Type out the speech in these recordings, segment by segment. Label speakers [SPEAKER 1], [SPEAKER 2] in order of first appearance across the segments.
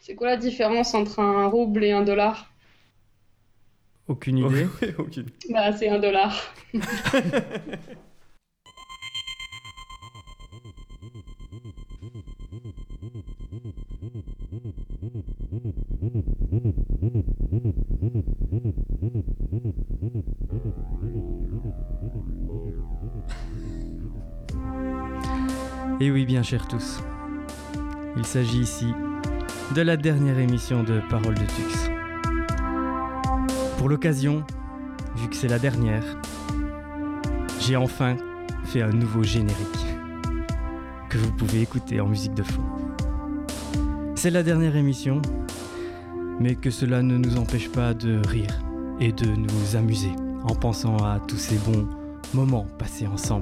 [SPEAKER 1] C'est quoi la différence entre un rouble et un dollar?
[SPEAKER 2] Aucune idée.
[SPEAKER 3] Aucune.
[SPEAKER 1] Bah, c'est un dollar.
[SPEAKER 2] Et oui, bien chers tous, il s'agit ici de la dernière émission de Parole de Tux. Pour l'occasion, vu que c'est la dernière, j'ai enfin fait un nouveau générique que vous pouvez écouter en musique de fond. C'est la dernière émission, mais que cela ne nous empêche pas de rire et de nous amuser en pensant à tous ces bons moments passés ensemble.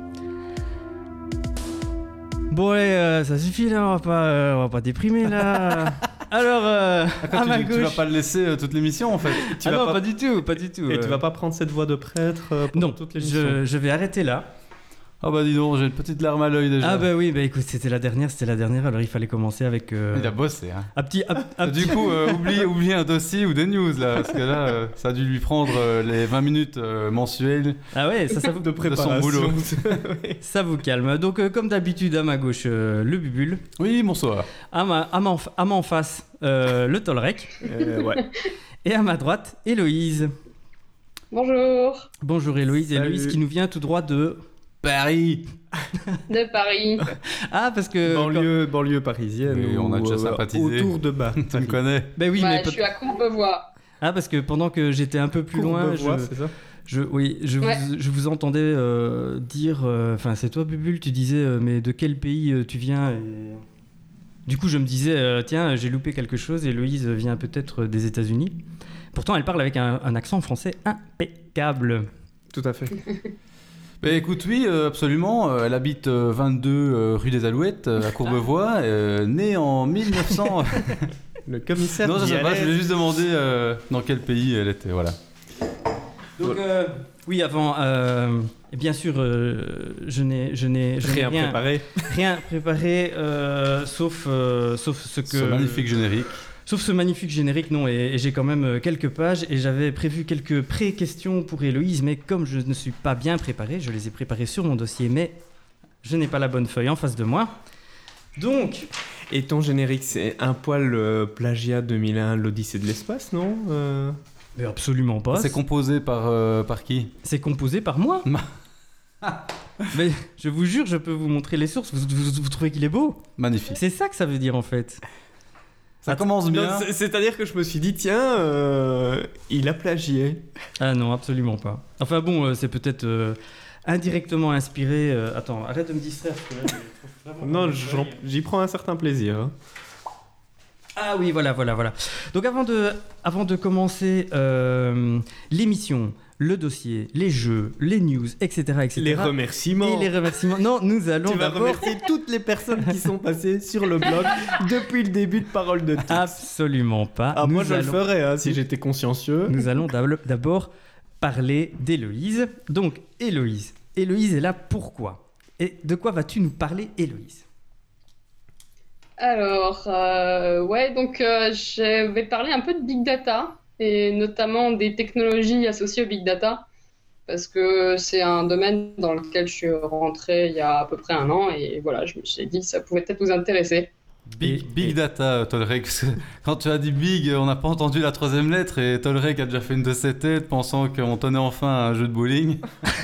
[SPEAKER 2] Bon allez, ça suffit là, on va pas déprimer là. Alors, à ma gauche...
[SPEAKER 4] Tu vas pas le laisser toute l'émission en fait.
[SPEAKER 2] Pas du tout.
[SPEAKER 3] Et tu vas pas prendre cette voix de prêtre pour
[SPEAKER 2] non,
[SPEAKER 3] toute l'émission.
[SPEAKER 2] je vais arrêter là.
[SPEAKER 4] Ah bah dis donc, j'ai une petite larme à l'œil déjà.
[SPEAKER 2] Ah bah oui, bah écoute, c'était la dernière, alors il fallait commencer avec...
[SPEAKER 4] Il a bossé, hein.
[SPEAKER 2] Du
[SPEAKER 4] coup, oublie un dossier ou des news là, parce que là, ça a dû lui prendre les 20 minutes mensuelles.
[SPEAKER 2] Ah ouais, ça vous...
[SPEAKER 3] de préparation.
[SPEAKER 4] De son boulot.
[SPEAKER 2] Ça vous calme. Donc comme d'habitude, à ma gauche, le Bubule.
[SPEAKER 4] Oui, bonsoir.
[SPEAKER 2] À ma en face, le Tolrec.
[SPEAKER 3] Ouais.
[SPEAKER 2] Et à ma droite, Héloïse.
[SPEAKER 1] Bonjour.
[SPEAKER 2] Bonjour Héloïse.
[SPEAKER 3] Salut.
[SPEAKER 2] Héloïse qui nous vient tout droit de...
[SPEAKER 4] Paris.
[SPEAKER 1] De Paris.
[SPEAKER 2] Ah, parce que...
[SPEAKER 3] Banlieue parisienne.
[SPEAKER 4] Oui, on a déjà sympathisé.
[SPEAKER 3] Autour de bas.
[SPEAKER 4] Tu me connais.
[SPEAKER 2] Ben oui,
[SPEAKER 1] Ouais,
[SPEAKER 2] mais...
[SPEAKER 1] je suis à Courbevoie.
[SPEAKER 2] Ah, parce que pendant que j'étais un peu plus loin,
[SPEAKER 3] c'est ça.
[SPEAKER 2] je vous entendais dire... Enfin, c'est toi, Bubule, tu disais, mais de quel pays tu viens et... Du coup, je me disais, tiens, j'ai loupé quelque chose, et Héloïse vient peut-être des États-Unis. Pourtant, elle parle avec un accent français impeccable.
[SPEAKER 3] Tout à fait.
[SPEAKER 4] Bah écoute, oui, absolument. Elle habite 22 rue des Alouettes, à Courbevoie, née en 1900.
[SPEAKER 3] Le commissaire.
[SPEAKER 4] Non, je sais pas, je voulais juste demander dans quel pays elle était, voilà.
[SPEAKER 2] Donc, oui, avant, bien sûr, je n'ai
[SPEAKER 3] Rien préparé.
[SPEAKER 2] Rien préparé, sauf ce que...
[SPEAKER 4] Ce magnifique générique.
[SPEAKER 2] Sauf ce magnifique générique, non, et j'ai quand même quelques pages, et j'avais prévu quelques pré-questions pour Héloïse, mais comme je ne suis pas bien préparé, je les ai préparées sur mon dossier, mais je n'ai pas la bonne feuille en face de moi. Donc...
[SPEAKER 3] Et ton générique, c'est un poil plagiat 2001, l'Odyssée de l'espace, non
[SPEAKER 2] Mais absolument pas.
[SPEAKER 4] C'est composé par qui?
[SPEAKER 2] C'est composé par moi. Mais je vous jure, je peux vous montrer les sources, vous trouvez qu'il est beau?
[SPEAKER 4] Magnifique.
[SPEAKER 2] C'est ça que ça veut dire en fait.
[SPEAKER 4] Ça commence bien.
[SPEAKER 3] Non, c'est-à-dire que je me suis dit, tiens, il a plagié.
[SPEAKER 2] Ah non, absolument pas. Enfin bon, c'est peut-être indirectement inspiré... Attends, arrête de me distraire. Parce que là, je trouve vraiment
[SPEAKER 3] Non, j'y prends un certain plaisir. Hein.
[SPEAKER 2] Ah oui, voilà. Donc avant de commencer l'émission, le dossier, les jeux, les news, etc.
[SPEAKER 3] Les remerciements.
[SPEAKER 2] Et les remerciements. Non, nous allons
[SPEAKER 3] Tu vas
[SPEAKER 2] d'abord...
[SPEAKER 3] remercier toutes les personnes qui sont passées sur le blog depuis le début de Parole de Tux.
[SPEAKER 2] Absolument pas.
[SPEAKER 3] Ah, moi, je le ferais hein, si j'étais consciencieux.
[SPEAKER 2] Nous allons d'abord parler d'Héloïse. Donc, Héloïse est là pourquoi? Et de quoi vas-tu nous parler, Héloïse?
[SPEAKER 1] Alors, je vais parler un peu de Big Data, et notamment des technologies associées au Big Data, parce que c'est un domaine dans lequel je suis rentrée il y a à peu près un an, et voilà, je me suis dit que ça pouvait peut-être vous intéresser.
[SPEAKER 4] Big Data, Tolrec. Quand tu as dit Big, on n'a pas entendu la troisième lettre, et Tolrec a déjà fait une de ses têtes pensant qu'on tenait enfin à un jeu de bowling.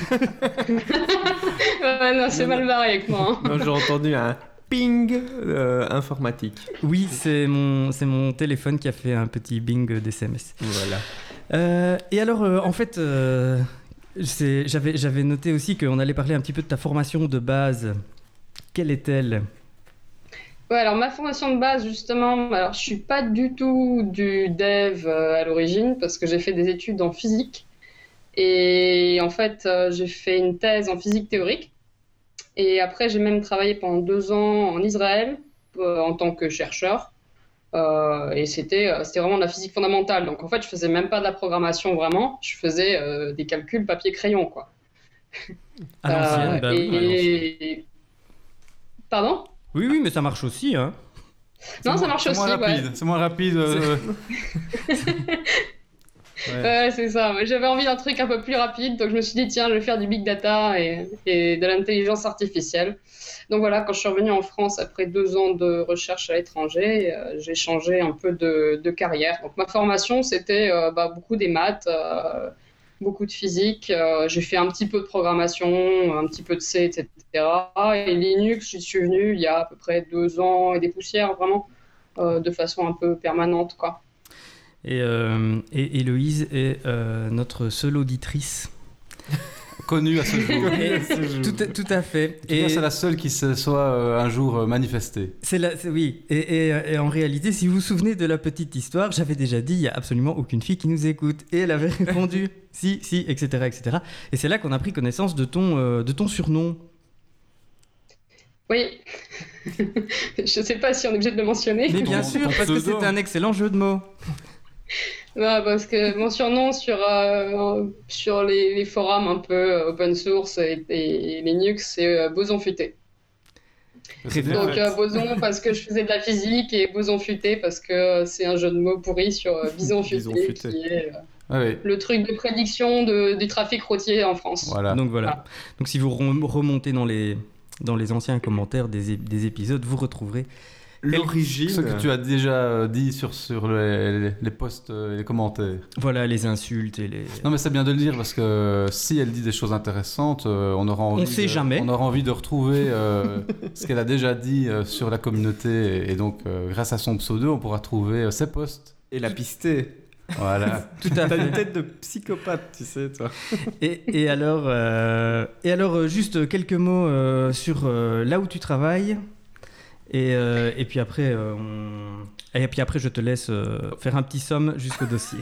[SPEAKER 1] Ouais, non, c'est mal barré avec moi. Hein.
[SPEAKER 3] Non, j'ai entendu un ping informatique.
[SPEAKER 2] Oui, c'est mon téléphone qui a fait un petit bing d'SMS.
[SPEAKER 3] Voilà.
[SPEAKER 2] Et alors, en fait, j'avais noté aussi qu'on allait parler un petit peu de ta formation de base. Quelle est-elle?
[SPEAKER 1] Ouais, alors ma formation de base, justement, alors je suis pas du tout du dev à l'origine, parce que j'ai fait des études en physique. Et en fait, j'ai fait une thèse en physique théorique. Et après, j'ai même travaillé pendant 2 ans en Israël en tant que chercheur. Et c'était vraiment de la physique fondamentale. Donc en fait, je faisais même pas de la programmation vraiment. Je faisais des calculs papier-crayon, quoi.
[SPEAKER 2] À l'ancienne, bah oui, à l'ancienne.
[SPEAKER 1] Pardon?
[SPEAKER 2] Oui, mais ça marche aussi, hein.
[SPEAKER 1] Non, ça marche
[SPEAKER 4] c'est
[SPEAKER 1] aussi,
[SPEAKER 4] moins
[SPEAKER 1] ouais.
[SPEAKER 4] rapide. C'est moins rapide.
[SPEAKER 1] Ouais, c'est ça. Moi, j'avais envie d'un truc un peu plus rapide, donc je me suis dit, tiens, je vais faire du big data et de l'intelligence artificielle. Donc voilà, quand je suis revenue en France après 2 ans de recherche à l'étranger, j'ai changé un peu de carrière. Donc ma formation, c'était beaucoup des maths, beaucoup de physique. J'ai fait un petit peu de programmation, un petit peu de C, etc. Et Linux, j'y suis venue il y a à peu près 2 ans et des poussières, vraiment, de façon un peu permanente, quoi.
[SPEAKER 2] Et Héloïse est notre seule auditrice.
[SPEAKER 4] Connue à ce jour.
[SPEAKER 2] Et tout à fait.
[SPEAKER 4] Et c'est la seule qui se soit un jour manifestée.
[SPEAKER 2] Oui. Et en réalité, si vous vous souvenez de la petite histoire, j'avais déjà dit, il n'y a absolument aucune fille qui nous écoute. Et elle avait répondu, si, etc., etc. Et c'est là qu'on a pris connaissance de ton surnom.
[SPEAKER 1] Oui. Je sais pas si on est obligé de le mentionner.
[SPEAKER 2] Mais bien sûr, parce que c'est un excellent jeu de mots.
[SPEAKER 1] Ouais, parce que mon surnom sur les forums un peu open source et Linux, c'est Boson futé. Donc boson parce que je faisais de la physique et boson futé parce que c'est un jeu de mots pourri sur bison futé, qui est le truc de prédiction du trafic routier en France.
[SPEAKER 2] Voilà. Donc si vous remontez dans les anciens commentaires des épisodes, vous retrouverez
[SPEAKER 3] l'origine.
[SPEAKER 4] Ce que tu as déjà dit sur les posts et les commentaires.
[SPEAKER 2] Voilà, les insultes et les...
[SPEAKER 4] Non mais c'est bien de le dire parce que si elle dit des choses intéressantes, on aura envie de retrouver ce qu'elle a déjà dit sur la communauté et donc grâce à son pseudo, on pourra trouver ses posts.
[SPEAKER 3] Et la pister.
[SPEAKER 2] Voilà, tout à fait.
[SPEAKER 3] T'as une tête de psychopathe, tu sais, toi.
[SPEAKER 2] Et alors, juste quelques mots sur là où tu travailles. Et puis après, je te laisse faire un petit somme jusqu'au dossier.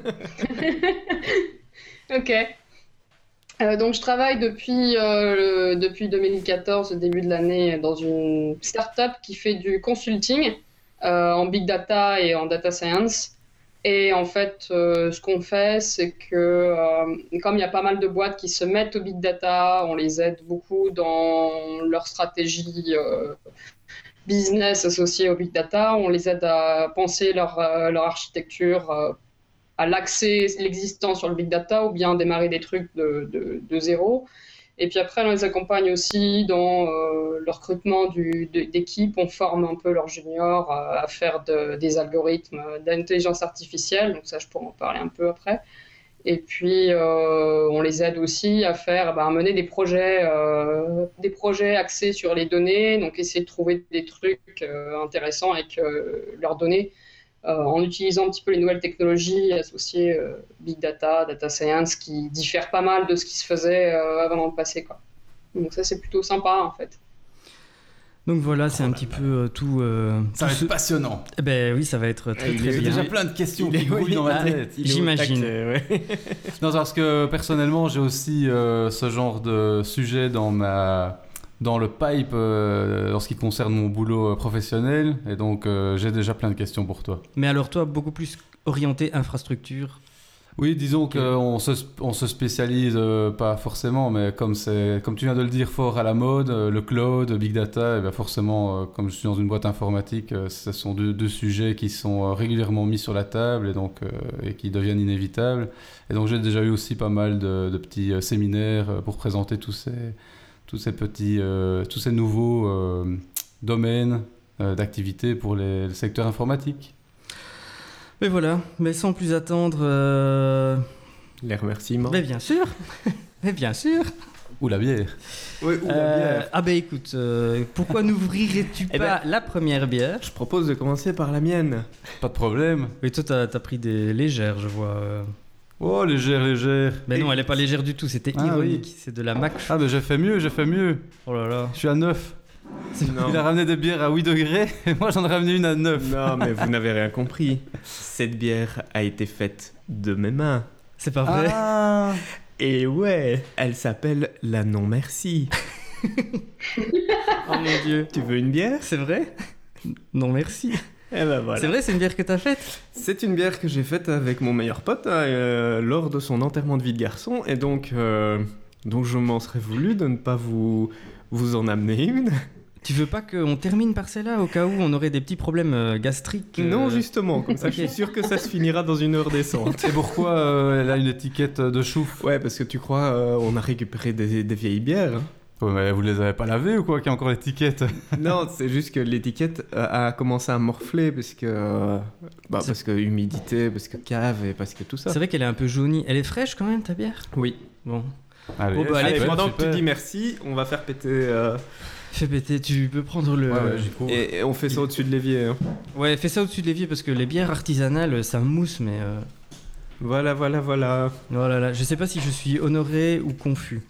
[SPEAKER 1] Ok. Donc, je travaille depuis 2014, au début de l'année, dans une start-up qui fait du consulting en big data et en data science. Et en fait, ce qu'on fait, c'est que comme il y a pas mal de boîtes qui se mettent au big data, on les aide beaucoup dans leur stratégie business associée au big data. On les aide à penser leur architecture, à l'accès l'existant sur le big data ou bien démarrer des trucs de zéro. Et puis après, on les accompagne aussi dans le recrutement d'équipes. On forme un peu leurs juniors à faire des algorithmes d'intelligence artificielle. Donc ça, je pourrais en parler un peu après. Et puis, on les aide aussi à mener des projets axés sur les données. Donc essayer de trouver des trucs intéressants avec leurs données. En utilisant un petit peu les nouvelles technologies associées Big Data, Data Science, qui diffèrent pas mal de ce qui se faisait avant dans le passé, quoi. Donc ça, c'est plutôt sympa, en fait.
[SPEAKER 2] Donc voilà, c'est un petit peu tout...
[SPEAKER 4] ça va être passionnant.
[SPEAKER 2] Eh ben oui, ça va être très bien.
[SPEAKER 4] J'ai déjà plein de questions qui grouillent dans ma tête.
[SPEAKER 2] J'imagine.
[SPEAKER 4] Non, parce que personnellement, j'ai aussi ce genre de sujet dans le pipe en ce qui concerne mon boulot professionnel. Et donc, j'ai déjà plein de questions pour toi.
[SPEAKER 2] Mais alors toi, beaucoup plus orienté infrastructure.
[SPEAKER 4] Oui, disons qu'on se spécialise pas forcément, mais comme tu viens de le dire, fort à la mode, le cloud, big data, et bien forcément, comme je suis dans une boîte informatique, ce sont deux sujets qui sont régulièrement mis sur la table et qui deviennent inévitables. Et donc j'ai déjà eu aussi pas mal de petits séminaires pour présenter tous ces nouveaux domaines d'activité pour le secteur informatique.
[SPEAKER 2] Mais voilà, mais sans plus attendre...
[SPEAKER 3] Les remerciements.
[SPEAKER 2] Mais bien sûr. Mais bien sûr.
[SPEAKER 4] Ou la bière.
[SPEAKER 3] Oui, ou la bière.
[SPEAKER 2] Ah ben écoute, pourquoi n'ouvrirais-tu pas la première bière ?
[SPEAKER 3] Je propose de commencer par la mienne.
[SPEAKER 4] Pas de problème.
[SPEAKER 2] Oui, toi t'as pris des légères, je vois.
[SPEAKER 4] Oh, légère.
[SPEAKER 2] Mais non, elle est pas légère du tout, c'était ironique. Oui. C'est de la Mac.
[SPEAKER 4] Ah ben j'ai fait mieux.
[SPEAKER 2] Oh là là.
[SPEAKER 4] Je suis à 9.
[SPEAKER 3] Non.
[SPEAKER 4] Il a ramené des bières à 8 degrés et moi j'en ai ramené une à 9.
[SPEAKER 3] Non, mais vous n'avez rien compris. Cette bière a été faite de mes mains.
[SPEAKER 2] C'est pas vrai.
[SPEAKER 3] Ah. Et ouais, elle s'appelle la non merci.
[SPEAKER 2] Oh mon Dieu.
[SPEAKER 3] Tu veux une bière ?
[SPEAKER 2] C'est vrai ? Non merci.
[SPEAKER 3] Eh ben voilà.
[SPEAKER 2] C'est vrai, c'est une bière que t'as faite ?
[SPEAKER 3] C'est une bière que j'ai faite avec mon meilleur pote lors de son enterrement de vie de garçon et donc je m'en serais voulu de ne pas vous en amener une.
[SPEAKER 2] Tu veux pas qu'on termine par celle-là au cas où on aurait des petits problèmes gastriques
[SPEAKER 3] Non, justement, comme ça, je suis sûr que ça se finira dans une heure décente.
[SPEAKER 4] Et pourquoi elle a une étiquette de chouf?
[SPEAKER 3] Ouais, parce que tu crois, on a récupéré des vieilles bières. Hein.
[SPEAKER 4] Ouais, mais vous les avez pas lavées ou quoi, qu'il y a encore l'étiquette?
[SPEAKER 3] Non, c'est juste que l'étiquette a commencé à morfler parce que humidité, parce que cave et parce que tout ça.
[SPEAKER 2] C'est vrai qu'elle est un peu jaunie. Elle est fraîche quand même, ta bière?
[SPEAKER 3] Oui.
[SPEAKER 2] Bon.
[SPEAKER 4] Allez,
[SPEAKER 2] Bon, bah, allez,
[SPEAKER 3] Allez,
[SPEAKER 2] super,
[SPEAKER 3] pendant que tu dis merci, on va faire péter.
[SPEAKER 2] Fais péter, tu peux prendre le...
[SPEAKER 4] Ouais, j'y cours.
[SPEAKER 3] Et on fait ça au-dessus de l'évier. Hein.
[SPEAKER 2] Ouais, fais ça au-dessus de l'évier parce que les bières artisanales, ça mousse, mais...
[SPEAKER 3] Voilà.
[SPEAKER 2] Oh là là, je sais pas si je suis honoré ou confus.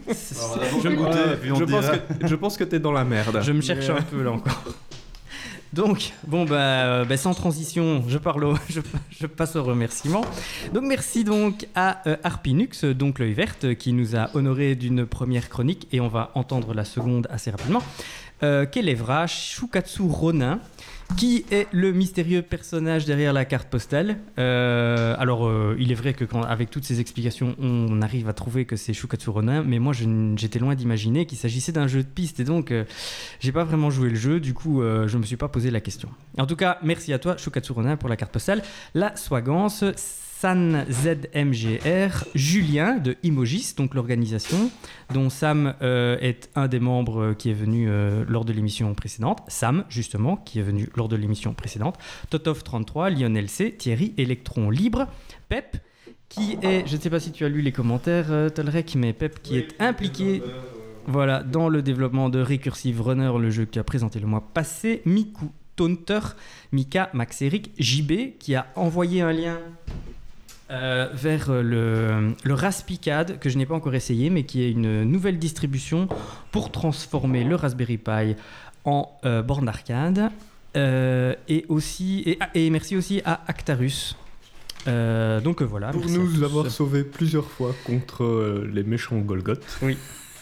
[SPEAKER 3] Je pense que t'es dans la merde.
[SPEAKER 2] Je me cherche un peu là encore. Donc, bon sans transition, je passe au remerciement. Donc merci donc à Harpinux, donc l'œil verte, qui nous a honoré d'une première chronique et on va entendre la seconde assez rapidement. Kelevra Shukatsu Ronin, qui est le mystérieux personnage derrière la carte postale. Il est vrai que avec toutes ces explications, on arrive à trouver que c'est Shukatsu Ronin, mais moi j'étais loin d'imaginer qu'il s'agissait d'un jeu de piste et donc j'ai pas vraiment joué le jeu, du coup je me suis pas posé la question. En tout cas, merci à toi Shukatsu Ronin pour la carte postale. La Swagance, San ZMGR, Julien de Imogis, donc l'organisation, dont Sam est un des membres qui est venu lors de l'émission précédente. Sam, justement, qui est venu lors de l'émission précédente. Totov33, Lionel C, Thierry, Electron Libre, Pep, qui est, je ne sais pas si tu as lu les commentaires, Tolrec, mais Pep qui est impliqué dans le développement de Recursive Runner, le jeu qui a présenté le mois passé. Miku Taunter, Mika, Max Eric, JB, qui a envoyé un lien vers le Raspicad, que je n'ai pas encore essayé, mais qui est une nouvelle distribution pour transformer le Raspberry Pi en borne d'arcade. Et merci aussi à Actarus. Voilà.
[SPEAKER 3] Pour nous avoir sauvés plusieurs fois contre les méchants Golgoth.
[SPEAKER 2] Oui.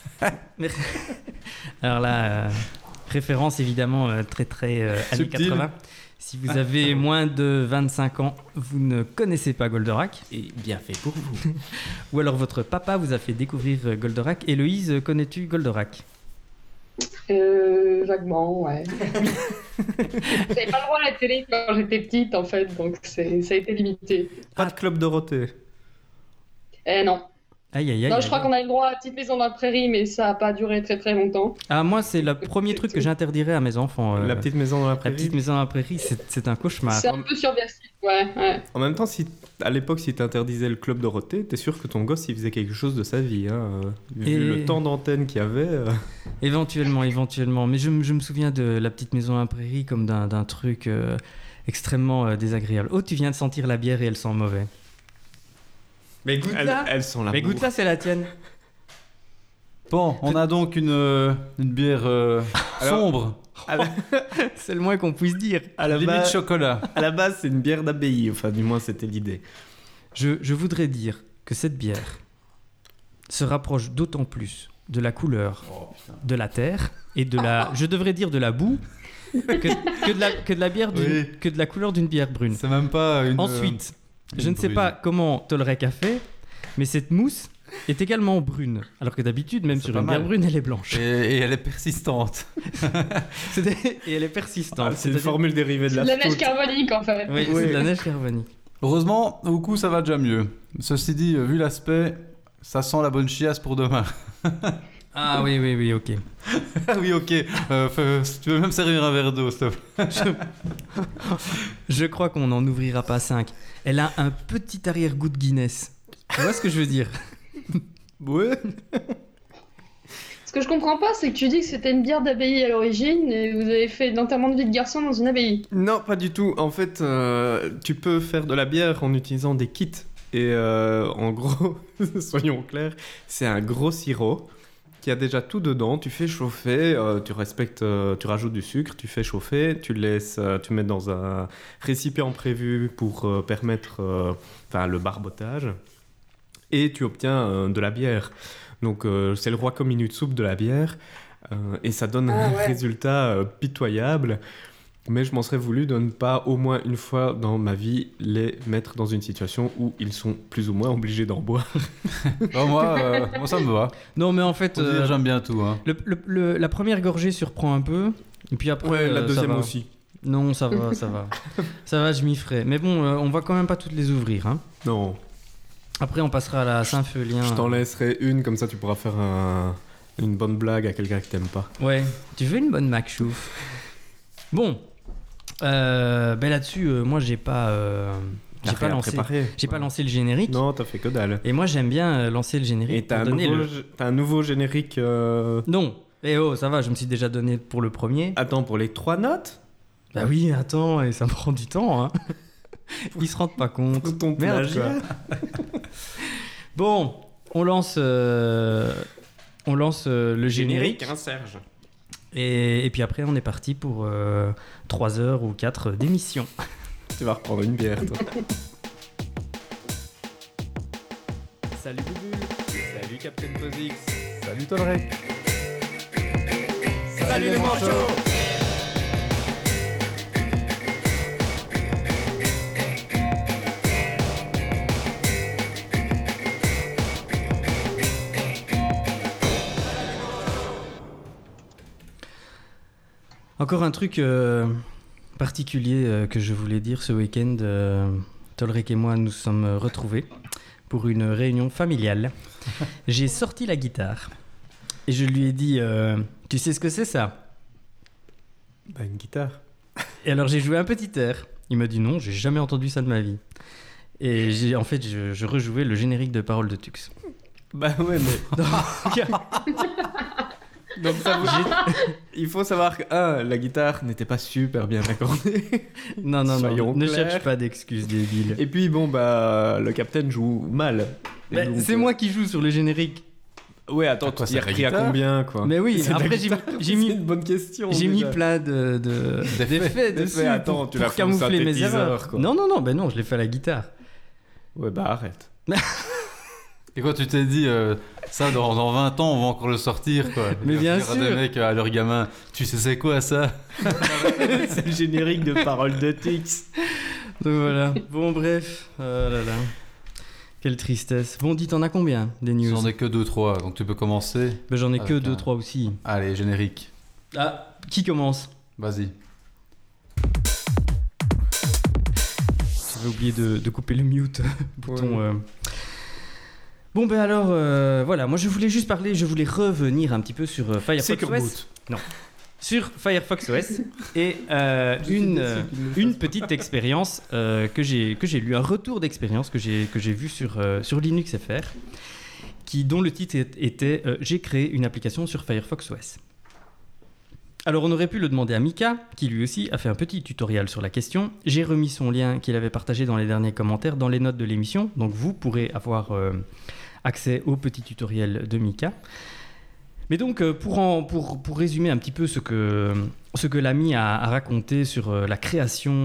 [SPEAKER 2] Alors là, référence évidemment très très années 80. Si vous avez moins de 25 ans, vous ne connaissez pas Goldorak.
[SPEAKER 3] Et bien fait pour vous.
[SPEAKER 2] Ou alors votre papa vous a fait découvrir Goldorak. Héloïse, connais-tu Goldorak?
[SPEAKER 1] Vaguement, ouais. J'avais pas le droit à la télé quand j'étais petite, en fait, donc ça a été limité.
[SPEAKER 3] Pas de Club Dorothée.
[SPEAKER 1] Non.
[SPEAKER 2] Aïe.
[SPEAKER 1] Je crois qu'on a le droit à la petite maison dans la prairie, mais ça n'a pas duré très très longtemps.
[SPEAKER 2] Ah, moi, c'est le premier truc que j'interdirais à mes enfants.
[SPEAKER 3] La petite maison dans la prairie.
[SPEAKER 2] La petite maison dans la prairie, c'est un cauchemar.
[SPEAKER 1] C'est un peu subversif, ouais.
[SPEAKER 3] En même temps, à l'époque, si t'interdisais le Club Dorothée, t'es sûr que ton gosse, il faisait quelque chose de sa vie. Hein. Vu le temps d'antenne qu'il y avait...
[SPEAKER 2] Éventuellement. Mais je me souviens de la petite maison dans la prairie comme d'un truc extrêmement désagréable. Oh, tu viens de sentir la bière et elle sent mauvais. Mais goûte là.
[SPEAKER 3] Elles sont là.
[SPEAKER 2] Mais goûte là, c'est la tienne.
[SPEAKER 4] Bon, on a donc une bière sombre.
[SPEAKER 2] C'est le moins qu'on puisse dire.
[SPEAKER 4] Limite chocolat.
[SPEAKER 3] À la base, c'est une bière d'abbaye. Enfin, du moins, c'était l'idée.
[SPEAKER 2] Je voudrais dire que cette bière se rapproche d'autant plus de la couleur de la terre et de la... Je devrais dire de la boue que de la bière que de la couleur d'une bière brune.
[SPEAKER 4] C'est même pas une...
[SPEAKER 2] Ensuite... Je ne sais pas comment Tolrec a fait, mais cette mousse est également brune. Alors que d'habitude, même sur une bière brune, elle est blanche.
[SPEAKER 4] Et elle est persistante.
[SPEAKER 2] Et elle est persistante.
[SPEAKER 3] C'est une formule dérivée de la
[SPEAKER 1] neige carbonique, en fait.
[SPEAKER 2] Oui, c'est de la neige carbonique.
[SPEAKER 4] Heureusement, au coup, ça va déjà mieux. Ceci dit, vu l'aspect, ça sent la bonne chiasse pour demain.
[SPEAKER 2] Ah oui, ok.
[SPEAKER 4] Oui, ok. Tu veux même servir un verre d'eau, s'il te plaît.
[SPEAKER 2] Je crois qu'on n'en ouvrira pas 5. Elle a un petit arrière-goût de Guinness. Tu vois ce que je veux dire?
[SPEAKER 3] Ouais.
[SPEAKER 1] Ce que je comprends pas, c'est que tu dis que c'était une bière d'abbaye à l'origine et vous avez fait l'enterrement de vie de garçon dans une abbaye.
[SPEAKER 3] Non, pas du tout. En fait, tu peux faire de la bière en utilisant des kits. Et en gros, soyons clairs, c'est un gros sirop qui a déjà tout dedans. Tu fais chauffer, tu rajoutes du sucre, tu fais chauffer, tu mets dans un récipient prévu pour permettre le barbotage, et tu obtiens de la bière. Donc c'est le Royaume minute soupe de la bière, et ça donne un résultat pitoyable. Mais je m'en serais voulu de ne pas, au moins une fois dans ma vie, les mettre dans une situation où ils sont plus ou moins obligés d'en boire.
[SPEAKER 4] Moi, ça me va.
[SPEAKER 2] Non, mais en fait,
[SPEAKER 4] Faut dire, j'aime bien tout. Hein.
[SPEAKER 2] la première gorgée surprend un peu. Et puis après,
[SPEAKER 3] la
[SPEAKER 2] ça
[SPEAKER 3] deuxième
[SPEAKER 2] va.
[SPEAKER 3] aussi.
[SPEAKER 2] Non, ça va, ça va. Ça va, je m'y ferai. Mais bon, on va quand même pas toutes les ouvrir. Hein.
[SPEAKER 3] Non,
[SPEAKER 2] Après, on passera à la Saint-Feulien.
[SPEAKER 3] je t'en laisserai une, comme ça tu pourras faire une bonne blague à quelqu'un que t'aimes pas.
[SPEAKER 2] Ouais, tu veux une bonne McChouf? Bon, là-dessus, moi, j'ai pas lancé le générique.
[SPEAKER 3] Non, t'as fait que dalle.
[SPEAKER 2] Et moi, j'aime bien lancer le générique.
[SPEAKER 3] Et t'as
[SPEAKER 2] pour donner
[SPEAKER 3] un nouveau générique.
[SPEAKER 2] Non. Eh oh, ça va, je me suis déjà donné pour le premier.
[SPEAKER 3] Attends, pour les 3 notes?
[SPEAKER 2] Bah oui, attends, et ça me prend du temps. Hein. Ils se rendent pas compte.
[SPEAKER 3] Pour ton
[SPEAKER 2] Merde,
[SPEAKER 3] plagiat.
[SPEAKER 2] Bon, on lance le générique.
[SPEAKER 3] hein, Serge.
[SPEAKER 2] Et puis après, on est parti pour 3 heures ou 4 d'émission.
[SPEAKER 3] Tu vas reprendre une bière, toi.
[SPEAKER 2] Salut Boubou.
[SPEAKER 3] Salut, Captain Posix.
[SPEAKER 4] Salut Tolrec.
[SPEAKER 3] Salut les manchots.
[SPEAKER 2] Encore un truc particulier que je voulais dire ce week-end. Tolrec et moi nous sommes retrouvés pour une réunion familiale. J'ai sorti la guitare et je lui ai dit tu sais ce que c'est ça?
[SPEAKER 3] Bah, une guitare.
[SPEAKER 2] Et alors j'ai joué un petit air. Il m'a dit non, j'ai jamais entendu ça de ma vie. Et je rejouais le générique de Parole de Tux.
[SPEAKER 3] Bah ouais, mais... Donc ça vous... Il faut savoir que la guitare n'était pas super bien accordée.
[SPEAKER 2] Non,
[SPEAKER 3] Soyons
[SPEAKER 2] ne
[SPEAKER 3] clairs.
[SPEAKER 2] cherche pas d'excuses débile.
[SPEAKER 3] Et puis bon, bah le capitaine joue mal. Et
[SPEAKER 2] Bah,
[SPEAKER 3] donc,
[SPEAKER 2] c'est moi qui joue sur le générique.
[SPEAKER 3] Ouais, attends,
[SPEAKER 4] Quoi,
[SPEAKER 3] tu
[SPEAKER 4] c'est
[SPEAKER 3] t'es
[SPEAKER 4] la
[SPEAKER 3] repris à
[SPEAKER 4] guitare
[SPEAKER 3] combien, quoi?
[SPEAKER 2] Mais oui,
[SPEAKER 3] C'est de la
[SPEAKER 2] après
[SPEAKER 3] guitare.
[SPEAKER 2] j'ai mis
[SPEAKER 3] C'est une bonne question.
[SPEAKER 2] J'ai mis
[SPEAKER 3] déjà.
[SPEAKER 2] plein d'effets dessus
[SPEAKER 3] attends,
[SPEAKER 2] pour,
[SPEAKER 3] tu l'as
[SPEAKER 2] pour
[SPEAKER 3] fait au
[SPEAKER 2] camoufler mes
[SPEAKER 3] synthétiseur,
[SPEAKER 2] erreurs.
[SPEAKER 3] quoi.
[SPEAKER 2] Non, ben non, je l'ai fait à la guitare.
[SPEAKER 3] Ouais, bah arrête.
[SPEAKER 4] Et quoi, tu t'es dit, ça, dans 20 ans, on va encore le sortir, quoi.
[SPEAKER 2] Mais bien
[SPEAKER 4] Dire à
[SPEAKER 2] sûr.
[SPEAKER 4] des mecs, à leurs gamins, tu sais c'est quoi, ça?
[SPEAKER 3] C'est le générique de Parole de Tix.
[SPEAKER 2] Donc voilà. Bon, bref. Oh là là. Quelle tristesse. Bon, dis, t'en as combien des news?
[SPEAKER 4] J'en ai que 2-3, donc tu peux commencer.
[SPEAKER 2] Ben, j'en ai que
[SPEAKER 4] Avec
[SPEAKER 2] 2-3 aussi.
[SPEAKER 4] Allez, générique.
[SPEAKER 2] Ah, qui commence?
[SPEAKER 4] Vas-y.
[SPEAKER 2] J'avais oublié de couper le mute bouton.
[SPEAKER 3] Ouais.
[SPEAKER 2] Bon, ben alors, voilà. Moi, je voulais revenir un petit peu sur Firefox OS. Non. Sur Firefox OS et une petite expérience que j'ai lu, un retour d'expérience que j'ai vu sur Linux FR, dont le titre était j'ai créé une application sur Firefox OS. Alors on aurait pu le demander à Mika, qui lui aussi a fait un petit tutoriel sur la question. J'ai remis son lien qu'il avait partagé dans les derniers commentaires dans les notes de l'émission, donc vous pourrez avoir accès au petit tutoriel de Mika. Mais donc, pour résumer un petit peu ce que l'ami a raconté sur la création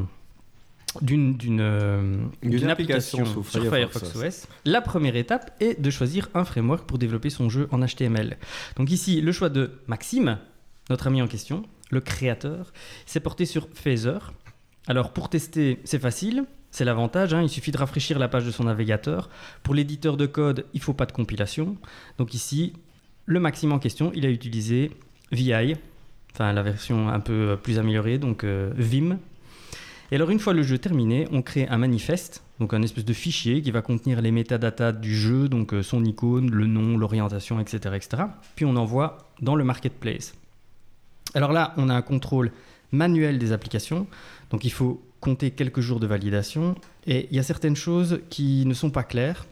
[SPEAKER 2] d'une application sur Firefox OS, la première étape est de choisir un framework pour développer son jeu en HTML. Donc ici, le choix de Maxime, notre ami en question, le créateur, s'est porté sur Phaser. Alors pour tester, c'est facile. C'est l'avantage, hein, il suffit de rafraîchir la page de son navigateur. Pour l'éditeur de code, il ne faut pas de compilation. Donc ici, le Maxime en question, il a utilisé VI, enfin la version un peu plus améliorée, donc Vim. Et alors une fois le jeu terminé, on crée un manifeste, donc un espèce de fichier qui va contenir les métadatas du jeu, donc son icône, le nom, l'orientation, etc., etc. Puis on envoie dans le marketplace. Alors là, on a un contrôle manuel des applications, donc il faut compter quelques jours de validation. Et il y a certaines choses qui ne sont pas claires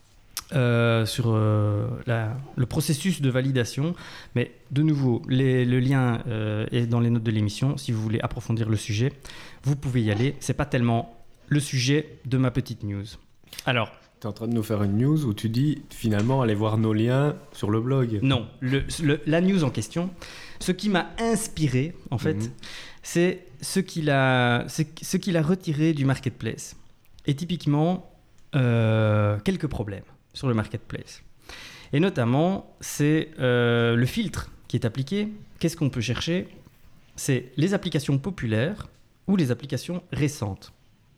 [SPEAKER 2] sur le processus de validation. Mais de nouveau, le lien est dans les notes de l'émission. Si vous voulez approfondir le sujet, vous pouvez y aller. C'est pas tellement le sujet de ma petite news. Alors,
[SPEAKER 3] T'es en train de nous faire une news où tu dis finalement allez voir nos liens sur le blog.
[SPEAKER 2] non, la news en question, ce qui m'a inspiré, en fait, c'est ce qu'il a retiré du marketplace. Et typiquement, quelques problèmes sur le marketplace. Et notamment, c'est le filtre qui est appliqué. Qu'est-ce qu'on peut chercher? c'est les applications populaires ou les applications récentes.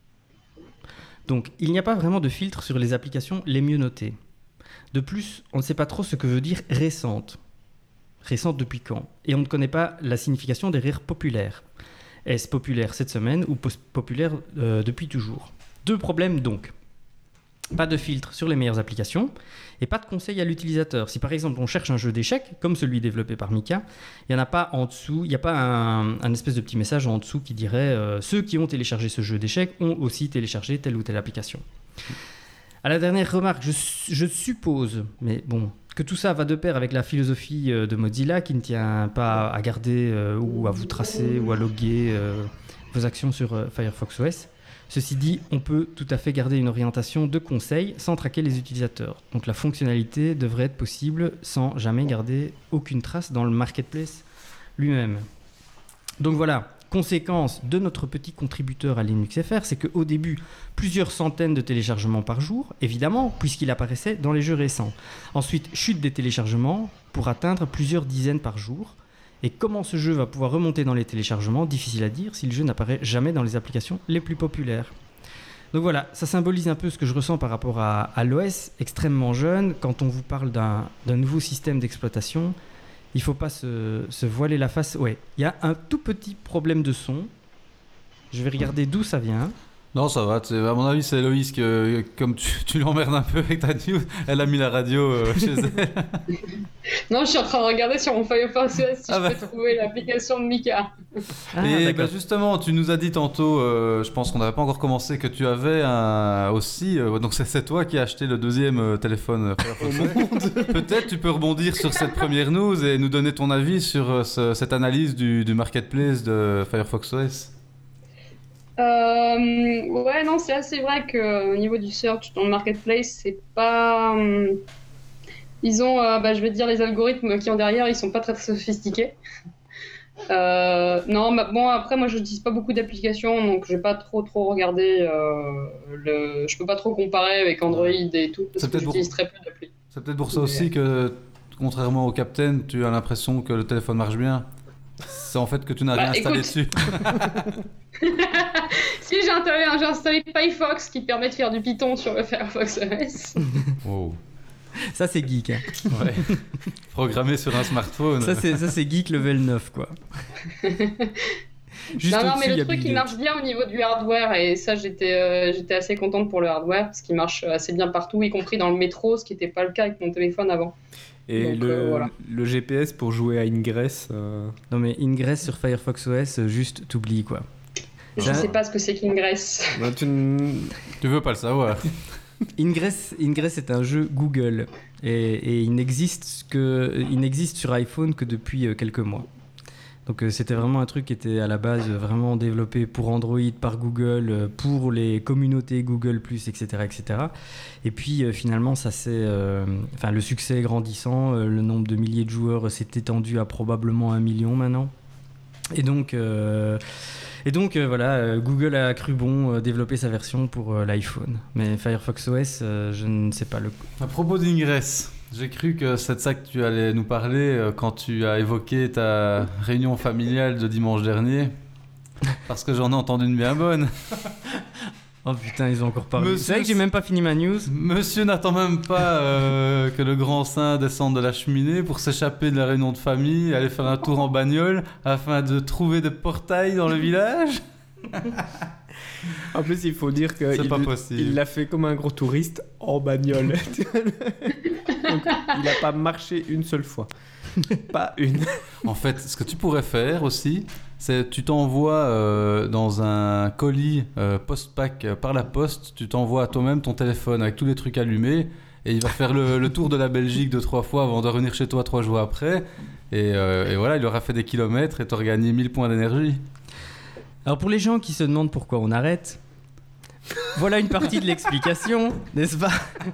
[SPEAKER 2] Donc, il n'y a pas vraiment de filtre sur les applications les mieux notées. De plus, on ne sait pas trop ce que veut dire récente. Récente depuis quand? Et on ne connaît pas la signification derrière populaire. Est-ce populaire cette semaine ou populaire depuis toujours? 2 problèmes donc. Pas de filtre sur les meilleures applications et pas de conseils à l'utilisateur. Si par exemple on cherche un jeu d'échecs, comme celui développé par Mika, il n'y en a pas en dessous, il n'y a pas un espèce de petit message en dessous qui dirait ceux qui ont téléchargé ce jeu d'échecs ont aussi téléchargé telle ou telle application. À la dernière remarque, je suppose, mais bon, que tout ça va de pair avec la philosophie de Mozilla qui ne tient pas à garder ou à vous tracer ou à loguer vos actions sur Firefox OS. Ceci dit, on peut tout à fait garder une orientation de conseil sans traquer les utilisateurs. Donc la fonctionnalité devrait être possible sans jamais garder aucune trace dans le marketplace lui-même. Donc voilà, conséquence de notre petit contributeur à LinuxFR, c'est qu'au début, plusieurs centaines de téléchargements par jour, évidemment, puisqu'il apparaissait dans les jeux récents. Ensuite, chute des téléchargements pour atteindre plusieurs dizaines par jour. Et comment ce jeu va pouvoir remonter dans les téléchargements, difficile à dire si le jeu n'apparaît jamais dans les applications les plus populaires. Donc voilà, ça symbolise un peu ce que je ressens par rapport à l'OS, extrêmement jeune. Quand on vous parle d'un nouveau système d'exploitation, il ne faut pas se voiler la face. Ouais, il y a un tout petit problème de son. Je vais regarder d'où ça vient.
[SPEAKER 4] Non, ça va. À mon avis, c'est Héloïse que, comme tu l'emmerdes un peu avec ta news, elle a mis la radio chez elle.
[SPEAKER 1] Non, je suis en train de regarder sur mon Firefox OS si je peux trouver l'application de Mika.
[SPEAKER 4] Et justement, tu nous as dit tantôt, je pense qu'on n'avait pas encore commencé, que tu avais aussi... donc c'est toi qui as acheté le 2e téléphone Firefox OS. Peut-être tu peux rebondir sur cette première news et nous donner ton avis sur cette analyse du marketplace de Firefox OS.
[SPEAKER 1] Ouais, non, c'est assez vrai qu'au niveau du search dans le marketplace, c'est pas. Ils ont, je vais te dire, les algorithmes qui ont derrière, ils sont pas très, très sophistiqués. Non, bon, après, moi, je n'utilise pas beaucoup d'applications, donc je vais pas trop regarder. Je peux pas trop comparer avec Android et tout, parce que j'utilise très peu d'applis.
[SPEAKER 4] C'est peut-être pour ça aussi que, contrairement au Captain, tu as l'impression que le téléphone marche bien. C'est en fait que tu n'as rien installé dessus.
[SPEAKER 1] Si j'ai installé Firefox qui permet de faire du Python sur le Firefox OS.
[SPEAKER 4] Wow.
[SPEAKER 2] Ça c'est geek. Hein.
[SPEAKER 4] Ouais. Programmé sur un smartphone.
[SPEAKER 2] Ça c'est geek level 9 quoi.
[SPEAKER 1] Juste non, mais le truc il marche bien au niveau du hardware et ça j'étais assez contente pour le hardware parce qu'il marche assez bien partout, y compris dans le métro, ce qui n'était pas le cas avec mon téléphone avant.
[SPEAKER 3] Et donc, voilà. Le GPS pour jouer à Ingress.
[SPEAKER 2] Non mais Ingress sur Firefox OS, juste t'oublies quoi.
[SPEAKER 1] Je sais pas ce que c'est qu'Ingress.
[SPEAKER 3] Bah, tu
[SPEAKER 4] veux pas le savoir.
[SPEAKER 2] Ingress est un jeu Google et il n'existe sur iPhone que depuis quelques mois. Donc c'était vraiment un truc qui était à la base vraiment développé pour Android par Google, pour les communautés Google+, etc. etc. Et puis finalement, le succès grandissant, le nombre de milliers de joueurs s'est étendu à probablement 1 million maintenant. Et donc voilà, Google a cru bon développer sa version pour l'iPhone. Mais Firefox OS, je ne sais pas le coup.
[SPEAKER 4] À propos d'Ingress, j'ai cru que c'est de ça que tu allais nous parler quand tu as évoqué ta réunion familiale de dimanche dernier. Parce que j'en ai entendu une bien bonne.
[SPEAKER 2] Oh putain, ils ont encore parlé. C'est vrai que j'ai même pas fini ma news.
[SPEAKER 4] Monsieur n'attend même pas que le grand saint descende de la cheminée pour s'échapper de la réunion de famille, aller faire un tour en bagnole afin de trouver des portails dans le village.
[SPEAKER 3] En plus, il faut dire qu'il l'a fait comme un gros touriste en bagnole. Donc, il n'a pas marché une seule fois. Pas une.
[SPEAKER 4] En fait, ce que tu pourrais faire aussi, c'est tu t'envoies dans un colis post-pack par la poste, tu t'envoies à toi-même ton téléphone avec tous les trucs allumés et il va faire le tour de la Belgique 2-3 fois avant de revenir chez toi 3 jours après. Et voilà, il aura fait des kilomètres et t'auras gagné 1000 points d'énergie.
[SPEAKER 2] Alors pour les gens qui se demandent pourquoi on arrête, voilà une partie de l'explication, n'est-ce pas?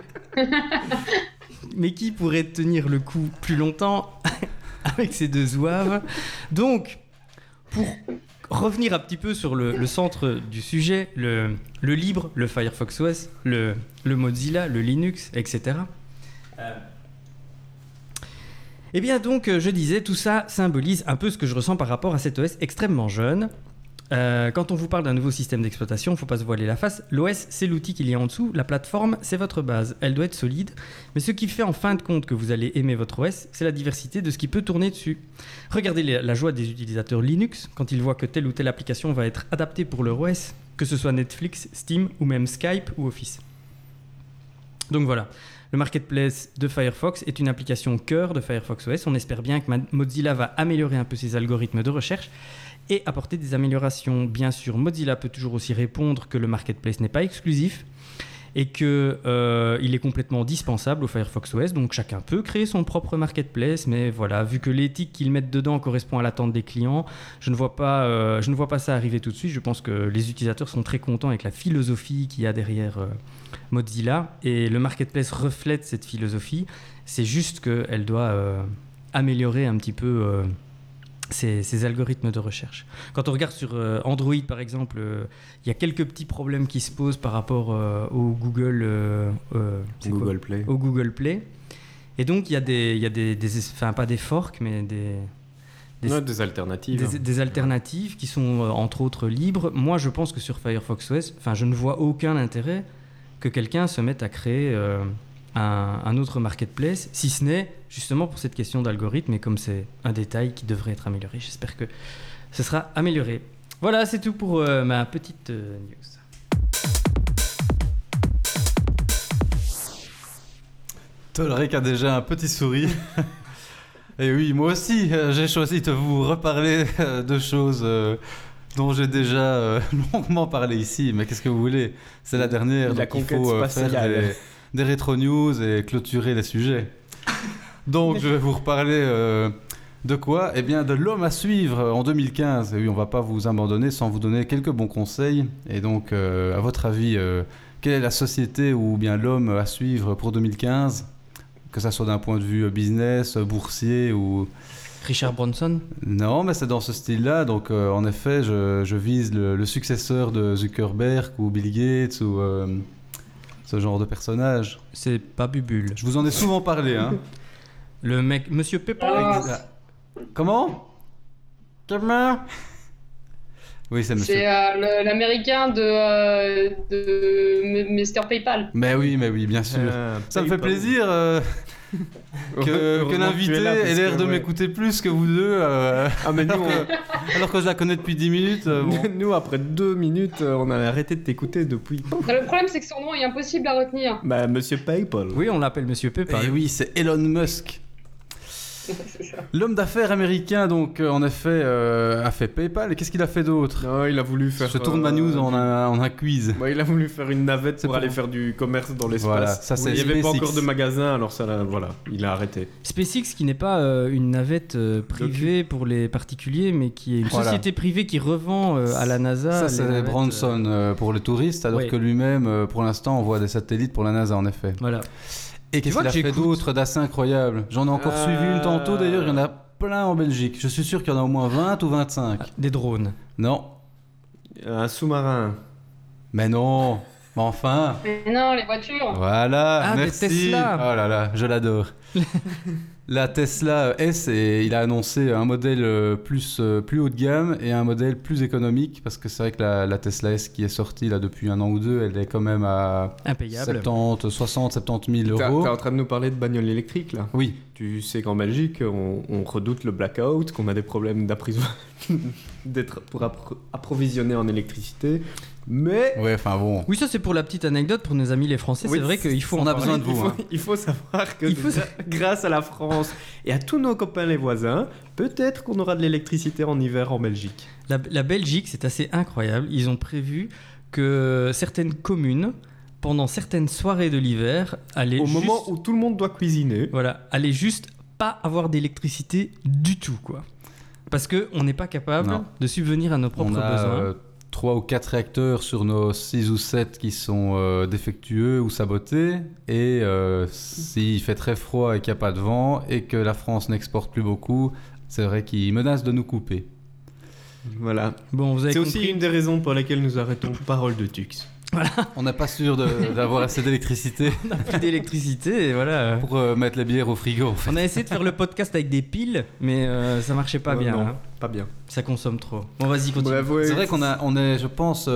[SPEAKER 2] Mais qui pourrait tenir le coup plus longtemps avec ces 2 zouaves? Donc, pour revenir un petit peu sur le centre du sujet, le libre, le Firefox OS, le Mozilla, le Linux, etc. Eh bien donc, je disais, tout ça symbolise un peu ce que je ressens par rapport à cet OS extrêmement jeune. Quand on vous parle d'un nouveau système d'exploitation, il ne faut pas se voiler la face. L'OS, c'est l'outil qu'il y a en dessous. La plateforme, c'est votre base. Elle doit être solide. Mais ce qui fait en fin de compte que vous allez aimer votre OS, c'est la diversité de ce qui peut tourner dessus. Regardez la joie des utilisateurs Linux quand ils voient que telle ou telle application va être adaptée pour leur OS, que ce soit Netflix, Steam ou même Skype ou Office. Donc voilà. Le marketplace de Firefox est une application cœur de Firefox OS. On espère bien que Mozilla va améliorer un peu ses algorithmes de recherche et apporter des améliorations. Bien sûr, Mozilla peut toujours aussi répondre que le marketplace n'est pas exclusif et qu'il est complètement dispensable au Firefox OS. Donc chacun peut créer son propre marketplace, mais voilà, vu que l'éthique qu'ils mettent dedans correspond à l'attente des clients, je ne vois pas ça arriver tout de suite. Je pense que les utilisateurs sont très contents avec la philosophie qu'il y a derrière Mozilla, et le marketplace reflète cette philosophie. C'est juste qu'elle doit améliorer un petit peu ces algorithmes de recherche. Quand on regarde sur Android par exemple, il y a quelques petits problèmes qui se posent par rapport au Google
[SPEAKER 3] Play.
[SPEAKER 2] Au Google Play, et donc il y a des enfin pas des forks mais
[SPEAKER 3] des alternatives.
[SPEAKER 2] Des alternatives qui sont entre autres libres. Moi je pense que sur Firefox OS, je ne vois aucun intérêt que quelqu'un se mette à créer un autre marketplace, si ce n'est justement pour cette question d'algorithme, et comme c'est un détail qui devrait être amélioré, j'espère que ce sera amélioré. Voilà, c'est tout pour ma petite news.
[SPEAKER 4] Tolric a déjà un petit sourire. Et oui, moi aussi, j'ai choisi de vous reparler de choses dont j'ai déjà longuement parlé ici. Mais qu'est-ce que vous voulez? C'est la dernière,
[SPEAKER 3] la
[SPEAKER 4] donc il
[SPEAKER 3] conquête
[SPEAKER 4] faut
[SPEAKER 3] spatiale.
[SPEAKER 4] faire des rétro-news et clôturer les sujets. Donc je vais vous reparler de quoi? Eh bien de l'homme à suivre en 2015. Et oui, on ne va pas vous abandonner sans vous donner quelques bons conseils. Et donc, à votre avis, quelle est la société ou bien l'homme à suivre pour 2015? Que ça soit d'un point de vue business, boursier ou...
[SPEAKER 2] Richard Branson?
[SPEAKER 4] Non, mais c'est dans ce style-là. Donc, en effet, je vise le successeur de Zuckerberg ou Bill Gates ou ce genre de personnage.
[SPEAKER 2] C'est pas Bubule.
[SPEAKER 4] Je vous en ai souvent parlé, hein.
[SPEAKER 2] Le mec, Monsieur Pepper.
[SPEAKER 4] Comment? Oui, c'est monsieur.
[SPEAKER 1] C'est l'américain de Mr. PayPal.
[SPEAKER 4] Mais oui, bien sûr. Ça me fait plaisir que l'invité ait l'air de m'écouter plus que vous deux.
[SPEAKER 3] Mais nous,
[SPEAKER 4] alors que je la connais depuis 10 minutes.
[SPEAKER 3] nous, après 2 minutes, on a arrêté de t'écouter depuis.
[SPEAKER 1] Le problème, c'est que son nom est impossible à retenir.
[SPEAKER 3] Monsieur PayPal.
[SPEAKER 2] Oui, on l'appelle Monsieur Pepper.
[SPEAKER 4] Et oui, c'est Elon Musk.
[SPEAKER 1] C'est ça.
[SPEAKER 4] L'homme d'affaires américain, donc, en effet, a fait PayPal. Et qu'est-ce qu'il a fait d'autre?
[SPEAKER 3] Non, il a voulu faire...
[SPEAKER 4] Je tourne ma news en un quiz.
[SPEAKER 3] Il a voulu faire une navette pour aller faire du commerce dans l'espace.
[SPEAKER 4] Voilà, ça c'est
[SPEAKER 3] il n'y avait pas
[SPEAKER 4] SpaceX.
[SPEAKER 3] encore de magasin, alors ça, voilà, il a arrêté.
[SPEAKER 2] SpaceX, qui n'est pas une navette privée pour les particuliers, mais qui est une société privée qui revend à la NASA.
[SPEAKER 4] Ça,
[SPEAKER 2] les
[SPEAKER 4] c'est
[SPEAKER 2] navettes,
[SPEAKER 4] Branson pour les touristes, alors
[SPEAKER 2] oui.
[SPEAKER 4] que lui-même, pour l'instant, envoie des satellites pour la NASA, en effet.
[SPEAKER 2] Voilà.
[SPEAKER 4] Et qu'est-ce qu'il a fait d'autre d'assez incroyable? J'en ai encore suivi une tantôt, d'ailleurs, il y en a plein en Belgique. Je suis sûr qu'il y en a au moins 20 ou 25.
[SPEAKER 2] Des drones.
[SPEAKER 4] Non.
[SPEAKER 3] Un sous-marin.
[SPEAKER 4] Mais non. Mais enfin.
[SPEAKER 1] Mais non, les voitures.
[SPEAKER 4] Voilà,
[SPEAKER 2] Ah,
[SPEAKER 4] merci.
[SPEAKER 2] des Tesla.
[SPEAKER 4] Oh là là, je l'adore. La Tesla S, et il a annoncé un modèle plus haut de gamme et un modèle plus économique, parce que c'est vrai que la Tesla S qui est sortie là depuis 1 an ou 2, elle est quand même à
[SPEAKER 2] Impayable.
[SPEAKER 4] 70 000 euros.
[SPEAKER 3] T'es en train de nous parler de bagnole électrique, là?
[SPEAKER 4] Oui.
[SPEAKER 3] Tu sais qu'en Belgique, on redoute le blackout, qu'on a des problèmes pour approvisionner en électricité, mais...
[SPEAKER 4] Ouais, enfin bon.
[SPEAKER 2] Oui, ça c'est pour la petite anecdote pour nos amis les Français.
[SPEAKER 3] Oui,
[SPEAKER 2] c'est vrai qu'il faut
[SPEAKER 4] on
[SPEAKER 2] en
[SPEAKER 4] a
[SPEAKER 2] parler.
[SPEAKER 4] besoin de vous.
[SPEAKER 3] Il faut savoir que grâce à la France et à tous nos copains les voisins, peut-être qu'on aura de l'électricité en hiver en Belgique.
[SPEAKER 2] La Belgique, c'est assez incroyable. Ils ont prévu que certaines communes, pendant certaines soirées de l'hiver, allaient
[SPEAKER 3] Au
[SPEAKER 2] juste...
[SPEAKER 3] moment où tout le monde doit cuisiner.
[SPEAKER 2] Voilà, allaient juste pas avoir d'électricité du tout, quoi. Parce qu'on n'est pas capable de subvenir à nos propres besoins.
[SPEAKER 4] 3 ou 4 réacteurs sur nos 6 ou 7 qui sont défectueux ou sabotés. Et s'il fait très froid et qu'il n'y a pas de vent et que la France n'exporte plus beaucoup, c'est vrai qu'ils menacent de nous couper.
[SPEAKER 3] Voilà.
[SPEAKER 2] Bon, vous avez
[SPEAKER 3] C'est
[SPEAKER 2] compris.
[SPEAKER 3] aussi une des raisons pour lesquelles nous arrêtons Parole de Tux.
[SPEAKER 4] On n'est pas sûr d'avoir assez d'électricité
[SPEAKER 2] On n'a plus d'électricité et voilà.
[SPEAKER 4] pour mettre les bières au frigo. En fait.
[SPEAKER 2] On a essayé de faire le podcast avec des piles, mais ça marchait pas bien.
[SPEAKER 3] Non,
[SPEAKER 2] Hein.
[SPEAKER 3] pas bien.
[SPEAKER 2] Ça consomme trop. Bon, vas-y, continue.
[SPEAKER 3] Bref, ouais.
[SPEAKER 4] C'est vrai on est, je pense,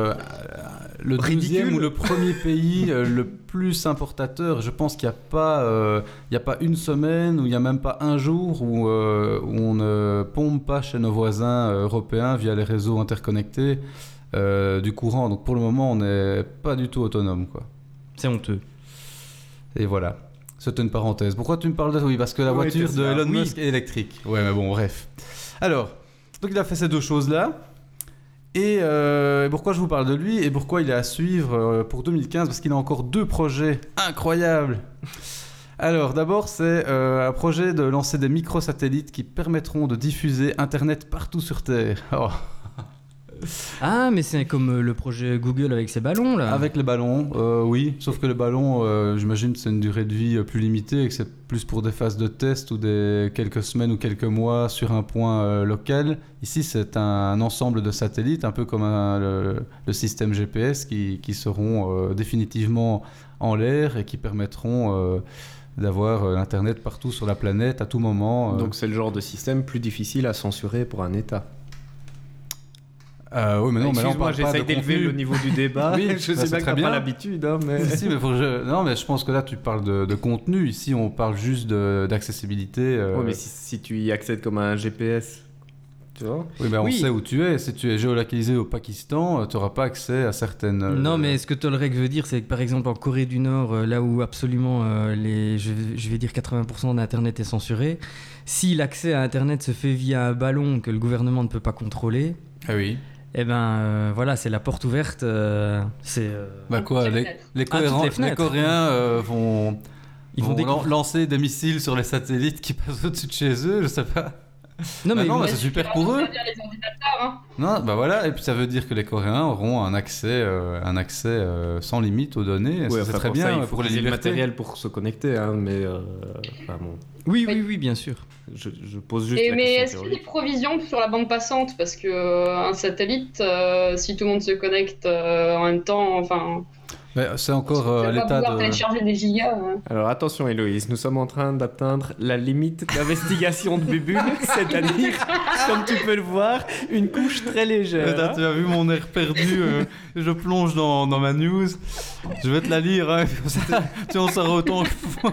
[SPEAKER 4] le
[SPEAKER 3] Ridicule.
[SPEAKER 4] 12e ou le premier pays le plus importateur. Je pense qu'il n'y a pas une semaine ou il n'y a même pas un jour où on ne pompe pas chez nos voisins européens via les réseaux interconnectés du courant. Donc pour le moment, on n'est pas du tout autonome, quoi.
[SPEAKER 2] C'est honteux.
[SPEAKER 4] Et voilà. C'était une parenthèse. Pourquoi tu me parles de... Oui, parce que la
[SPEAKER 3] Ouais,
[SPEAKER 4] voiture de
[SPEAKER 3] Tesla.
[SPEAKER 4] Elon
[SPEAKER 2] Oui.
[SPEAKER 4] Musk est électrique. Ouais, mais bon, bref. Alors, donc il a fait ces deux choses-là. Et pourquoi je vous parle de lui et pourquoi il est à suivre pour 2015? Parce qu'il a encore 2 projets incroyables. Alors, d'abord, c'est un projet de lancer des microsatellites qui permettront de diffuser Internet partout sur Terre. Oh.
[SPEAKER 2] Ah, mais c'est comme le projet Google avec ses ballons, là.
[SPEAKER 4] Avec les ballons, oui. Sauf que les ballons, j'imagine que c'est une durée de vie plus limitée et que c'est plus pour des phases de test ou des quelques semaines ou quelques mois sur un point local. Ici, c'est un ensemble de satellites, un peu comme le système GPS qui seront définitivement en l'air et qui permettront d'avoir Internet partout sur la planète à tout moment.
[SPEAKER 3] Donc c'est le genre de système plus difficile à censurer pour un État.
[SPEAKER 4] Oui, mais non, mais là on
[SPEAKER 3] Excuse-moi,
[SPEAKER 4] parle pas
[SPEAKER 3] j'essaye
[SPEAKER 4] de
[SPEAKER 3] d'élever
[SPEAKER 4] contenu.
[SPEAKER 3] le niveau du débat.
[SPEAKER 4] Oui,
[SPEAKER 3] je
[SPEAKER 4] bah,
[SPEAKER 3] sais
[SPEAKER 4] c'est
[SPEAKER 3] bien que
[SPEAKER 4] très
[SPEAKER 3] t'as
[SPEAKER 4] bien.
[SPEAKER 3] pas l'habitude, hein, mais...
[SPEAKER 4] Si, mais non, mais je pense que là tu parles de contenu. Ici, on parle juste d'accessibilité.
[SPEAKER 3] Ouais, mais si tu y accèdes comme un GPS, tu vois.
[SPEAKER 4] Oui, mais on
[SPEAKER 2] Oui.
[SPEAKER 4] sait où tu es. Si tu es géolocalisé au Pakistan, tu n'auras pas accès à certaines.
[SPEAKER 2] Non, mais ce que Tolrec veut dire, c'est que par exemple en Corée du Nord, là où absolument je vais dire 80% d'Internet est censuré, si l'accès à Internet se fait via un ballon que le gouvernement ne peut pas contrôler,
[SPEAKER 4] Ah oui.
[SPEAKER 2] eh ben voilà, c'est la porte ouverte. C'est
[SPEAKER 4] Bah quoi,
[SPEAKER 1] toutes les
[SPEAKER 4] les
[SPEAKER 2] Ah, toutes les fenêtres.
[SPEAKER 4] Coréens vont
[SPEAKER 2] ils vont découvrir.
[SPEAKER 4] lancer des missiles sur les satellites qui passent au-dessus de chez eux. Je sais pas.
[SPEAKER 2] Non, mais
[SPEAKER 4] Bah non,
[SPEAKER 2] oui,
[SPEAKER 4] mais c'est super pour eux.
[SPEAKER 1] Via les ordinateurs, hein.
[SPEAKER 4] Non, bah voilà, et puis ça veut dire que les Coréens auront un accès sans limite aux données.
[SPEAKER 3] Ouais,
[SPEAKER 4] c'est
[SPEAKER 3] enfin,
[SPEAKER 4] très
[SPEAKER 3] pour
[SPEAKER 4] bien
[SPEAKER 3] ça, il faut
[SPEAKER 4] pour les
[SPEAKER 3] qu'ils aient le
[SPEAKER 4] libertés.
[SPEAKER 3] matériel pour se connecter, hein, mais enfin, bon,
[SPEAKER 2] oui, bien sûr.
[SPEAKER 3] je pose juste la
[SPEAKER 1] Mais
[SPEAKER 3] question
[SPEAKER 1] est-ce qu'il y a
[SPEAKER 3] théorique.
[SPEAKER 1] des provisions sur la bande passante? Parce que un satellite, si tout le monde se connecte en même temps, enfin,
[SPEAKER 4] Mais c'est encore
[SPEAKER 1] tu
[SPEAKER 4] à
[SPEAKER 1] vas pas
[SPEAKER 4] l'état
[SPEAKER 1] pouvoir
[SPEAKER 4] de.
[SPEAKER 1] télécharger des gigas. Hein.
[SPEAKER 3] Alors attention Héloïse, nous sommes en train d'atteindre la limite d'investigation de Bubule, c'est-à-dire, comme tu peux le voir, une couche très légère.
[SPEAKER 4] Attends, tu as vu mon air perdu, je plonge dans ma news. Je vais te la lire, hein, tu en sauras autant que moi.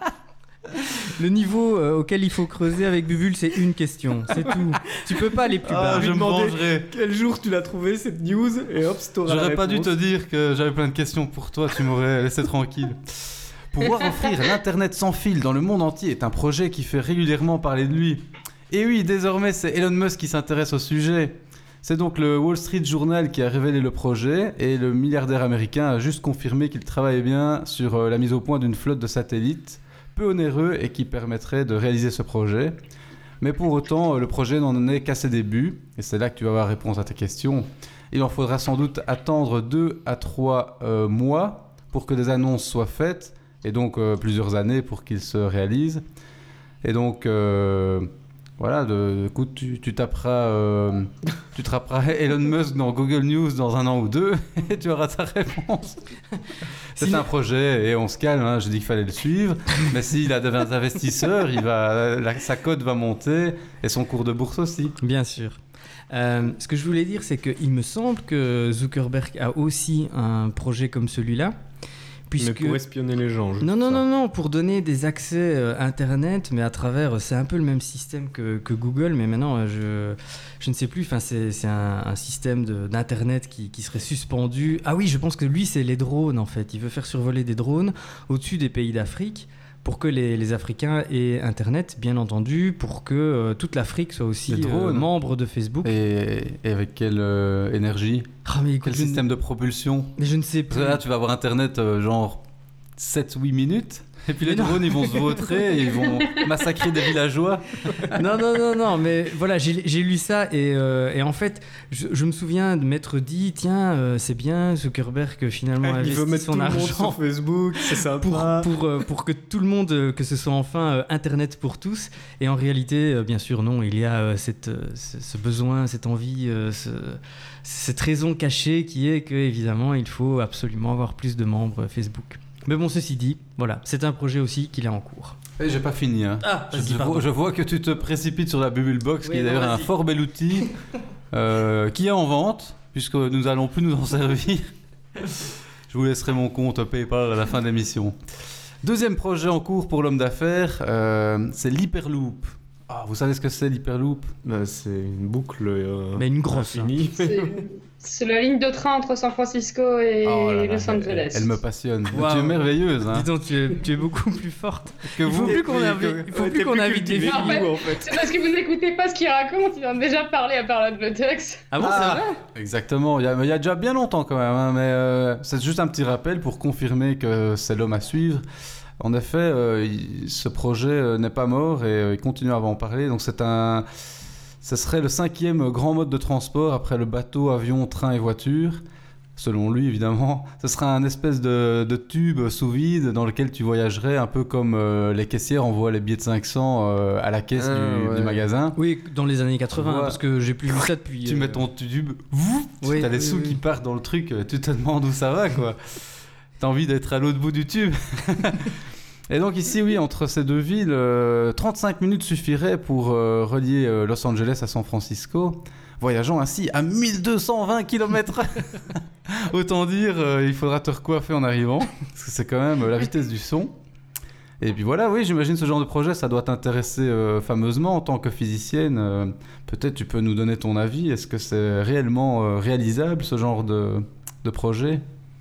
[SPEAKER 2] Le niveau auquel il faut creuser avec Bubule, c'est une question, c'est tout. Tu peux pas aller plus bas.
[SPEAKER 4] Ah, je me
[SPEAKER 3] demander-
[SPEAKER 4] vengerai.
[SPEAKER 3] Quel jour tu l'as trouvé cette news et hop, t'auras la
[SPEAKER 4] J'aurais pas dû
[SPEAKER 3] réponse.
[SPEAKER 4] te dire que j'avais plein de questions pour toi, tu m'aurais laissé tranquille. Pouvoir offrir l'Internet sans fil dans le monde entier est un projet qui fait régulièrement parler de lui. Et oui, désormais, c'est Elon Musk qui s'intéresse au sujet. C'est donc le Wall Street Journal qui a révélé le projet et le milliardaire américain a juste confirmé qu'il travaillait bien sur la mise au point d'une flotte de satellites peu onéreux et qui permettrait de réaliser ce projet. Mais pour autant, le projet n'en est qu'à ses débuts, et c'est là que tu vas avoir réponse à ta question. Il en faudra sans doute attendre 2 à 3 mois pour que des annonces soient faites, et donc plusieurs années pour qu'il se réalise. Et donc, voilà, écoute, tu taperas Elon Musk dans Google News dans 1 an ou 2, et tu auras ta réponse. C'est
[SPEAKER 2] Si-
[SPEAKER 4] un projet, et on se calme, hein, j'ai dit qu'il fallait le suivre, mais s'il a des investisseurs, sa cote va monter, et son cours de bourse aussi.
[SPEAKER 2] Bien sûr. Ce que je voulais dire, c'est qu'il me semble que Zuckerberg a aussi un projet comme celui-là.
[SPEAKER 3] Mais
[SPEAKER 2] Puisque...
[SPEAKER 3] pour espionner les gens. juste
[SPEAKER 2] Non,
[SPEAKER 3] ça.
[SPEAKER 2] non, pour donner des accès Internet, mais à travers, c'est un peu le même système que Google, mais maintenant, je ne sais plus, enfin, c'est un système d'Internet qui serait suspendu. Ah oui, je pense que lui, c'est les drones, en fait. Il veut faire survoler des drones au-dessus des pays d'Afrique pour que les Africains aient Internet, bien entendu, pour que toute l'Afrique soit aussi
[SPEAKER 4] Des drones.
[SPEAKER 2] membre de Facebook.
[SPEAKER 4] Et avec quelle énergie?
[SPEAKER 2] Ah, mais écoute,
[SPEAKER 4] Quel système de propulsion?
[SPEAKER 2] mais je ne sais
[SPEAKER 4] Parce
[SPEAKER 2] plus.
[SPEAKER 4] que là, tu vas avoir Internet genre 7-8 minutes. Et puis les drones, ils vont se vautrer et ils vont massacrer des villageois.
[SPEAKER 2] Non, mais voilà, j'ai lu ça et en fait, je me souviens de m'être dit, tiens, c'est bien, Zuckerberg finalement
[SPEAKER 3] Il veut
[SPEAKER 2] investit
[SPEAKER 3] mettre
[SPEAKER 2] son
[SPEAKER 3] tout le monde
[SPEAKER 2] argent
[SPEAKER 3] sur Facebook, c'est sympa.
[SPEAKER 2] pour que tout le monde, que ce soit enfin Internet pour tous. Et en réalité, bien sûr, non, il y a ce besoin, cette envie, cette raison cachée qui est que, évidemment, il faut absolument avoir plus de membres Facebook. Mais bon, ceci dit, voilà, c'est un projet aussi qu'il a en cours.
[SPEAKER 4] Et j'ai pas fini. Hein.
[SPEAKER 2] Ah, vas-y, pardon.
[SPEAKER 4] Je vois que tu te précipites sur la Bubble Box,
[SPEAKER 2] Oui,
[SPEAKER 4] qui est
[SPEAKER 2] non,
[SPEAKER 4] d'ailleurs un
[SPEAKER 2] vas-y.
[SPEAKER 4] fort bel outil, qui est en vente, puisque nous allons plus nous en servir. Je vous laisserai mon compte PayPal à la fin de l'émission. Deuxième projet en cours pour l'homme d'affaires, c'est l'Hyperloop. Ah, vous savez ce que c'est l'Hyperloop?
[SPEAKER 3] C'est une boucle
[SPEAKER 2] Mais une grosse.
[SPEAKER 3] infinie.
[SPEAKER 1] C'est la ligne de train entre San Francisco et
[SPEAKER 4] Oh là là,
[SPEAKER 1] Los Angeles.
[SPEAKER 4] Elle me passionne.
[SPEAKER 2] Waouh.
[SPEAKER 4] Tu es merveilleuse. Hein.
[SPEAKER 2] Dis donc, tu es beaucoup plus forte.
[SPEAKER 4] Que
[SPEAKER 2] Il faut
[SPEAKER 4] vous.
[SPEAKER 2] plus qu'on invite des filles.
[SPEAKER 1] En fait, c'est parce que vous n'écoutez pas ce qu'il raconte, il en a déjà parlé à Parole de Tux.
[SPEAKER 2] Ah bon,
[SPEAKER 4] Ah,
[SPEAKER 2] c'est vrai?
[SPEAKER 4] Exactement, il y a déjà bien longtemps quand même, hein, mais c'est juste un petit rappel pour confirmer que c'est l'homme à suivre. En effet, ce projet n'est pas mort et il continue à en parler, donc ce serait le 5e grand mode de transport après le bateau, avion, train et voiture. Selon lui, évidemment, ce sera un espèce de tube sous vide dans lequel tu voyagerais, un peu comme les caissières envoient les billets de 500 à la caisse du magasin.
[SPEAKER 2] Oui, dans les années 80,
[SPEAKER 4] Ouais.
[SPEAKER 2] parce que j'ai plus vu ça depuis...
[SPEAKER 4] Tu mets ton tube,
[SPEAKER 2] Oui,
[SPEAKER 4] t'as les
[SPEAKER 2] oui,
[SPEAKER 4] sous
[SPEAKER 2] oui.
[SPEAKER 4] qui partent dans le truc, tu te demandes où ça va, quoi. T'as envie d'être à l'autre bout du tube. Et donc ici, oui, entre ces deux villes, 35 minutes suffiraient pour relier Los Angeles à San Francisco, voyageant ainsi à 1220 km/h. Autant dire, il faudra te recoiffer en arrivant, parce que c'est quand même la vitesse du son. Et puis voilà, oui, j'imagine ce genre de projet, ça doit t'intéresser fameusement en tant que physicienne. Peut-être tu peux nous donner ton avis. Est-ce que c'est réellement réalisable, ce genre de projet?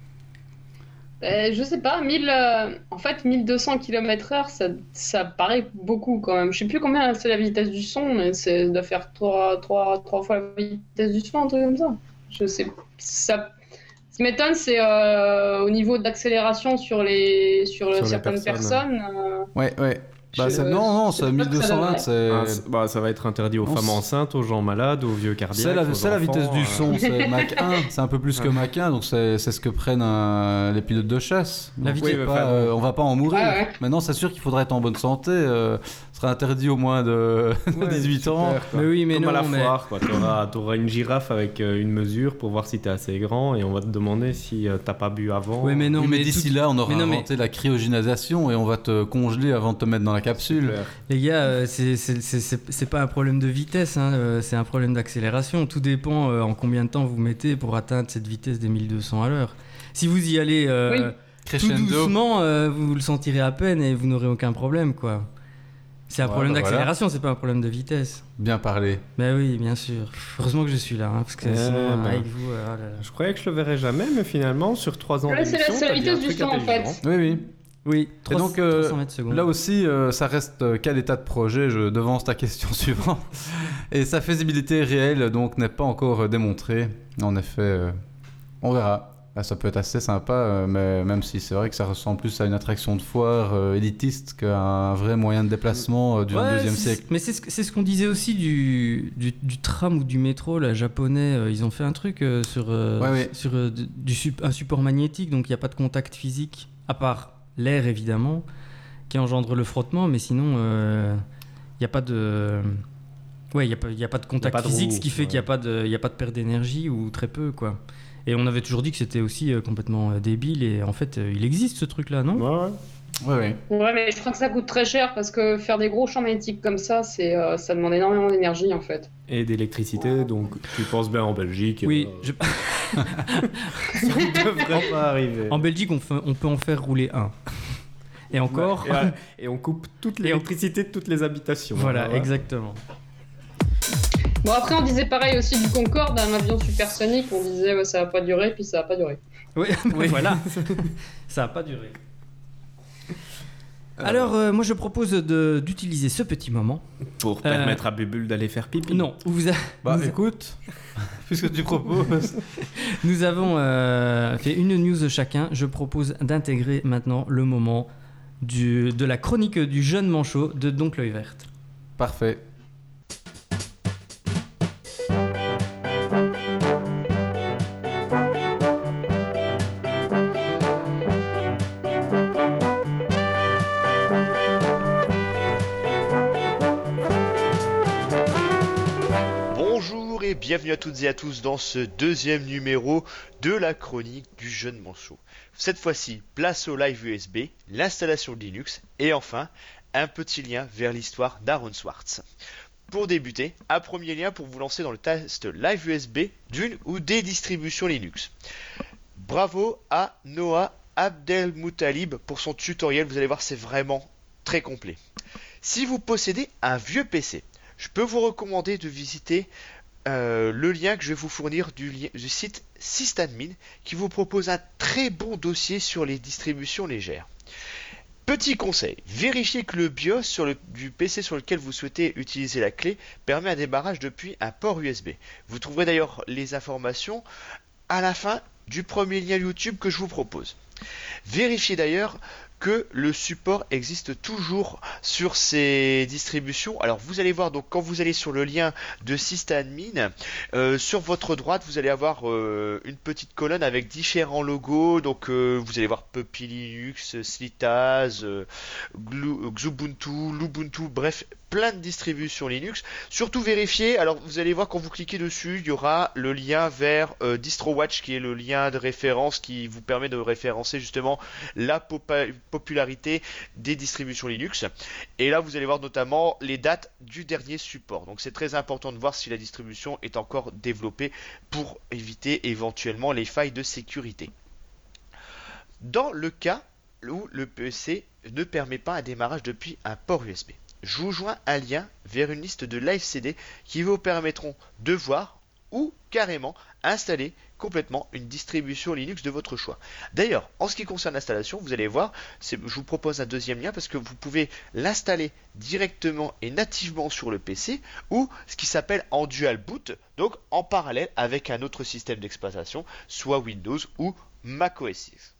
[SPEAKER 1] Je sais pas, en fait 1200 km/h, ça paraît beaucoup quand même. Je sais plus combien c'est la vitesse du son, mais ça doit faire 3 fois la vitesse du son, un truc comme ça. Je sais. Ce qui m'étonne, c'est au niveau d'accélération sur certaines personnes.
[SPEAKER 4] Ouais. Bah,
[SPEAKER 1] Je-
[SPEAKER 4] non,
[SPEAKER 1] je
[SPEAKER 4] c'est
[SPEAKER 1] sais pas ce que ça
[SPEAKER 4] 1220,
[SPEAKER 1] donnerait.
[SPEAKER 4] c'est...
[SPEAKER 3] Ça va être interdit aux
[SPEAKER 4] Non,
[SPEAKER 3] femmes
[SPEAKER 4] c'est-
[SPEAKER 3] enceintes, aux gens malades, aux vieux cardiaques.
[SPEAKER 4] C'est la
[SPEAKER 3] aux
[SPEAKER 4] vitesse
[SPEAKER 3] enfants,
[SPEAKER 4] du son, c'est Mach 1, c'est un peu plus que Mach 1, donc c'est ce que prennent les pilotes de chasse.
[SPEAKER 2] La
[SPEAKER 4] Donc,
[SPEAKER 2] vitesse-
[SPEAKER 4] c'est pas, on va pas en mourir.
[SPEAKER 1] Ouais, ouais.
[SPEAKER 4] Maintenant, c'est sûr qu'il faudrait être en bonne santé, ce sera interdit au moins de
[SPEAKER 3] Ouais,
[SPEAKER 4] 18 ans.
[SPEAKER 3] super, quoi.
[SPEAKER 2] Mais oui, mais
[SPEAKER 3] Comme
[SPEAKER 2] non,
[SPEAKER 3] à la
[SPEAKER 2] mais...
[SPEAKER 3] foire, quoi. T'auras une girafe avec une mesure pour voir si t'es assez grand et on va te demander si t'as pas bu avant.
[SPEAKER 2] Oui, mais non,
[SPEAKER 4] Oui, mais
[SPEAKER 2] mais
[SPEAKER 4] d'ici
[SPEAKER 2] tout-
[SPEAKER 4] là, on aura
[SPEAKER 2] mais non, mais-
[SPEAKER 4] inventé la cryogénisation et on va te congeler avant de te mettre dans la capsule.
[SPEAKER 3] Super.
[SPEAKER 2] Les gars, c'est pas un problème de vitesse, hein, c'est un problème d'accélération. Tout dépend en combien de temps vous mettez pour atteindre cette vitesse des 1200 à l'heure. Si vous y allez
[SPEAKER 1] Oui.
[SPEAKER 2] tout
[SPEAKER 4] Crescendo.
[SPEAKER 2] doucement, vous le sentirez à peine et vous n'aurez aucun problème, quoi. C'est un
[SPEAKER 4] Ouais,
[SPEAKER 2] problème
[SPEAKER 4] bah
[SPEAKER 2] d'accélération, c'est pas un problème de vitesse.
[SPEAKER 4] Bien parlé.
[SPEAKER 2] Mais oui, bien sûr. Heureusement que je suis là, hein, parce que sinon,
[SPEAKER 3] bah.
[SPEAKER 2] avec vous, oh là là.
[SPEAKER 3] Je croyais que je le verrais jamais, mais finalement, sur 3 ans
[SPEAKER 1] Ouais, c'est la-
[SPEAKER 3] d'émission,
[SPEAKER 1] c'est la
[SPEAKER 3] t'as dit
[SPEAKER 1] vitesse
[SPEAKER 3] un
[SPEAKER 1] du
[SPEAKER 3] truc
[SPEAKER 1] son, en fait.
[SPEAKER 3] intelligent.
[SPEAKER 4] Oui, oui.
[SPEAKER 2] Oui,
[SPEAKER 4] Et donc,
[SPEAKER 2] 300 mètres secondes.
[SPEAKER 4] Là aussi, ça reste quel état de projet? Je devance ta question suivante. Et sa faisabilité réelle, donc, n'est pas encore démontrée. En effet, on verra. Là, ça peut être assez sympa, mais même si c'est vrai que ça ressemble plus à une attraction de foire élitiste qu'à un vrai moyen de déplacement du
[SPEAKER 2] Ouais,
[SPEAKER 4] 22e
[SPEAKER 2] c'est-
[SPEAKER 4] siècle.
[SPEAKER 2] Mais c'est ce qu'on disait aussi du tram ou du métro, là, japonais. Ils ont fait un truc sur,
[SPEAKER 4] Ouais.
[SPEAKER 2] sur un support magnétique, donc il n'y a pas de contact physique, à part l'air évidemment, qui engendre le frottement, mais sinon, il n'y a pas de... Ouais, il y a pas de contact
[SPEAKER 3] pas de
[SPEAKER 2] physique,
[SPEAKER 3] roue,
[SPEAKER 2] ce qui fait
[SPEAKER 3] ouais.
[SPEAKER 2] qu'il n'y a pas de perte d'énergie, ou très peu, quoi. Et on avait toujours dit que c'était aussi complètement débile, et en fait, il existe ce truc-là, non ?
[SPEAKER 3] Ouais, ouais.
[SPEAKER 4] Ouais.
[SPEAKER 1] Ouais, mais je crois que ça coûte très cher parce que faire des gros champs magnétiques comme ça, ça demande énormément d'énergie en fait.
[SPEAKER 3] Et d'électricité, donc tu penses bien en Belgique.
[SPEAKER 2] Oui,
[SPEAKER 3] ça ne devrait pas arriver.
[SPEAKER 2] en Belgique, on peut en faire rouler un. Et encore...
[SPEAKER 3] Ouais, et on coupe toute l'électricité de toutes les habitations.
[SPEAKER 2] Voilà,
[SPEAKER 3] Alors, ouais.
[SPEAKER 2] exactement.
[SPEAKER 1] Bon, après, on disait pareil aussi du Concorde, un avion supersonique. On disait ouais, ça va pas durer, puis ça va pas durer.
[SPEAKER 2] Oui, voilà. Ça n'a pas duré. Alors, moi je propose d'utiliser ce petit moment.
[SPEAKER 3] Pour permettre à Bubule d'aller faire pipi.
[SPEAKER 2] Non,
[SPEAKER 4] Écoute, puisque tu proposes.
[SPEAKER 2] Nous avons fait une news chacun. Je propose d'intégrer maintenant le moment de la chronique du jeune manchot de Don L'Œil Verte.
[SPEAKER 4] Parfait.
[SPEAKER 5] Bonjour et bienvenue à toutes et à tous dans ce deuxième numéro de la chronique du jeune manchot. Cette fois-ci, place au live USB, l'installation de Linux et enfin, un petit lien vers l'histoire d'Aaron Swartz. Pour débuter, un premier lien pour vous lancer dans le test live USB d'une ou des distributions Linux. Bravo à Noah Abdelmoutalib pour son tutoriel, vous allez voir c'est vraiment très complet. Si vous possédez un vieux PC, je peux vous recommander de visiter le lien que je vais vous fournir du site Systadmin qui vous propose un très bon dossier sur les distributions légères. Petit conseil, vérifiez que le BIOS du PC sur lequel vous souhaitez utiliser la clé permet un démarrage depuis un port USB. Vous trouverez d'ailleurs les informations à la fin du premier lien YouTube que je vous propose. Vérifiez d'ailleurs que le support existe toujours sur ces distributions. Alors vous allez voir, donc quand vous allez sur le lien de Systadmin, sur votre droite vous allez avoir une petite colonne avec différents logos. Donc vous allez voir Puppy Linux, Slittaz, Xubuntu, Lubuntu, bref plein de distributions Linux. Surtout vérifiez, alors vous allez voir quand vous cliquez dessus, il y aura le lien vers DistroWatch qui est le lien de référence qui vous permet de référencer justement la popularité des distributions Linux. Et là vous allez voir notamment les dates du dernier support. Donc c'est très important de voir si la distribution est encore développée pour éviter éventuellement les failles de sécurité. Dans le cas où le PC ne permet pas un démarrage depuis un port USB, je vous joins un lien vers une liste de live CD qui vous permettront de voir ou carrément installer complètement une distribution Linux de votre choix. D'ailleurs, en ce qui concerne l'installation, vous allez voir, je vous propose un deuxième lien parce que vous pouvez l'installer directement et nativement sur le PC ou ce qui s'appelle en dual boot, donc en parallèle avec un autre système d'exploitation, soit Windows ou Mac OS X.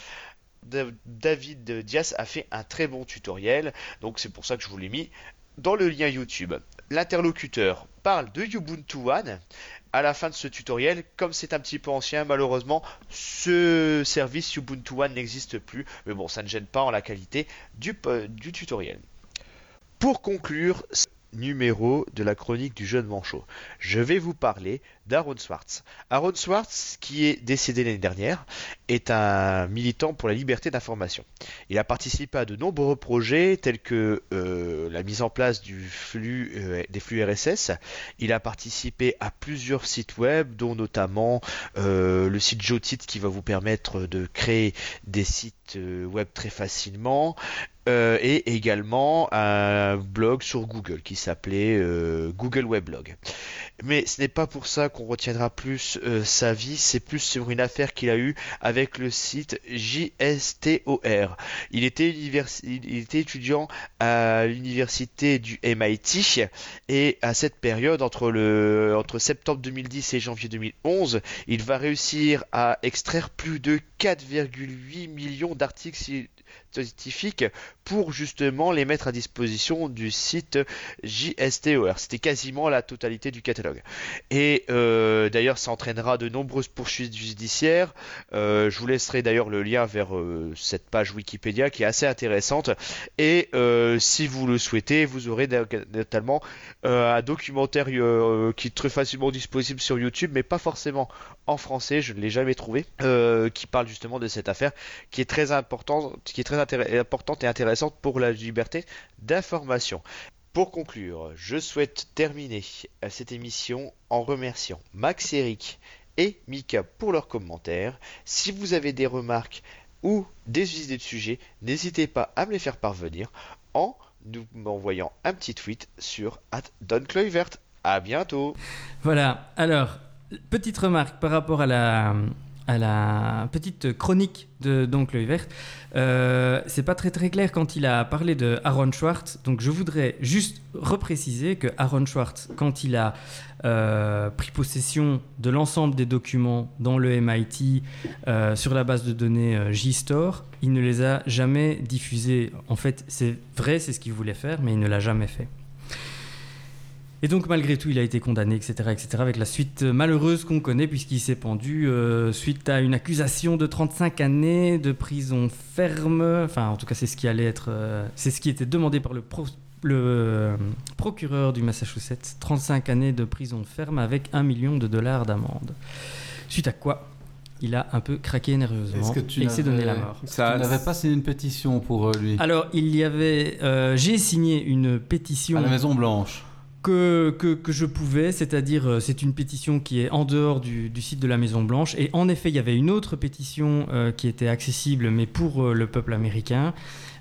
[SPEAKER 5] David Dias a fait un très bon tutoriel, donc c'est pour ça que je vous l'ai mis dans le lien YouTube. L'interlocuteur parle de Ubuntu One. À la fin de ce tutoriel, comme c'est un petit peu ancien, malheureusement, ce service Ubuntu One n'existe plus. Mais bon, ça ne gêne pas en la qualité du tutoriel. Pour conclure ce numéro de la chronique du jeune manchot, je vais vous parler d'Aaron Swartz. Aaron Swartz, qui est décédé l'année dernière, est un militant pour la liberté d'information. Il a participé à de nombreux projets tels que la mise en place des flux RSS. Il a participé à plusieurs sites web, dont notamment le site Jotit qui va vous permettre de créer des sites web très facilement. Et également un blog sur Google qui s'appelait Google Weblog. Mais ce n'est pas pour ça qu'on retiendra plus sa vie, c'est plus sur une affaire qu'il a eue avec le site JSTOR. Il était étudiant à l'université du MIT et à cette période, entre septembre 2010 et janvier 2011, il va réussir à extraire plus de 4,8 millions d'articles scientifiques pour justement les mettre à disposition du site JSTOR. C'était quasiment la totalité du catalogue. Et d'ailleurs, ça entraînera de nombreuses poursuites judiciaires. Je vous laisserai d'ailleurs le lien vers cette page Wikipédia qui est assez intéressante. Et si vous le souhaitez, vous aurez notamment un documentaire qui est très facilement disponible sur YouTube, mais pas forcément en français, je ne l'ai jamais trouvé, qui parle justement de cette affaire qui est très importante, importante et intéressante pour la liberté d'information. Pour conclure, je souhaite terminer cette émission en remerciant Max, Eric et Mika pour leurs commentaires. Si vous avez des remarques ou des idées de sujets, n'hésitez pas à me les faire parvenir en m'envoyant un petit tweet sur @DonCloyvert. À bientôt.
[SPEAKER 2] Voilà, alors, petite remarque par rapport à à la petite chronique d'Oncle Hubert. C'est pas très très clair quand il a parlé de Aaron Swartz. Donc je voudrais juste repréciser que Aaron Swartz, quand il a pris possession de l'ensemble des documents dans le MIT sur la base de données JSTOR, il ne les a jamais diffusés. En fait, c'est vrai, c'est ce qu'il voulait faire, mais il ne l'a jamais fait. Et donc, malgré tout, il a été condamné, etc., avec la suite malheureuse qu'on connaît, puisqu'il s'est pendu suite à une accusation de 35 années de prison ferme. Enfin, en tout cas, c'est ce qui allait être... c'est ce qui était demandé par le procureur du Massachusetts. 35 années de prison ferme avec $1 million d'amende. Suite à quoi il a un peu craqué nerveusement et il s'est donné la mort.
[SPEAKER 4] Tu n'avais pas signé une pétition pour lui?
[SPEAKER 2] Alors, il y avait... j'ai signé une pétition...
[SPEAKER 4] À la Maison-Blanche.
[SPEAKER 2] Que je pouvais, c'est-à-dire c'est une pétition qui est en dehors du site de la Maison-Blanche. Et en effet, il y avait une autre pétition qui était accessible, mais pour le peuple américain.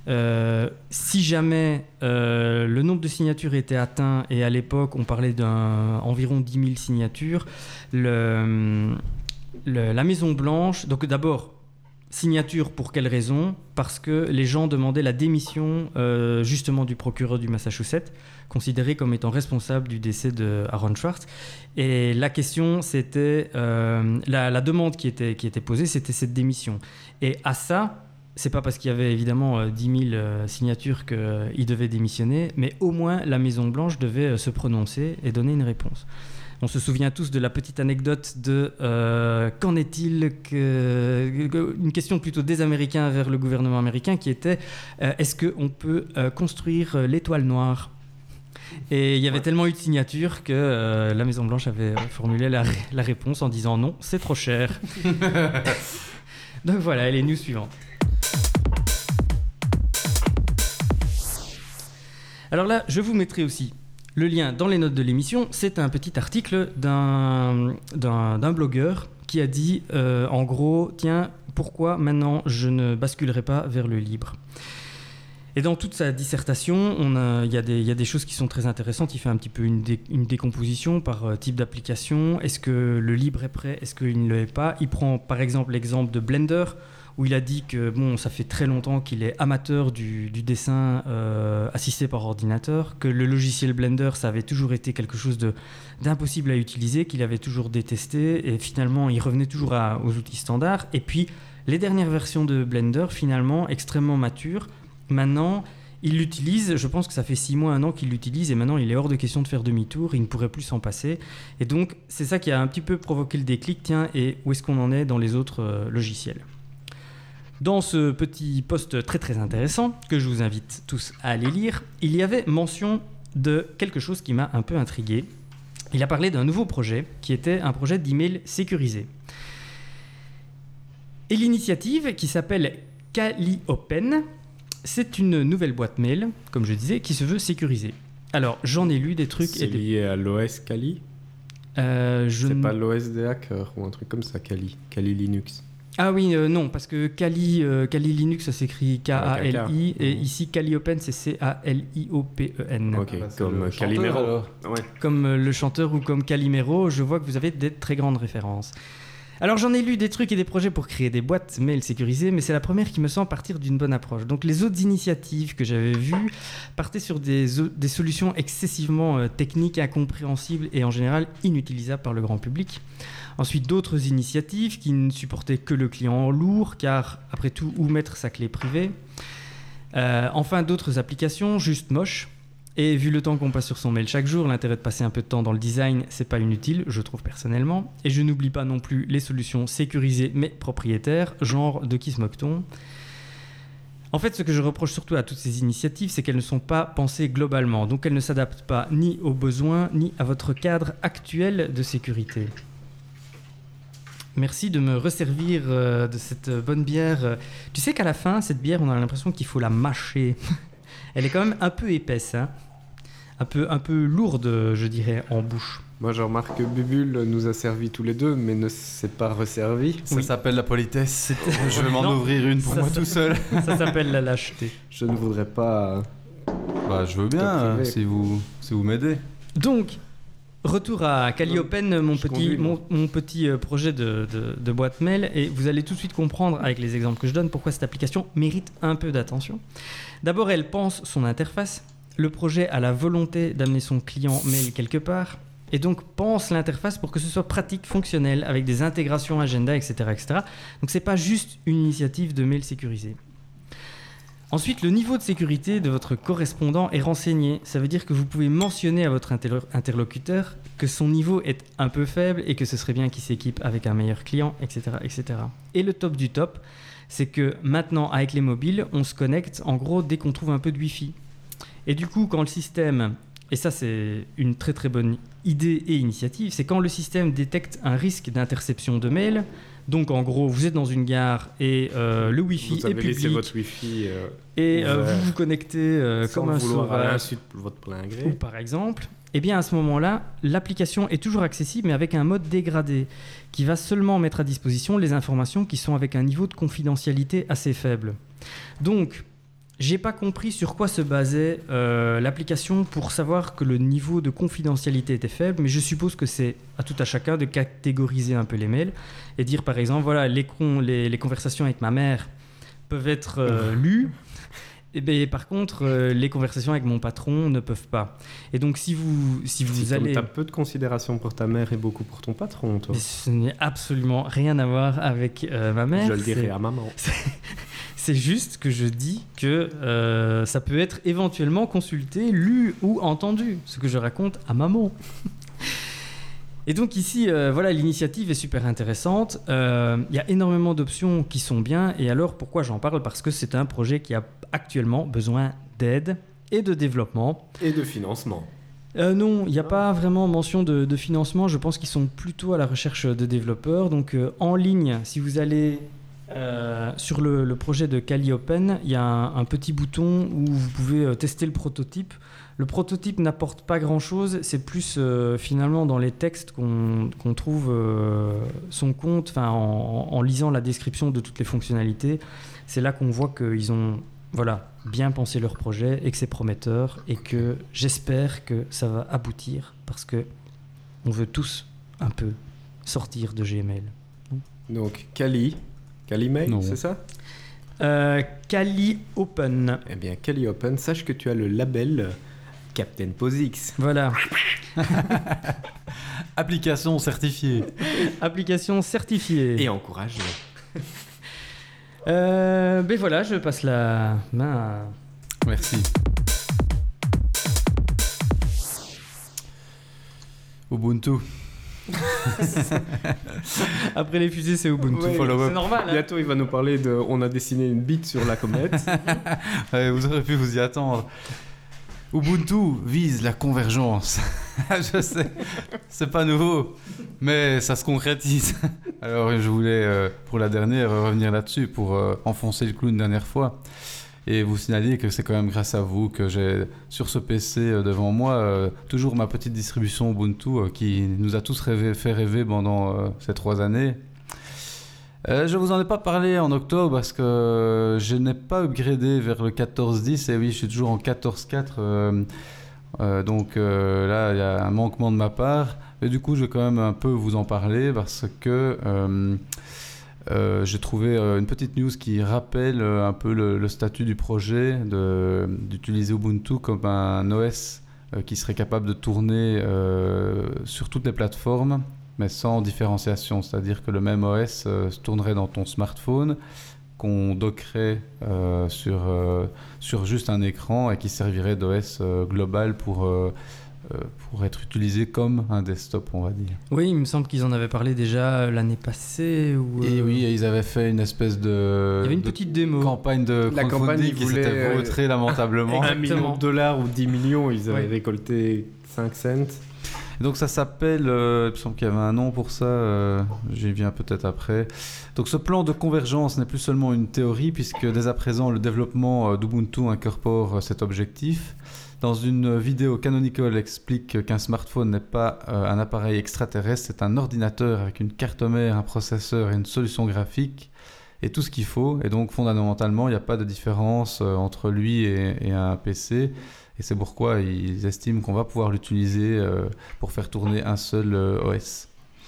[SPEAKER 2] Si jamais le nombre de signatures était atteint, et à l'époque on parlait d'environ 10 000 signatures, la Maison-Blanche, donc d'abord, signature pour quelle raison? Parce que les gens demandaient la démission justement du procureur du Massachusetts, considéré comme étant responsable du décès de Aaron Swartz. Et la question, c'était... la demande qui était posée, c'était cette démission. Et à ça, c'est pas parce qu'il y avait évidemment 10 000 signatures qu'il devait démissionner, mais au moins la Maison-Blanche devait se prononcer et donner une réponse. On se souvient tous de la petite anecdote de qu'en est-il une question plutôt des Américains vers le gouvernement américain qui était est-ce qu'on peut construire l'étoile noire? Et il y avait tellement eu de signatures que la Maison-Blanche avait formulé la réponse en disant non, c'est trop cher. Donc voilà, les news suivantes. Alors là, je vous mettrai aussi le lien dans les notes de l'émission. C'est un petit article d'un blogueur qui a dit, en gros, tiens, pourquoi maintenant je ne basculerai pas vers le libre? Et dans toute sa dissertation, il y a des choses qui sont très intéressantes. Il fait un petit peu une décomposition par type d'application. Est-ce que le libre est prêt? Est-ce qu'il ne l'est pas? Il prend par exemple l'exemple de Blender, où il a dit que bon, ça fait très longtemps qu'il est amateur du dessin assisté par ordinateur, que le logiciel Blender, ça avait toujours été quelque chose d'impossible à utiliser, qu'il avait toujours détesté, et finalement, il revenait toujours aux outils standards. Et puis, les dernières versions de Blender, finalement, extrêmement matures. Maintenant, il l'utilise, je pense que ça fait 6 mois, 1 an qu'il l'utilise, et maintenant il est hors de question de faire demi-tour, il ne pourrait plus s'en passer. Et donc, c'est ça qui a un petit peu provoqué le déclic, tiens, et où est-ce qu'on en est dans les autres logiciels? Dans ce petit post très très intéressant, que je vous invite tous à aller lire, il y avait mention de quelque chose qui m'a un peu intrigué. Il a parlé d'un nouveau projet, qui était un projet d'email sécurisé. Et l'initiative, qui s'appelle Calliopen, c'est une nouvelle boîte mail, comme je disais, qui se veut sécurisée. Alors, j'en ai lu des trucs...
[SPEAKER 3] C'est lié à l'OS Kali? C'est pas l'OS des hackers ou un truc comme ça, Kali Linux.
[SPEAKER 2] Ah oui, non, parce que Kali Linux, ça s'écrit K-A-L-I, et ici Calliopen, c'est C-A-L-I-O-P-E-N.
[SPEAKER 3] Ok, comme Calimero. Ouais.
[SPEAKER 2] Comme le chanteur ou comme Calimero, je vois que vous avez des très grandes références. Alors j'en ai lu des trucs et des projets pour créer des boîtes mail sécurisées, mais c'est la première qui me semble partir d'une bonne approche. Donc les autres initiatives que j'avais vues partaient sur des solutions excessivement techniques, incompréhensibles et en général inutilisables par le grand public. Ensuite d'autres initiatives qui ne supportaient que le client lourd, car après tout, où mettre sa clé privée. Enfin d'autres applications juste moches. Et vu le temps qu'on passe sur son mail chaque jour, l'intérêt de passer un peu de temps dans le design, c'est pas inutile, je trouve personnellement. Et je n'oublie pas non plus les solutions sécurisées mais propriétaires, genre de qui se moque-t-on ? En fait, ce que je reproche surtout à toutes ces initiatives, c'est qu'elles ne sont pas pensées globalement, donc elles ne s'adaptent pas ni aux besoins, ni à votre cadre actuel de sécurité. Merci de me resservir de cette bonne bière. Tu sais qu'à la fin, cette bière, on a l'impression qu'il faut la mâcher. Elle est quand même un peu épaisse, hein, un peu lourde, je dirais, en bouche.
[SPEAKER 3] Moi, je remarque que Bubule nous a servi tous les deux, mais ne s'est pas resservi.
[SPEAKER 4] Ça s'appelle la politesse. Je vais m'en ouvrir une pour moi tout seul.
[SPEAKER 2] Ça s'appelle la lâcheté.
[SPEAKER 3] Je ne voudrais pas...
[SPEAKER 4] Bah, je veux bien, si vous m'aidez.
[SPEAKER 2] Donc, Retour à Calliopen, mon
[SPEAKER 3] conduis, moi.
[SPEAKER 2] petit projet de boîte mail, et vous allez tout de suite comprendre avec les exemples que je donne pourquoi cette application mérite un peu d'attention. D'abord, elle pense son interface. Le projet a la volonté d'amener son client mail quelque part, et donc pense l'interface pour que ce soit pratique, fonctionnel, avec des intégrations, agenda, etc. etc. Donc c'est pas juste une initiative de mail sécurisé. Ensuite, le niveau de sécurité de votre correspondant est renseigné. Ça veut dire que vous pouvez mentionner à votre interlocuteur que son niveau est un peu faible et que ce serait bien qu'il s'équipe avec un meilleur client, etc., etc. Et le top du top, c'est que maintenant, avec les mobiles, on se connecte en gros dès qu'on trouve un peu de Wi-Fi. Et du coup, quand le système, et ça c'est une très très bonne idée et initiative, c'est quand le système détecte un risque d'interception de mail. Donc en gros, vous êtes dans une gare et le Wi-Fi
[SPEAKER 3] Vous
[SPEAKER 2] est
[SPEAKER 3] avez laissé
[SPEAKER 2] public
[SPEAKER 3] votre Wi-Fi
[SPEAKER 2] et
[SPEAKER 3] ouvert,
[SPEAKER 2] vous vous connectez
[SPEAKER 3] sans
[SPEAKER 2] comme un
[SPEAKER 3] vouloir à
[SPEAKER 2] sauvage,
[SPEAKER 3] l'insu de votre plein gré.
[SPEAKER 2] ou par exemple, eh bien à ce moment-là, l'application est toujours accessible mais avec un mode dégradé qui va seulement mettre à disposition les informations qui sont avec un niveau de confidentialité assez faible. Donc, j'ai pas compris sur quoi se basait l'application pour savoir que le niveau de confidentialité était faible, mais je suppose que c'est à tout à chacun de catégoriser un peu les mails et dire par exemple, voilà, les conversations avec ma mère peuvent être lues, et bien, par contre, les conversations avec mon patron ne peuvent pas. Et donc, si vous allez...
[SPEAKER 3] Tu as peu de considération pour ta mère et beaucoup pour ton patron, toi.
[SPEAKER 2] Mais ce n'est absolument rien à voir avec ma mère.
[SPEAKER 3] Je le dirai à maman.
[SPEAKER 2] C'est juste que je dis que ça peut être éventuellement consulté, lu ou entendu, ce que je raconte à maman. Et donc ici, voilà, l'initiative est super intéressante. Il y a énormément d'options qui sont bien. Et alors, pourquoi j'en parle ? Parce que c'est un projet qui a actuellement besoin d'aide et de développement.
[SPEAKER 3] Et de financement.
[SPEAKER 2] Non, il n'y a pas vraiment mention de financement. Je pense qu'ils sont plutôt à la recherche de développeurs. Donc en ligne, si vous allez sur le projet de Calliopen, il y a un petit bouton où vous pouvez tester le prototype. Le prototype n'apporte pas grand-chose. C'est plus finalement dans les textes qu'on trouve son compte, en lisant la description de toutes les fonctionnalités. C'est là qu'on voit qu'ils ont bien pensé leur projet et que c'est prometteur et que j'espère que ça va aboutir parce que on veut tous un peu sortir de Gmail.
[SPEAKER 3] Donc, Calimail, c'est ça ?
[SPEAKER 2] Calliopen.
[SPEAKER 3] Eh bien, Calliopen, sache que tu as le label Captain POSIX.
[SPEAKER 2] Voilà.
[SPEAKER 4] Application certifiée.
[SPEAKER 2] Application certifiée.
[SPEAKER 3] Et encouragée.
[SPEAKER 2] Ben voilà, je passe la main à...
[SPEAKER 4] Merci. Ubuntu.
[SPEAKER 2] Après les fusées, c'est Ubuntu.
[SPEAKER 3] Ouais,
[SPEAKER 2] c'est normal. Hein.
[SPEAKER 3] Bientôt, il va nous parler de... On a dessiné une bite sur la comète.
[SPEAKER 4] Ouais, vous aurez pu vous y attendre. Ubuntu vise la convergence. Je sais, c'est pas nouveau, mais ça se concrétise. Alors je voulais, pour la dernière, revenir là-dessus pour enfoncer le clou une dernière fois. Et vous signaler que c'est quand même grâce à vous que j'ai sur ce PC devant moi toujours ma petite distribution Ubuntu qui nous a tous fait rêver pendant ces 3 années. Je vous en ai pas parlé en octobre parce que je n'ai pas upgradé vers le 14.10 et oui, je suis toujours en 14.4. Donc là, il y a un manquement de ma part. Et du coup, je vais quand même un peu vous en parler parce que j'ai trouvé une petite news qui rappelle un peu le statut du projet d'utiliser Ubuntu comme un OS qui serait capable de tourner sur toutes les plateformes, mais sans différenciation. C'est-à-dire que le même OS se tournerait dans ton smartphone, qu'on dockerait sur juste un écran et qui servirait d'OS global pour être utilisé comme un desktop, on va dire.
[SPEAKER 2] Oui, il me semble qu'ils en avaient parlé déjà l'année passée.
[SPEAKER 4] Et oui, ils avaient fait une espèce de...
[SPEAKER 2] Il y avait une petite démo.
[SPEAKER 4] Campagne de crowdfunding qui s'était vautrée lamentablement.
[SPEAKER 3] 1 million de dollars ou 10 millions, ils avaient récolté 5 cents.
[SPEAKER 4] Donc ça s'appelle, il me semble qu'il y avait un nom pour ça, j'y viens peut-être après. Donc ce plan de convergence n'est plus seulement une théorie puisque dès à présent le développement d'Ubuntu incorpore cet objectif. Dans une vidéo, Canonical explique qu'un smartphone n'est pas un appareil extraterrestre, c'est un ordinateur avec une carte mère, un processeur et une solution graphique et tout ce qu'il faut. Et donc fondamentalement, il n'y a pas de différence entre lui et un PC. Et c'est pourquoi ils estiment qu'on va pouvoir l'utiliser pour faire tourner un seul OS.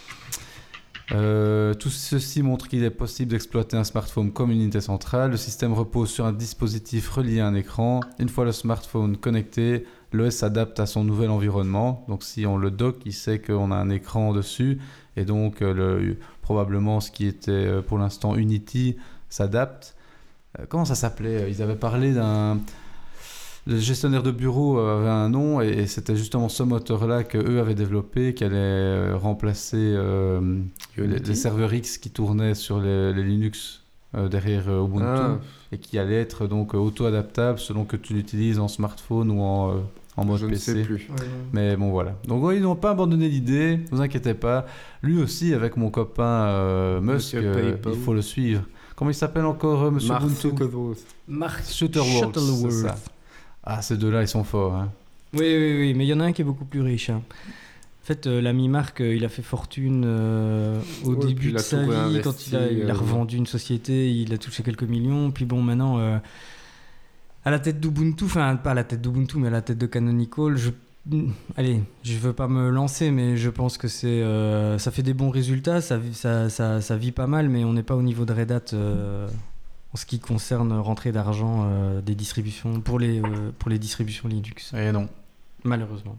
[SPEAKER 4] Tout ceci montre qu'il est possible d'exploiter un smartphone comme une unité centrale. Le système repose sur un dispositif relié à un écran. Une fois le smartphone connecté, l'OS s'adapte à son nouvel environnement. Donc si on le dock, il sait qu'on a un écran dessus. Et donc probablement ce qui était pour l'instant Unity s'adapte. Comment ça s'appelait ? Ils avaient parlé d'un... Le gestionnaire de bureau avait un nom et c'était justement ce moteur-là qu'eux avaient développé qui allait remplacer les serveurs X qui tournaient sur les Linux derrière Ubuntu et qui allait être donc auto-adaptable selon que tu l'utilises en smartphone ou en mode
[SPEAKER 3] Je
[SPEAKER 4] PC.
[SPEAKER 3] ne sais plus.
[SPEAKER 2] Ouais.
[SPEAKER 4] Mais bon voilà. Donc ils n'ont pas abandonné l'idée, ne vous inquiétez pas. Lui aussi avec mon copain Musk,
[SPEAKER 3] Monsieur PayPal.
[SPEAKER 4] il faut le suivre. Comment il s'appelle encore Monsieur
[SPEAKER 3] Mark
[SPEAKER 4] Ubuntu
[SPEAKER 3] Zuckerberg.
[SPEAKER 2] Mark
[SPEAKER 4] Shuttleworth, c'est ça. Ah, ces deux-là, ils sont forts. Hein.
[SPEAKER 2] Oui, mais il y en a un qui est beaucoup plus riche. Hein. En fait, l'ami Marc, il a fait fortune au
[SPEAKER 3] Ouais,
[SPEAKER 2] début
[SPEAKER 3] puis il
[SPEAKER 2] de
[SPEAKER 3] a
[SPEAKER 2] sa
[SPEAKER 3] tout
[SPEAKER 2] vie,
[SPEAKER 3] réinvesti,
[SPEAKER 2] quand il a revendu une société, il a touché quelques millions. Puis bon, maintenant, à la tête d'Ubuntu, enfin, pas à la tête d'Ubuntu, mais à la tête de Canonical, allez, je veux pas me lancer, mais je pense que ça fait des bons résultats, ça vit pas mal, mais on n'est pas au niveau de Red Hat en ce qui concerne rentrée d'argent des distributions pour les distributions Linux,
[SPEAKER 4] Et non.
[SPEAKER 2] malheureusement.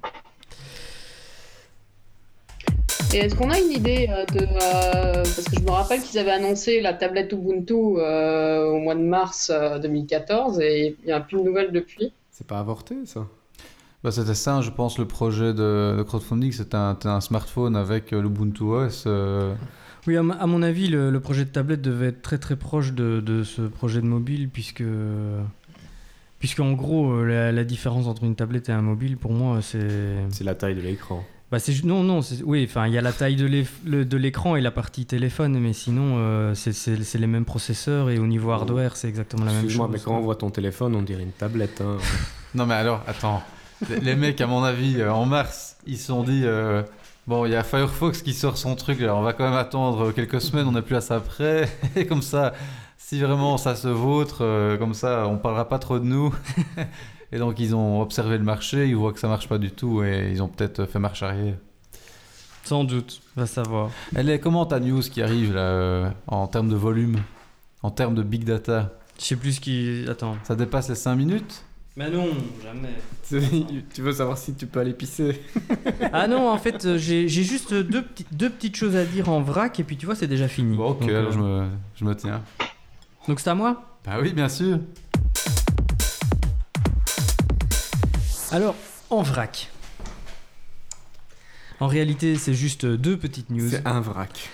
[SPEAKER 1] Et est-ce qu'on a une idée parce que je me rappelle qu'ils avaient annoncé la tablette Ubuntu au mois de mars 2014 et il n'y a plus de nouvelles depuis.
[SPEAKER 3] C'est pas avorté, ça?
[SPEAKER 4] Bah, c'était ça, je pense, le projet de crowdfunding, c'était un smartphone avec l'Ubuntu OS.
[SPEAKER 2] Oui, à mon avis, le projet de tablette devait être très très proche de ce projet de mobile, puisque en gros, la différence entre une tablette et un mobile, pour moi,
[SPEAKER 3] C'est la taille de l'écran.
[SPEAKER 2] bah, oui, enfin, il y a la taille de l'écran et la partie téléphone, mais sinon, c'est les mêmes processeurs et au niveau hardware, c'est exactement la même chose.
[SPEAKER 3] Excuse-moi, mais quand on voit ton téléphone, on dirait une tablette. Hein.
[SPEAKER 4] Non mais alors, attends. Les mecs, à mon avis, en mars, ils se sont dit... Bon, il y a Firefox qui sort son truc, alors on va quand même attendre quelques semaines, on n'est plus à ça près. Et comme ça, si vraiment ça se vautre, comme ça, on parlera pas trop de nous. Et donc, ils ont observé le marché, ils voient que ça marche pas du tout et ils ont peut-être fait marche arrière.
[SPEAKER 2] Sans doute, va savoir.
[SPEAKER 4] Elle est comment ta news qui arrive là, en termes de volume, en termes de big data?
[SPEAKER 2] Je sais plus ce qui... Attends.
[SPEAKER 4] Ça dépasse les 5 minutes?
[SPEAKER 2] Mais non, jamais.
[SPEAKER 3] Tu veux savoir si tu peux aller pisser?
[SPEAKER 2] Ah non, en fait, j'ai juste deux petites choses à dire en vrac, et puis tu vois, c'est déjà fini.
[SPEAKER 4] Bon, ok,
[SPEAKER 2] Donc,
[SPEAKER 4] alors je me tiens.
[SPEAKER 2] donc c'est à moi?
[SPEAKER 4] Bah oui, bien sûr.
[SPEAKER 2] Alors, en vrac. En réalité, c'est juste deux petites news.
[SPEAKER 3] C'est un vrac.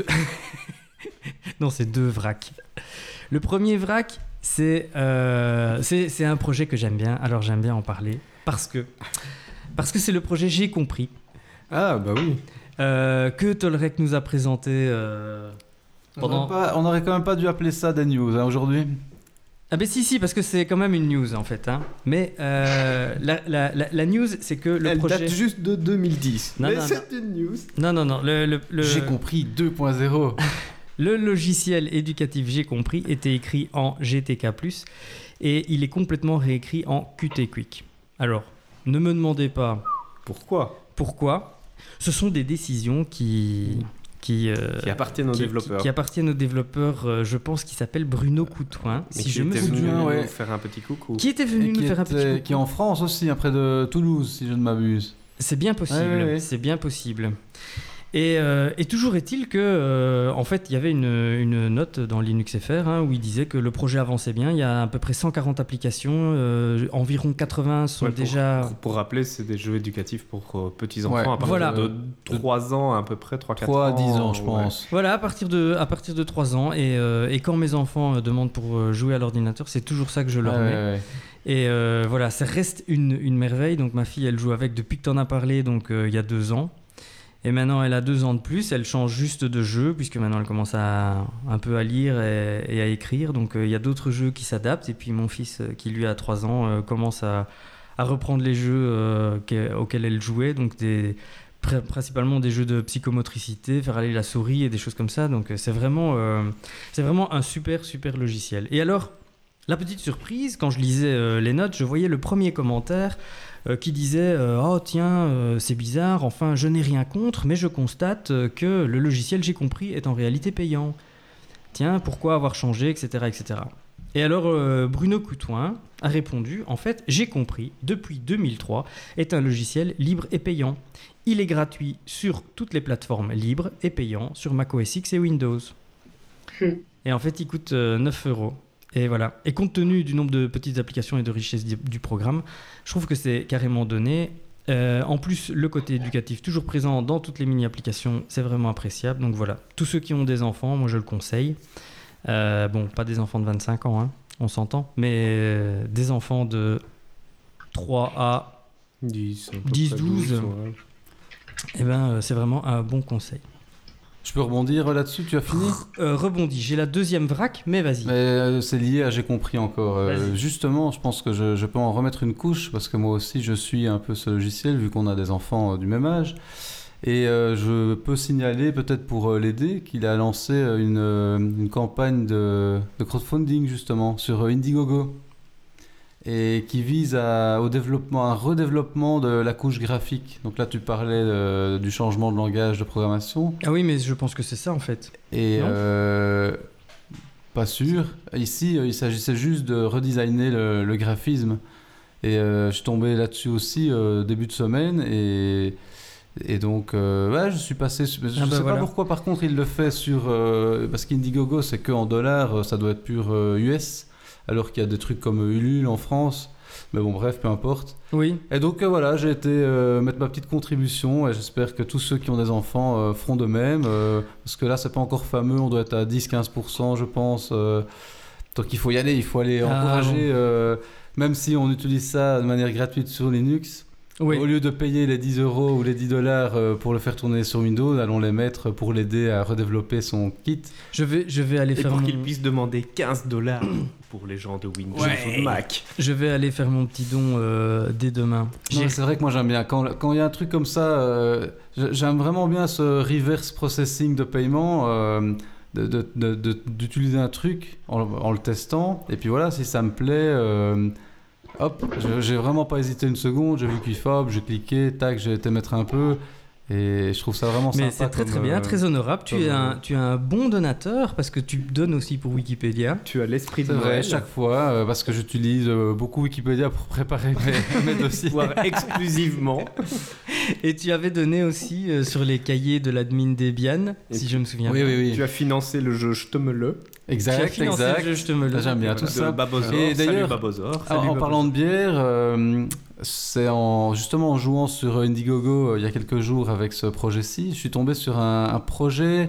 [SPEAKER 2] Non, c'est deux vracs. Le premier vrac, c'est un projet que j'aime bien. Alors, j'aime bien en parler parce que c'est le projet J'ai compris
[SPEAKER 3] Ah, bah oui.
[SPEAKER 2] que Tolrec nous a présenté pendant...
[SPEAKER 4] On aurait quand même pas dû appeler ça des news hein, aujourd'hui.
[SPEAKER 2] Ah ben si, parce que c'est quand même une news en fait. Hein. Mais la news, c'est que le
[SPEAKER 3] Elle
[SPEAKER 2] projet...
[SPEAKER 3] date juste de 2010.
[SPEAKER 2] Non,
[SPEAKER 3] mais
[SPEAKER 2] non,
[SPEAKER 3] c'est une news.
[SPEAKER 2] Non.
[SPEAKER 4] J'ai compris 2.0.
[SPEAKER 2] Le logiciel éducatif J'ai compris était écrit en GTK+, et il est complètement réécrit en Qt Quick. Alors, ne me demandez pas pourquoi. Ce sont des décisions qui
[SPEAKER 3] appartiennent aux développeurs.
[SPEAKER 2] Qui appartiennent aux développeurs, je pense, qui s'appelle Bruno Coutouin,
[SPEAKER 3] Mais
[SPEAKER 2] si
[SPEAKER 3] qui
[SPEAKER 2] je me
[SPEAKER 3] était
[SPEAKER 2] souviens.
[SPEAKER 3] venu
[SPEAKER 4] souviens, ouais.
[SPEAKER 3] nous faire un petit coucou.
[SPEAKER 2] Qui était venu nous faire un petit coucou.
[SPEAKER 4] Qui est en France aussi, près de Toulouse, si je ne m'abuse.
[SPEAKER 2] C'est bien possible,
[SPEAKER 4] Ouais.
[SPEAKER 2] c'est bien possible. Et toujours est-il que, en fait, il y avait une note dans LinuxFR où il disait que le projet avançait bien. Il y a à peu près 140 applications, environ 80 sont
[SPEAKER 3] Ouais,
[SPEAKER 2] déjà...
[SPEAKER 3] Pour rappeler, c'est des jeux éducatifs pour petits-enfants à partir
[SPEAKER 2] Voilà.
[SPEAKER 3] de 3 ans à peu près, 3-4 ans.
[SPEAKER 4] 3 à 10 ans, je
[SPEAKER 3] ouais.
[SPEAKER 4] pense.
[SPEAKER 2] Voilà, à partir de 3 ans. Et quand mes enfants demandent pour jouer à l'ordinateur, c'est toujours ça que je leur mets.
[SPEAKER 4] Ouais.
[SPEAKER 2] Et voilà, ça reste une merveille. Donc ma fille, elle joue avec depuis que tu en as parlé, donc il y a 2 ans. Et maintenant, elle a 2 ans de plus. Elle change juste de jeu, puisque maintenant, elle commence un peu à lire et à écrire. Donc il y a d'autres jeux qui s'adaptent. Et puis mon fils, qui lui a 3 ans, commence à reprendre les jeux auxquels elle jouait. Donc principalement des jeux de psychomotricité, faire aller la souris et des choses comme ça. Donc c'est vraiment un super logiciel. Et alors, La petite surprise, quand je lisais les notes, je voyais le premier commentaire qui disait oh tiens, c'est bizarre, enfin je n'ai rien contre, mais je constate que le logiciel, j'ai compris, est en réalité payant. Tiens, pourquoi avoir changé, etc. etc. Et alors Bruno Coutouin a répondu, en fait, j'ai compris, depuis 2003, est un logiciel libre et payant. Il est gratuit sur toutes les plateformes libres et payant sur macOS X et Windows. Et en fait, il coûte 9 €. Et voilà. Et compte tenu du nombre de petites applications et de richesse du programme, je trouve que c'est carrément donné. En plus, le côté éducatif, toujours présent dans toutes les mini-applications, c'est vraiment appréciable. Donc voilà, tous ceux qui ont des enfants, moi je le conseille. Bon, pas des enfants de 25 ans, hein, on s'entend, mais des enfants de 3 à 10, 12, eh ben, c'est vraiment un bon conseil.
[SPEAKER 4] Je peux rebondir là-dessus, tu as fini ?
[SPEAKER 2] Rebondis, j'ai la deuxième vrac, mais vas-y.
[SPEAKER 4] Mais c'est lié à j'ai compris encore. Justement, je pense que je peux en remettre une couche, parce que moi aussi je suis un peu ce logiciel, vu qu'on a des enfants du même âge. Et je peux signaler, peut-être pour l'aider, qu'il a lancé une campagne de crowdfunding justement sur Indiegogo. Et qui vise au développement, un redéveloppement de la couche graphique. Donc là, tu parlais du changement de langage de programmation.
[SPEAKER 2] Ah oui, mais je pense que c'est ça en fait.
[SPEAKER 4] Et pas sûr. Ici, il s'agissait juste de redesigner le graphisme. Et je suis tombé là-dessus aussi début de semaine. Et donc, ouais, je suis passé. Je ne sais pas pourquoi, par contre, il le fait sur. Parce qu'Indiegogo, c'est qu'en dollars, ça doit être pur US. Alors qu'il y a des trucs comme Ulule en France. Mais bon, bref, peu importe.
[SPEAKER 2] Oui.
[SPEAKER 4] Et donc, voilà, j'ai été mettre ma petite contribution et j'espère que tous ceux qui ont des enfants feront de même. Parce que là, c'est pas encore fameux, on doit être à 10-15%, je pense. Donc, il faut y aller, il faut aller encourager, même si on utilise ça de manière gratuite sur Linux. Oui. Au lieu de payer les 10 € ou les 10 $ pour le faire tourner sur Windows, allons les mettre pour l'aider à redévelopper son kit.
[SPEAKER 2] Je vais aller faire
[SPEAKER 3] pour qu'il puisse demander 15 $ pour les gens de Windows ou de Mac.
[SPEAKER 2] Je vais aller faire mon petit don dès demain.
[SPEAKER 4] Non, c'est vrai que moi j'aime bien. Quand il y a un truc comme ça, j'aime vraiment bien ce reverse processing de paiement, d'utiliser un truc en le testant. Et puis voilà, si ça me plaît... hop, j'ai vraiment pas hésité une seconde, j'ai vu QFOB, j'ai cliqué, tac, j'ai été mettre un peu et je trouve ça vraiment sympa.
[SPEAKER 2] Mais c'est très bien, très honorable. Tu es un bon donateur parce que tu donnes aussi pour Wikipédia.
[SPEAKER 3] Tu as l'esprit de Noël.
[SPEAKER 4] C'est vrai, chaque fois, parce que j'utilise beaucoup Wikipédia pour préparer mes dossiers.
[SPEAKER 3] Voire exclusivement.
[SPEAKER 2] Et tu avais donné aussi sur les cahiers de l'admin Debian, si je me souviens bien.
[SPEAKER 4] Oui.
[SPEAKER 3] Tu as financé le jeu Je te me le.
[SPEAKER 2] Exact. Le jeu, je te me le.
[SPEAKER 4] J'aime bien tout ça.
[SPEAKER 3] Babozor.
[SPEAKER 4] Et d'ailleurs, en parlant de bière, c'est justement en jouant sur Indiegogo il y a quelques jours avec ce projet-ci, je suis tombé sur un projet,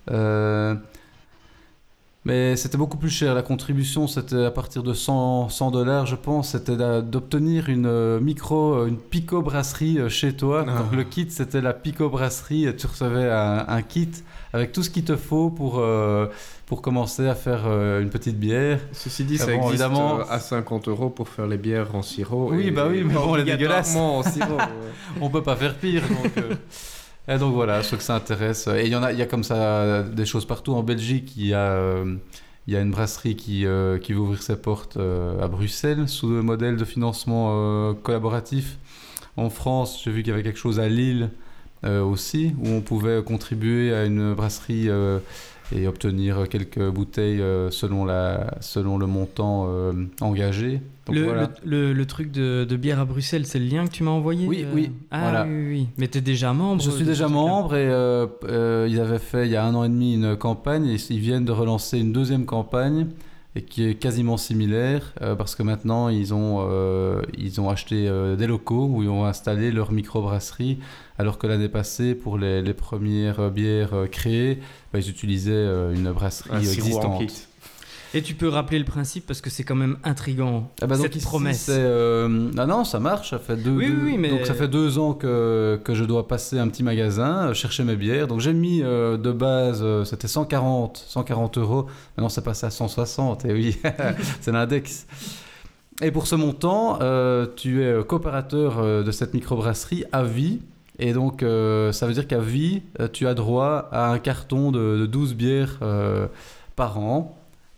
[SPEAKER 4] mais c'était beaucoup plus cher. La contribution, c'était à partir de 100 $, je pense. C'était d'obtenir une pico-brasserie chez toi. Donc, le kit, c'était la pico-brasserie. Tu recevais un kit avec tout ce qu'il te faut pour commencer à faire une petite bière.
[SPEAKER 3] Ceci dit, ça existe évidemment à 50 € pour faire les bières en sirop.
[SPEAKER 4] Oui, mais bon, elle est dégueulasse.
[SPEAKER 3] En sirop.
[SPEAKER 4] On peut pas faire pire. Et donc voilà, ceux que ça intéresse. Et il y a comme ça des choses partout. En Belgique, il y a une brasserie qui veut ouvrir ses portes à Bruxelles sous le modèle de financement collaboratif. En France, j'ai vu qu'il y avait quelque chose à Lille aussi, où on pouvait contribuer à une brasserie et obtenir quelques bouteilles selon le montant engagé. Donc
[SPEAKER 2] le truc de bière à Bruxelles, c'est le lien que tu m'as envoyé?
[SPEAKER 4] Oui.
[SPEAKER 2] Voilà. Oui. Mais tu es déjà membre?
[SPEAKER 4] Je suis déjà membre et ils avaient fait il y a 1 an et demi une campagne et ils viennent de relancer une deuxième campagne et qui est quasiment similaire parce que maintenant ils ont acheté des locaux où ils ont installé leur microbrasserie alors que l'année passée pour les premières bières créées ils utilisaient une brasserie existante.
[SPEAKER 2] Et tu peux rappeler le principe parce que c'est quand même intriguant, cette
[SPEAKER 4] donc
[SPEAKER 2] promesse.
[SPEAKER 4] Non, ça marche, ça fait donc ça fait 2 ans que je dois passer un petit magasin, chercher mes bières. Donc j'ai mis de base, c'était 140 €, maintenant c'est passé à 160, et oui, c'est l'index. Et pour ce montant, tu es coopérateur de cette microbrasserie à vie. Et donc ça veut dire qu'à vie, tu as droit à un carton de 12 bières par an.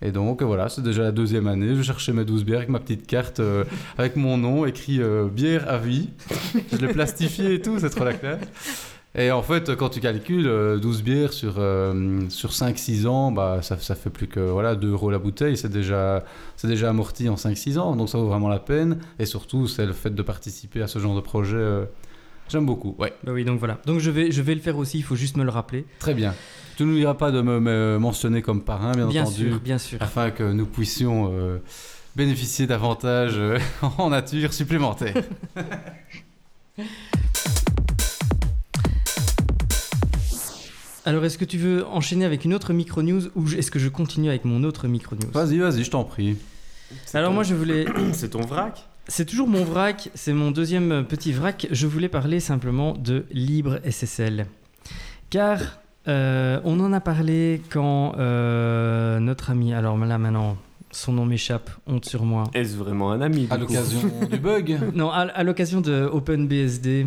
[SPEAKER 4] Et donc voilà, c'est déjà la 2e année. Je cherchais mes 12 bières avec ma petite carte avec mon nom écrit bière à vie. Je l'ai plastifié et tout, c'est trop la classe. Et en fait, quand tu calcules 12 bières sur 5-6 ans, bah, ça fait plus que 2 € la bouteille. C'est déjà amorti en 5-6 ans, donc ça vaut vraiment la peine. Et surtout, c'est le fait de participer à ce genre de projet. J'aime beaucoup, ouais.
[SPEAKER 2] Bah oui, donc voilà. Donc je vais le faire aussi, il faut juste me le rappeler.
[SPEAKER 4] Très bien. Tu n'oublieras pas de me mentionner comme parrain, bien entendu.
[SPEAKER 2] Bien sûr.
[SPEAKER 4] Afin que nous puissions bénéficier d'avantages en nature supplémentaires.
[SPEAKER 2] Alors, est-ce que tu veux enchaîner avec une autre micro-news ou est-ce que je continue avec mon autre micro-news ?
[SPEAKER 4] Vas-y, je t'en prie.
[SPEAKER 2] Moi, je voulais...
[SPEAKER 3] C'est ton vrac ?
[SPEAKER 2] C'est toujours mon vrac, c'est mon deuxième petit vrac. Je voulais parler simplement de LibreSSL. Car on en a parlé quand notre ami... Alors là, maintenant, son nom m'échappe, honte sur moi.
[SPEAKER 3] Est-ce vraiment un ami
[SPEAKER 4] À l'occasion du bug ?
[SPEAKER 2] Non, à l'occasion de OpenBSD.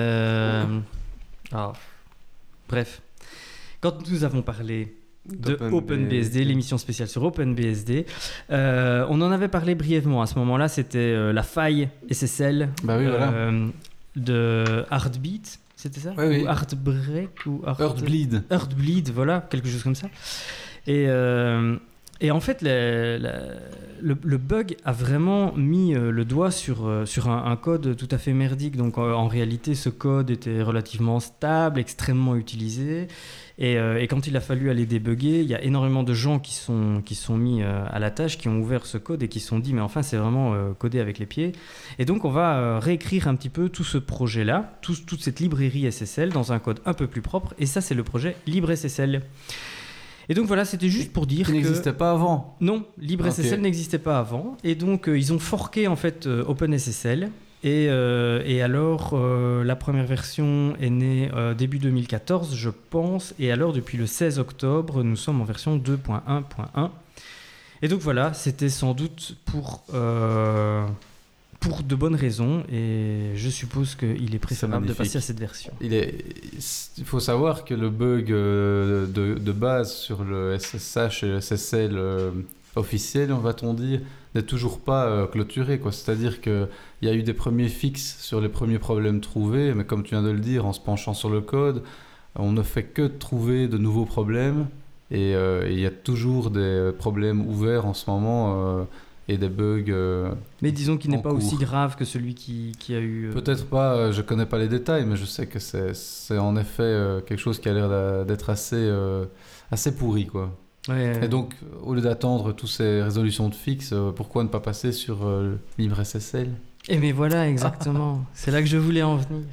[SPEAKER 2] Bref. Quand nous avons parlé de OpenBSD, l'émission spéciale sur OpenBSD, on en avait parlé brièvement. À ce moment-là, c'était la faille SSL de Heartbeat, c'était ça ?
[SPEAKER 4] Oui.
[SPEAKER 2] Ou Heartbreak ou
[SPEAKER 4] Heartbleed,
[SPEAKER 2] voilà, quelque chose comme ça. Et en fait, le bug a vraiment mis le doigt sur un code tout à fait merdique. Donc en réalité, ce code était relativement stable, extrêmement utilisé. Et quand il a fallu aller débugger, il y a énormément de gens qui sont mis à la tâche, qui ont ouvert ce code et qui se sont dit mais enfin c'est vraiment codé avec les pieds. Et donc on va réécrire un petit peu tout ce projet-là, toute cette librairie SSL dans un code un peu plus propre. Et ça c'est le projet LibreSSL. Et donc voilà, c'était juste pour dire
[SPEAKER 4] qui n'existait pas avant.
[SPEAKER 2] Non, LibreSSL n'existait pas avant. Et donc ils ont forqué en fait OpenSSL. Et alors, la première version est née début 2014, je pense. Et alors, depuis le 16 octobre, nous sommes en version 2.1.1. Et donc voilà, c'était sans doute pour de bonnes raisons. Et je suppose qu'il est préférable de passer à cette version.
[SPEAKER 4] Il faut savoir que le bug de base sur le SSH et le SSL officiel, va-t-on dire, n'est toujours pas clôturé, quoi. C'est-à-dire qu'il y a eu des premiers fixes sur les premiers problèmes trouvés, mais comme tu viens de le dire, en se penchant sur le code, on ne fait que trouver de nouveaux problèmes, et il y a toujours des problèmes ouverts en ce moment, et des bugs
[SPEAKER 2] mais disons qu'il n'est pas
[SPEAKER 4] cours.
[SPEAKER 2] Aussi grave que celui qui a eu...
[SPEAKER 4] Peut-être pas, je connais pas les détails, mais je sais que c'est en effet quelque chose qui a l'air d'être assez pourri, quoi.
[SPEAKER 2] Ouais.
[SPEAKER 4] Et donc, au lieu d'attendre toutes ces résolutions de fixe, pourquoi ne pas passer sur LibreSSL ?
[SPEAKER 2] Et mais voilà, exactement. C'est là que je voulais en venir.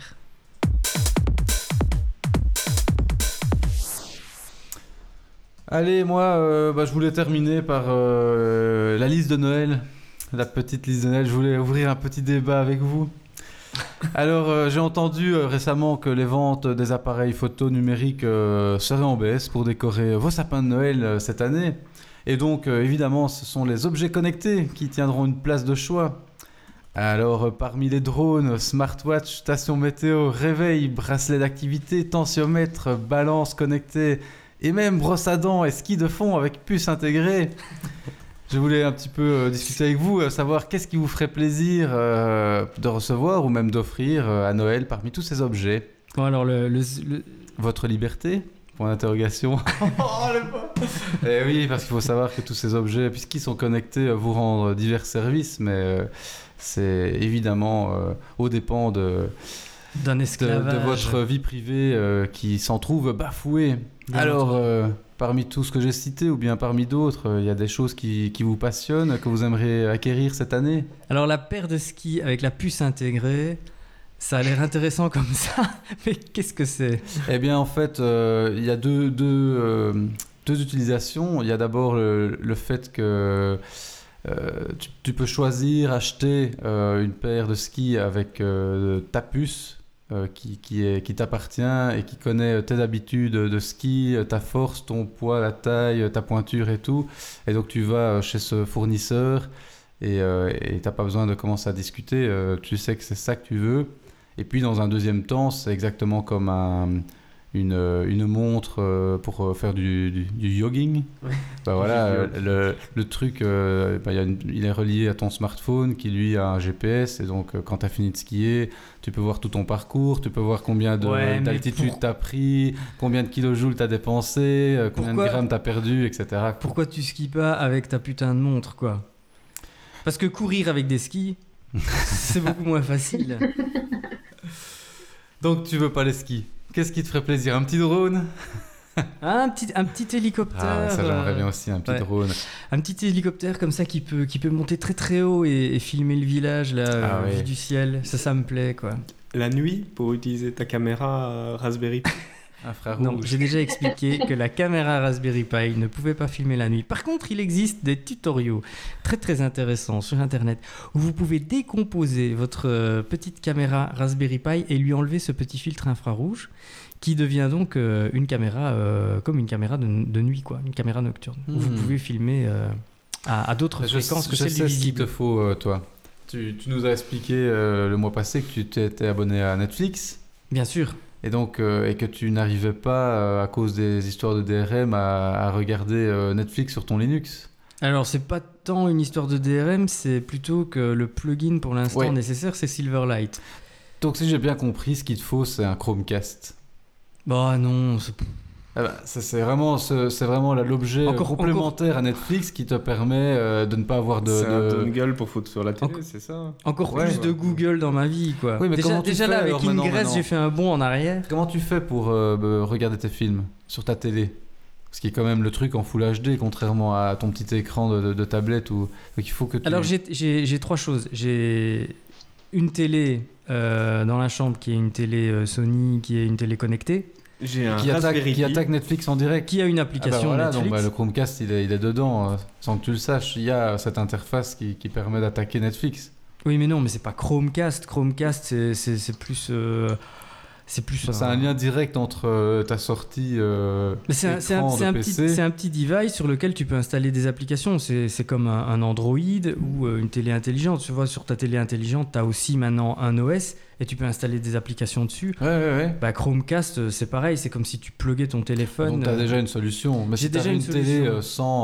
[SPEAKER 4] Allez, moi, je voulais terminer par la liste de Noël. La petite liste de Noël. Je voulais ouvrir un petit débat avec vous. Alors, j'ai entendu récemment que les ventes des appareils photo numériques seraient en baisse pour décorer vos sapins de Noël cette année. Et donc, évidemment, ce sont les objets connectés qui tiendront une place de choix. Alors, parmi les drones, smartwatch, station météo, réveil, bracelet d'activité, tensiomètre, balance connectée et même brosse à dents et ski de fond avec puce intégrée. Je voulais un petit peu discuter avec vous, savoir qu'est-ce qui vous ferait plaisir de recevoir ou même d'offrir à Noël parmi tous ces objets.
[SPEAKER 2] Bon, alors
[SPEAKER 4] Votre liberté ? Point d'interrogation. Et oui, parce qu'il faut savoir que tous ces objets, puisqu'ils sont connectés, vous rendent divers services, mais c'est évidemment aux dépens
[SPEAKER 2] d'un esclavage.
[SPEAKER 4] De votre vie privée qui s'en trouve bafouée. Alors, parmi tout ce que j'ai cité, ou bien parmi d'autres, il y a des choses qui vous passionnent, que vous aimeriez acquérir cette année ?
[SPEAKER 2] Alors, la paire de skis avec la puce intégrée, ça a l'air intéressant comme ça, mais qu'est-ce que c'est ?
[SPEAKER 4] Eh bien, en fait, il y a deux utilisations. Il y a d'abord le fait que tu peux choisir, acheter une paire de skis avec ta puce qui t'appartient et qui connaît tes habitudes de ski, ta force, ton poids, la taille, ta pointure et tout. Et donc tu vas chez ce fournisseur et t'as pas besoin de commencer à discuter. Tu sais que c'est ça que tu veux. Et puis dans un deuxième temps, c'est exactement comme une montre pour faire du jogging.
[SPEAKER 3] Ouais.
[SPEAKER 4] Bah voilà, le truc, il est relié à ton smartphone qui lui a un GPS et donc quand tu as fini de skier, tu peux voir tout ton parcours, tu peux voir combien d'altitude tu as pris, combien de kilojoules tu as dépensé, combien de grammes tu as perdu, etc.
[SPEAKER 2] Pourquoi tu skis pas avec ta putain de montre, quoi? Parce que courir avec des skis, c'est beaucoup moins facile.
[SPEAKER 4] Donc tu veux pas les skis? Qu'est-ce qui te ferait plaisir? Un petit drone?
[SPEAKER 2] Un petit hélicoptère.
[SPEAKER 4] Ah, ça j'aimerais bien aussi, un petit drone.
[SPEAKER 2] Un petit hélicoptère comme ça qui peut monter très très haut et filmer le village là, vu du ciel. Ça me plaît, quoi.
[SPEAKER 3] La nuit, pour utiliser ta caméra Raspberry Pi.
[SPEAKER 4] Un frère
[SPEAKER 2] Non,
[SPEAKER 4] rouge.
[SPEAKER 2] j'ai déjà expliqué que la caméra Raspberry Pi ne pouvait pas filmer la nuit. Par contre, il existe des tutoriaux très très intéressants sur Internet où vous pouvez décomposer votre petite caméra Raspberry Pi et lui enlever ce petit filtre infrarouge qui devient donc une caméra comme une caméra de nuit, quoi, une caméra nocturne. Où vous pouvez filmer à d'autres fréquences que celle du
[SPEAKER 4] visible. Ce qu'il te
[SPEAKER 2] visible.
[SPEAKER 4] faut, toi. Tu nous as expliqué le mois passé que tu t'étais abonné à Netflix.
[SPEAKER 2] Bien sûr.
[SPEAKER 4] Et donc, et que tu n'arrivais pas, à cause des histoires de DRM, à regarder Netflix sur ton Linux.
[SPEAKER 2] Alors, c'est pas tant une histoire de DRM, c'est plutôt que le plugin pour l'instant nécessaire, c'est Silverlight.
[SPEAKER 4] Donc, si j'ai bien compris, ce qu'il te faut, c'est un Chromecast.
[SPEAKER 2] Bah non,
[SPEAKER 4] Ah bah, c'est vraiment l'objet complémentaire à Netflix qui te permet de ne pas avoir
[SPEAKER 3] C'est un dongle pour foutre sur la télé, c'est ça?
[SPEAKER 2] Encore plus de Google dans ma vie, quoi.
[SPEAKER 4] Oui, mais
[SPEAKER 2] déjà là, avec Ingress, j'ai fait un bond en arrière.
[SPEAKER 4] Comment tu fais pour regarder tes films sur ta télé? Ce qui est quand même le truc en Full HD, contrairement à ton petit écran de tablette. Donc il faut que tu...
[SPEAKER 2] Alors j'ai trois choses. J'ai une télé dans la chambre qui est une télé Sony, qui est une télé connectée.
[SPEAKER 3] J'ai un
[SPEAKER 4] qui attaque Netflix en direct.
[SPEAKER 2] Qui a une application Netflix.
[SPEAKER 4] Donc, le Chromecast, il est dedans. Sans que tu le saches, il y a cette interface qui permet d'attaquer Netflix.
[SPEAKER 2] Oui, mais non, mais c'est pas Chromecast. Chromecast, c'est plus...
[SPEAKER 4] C'est un lien direct entre ta sortie
[SPEAKER 2] c'est un petit device sur lequel tu peux installer des applications. C'est comme un Android ou une télé intelligente. Tu vois, sur ta télé intelligente, tu as aussi maintenant un OS et tu peux installer des applications dessus.
[SPEAKER 4] Ouais.
[SPEAKER 2] Bah, Chromecast, c'est pareil. C'est comme si tu pluguais ton téléphone.
[SPEAKER 4] Donc, tu as déjà une solution. Mais
[SPEAKER 2] j'ai
[SPEAKER 4] si tu as
[SPEAKER 2] déjà
[SPEAKER 4] une télé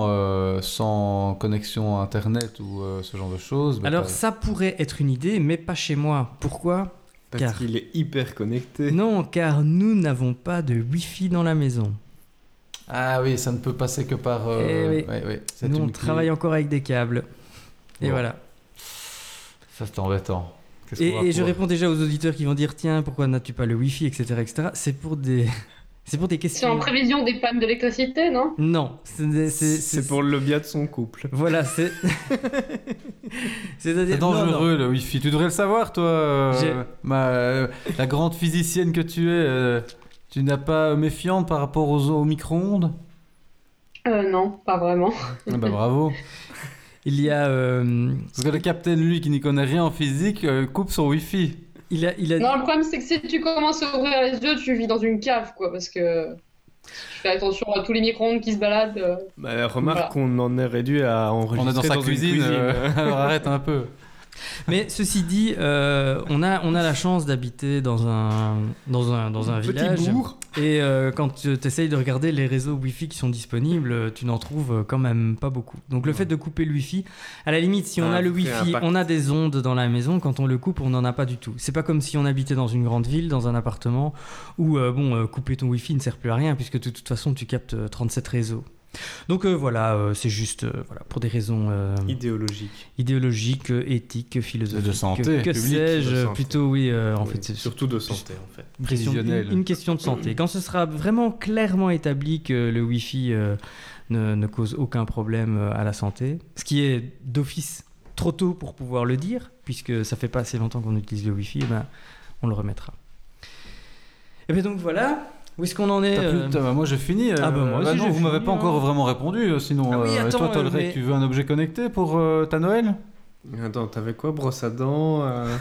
[SPEAKER 4] sans connexion Internet ou ce genre de choses...
[SPEAKER 2] Alors, ça pourrait être une idée, mais pas chez moi. Pourquoi ?
[SPEAKER 3] Parce qu'il est hyper connecté.
[SPEAKER 2] Non, car nous n'avons pas de Wi-Fi dans la maison.
[SPEAKER 4] Ah oui, ça ne peut passer que par...
[SPEAKER 2] Oui. Nous, on travaille encore avec des câbles. Et voilà.
[SPEAKER 4] Ça, c'est embêtant.
[SPEAKER 2] Et je réponds déjà aux auditeurs qui vont dire « Tiens, pourquoi n'as-tu pas le Wi-Fi, etc. etc. » C'est pour des questions...
[SPEAKER 1] C'est en prévision des pannes d'électricité, non ?
[SPEAKER 2] Non.
[SPEAKER 3] C'est pour le bien de son couple.
[SPEAKER 2] Voilà, c'est...
[SPEAKER 4] C'est dangereux, le Wi-Fi. Tu devrais le savoir, toi, la grande physicienne que tu es. Tu n'as pas méfiante par rapport aux micro-ondes ?
[SPEAKER 1] Non, pas vraiment.
[SPEAKER 4] Ah bah bravo.
[SPEAKER 2] Il y a...
[SPEAKER 4] Parce que le capitaine, lui, qui n'y connaît rien en physique, coupe son Wi-Fi.
[SPEAKER 2] Il a...
[SPEAKER 1] Non, le problème, c'est que si tu commences à ouvrir les yeux, tu vis dans une cave, quoi, parce que... Tu fais attention à tous les micro-ondes qui se baladent.
[SPEAKER 3] Remarque qu'on en est réduit à enregistrer
[SPEAKER 4] on est dans sa cuisine. Alors arrête un peu.
[SPEAKER 2] Mais ceci dit, on a la chance d'habiter dans un village.
[SPEAKER 3] Petit bourg.
[SPEAKER 2] Et quand tu essayes de regarder les réseaux Wi-Fi qui sont disponibles, tu n'en trouves quand même pas beaucoup. Donc le fait de couper le Wi-Fi, à la limite, si on a le Wi-Fi, on a des ondes dans la maison. Quand on le coupe, on n'en a pas du tout. C'est pas comme si on habitait dans une grande ville, dans un appartement, où couper ton Wi-Fi ne sert plus à rien, puisque de toute façon, tu captes 37 réseaux. Donc c'est juste pour des raisons idéologiques, éthiques, philosophiques,
[SPEAKER 4] de santé,
[SPEAKER 2] que sais-je, plutôt en fait c'est
[SPEAKER 3] surtout de santé en fait.
[SPEAKER 2] Une question de santé. Quand ce sera vraiment clairement établi que le Wi-Fi ne cause aucun problème à la santé, ce qui est d'office trop tôt pour pouvoir le dire, puisque ça fait pas assez longtemps qu'on utilise le Wi-Fi, on le remettra. Et bien donc voilà. Où est-ce qu'on en est
[SPEAKER 4] Moi j'ai fini.
[SPEAKER 2] Moi aussi,
[SPEAKER 4] non, vous m'avez pas encore vraiment répondu. Sinon, et toi, Tolrec, tu veux un objet connecté pour ta Noël ?
[SPEAKER 3] Attends, t'avais quoi ? Brosse à dents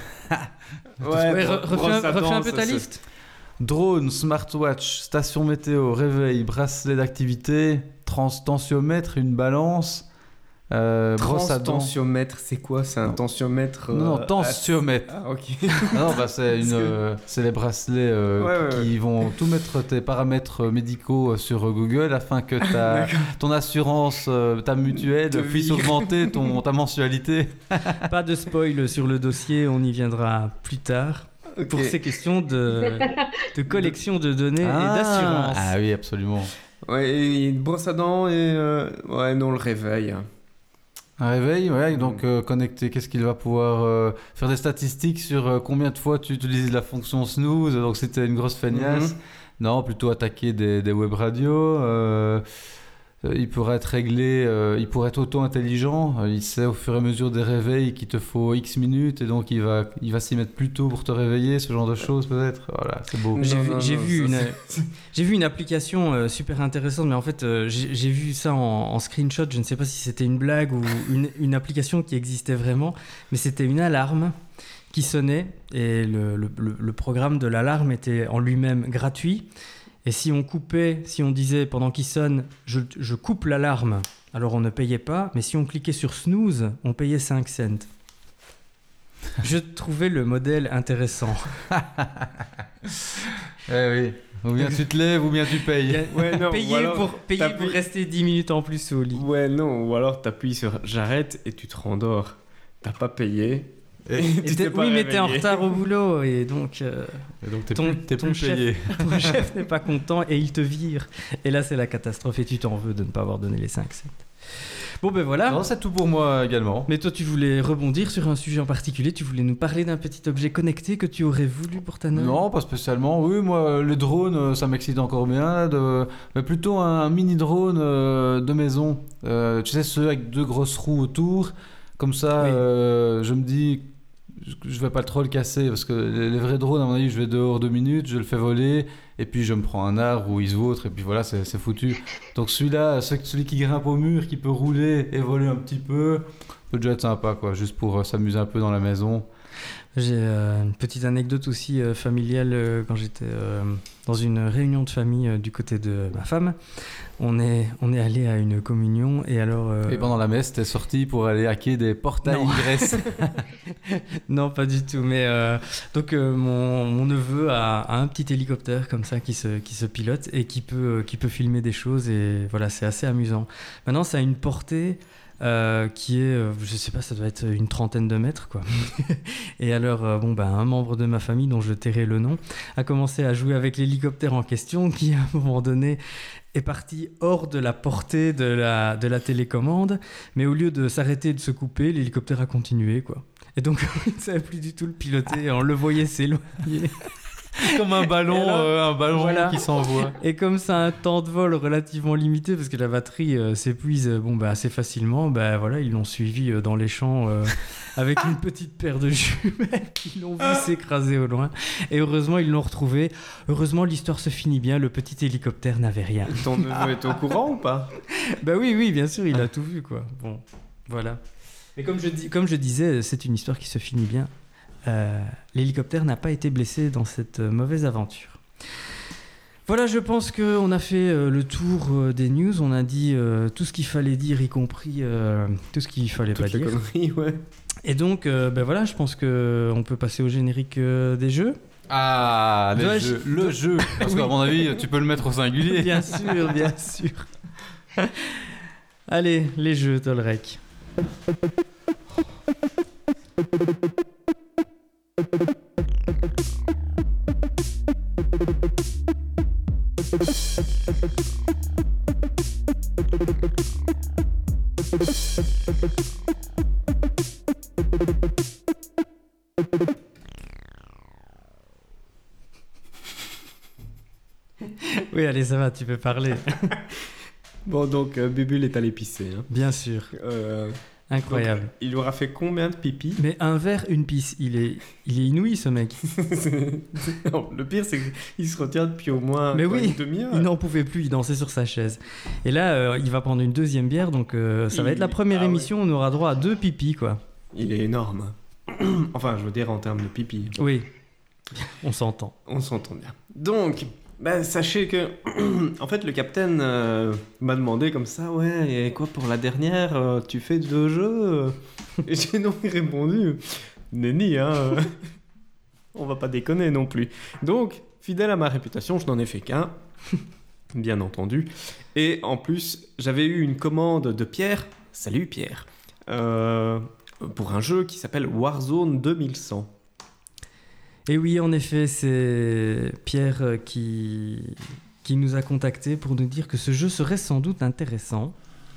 [SPEAKER 2] refais un peu ta liste.
[SPEAKER 4] Drone, smartwatch, station météo, réveil, bracelet d'activité, tensiomètre, une balance, Brosse à dents.
[SPEAKER 3] Tensiomètre, c'est quoi? C'est un tensiomètre
[SPEAKER 4] Non, tensiomètre.
[SPEAKER 3] Ah, ok.
[SPEAKER 4] Non, c'est les bracelets qui vont tout mettre tes paramètres médicaux sur Google afin que ton assurance, ta mutuelle puisse augmenter ta mensualité.
[SPEAKER 2] Pas de spoil sur le dossier, on y viendra plus tard.
[SPEAKER 3] Ok.
[SPEAKER 2] Pour ces questions de collection de données et d'assurance.
[SPEAKER 4] Ah oui, absolument.
[SPEAKER 3] Ouais, et une brosse à dents et non, le réveil.
[SPEAKER 4] Un réveil, ouais, donc connecté, qu'est-ce qu'il va pouvoir faire des statistiques sur combien de fois tu utilises la fonction snooze, donc c'était une grosse feignasse. Non, plutôt attaquer des web radios. Il pourrait être réglé, il pourrait être auto-intelligent. Il sait au fur et à mesure des réveils qu'il te faut X minutes et donc il va s'y mettre plus tôt pour te réveiller, ce genre de choses peut-être. Voilà, c'est beau.
[SPEAKER 2] J'ai vu une application super intéressante, mais en fait, j'ai vu ça en screenshot. Je ne sais pas si c'était une blague ou une application qui existait vraiment, mais c'était une alarme qui sonnait et le programme de l'alarme était en lui-même gratuit. Et si on disait pendant qu'il sonne, je coupe l'alarme, alors on ne payait pas, mais si on cliquait sur snooze, on payait 5 cents. Je trouvais le modèle intéressant.
[SPEAKER 4] Oui, ou bien tu te lèves ou bien tu payes.
[SPEAKER 3] Ouais, non,
[SPEAKER 2] payer pour rester 10 minutes en plus au lit.
[SPEAKER 3] Ouais, non, ou alors t'appuies sur j'arrête et tu te rendors. T'as pas payé.
[SPEAKER 2] Mais t'es en retard au boulot et donc
[SPEAKER 4] t'es plus payé.
[SPEAKER 2] Ton chef n'est pas content et il te vire. Et là, c'est la catastrophe et tu t'en veux de ne pas avoir donné les 5 cents. Bon, ben voilà.
[SPEAKER 4] Non, c'est tout pour moi également.
[SPEAKER 2] Mais toi, tu voulais rebondir sur un sujet en particulier. Tu voulais nous parler d'un petit objet connecté que tu aurais voulu pour ta Noël.
[SPEAKER 4] Non, pas spécialement. Oui, moi, les drones, ça m'excite encore bien. Mais plutôt un mini drone de maison. Tu sais, ceux avec 2 grosses roues autour. Comme ça,
[SPEAKER 2] Oui.
[SPEAKER 4] je me dis... Je vais pas trop le casser parce que les vrais drones, à mon avis, je vais dehors 2 minutes, je le fais voler et puis je me prends un arbre ou il se vautre et puis voilà, c'est foutu. Donc celui-là, celui qui grimpe au mur, qui peut rouler et voler un petit peu, peut déjà être sympa, quoi, juste pour s'amuser un peu dans la maison.
[SPEAKER 2] J'ai une petite anecdote aussi familiale quand j'étais dans une réunion de famille du côté de ma femme. On est allé à une communion et alors...
[SPEAKER 4] Et pendant la messe, t'es sorti pour aller hacker des portails Grèce.
[SPEAKER 2] Non, pas du tout. Mais donc mon neveu a un petit hélicoptère comme ça qui se pilote et qui peut filmer des choses et voilà, c'est assez amusant. Maintenant, ça a une portée qui est, je sais pas, ça doit être une 30aine de mètres, quoi. Et alors, un membre de ma famille, dont je tairai le nom, a commencé à jouer avec l'hélicoptère en question, qui à un moment donné est parti hors de la portée de la télécommande, mais au lieu de s'arrêter et de se couper, l'hélicoptère a continué, quoi. Et donc, il ne savait plus du tout le piloter, et on le voyait s'éloigner.
[SPEAKER 4] Comme un ballon,
[SPEAKER 2] voilà.
[SPEAKER 4] Qui s'envoie.
[SPEAKER 2] Et comme ça a un temps de vol relativement limité, parce que la batterie s'épuise assez facilement, voilà, ils l'ont suivi dans les champs avec une petite paire de jumelles qui l'ont vu s'écraser au loin. Et heureusement, ils l'ont retrouvé. Heureusement, l'histoire se finit bien, le petit hélicoptère n'avait rien.
[SPEAKER 3] Ton neveu est au courant ou pas?
[SPEAKER 2] Oui, bien sûr, il a tout vu, quoi. Bon, voilà. Mais comme je disais, c'est une histoire qui se finit bien. L'hélicoptère n'a pas été blessé dans cette mauvaise aventure. Voilà, je pense qu'on a fait le tour des news. On a dit tout ce qu'il fallait dire, y compris tout ce qu'il fallait pas dire.
[SPEAKER 3] Conneries, ouais.
[SPEAKER 2] Et donc, voilà, je pense qu'on peut passer au générique des jeux.
[SPEAKER 4] Ah, le jeu. Parce qu'à mon avis, tu peux le mettre au singulier.
[SPEAKER 2] Bien sûr, bien sûr. Allez, les jeux, Tolrec. Oui, allez, ça va, tu peux parler.
[SPEAKER 3] Bon, donc, Bubule est allé pisser. Hein.
[SPEAKER 2] Bien sûr. Incroyable.
[SPEAKER 3] Donc, il aura fait combien de pipi?
[SPEAKER 2] Mais un verre, une pisse, il est inouï, ce mec.
[SPEAKER 3] Non, le pire, c'est qu'il se retient depuis au moins une demi-heure.
[SPEAKER 2] Il n'en pouvait plus, il dansait sur sa chaise. Et là, il va prendre une deuxième bière, donc ça va être la première émission, on aura droit à 2 pipis, quoi.
[SPEAKER 3] Il est énorme. Enfin, je veux dire en termes de pipi.
[SPEAKER 2] Oui, on s'entend.
[SPEAKER 3] On s'entend bien. Donc, Ben, sachez que, en fait, le capitaine m'a demandé comme ça, ouais, et quoi pour la dernière, tu fais 2 jeux Et j'ai donc répondu, nenni, hein, on va pas déconner non plus. Donc, fidèle à ma réputation, je n'en ai fait qu'un, bien entendu. Et en plus, j'avais eu une commande de Pierre, salut Pierre, pour un jeu qui s'appelle Warzone 2100.
[SPEAKER 2] Et oui, en effet, c'est Pierre qui nous a contactés pour nous dire que ce jeu serait sans doute intéressant.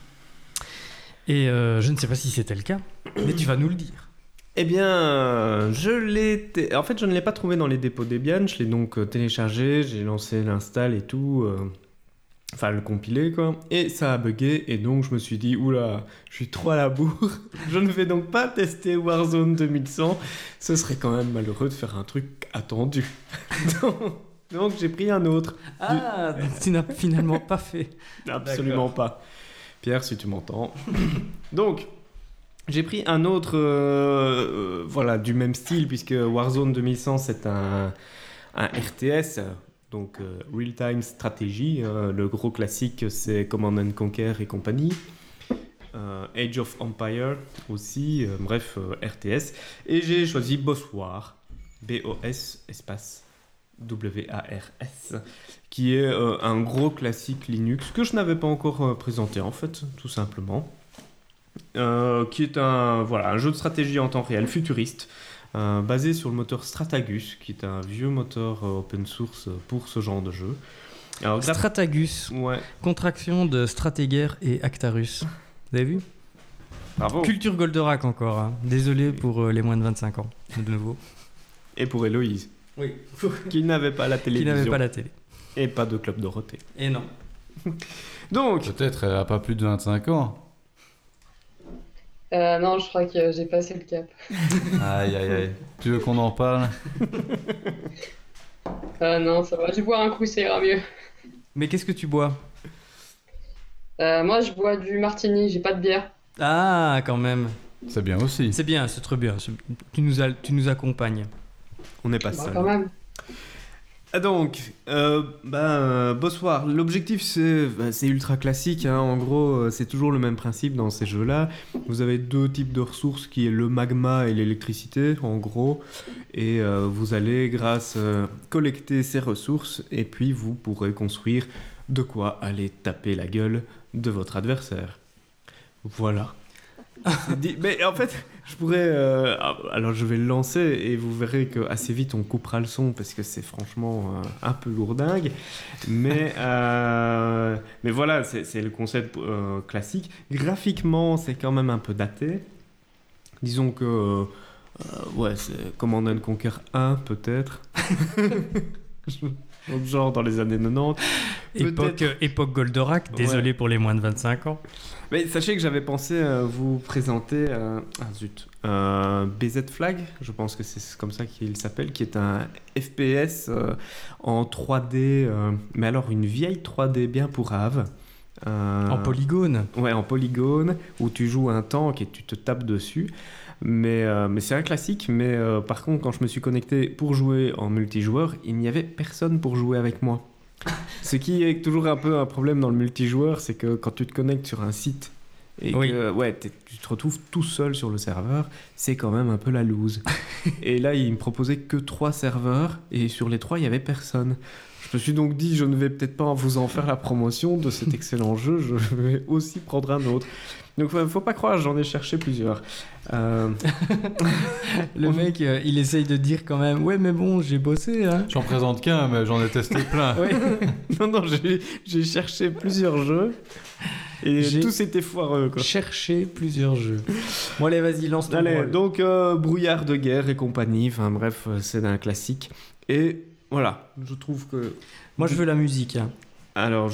[SPEAKER 2] Et je ne sais pas si c'était le cas, mais tu vas nous le dire.
[SPEAKER 3] Eh bien, en fait, je ne l'ai pas trouvé dans les dépôts Debian, je l'ai donc téléchargé, j'ai lancé l'install et tout, enfin le compiler quoi, et ça a bugué, et donc je me suis dit, oula, je suis trop à la bourre, je ne vais donc pas tester Warzone 2100, ce serait quand même malheureux de faire un truc attendu. Donc j'ai pris un autre.
[SPEAKER 2] Ah, tu n'as finalement pas fait.
[SPEAKER 3] Absolument pas. Pierre, si tu m'entends. Donc, j'ai pris un autre, voilà, du même style, puisque Warzone 2100, c'est un RTS, donc Real Time Strategy. Le gros classique, c'est Command & Conquer et compagnie. Age of Empire aussi, bref, RTS. Et j'ai choisi Boss War, B-O-S, espace W-A-R-S, qui est un gros classique Linux que je n'avais pas encore présenté en fait, tout simplement. Qui est un jeu de stratégie en temps réel futuriste, basé sur le moteur Stratagus, qui est un vieux moteur open source pour ce genre de jeu. Alors,
[SPEAKER 2] Stratagus,
[SPEAKER 3] ouais.
[SPEAKER 2] contraction de Stratéguerre et Actarus. Vous avez vu ?
[SPEAKER 3] Bravo.
[SPEAKER 2] Culture Goldorak encore, hein. Désolé pour les moins de 25 ans, de nouveau.
[SPEAKER 3] Et pour Héloïse,
[SPEAKER 2] Oui.
[SPEAKER 3] qui n'avait pas la
[SPEAKER 2] Qui
[SPEAKER 3] télévision.
[SPEAKER 2] n'avait pas la télé.
[SPEAKER 3] Et pas de Club Dorothée.
[SPEAKER 2] Et non.
[SPEAKER 3] Donc,
[SPEAKER 4] Peut-être elle a pas plus de 25 ans.
[SPEAKER 1] Non, je crois que j'ai passé le cap.
[SPEAKER 4] Aïe, aïe, aïe. Tu veux qu'on en parle?
[SPEAKER 1] Non, ça va, je vais boire un coup, ça ira mieux.
[SPEAKER 2] Mais qu'est-ce que tu bois ?
[SPEAKER 1] Moi, je bois du martini, j'ai pas de bière.
[SPEAKER 2] Ah, quand même.
[SPEAKER 4] C'est bien aussi.
[SPEAKER 2] C'est bien, c'est très bien. Tu nous accompagnes.
[SPEAKER 3] on n'est pas
[SPEAKER 1] Bah,
[SPEAKER 3] seul.
[SPEAKER 1] quand même.
[SPEAKER 3] Donc, Boss War, l'objectif c'est ultra classique, hein. En gros c'est toujours le même principe dans ces jeux-là. Vous avez 2 types de ressources qui est le magma et l'électricité en gros, et vous allez collecter ces ressources et puis vous pourrez construire de quoi aller taper la gueule de votre adversaire. Voilà. Mais en fait, je pourrais. Alors, je vais le lancer et vous verrez que assez vite on coupera le son parce que c'est franchement un peu lourdingue. Mais voilà, c'est le concept classique. Graphiquement, c'est quand même un peu daté. Disons que. Ouais, c'est Command & Conquer 1 peut-être. Genre dans les années 90.
[SPEAKER 2] Époque Goldorak, désolé pour les moins de 25 ans.
[SPEAKER 3] Mais sachez que j'avais pensé vous présenter BZ Flag, je pense que c'est comme ça qu'il s'appelle, qui est un FPS en 3D, mais alors une vieille 3D bien pourrave.
[SPEAKER 2] En polygone.
[SPEAKER 3] Ouais, en polygone, où tu joues un tank et tu te tapes dessus. Mais c'est un classique, mais par contre, quand je me suis connecté pour jouer en multijoueur, il n'y avait personne pour jouer avec moi. Ce qui est toujours un peu un problème dans le multijoueur, c'est que quand tu te connectes sur un site et que tu te retrouves tout seul sur le serveur, c'est quand même un peu la loose. Et là, il me proposait que 3 serveurs, et sur les 3, il n'y avait personne. Je me suis donc dit, je ne vais peut-être pas vous en faire la promotion de cet excellent jeu, je vais aussi prendre un autre. Donc, faut pas croire, j'en ai cherché plusieurs.
[SPEAKER 2] Le mec, il essaye de dire quand même, ouais, mais bon, j'ai bossé, hein.
[SPEAKER 4] J'en présente qu'un, mais j'en ai testé plein.
[SPEAKER 2] Ouais.
[SPEAKER 3] Non, j'ai cherché plusieurs jeux, et tous étaient foireux, quoi.
[SPEAKER 2] Cherché plusieurs jeux. Bon, allez, vas-y, lance ton
[SPEAKER 3] Allez,
[SPEAKER 2] rôle.
[SPEAKER 3] donc Brouillard de guerre et compagnie, enfin bref, c'est un classique. Et voilà, je trouve que...
[SPEAKER 2] Moi, je veux la musique, hein.
[SPEAKER 3] Alors,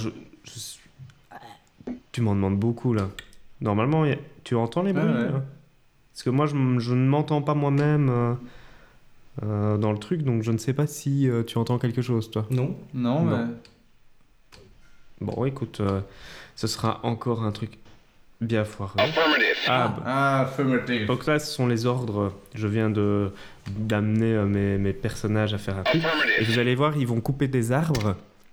[SPEAKER 3] tu m'en demandes beaucoup, là. Normalement, tu entends les bruits,
[SPEAKER 4] ouais.
[SPEAKER 3] là. Parce que moi, je ne m'entends pas moi-même dans le truc, donc je ne sais pas si tu entends quelque chose, toi.
[SPEAKER 2] Non.
[SPEAKER 4] Non, mais...
[SPEAKER 3] Non. Bon, écoute, ce sera encore un truc bien foireux.
[SPEAKER 4] affirmative.
[SPEAKER 3] Donc là, ce sont les ordres. Je viens d'amener mes personnages à faire un truc. Et vous allez voir, ils vont couper des arbres.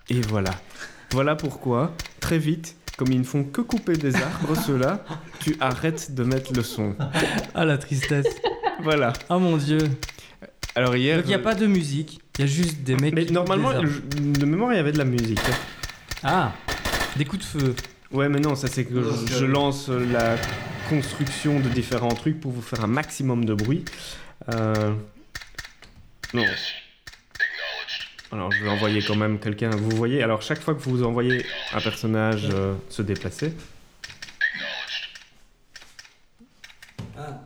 [SPEAKER 3] Et voilà. Voilà pourquoi, très vite, comme ils ne font que couper des arbres, ceux-là, tu arrêtes de mettre le son.
[SPEAKER 2] Ah, la tristesse.
[SPEAKER 3] Voilà.
[SPEAKER 2] Oh mon Dieu.
[SPEAKER 3] Alors hier...
[SPEAKER 2] Donc il n'y a pas de musique, il y a juste des mecs
[SPEAKER 3] Mais
[SPEAKER 2] qui
[SPEAKER 3] normalement,
[SPEAKER 2] coupent des arbres.
[SPEAKER 3] de mémoire, il y avait de la musique.
[SPEAKER 2] Ah, des coups de feu.
[SPEAKER 3] Ouais, mais non, ça c'est que je lance la construction de différents trucs pour vous faire un maximum de bruit. Non. Alors je vais envoyer quand même quelqu'un. Vous voyez, alors chaque fois que vous envoyez un personnage se déplacer.
[SPEAKER 2] Ah.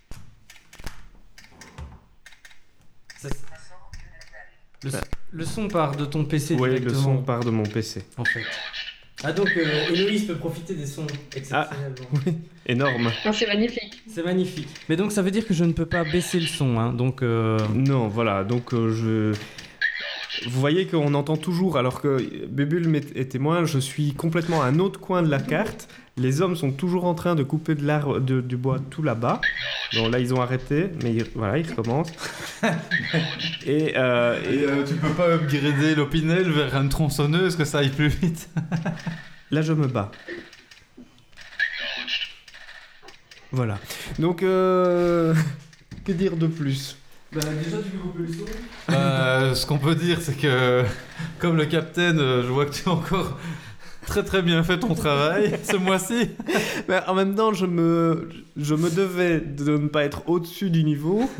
[SPEAKER 2] Le son part de ton PC
[SPEAKER 3] Oui,
[SPEAKER 2] directement.
[SPEAKER 3] le son part de mon PC.
[SPEAKER 2] En fait. Ah donc Héloïse peut profiter des sons exceptionnels.
[SPEAKER 3] Énorme.
[SPEAKER 1] Non, c'est magnifique.
[SPEAKER 2] C'est magnifique. Mais donc ça veut dire que je ne peux pas baisser le son, hein. Donc
[SPEAKER 3] Non, voilà, donc je... Vous voyez qu'on entend toujours, alors que Bubule est témoin, je suis complètement à un autre coin de la carte. Les hommes sont toujours en train de couper de l'arbre, du bois tout là-bas. Donc là, ils ont arrêté, mais voilà, ils recommencent. Et
[SPEAKER 4] tu peux pas upgrader l'Opinel vers une tronçonneuse que ça aille plus vite.
[SPEAKER 3] là, je me bats. Voilà. Donc, que dire de plus ?
[SPEAKER 2] Bah déjà tu peux couper le son.
[SPEAKER 4] Ce qu'on peut dire, c'est que comme le capitaine, je vois que tu as encore très très bien fait ton travail ce mois-ci.
[SPEAKER 3] Mais en même temps, je me devais de ne pas être au-dessus du niveau.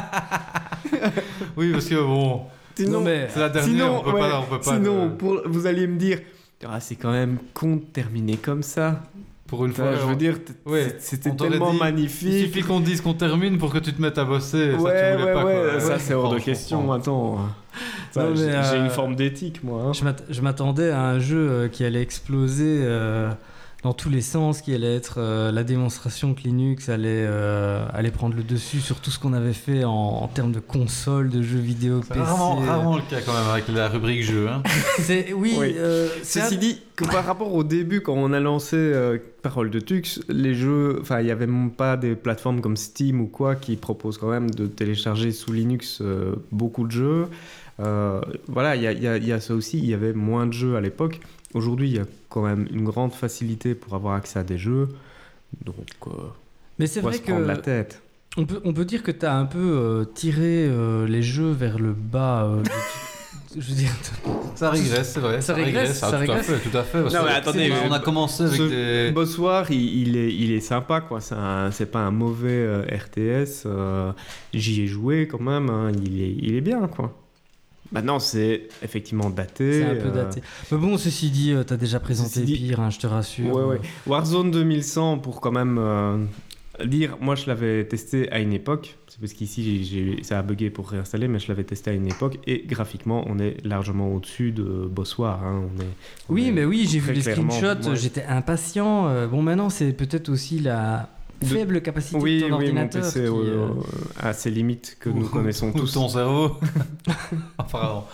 [SPEAKER 4] Oui, parce que bon,
[SPEAKER 3] Sinon,
[SPEAKER 2] Non, mais
[SPEAKER 4] c'est la dernière, on peut pas.
[SPEAKER 3] sinon vous alliez me dire, c'est quand même con de terminer comme ça.
[SPEAKER 4] Pour une fois,
[SPEAKER 3] Je veux dire,
[SPEAKER 4] ouais,
[SPEAKER 3] c'était
[SPEAKER 4] on t'aurait
[SPEAKER 3] tellement
[SPEAKER 4] dit,
[SPEAKER 3] magnifique.
[SPEAKER 4] il suffit qu'on dise qu'on termine pour que tu te mettes à bosser. Ça, tu voulais pas, quoi.
[SPEAKER 3] ça
[SPEAKER 4] Ouais,
[SPEAKER 3] c'est hors de
[SPEAKER 4] je
[SPEAKER 3] question.
[SPEAKER 4] comprends.
[SPEAKER 3] Attends, ça,
[SPEAKER 2] Non, mais,
[SPEAKER 3] j'ai une forme d'éthique, moi. Hein.
[SPEAKER 2] Je m'attendais à un jeu qui allait exploser dans tous les sens, qui allait être la démonstration que Linux allait prendre le dessus sur tout ce qu'on avait fait en termes de consoles, de jeux vidéo,
[SPEAKER 4] C'est
[SPEAKER 2] PC.
[SPEAKER 4] rarement le cas quand même avec la rubrique jeu. Hein.
[SPEAKER 2] Oui.
[SPEAKER 3] Oui. Ceci dit, que par rapport au début, quand on a lancé Parole de Tux, les jeux, enfin, il n'y avait même pas des plateformes comme Steam ou quoi qui proposent quand même de télécharger sous Linux beaucoup de jeux. Voilà, il y a ça aussi. Il y avait moins de jeux à l'époque. Aujourd'hui, il y a quand même une grande facilité pour avoir accès à des jeux. Donc,
[SPEAKER 2] Mais c'est vrai
[SPEAKER 3] se prendre la
[SPEAKER 2] que
[SPEAKER 3] tête.
[SPEAKER 2] on peut dire que tu as un peu tiré les jeux vers le bas. Je veux dire,
[SPEAKER 4] Ça régresse, c'est vrai.
[SPEAKER 2] Ça régresse, ça régresse.
[SPEAKER 4] Tout à fait. Parce
[SPEAKER 3] Non,
[SPEAKER 4] que
[SPEAKER 3] mais attendez,
[SPEAKER 4] on a commencé avec des...
[SPEAKER 3] Bossoir, il est sympa, quoi. C'est pas un mauvais RTS. J'y ai joué quand même. Hein. Il est bien, quoi. Maintenant, c'est effectivement daté.
[SPEAKER 2] c'est un peu daté. Mais bon, ceci dit, t'as déjà présenté
[SPEAKER 3] Ceci dit-
[SPEAKER 2] pire, hein, je te rassure.
[SPEAKER 3] Ouais. Warzone 2100, pour quand même dire, moi je l'avais testé à une époque. C'est parce qu'ici, ça a bugué pour réinstaller, mais je l'avais testé à une époque. Et graphiquement, on est largement au-dessus de Bossoir. Hein.
[SPEAKER 2] Oui, mais oui, j'ai vu
[SPEAKER 3] très
[SPEAKER 2] les
[SPEAKER 3] clairement,
[SPEAKER 2] screenshots,
[SPEAKER 3] ouais.
[SPEAKER 2] j'étais impatient. Bon, maintenant, c'est peut-être aussi la faible capacité de ton
[SPEAKER 3] mon
[SPEAKER 2] ordinateur.
[SPEAKER 3] PC a ses limites que nous connaissons
[SPEAKER 4] Ou
[SPEAKER 3] tous.
[SPEAKER 4] ton cerveau. Enfin,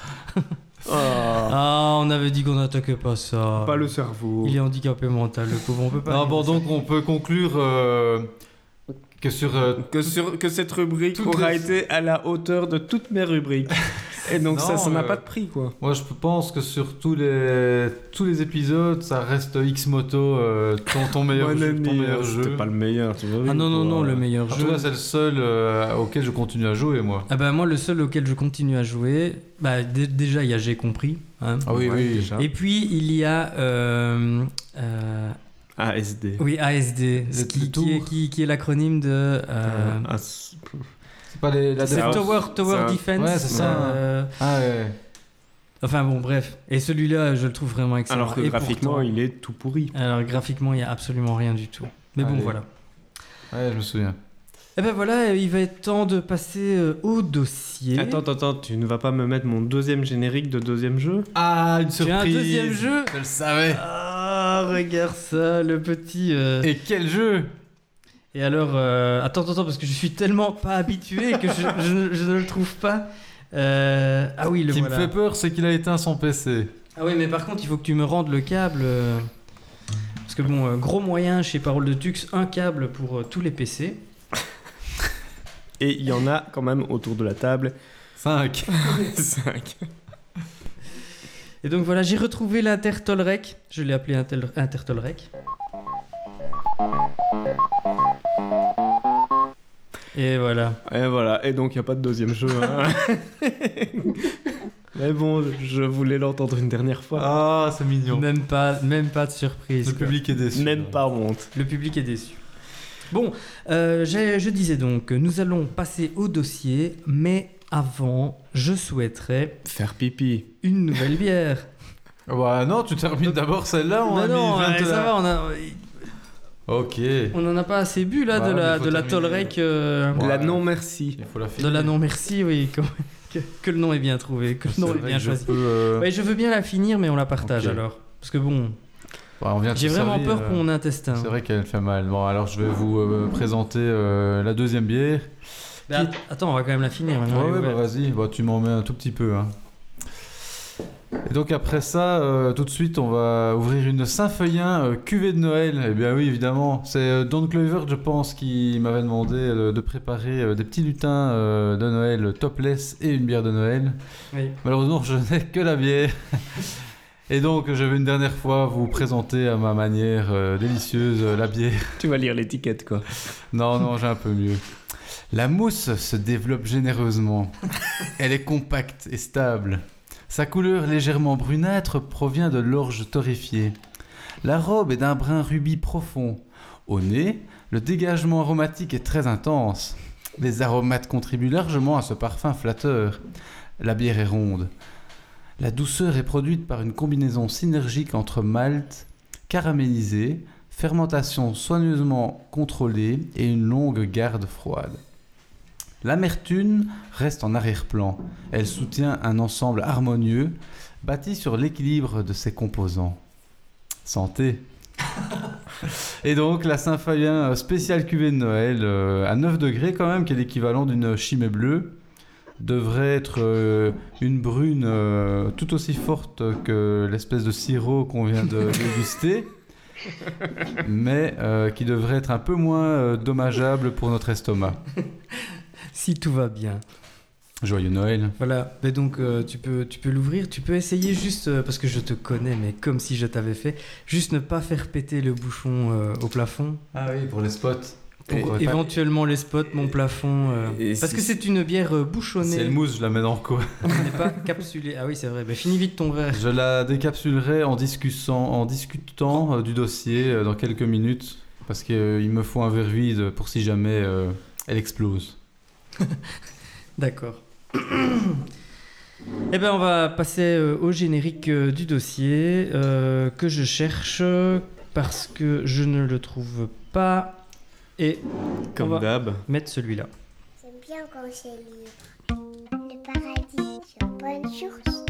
[SPEAKER 2] Ah, on avait dit qu'on n'attaquait pas ça.
[SPEAKER 3] Pas le cerveau.
[SPEAKER 2] Il est handicapé mental, le pauvre, on peut pas.
[SPEAKER 4] non,
[SPEAKER 2] dire
[SPEAKER 4] bon,
[SPEAKER 2] ça.
[SPEAKER 4] donc on peut conclure que sur...
[SPEAKER 3] Que cette rubrique
[SPEAKER 4] Toutes
[SPEAKER 3] aura
[SPEAKER 4] les-
[SPEAKER 3] été à la hauteur de toutes mes rubriques. Et donc
[SPEAKER 4] Non,
[SPEAKER 3] ça n'a pas de prix, quoi.
[SPEAKER 4] Moi, je pense que sur tous les épisodes, ça reste X-Moto ton meilleur jeu. Ton meilleur jeu.
[SPEAKER 3] C'était pas le meilleur, tu vois.
[SPEAKER 2] Ah non, le meilleur
[SPEAKER 4] En
[SPEAKER 2] jeu.
[SPEAKER 4] tout cas, c'est le seul auquel je continue à jouer, moi.
[SPEAKER 2] Ah bah moi, le seul auquel je continue à jouer, bah déjà, il y a J'ai compris. Hein.
[SPEAKER 4] Ah oui, oui.
[SPEAKER 3] déjà.
[SPEAKER 2] Et puis, il y a...
[SPEAKER 3] ASD.
[SPEAKER 2] oui, ASD,
[SPEAKER 4] Le
[SPEAKER 2] qui est l'acronyme de...
[SPEAKER 4] C'est pas la
[SPEAKER 2] c'est
[SPEAKER 3] ça-
[SPEAKER 2] Tower
[SPEAKER 3] ça-
[SPEAKER 2] Defense.
[SPEAKER 4] ouais, c'est ça. Ah ouais.
[SPEAKER 2] Enfin bon, bref. Et celui-là, je le trouve vraiment excellent.
[SPEAKER 3] Alors que
[SPEAKER 2] Et
[SPEAKER 3] graphiquement,
[SPEAKER 2] pourtant-
[SPEAKER 3] il est tout pourri.
[SPEAKER 2] Alors graphiquement, il n'y a absolument rien du tout. Mais bon,
[SPEAKER 4] Allez.
[SPEAKER 2] voilà.
[SPEAKER 4] Ouais, je me souviens.
[SPEAKER 2] Et ben voilà, il va être temps de passer au dossier.
[SPEAKER 3] Attends, tu ne vas pas me mettre mon deuxième générique de deuxième jeu?
[SPEAKER 4] Ah, une
[SPEAKER 2] Tu as
[SPEAKER 4] surprise.
[SPEAKER 2] un deuxième jeu?
[SPEAKER 4] Je le savais.
[SPEAKER 2] Ah, regarde ça, le petit...
[SPEAKER 4] Et quel jeu?
[SPEAKER 2] Et alors, attends, parce que je suis tellement pas habitué que je ne le trouve pas. Ah oui, le
[SPEAKER 4] Ce qui
[SPEAKER 2] voilà.
[SPEAKER 4] me fait peur, c'est qu'il a éteint son PC.
[SPEAKER 2] Ah oui, mais par contre, il faut que tu me rendes le câble. Parce que bon, gros moyen chez Parole de Tux, un câble pour tous les PC.
[SPEAKER 3] Et il y en a quand même autour de la table
[SPEAKER 4] 5.
[SPEAKER 3] 5.
[SPEAKER 2] Et donc voilà, j'ai retrouvé l'Intertolrec. Je l'ai appelé Intertolrec. Et voilà.
[SPEAKER 3] Et voilà, et donc il n'y a pas de deuxième jeu. Hein. Mais bon, je voulais l'entendre une dernière fois.
[SPEAKER 4] Ah, c'est mignon.
[SPEAKER 2] Même pas de surprise.
[SPEAKER 4] Le
[SPEAKER 2] quoi.
[SPEAKER 4] public est déçu.
[SPEAKER 3] Même pas honte.
[SPEAKER 2] Le public est déçu. Bon, je disais donc, nous allons passer au dossier, mais avant, je souhaiterais
[SPEAKER 3] Faire pipi.
[SPEAKER 2] une nouvelle bière.
[SPEAKER 4] Bah non, tu termines d'abord celle-là.
[SPEAKER 2] Non, ça va,
[SPEAKER 4] Ok.
[SPEAKER 2] on en a pas assez bu là
[SPEAKER 4] Ouais,
[SPEAKER 2] de
[SPEAKER 4] mais
[SPEAKER 2] la,
[SPEAKER 4] faut
[SPEAKER 2] de la
[SPEAKER 4] terminer.
[SPEAKER 2] Tolrec.
[SPEAKER 3] La non-merci.
[SPEAKER 4] Il faut la
[SPEAKER 2] De
[SPEAKER 4] finir.
[SPEAKER 2] la non-merci, oui. Que le nom est bien trouvé, que le
[SPEAKER 4] C'est
[SPEAKER 2] nom est
[SPEAKER 4] vrai
[SPEAKER 2] bien
[SPEAKER 4] que je
[SPEAKER 2] choisi.
[SPEAKER 4] peux,
[SPEAKER 2] Ouais, je veux bien la finir, mais on la partage
[SPEAKER 4] Ok.
[SPEAKER 2] alors. Parce que bon,
[SPEAKER 4] on vient de
[SPEAKER 2] j'ai
[SPEAKER 4] se
[SPEAKER 2] vraiment
[SPEAKER 4] servir,
[SPEAKER 2] peur pour mon intestin.
[SPEAKER 4] C'est vrai qu'elle fait mal. Bon, alors je vais vous présenter la deuxième bière.
[SPEAKER 2] Bah, attends, on va quand même la finir maintenant.
[SPEAKER 4] Ouais,
[SPEAKER 2] elle est
[SPEAKER 4] bah
[SPEAKER 2] ouverte.
[SPEAKER 4] vas-y, bah, tu m'en mets un tout petit peu. Hein. Et donc après ça, tout de suite, on va ouvrir une Saint-Feuillin cuvée de Noël. Eh bien oui, évidemment. C'est Don Clover, je pense, qui m'avait demandé de préparer des petits lutins de Noël topless et une bière de Noël.
[SPEAKER 2] Oui.
[SPEAKER 4] Malheureusement, je n'ai que la bière. Et donc, je vais une dernière fois vous présenter à ma manière délicieuse la bière.
[SPEAKER 3] Tu vas lire l'étiquette, quoi.
[SPEAKER 4] Non, j'ai un peu mieux. La mousse se développe généreusement. Elle est compacte et stable. Sa couleur légèrement brunâtre provient de l'orge torréfiée. La robe est d'un brun rubis profond. Au nez, le dégagement aromatique est très intense. Les aromates contribuent largement à ce parfum flatteur. La bière est ronde. La douceur est produite par une combinaison synergique entre malt caramélisé, fermentation soigneusement contrôlée et une longue garde froide. L'amertume reste en arrière-plan. Elle soutient un ensemble harmonieux, bâti sur l'équilibre de ses composants. Santé. Et donc la Saint-Feuillin spéciale cuvée de Noël à 9 degrés quand même, qui est l'équivalent d'une chimée bleue, devrait être une brune tout aussi forte que l'espèce de sirop qu'on vient de déguster, mais qui devrait être un peu moins dommageable pour notre estomac.
[SPEAKER 2] Si tout va bien.
[SPEAKER 4] Joyeux Noël.
[SPEAKER 2] Voilà, mais donc tu peux l'ouvrir, tu peux essayer juste, parce que je te connais, mais comme si je t'avais fait, juste ne pas faire péter le bouchon au plafond.
[SPEAKER 4] Ah oui, pour les spots.
[SPEAKER 2] Pour éventuellement les spots, mon plafond.
[SPEAKER 3] Et
[SPEAKER 2] parce
[SPEAKER 3] si-
[SPEAKER 2] que c'est une bière bouchonnée.
[SPEAKER 4] C'est le mousse, je la mets dans quoi?
[SPEAKER 2] Elle n'est pas capsulée. Ah oui, c'est vrai. Bah, finis vite ton verre.
[SPEAKER 4] Je la décapsulerai en discutant du dossier dans quelques minutes, parce qu'il me faut un verre vide pour si jamais elle explose.
[SPEAKER 2] D'accord. Eh ben, on va passer au générique du dossier que je cherche parce que je ne le trouve pas. Et on
[SPEAKER 3] Comme
[SPEAKER 2] va
[SPEAKER 3] d'hab.
[SPEAKER 2] mettre celui-là.
[SPEAKER 6] J'aime bien quand c'est libre. Le paradis, c'est une bonne chose.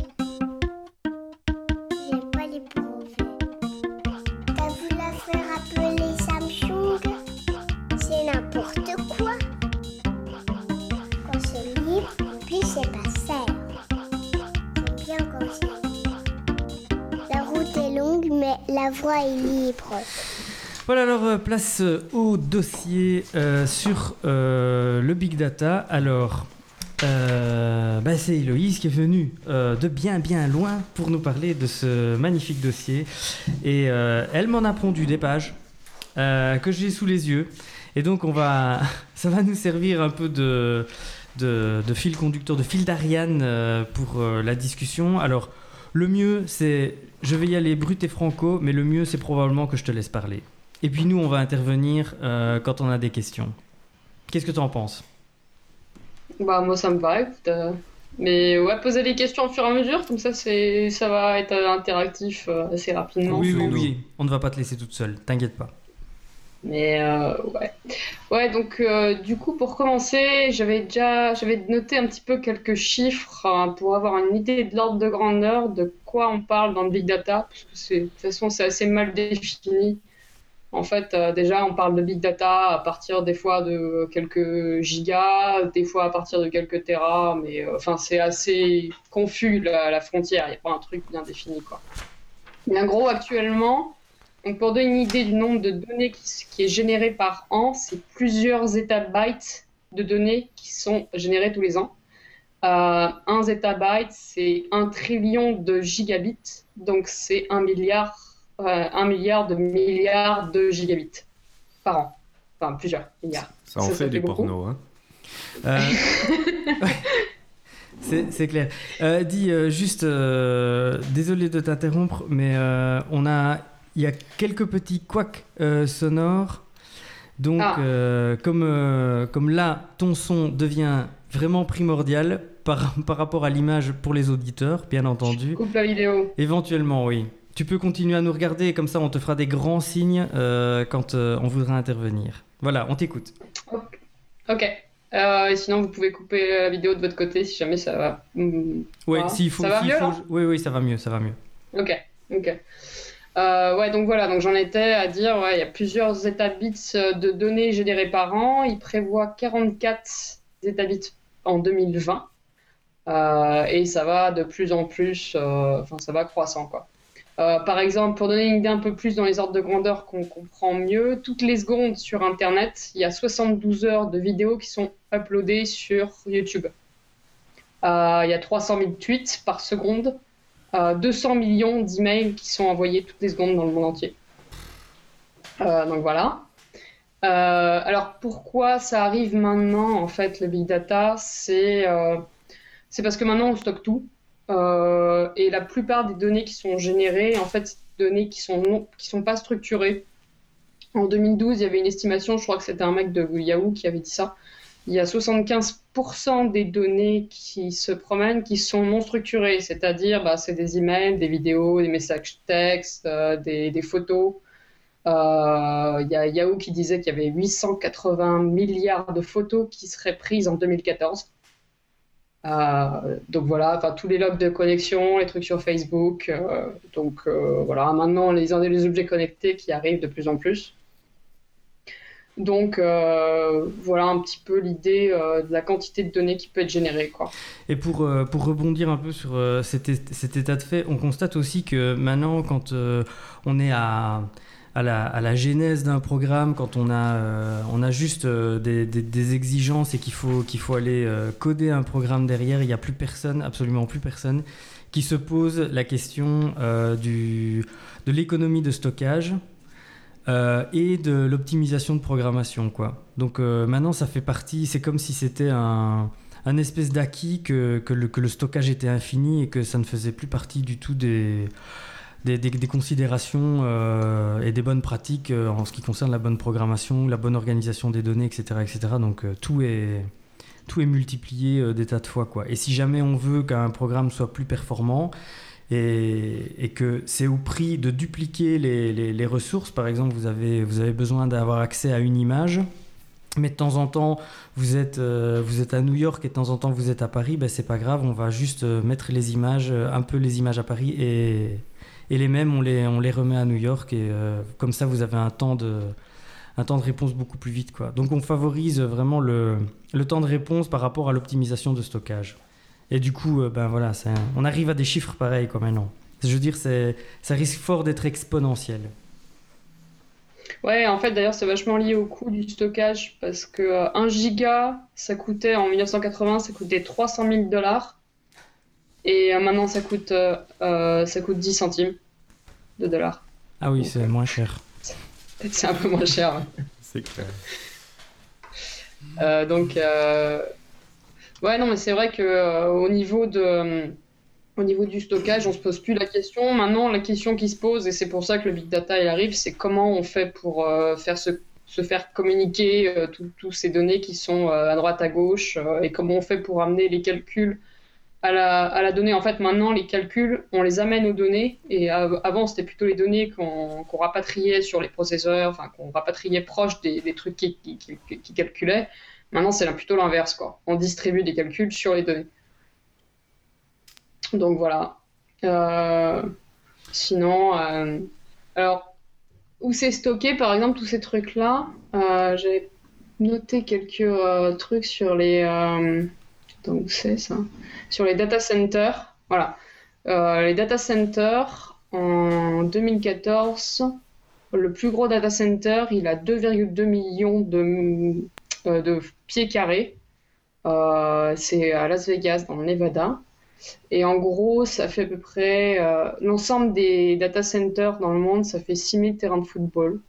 [SPEAKER 6] J'aime pas les brevets. T'as vu la faire appeler Samsung? C'est n'importe quoi. Quand c'est libre, puis c'est pas serre. J'aime bien quand c'est libre. La route est longue, mais la voie est libre.
[SPEAKER 2] Voilà, alors place au dossier sur le Big Data. Alors, c'est Héloïse qui est venue de bien loin pour nous parler de ce magnifique dossier. Et elle m'en a pondu des pages que j'ai sous les yeux. Et donc, ça va nous servir un peu de fil conducteur, de fil d'Ariane pour la discussion. Alors, le mieux, c'est... Je vais y aller brut et franco, mais le mieux, c'est probablement que je te laisse parler. Et puis nous, on va intervenir quand on a des questions. Qu'est-ce que tu en penses?
[SPEAKER 1] Bah, moi, ça me va, écoute. Mais ouais, poser les questions au fur et à mesure, comme ça, ça va être interactif assez rapidement.
[SPEAKER 2] Oui. On ne va pas te laisser toute seule, t'inquiète pas.
[SPEAKER 1] Mais ouais. Ouais, donc du coup, pour commencer, j'avais noté un petit peu quelques chiffres pour avoir une idée de l'ordre de grandeur de quoi on parle dans le Big Data, parce que de toute façon, c'est assez mal défini. En fait, déjà, on parle de Big Data à partir des fois de quelques gigas, des fois à partir de quelques téras, mais c'est assez confus la frontière, il n'y a pas un truc bien défini, quoi. Mais en gros, actuellement, donc pour donner une idée du nombre de données qui est généré par an, c'est plusieurs zettabytes de données qui sont générées tous les ans. 1 zettabyte, c'est 1 trillion de gigabits, donc c'est 1 milliard de gigabits par an. Enfin, plusieurs milliards.
[SPEAKER 3] Ça en fait du porno, hein.
[SPEAKER 2] C'est clair. Dis juste, désolé de t'interrompre, mais il y a quelques petits couacs sonores. Donc, comme là, ton son devient vraiment primordial par rapport à l'image pour les auditeurs, bien entendu.
[SPEAKER 1] Coupe la vidéo.
[SPEAKER 2] Éventuellement, oui. Tu peux continuer à nous regarder, comme ça on te fera des grands signes quand on voudra intervenir. Voilà, on t'écoute.
[SPEAKER 1] Ok. Et sinon, vous pouvez couper la vidéo de votre côté si jamais ça va.
[SPEAKER 2] Oui, s'il faut.
[SPEAKER 1] Ça va mieux, là ?
[SPEAKER 2] Oui, ça va mieux.
[SPEAKER 1] Ok. Ouais, donc voilà, donc j'en étais à dire, ouais, il y a plusieurs zettabytes de données générées par an. Il prévoit 44 zettabytes en 2020. Et ça va de plus en plus, ça va croissant, quoi. Par exemple, pour donner une idée un peu plus dans les ordres de grandeur qu'on comprend mieux, toutes les secondes sur Internet, il y a 72 heures de vidéos qui sont uploadées sur YouTube. Il y a 300 000 tweets par seconde, 200 millions d'emails qui sont envoyés toutes les secondes dans le monde entier. Donc voilà. Alors pourquoi ça arrive maintenant, en fait, le big data, c'est parce que maintenant on stocke tout. Et la plupart des données qui sont générées, en fait, c'est des données qui sont pas structurées. En 2012, il y avait une estimation, je crois que c'était un mec de Yahoo qui avait dit ça. Il y a 75% des données qui se promènent qui sont non structurées, c'est-à-dire c'est des emails, des vidéos, des messages textes, des photos. Il y a Yahoo qui disait qu'il y avait 880 milliards de photos qui seraient prises en 2014. Donc voilà, tous les logs de connexion, les trucs sur Facebook. Voilà, maintenant les objets connectés qui arrivent de plus en plus. Donc voilà un petit peu l'idée de la quantité de données qui peut être générée, quoi.
[SPEAKER 2] Et pour rebondir un peu sur cet état de fait, on constate aussi que maintenant, quand on est à la genèse d'un programme, quand on a juste des exigences et qu'il faut aller coder un programme derrière, il n'y a plus personne, absolument plus personne, qui se pose la question de l'économie de stockage et de l'optimisation de programmation, quoi. Donc maintenant, ça fait partie, c'est comme si c'était un espèce d'acquis que le stockage était infini et que ça ne faisait plus partie du tout des considérations et des bonnes pratiques en ce qui concerne la bonne programmation, la bonne organisation des données, etc. etc. Donc tout est multiplié des tas de fois, quoi. Et si jamais on veut qu'un programme soit plus performant et que c'est au prix de dupliquer les ressources, par exemple vous avez besoin d'avoir accès à une image, mais de temps en temps vous êtes à New York et de temps en temps vous êtes à Paris, c'est pas grave, on va juste mettre les images à Paris et les mêmes on les remet à New York et comme ça vous avez un temps de réponse beaucoup plus vite, quoi. Donc on favorise vraiment le temps de réponse par rapport à l'optimisation de stockage. Et du coup, voilà, on arrive à des chiffres pareils, quoi, maintenant. Je veux dire, ça risque fort d'être exponentiel.
[SPEAKER 1] Ouais, en fait, d'ailleurs, c'est vachement lié au coût du stockage parce que 1 giga, ça coûtait en 1980, ça coûtait $300 000. Et maintenant, ça coûte 10 centimes de dollars.
[SPEAKER 2] Ah oui, c'est moins cher.
[SPEAKER 1] Peut-être c'est un peu moins cher. Ouais.
[SPEAKER 3] C'est clair.
[SPEAKER 1] Ouais, non, mais c'est vrai que au niveau du stockage, on se pose plus la question. Maintenant, la question qui se pose, et c'est pour ça que le big data il arrive, c'est comment on fait pour se faire communiquer toutes ces données qui sont à droite, à gauche, et comment on fait pour amener les calculs à la donnée. En fait, maintenant, les calculs, on les amène aux données, et avant, c'était plutôt les données qu'on rapatriait sur les processeurs, enfin, qu'on rapatriait proche des trucs qui calculaient. Maintenant, c'est plutôt l'inverse, quoi. On distribue des calculs sur les données. Donc voilà. Sinon, alors, où c'est stocké, par exemple, tous ces trucs-là, j'avais noté quelques trucs sur les... Attends, où c'est ça ? Sur les data centers. Voilà. Les data centers, en 2014, le plus gros data center, il a 2,2 millions de pieds carrés. C'est à Las Vegas, dans le Nevada. Et en gros, ça fait à peu près l'ensemble des data centers dans le monde, ça fait 6000 terrains de football.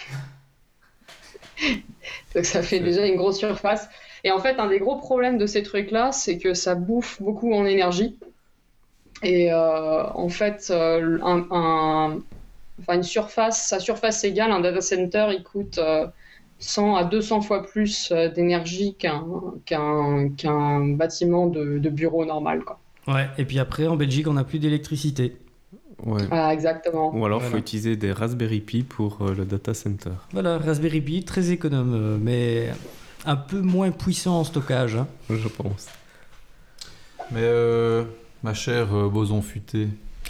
[SPEAKER 1] Donc ça fait déjà une grosse surface. Et en fait, un des gros problèmes de ces trucs-là, c'est que ça bouffe beaucoup en énergie. Et en fait, une surface, sa surface égale, un data center, il coûte 100 à 200 fois plus d'énergie qu'un bâtiment de bureau normal, quoi.
[SPEAKER 2] Ouais, et puis après, en Belgique, on n'a plus d'électricité.
[SPEAKER 3] Ouais.
[SPEAKER 1] Ah, exactement.
[SPEAKER 3] Ou alors, il
[SPEAKER 2] Voilà.
[SPEAKER 3] faut utiliser des Raspberry Pi pour le data center.
[SPEAKER 2] Voilà, Raspberry Pi, très économe, mais un peu moins puissant en stockage. Hein.
[SPEAKER 3] Je pense.
[SPEAKER 4] Mais ma chère boson futé.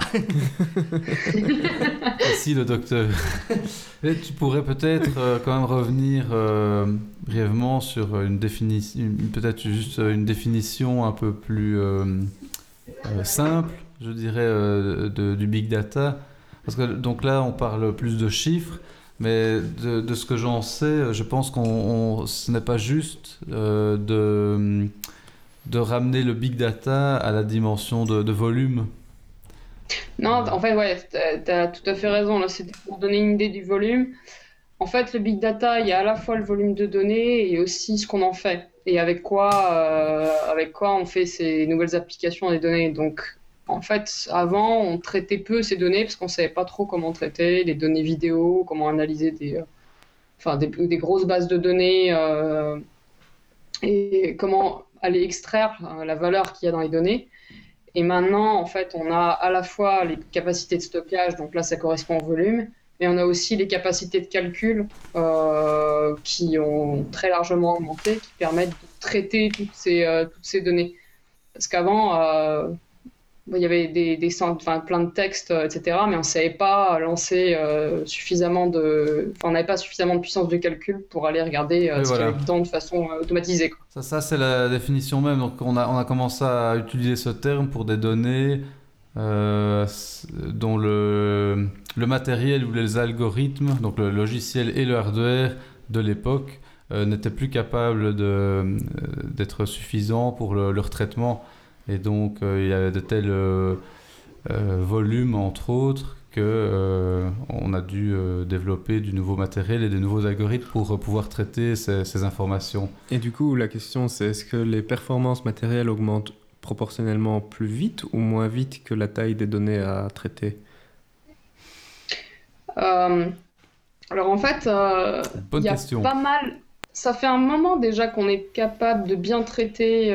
[SPEAKER 4] Ici le docteur. Et tu pourrais peut-être quand même revenir brièvement sur une définition, peut-être juste une définition un peu plus simple, je dirais, du big data. Parce que donc là, on parle plus de chiffres, mais de ce que j'en sais, je pense ce n'est pas juste de ramener le big data à la dimension de volume.
[SPEAKER 1] Non, en fait, ouais, t'as tout à fait raison. Là, c'était pour donner une idée du volume. En fait, le big data, il y a à la fois le volume de données et aussi ce qu'on en fait. Et avec quoi on fait ces nouvelles applications des données. Donc, en fait, avant, on traitait peu ces données parce qu'on savait pas trop comment traiter les données vidéo, comment analyser des grosses bases de données et comment aller extraire la valeur qu'il y a dans les données. Et maintenant, en fait, on a à la fois les capacités de stockage, donc là, ça correspond au volume, mais on a aussi les capacités de calcul qui ont très largement augmenté, qui permettent de traiter toutes ces données. Parce qu'avant, il y avait plein de textes, etc., mais on ne savait pas lancer suffisamment on n'avait pas suffisamment de puissance de calcul pour aller regarder ce qu'il y avait dedans de façon automatisée, quoi.
[SPEAKER 4] Ça c'est la définition même. Donc on a commencé à utiliser ce terme pour des données dont le matériel ou les algorithmes, donc le logiciel et le hardware de l'époque n'étaient plus capables d'être suffisants pour leur traitement. Et donc il y avait de tels volumes, entre autres, on a dû développer du nouveau matériel et des nouveaux algorithmes pour pouvoir traiter ces informations.
[SPEAKER 3] Et du coup, la question, c'est est-ce que les performances matérielles augmentent proportionnellement plus vite ou moins vite que la taille des données à traiter ?
[SPEAKER 1] Alors en fait,
[SPEAKER 4] Bonne
[SPEAKER 1] il y a
[SPEAKER 4] question.
[SPEAKER 1] pas mal. Ça fait un moment déjà qu'on est capable de bien traiter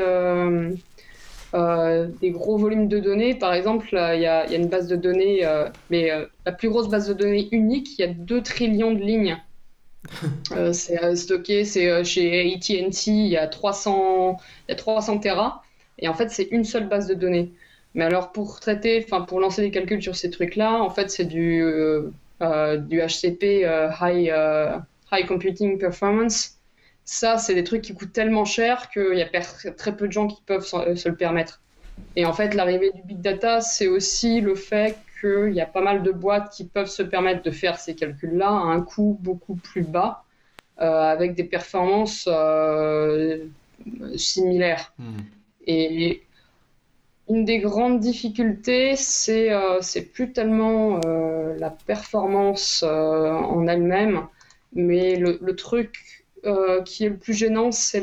[SPEAKER 1] des gros volumes de données. Par exemple, il y a une base de données, la plus grosse base de données unique, il y a 2 trillions de lignes. C'est stocké, chez AT&T, il y a 300 Tera. Et en fait, c'est une seule base de données. Mais alors, pour lancer des calculs sur ces trucs-là, en fait, c'est du HCP, High Computing Performance. Ça, c'est des trucs qui coûtent tellement cher qu'il y a très peu de gens qui peuvent se le permettre. Et en fait, l'arrivée du big data, c'est aussi le fait qu'il y a pas mal de boîtes qui peuvent se permettre de faire ces calculs-là à un coût beaucoup plus bas, avec des performances similaires. Et une des grandes difficultés, c'est plus tellement la performance en elle-même, mais le truc qui est le plus gênant, c'est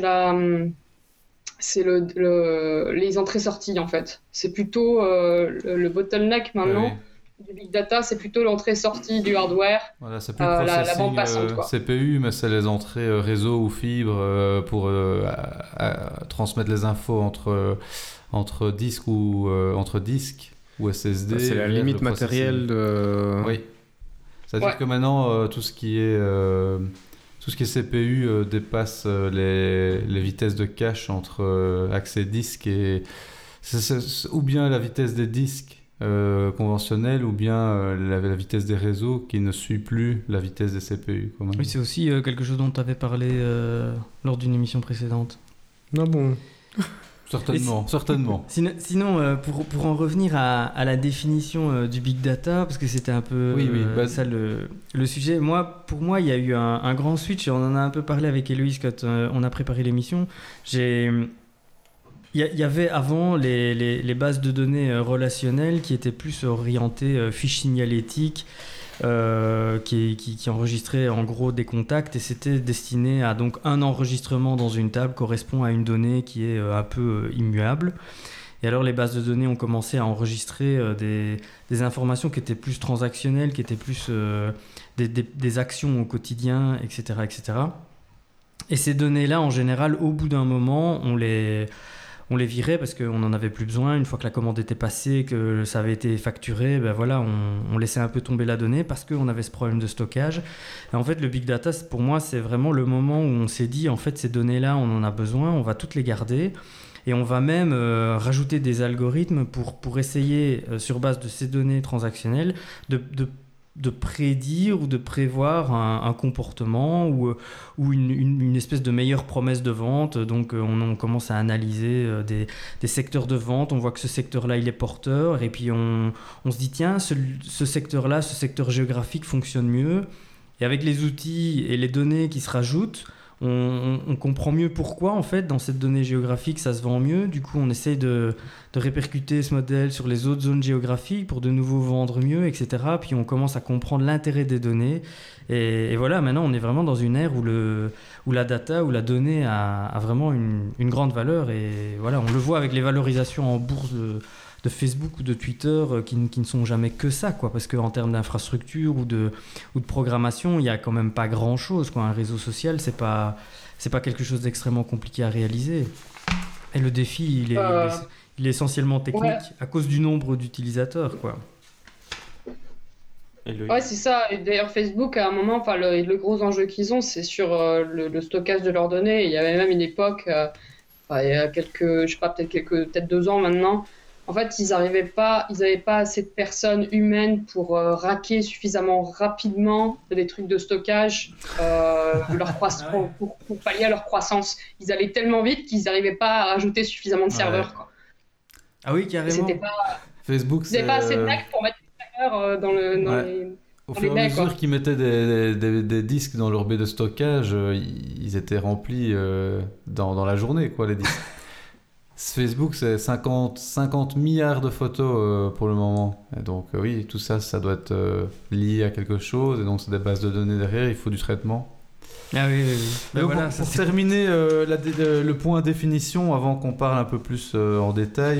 [SPEAKER 1] les entrées-sorties, en fait. C'est plutôt le bottleneck maintenant.
[SPEAKER 4] Oui.
[SPEAKER 1] Du big data, c'est plutôt l'entrée-sortie du hardware,
[SPEAKER 4] Voilà, c'est plus le
[SPEAKER 1] la
[SPEAKER 4] processing
[SPEAKER 1] bande passante, quoi.
[SPEAKER 4] CPU, mais c'est les entrées réseau ou fibre pour transmettre les infos entre disques ou SSD.
[SPEAKER 3] C'est la
[SPEAKER 4] vers
[SPEAKER 3] limite
[SPEAKER 4] le
[SPEAKER 3] matérielle de...
[SPEAKER 4] Oui. C'est-à-dire que maintenant, tout ce qui est CPU dépasse les vitesses de cache entre accès disque et... ou bien la vitesse des disques conventionnels ou bien la vitesse des réseaux qui ne suit plus la vitesse des CPU.
[SPEAKER 2] Oui, c'est aussi quelque chose dont tu avais parlé lors d'une émission précédente.
[SPEAKER 3] Non bon.
[SPEAKER 4] Certainement.
[SPEAKER 2] Sinon, pour en revenir à la définition du big data, parce que c'était un peu ça le sujet, pour moi, il y a eu un grand switch, et on en a un peu parlé avec Héloïse quand on a préparé l'émission. Il y avait avant les bases de données relationnelles qui étaient plus orientées fiches signalétiques, qui enregistraient en gros des contacts, et c'était destiné à donc un enregistrement dans une table correspond à une donnée qui est un peu immuable. Et alors les bases de données ont commencé à enregistrer des informations qui étaient plus transactionnelles, qui étaient plus des actions au quotidien, etc., etc. Et ces données-là, en général, au bout d'un moment, on les virait parce qu'on n'en avait plus besoin. Une fois que la commande était passée, que ça avait été facturé, ben voilà, on laissait un peu tomber la donnée parce qu'on avait ce problème de stockage. Et en fait, le big data, pour moi, c'est vraiment le moment où on s'est dit, en fait, ces données-là, on en a besoin, on va toutes les garder. Et on va même rajouter des algorithmes pour essayer, sur base de ces données transactionnelles, de prédire ou de prévoir un comportement ou une espèce de meilleure promesse de vente. Donc on commence à analyser des secteurs de vente, on voit que ce secteur-là il est porteur, et puis on se dit tiens, ce secteur-là, ce secteur géographique fonctionne mieux, et avec les outils et les données qui se rajoutent, on comprend mieux pourquoi en fait dans cette donnée géographique ça se vend mieux. Du coup on essaye de répercuter ce modèle sur les autres zones géographiques pour de nouveau vendre mieux, etc. Puis on commence à comprendre l'intérêt des données, et voilà, maintenant on est vraiment dans une ère où la data, où la donnée a vraiment une grande valeur. Et voilà, on le voit avec les valorisations en bourse de Facebook ou de Twitter qui ne sont jamais que ça, quoi, parce qu'en termes d'infrastructure ou de programmation, il n'y a quand même pas grand-chose, quoi. Un réseau social, c'est pas quelque chose d'extrêmement compliqué à réaliser. Et le défi, il est essentiellement technique, à cause du nombre d'utilisateurs, quoi.
[SPEAKER 1] Ouais, c'est ça. Et d'ailleurs, Facebook, à un moment, le gros enjeu qu'ils ont, c'est sur le stockage de leurs données. Il y avait même une époque, il y a quelques, je sais pas, peut-être 2 ans maintenant. En fait, ils n'avaient pas assez de personnes humaines pour raquer suffisamment rapidement des trucs de stockage pour pallier à leur croissance. Ils allaient tellement vite qu'ils n'arrivaient pas à rajouter suffisamment de serveurs, quoi.
[SPEAKER 2] Ah oui, carrément.
[SPEAKER 4] Facebook,
[SPEAKER 1] ils n'avaient pas assez de mecs pour mettre des serveurs dans les...
[SPEAKER 4] Au fur et à mesure qu'ils mettaient des disques dans leur baie de stockage, ils étaient remplis dans la journée, quoi, les disques. Facebook, c'est 50 milliards de photos pour le moment. Et donc oui, tout ça doit être lié à quelque chose. Et donc c'est des bases de données derrière, il faut du traitement.
[SPEAKER 2] Ah oui.
[SPEAKER 4] Donc, voilà, pour terminer le point définition, avant qu'on parle un peu plus en détail,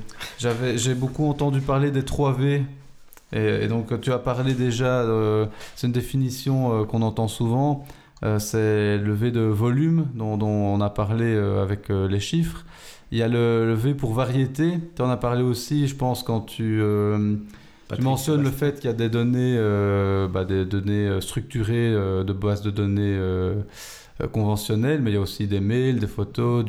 [SPEAKER 4] j'ai beaucoup entendu parler des 3V. Et donc tu as parlé déjà, c'est une définition qu'on entend souvent, c'est le V de volume dont on a parlé avec les chiffres. Il y a le V pour variété, tu en as parlé aussi, je pense, quand tu mentionnes le fait qu'il y a des données, des données structurées de bases de données conventionnelles, mais il y a aussi des mails, des photos,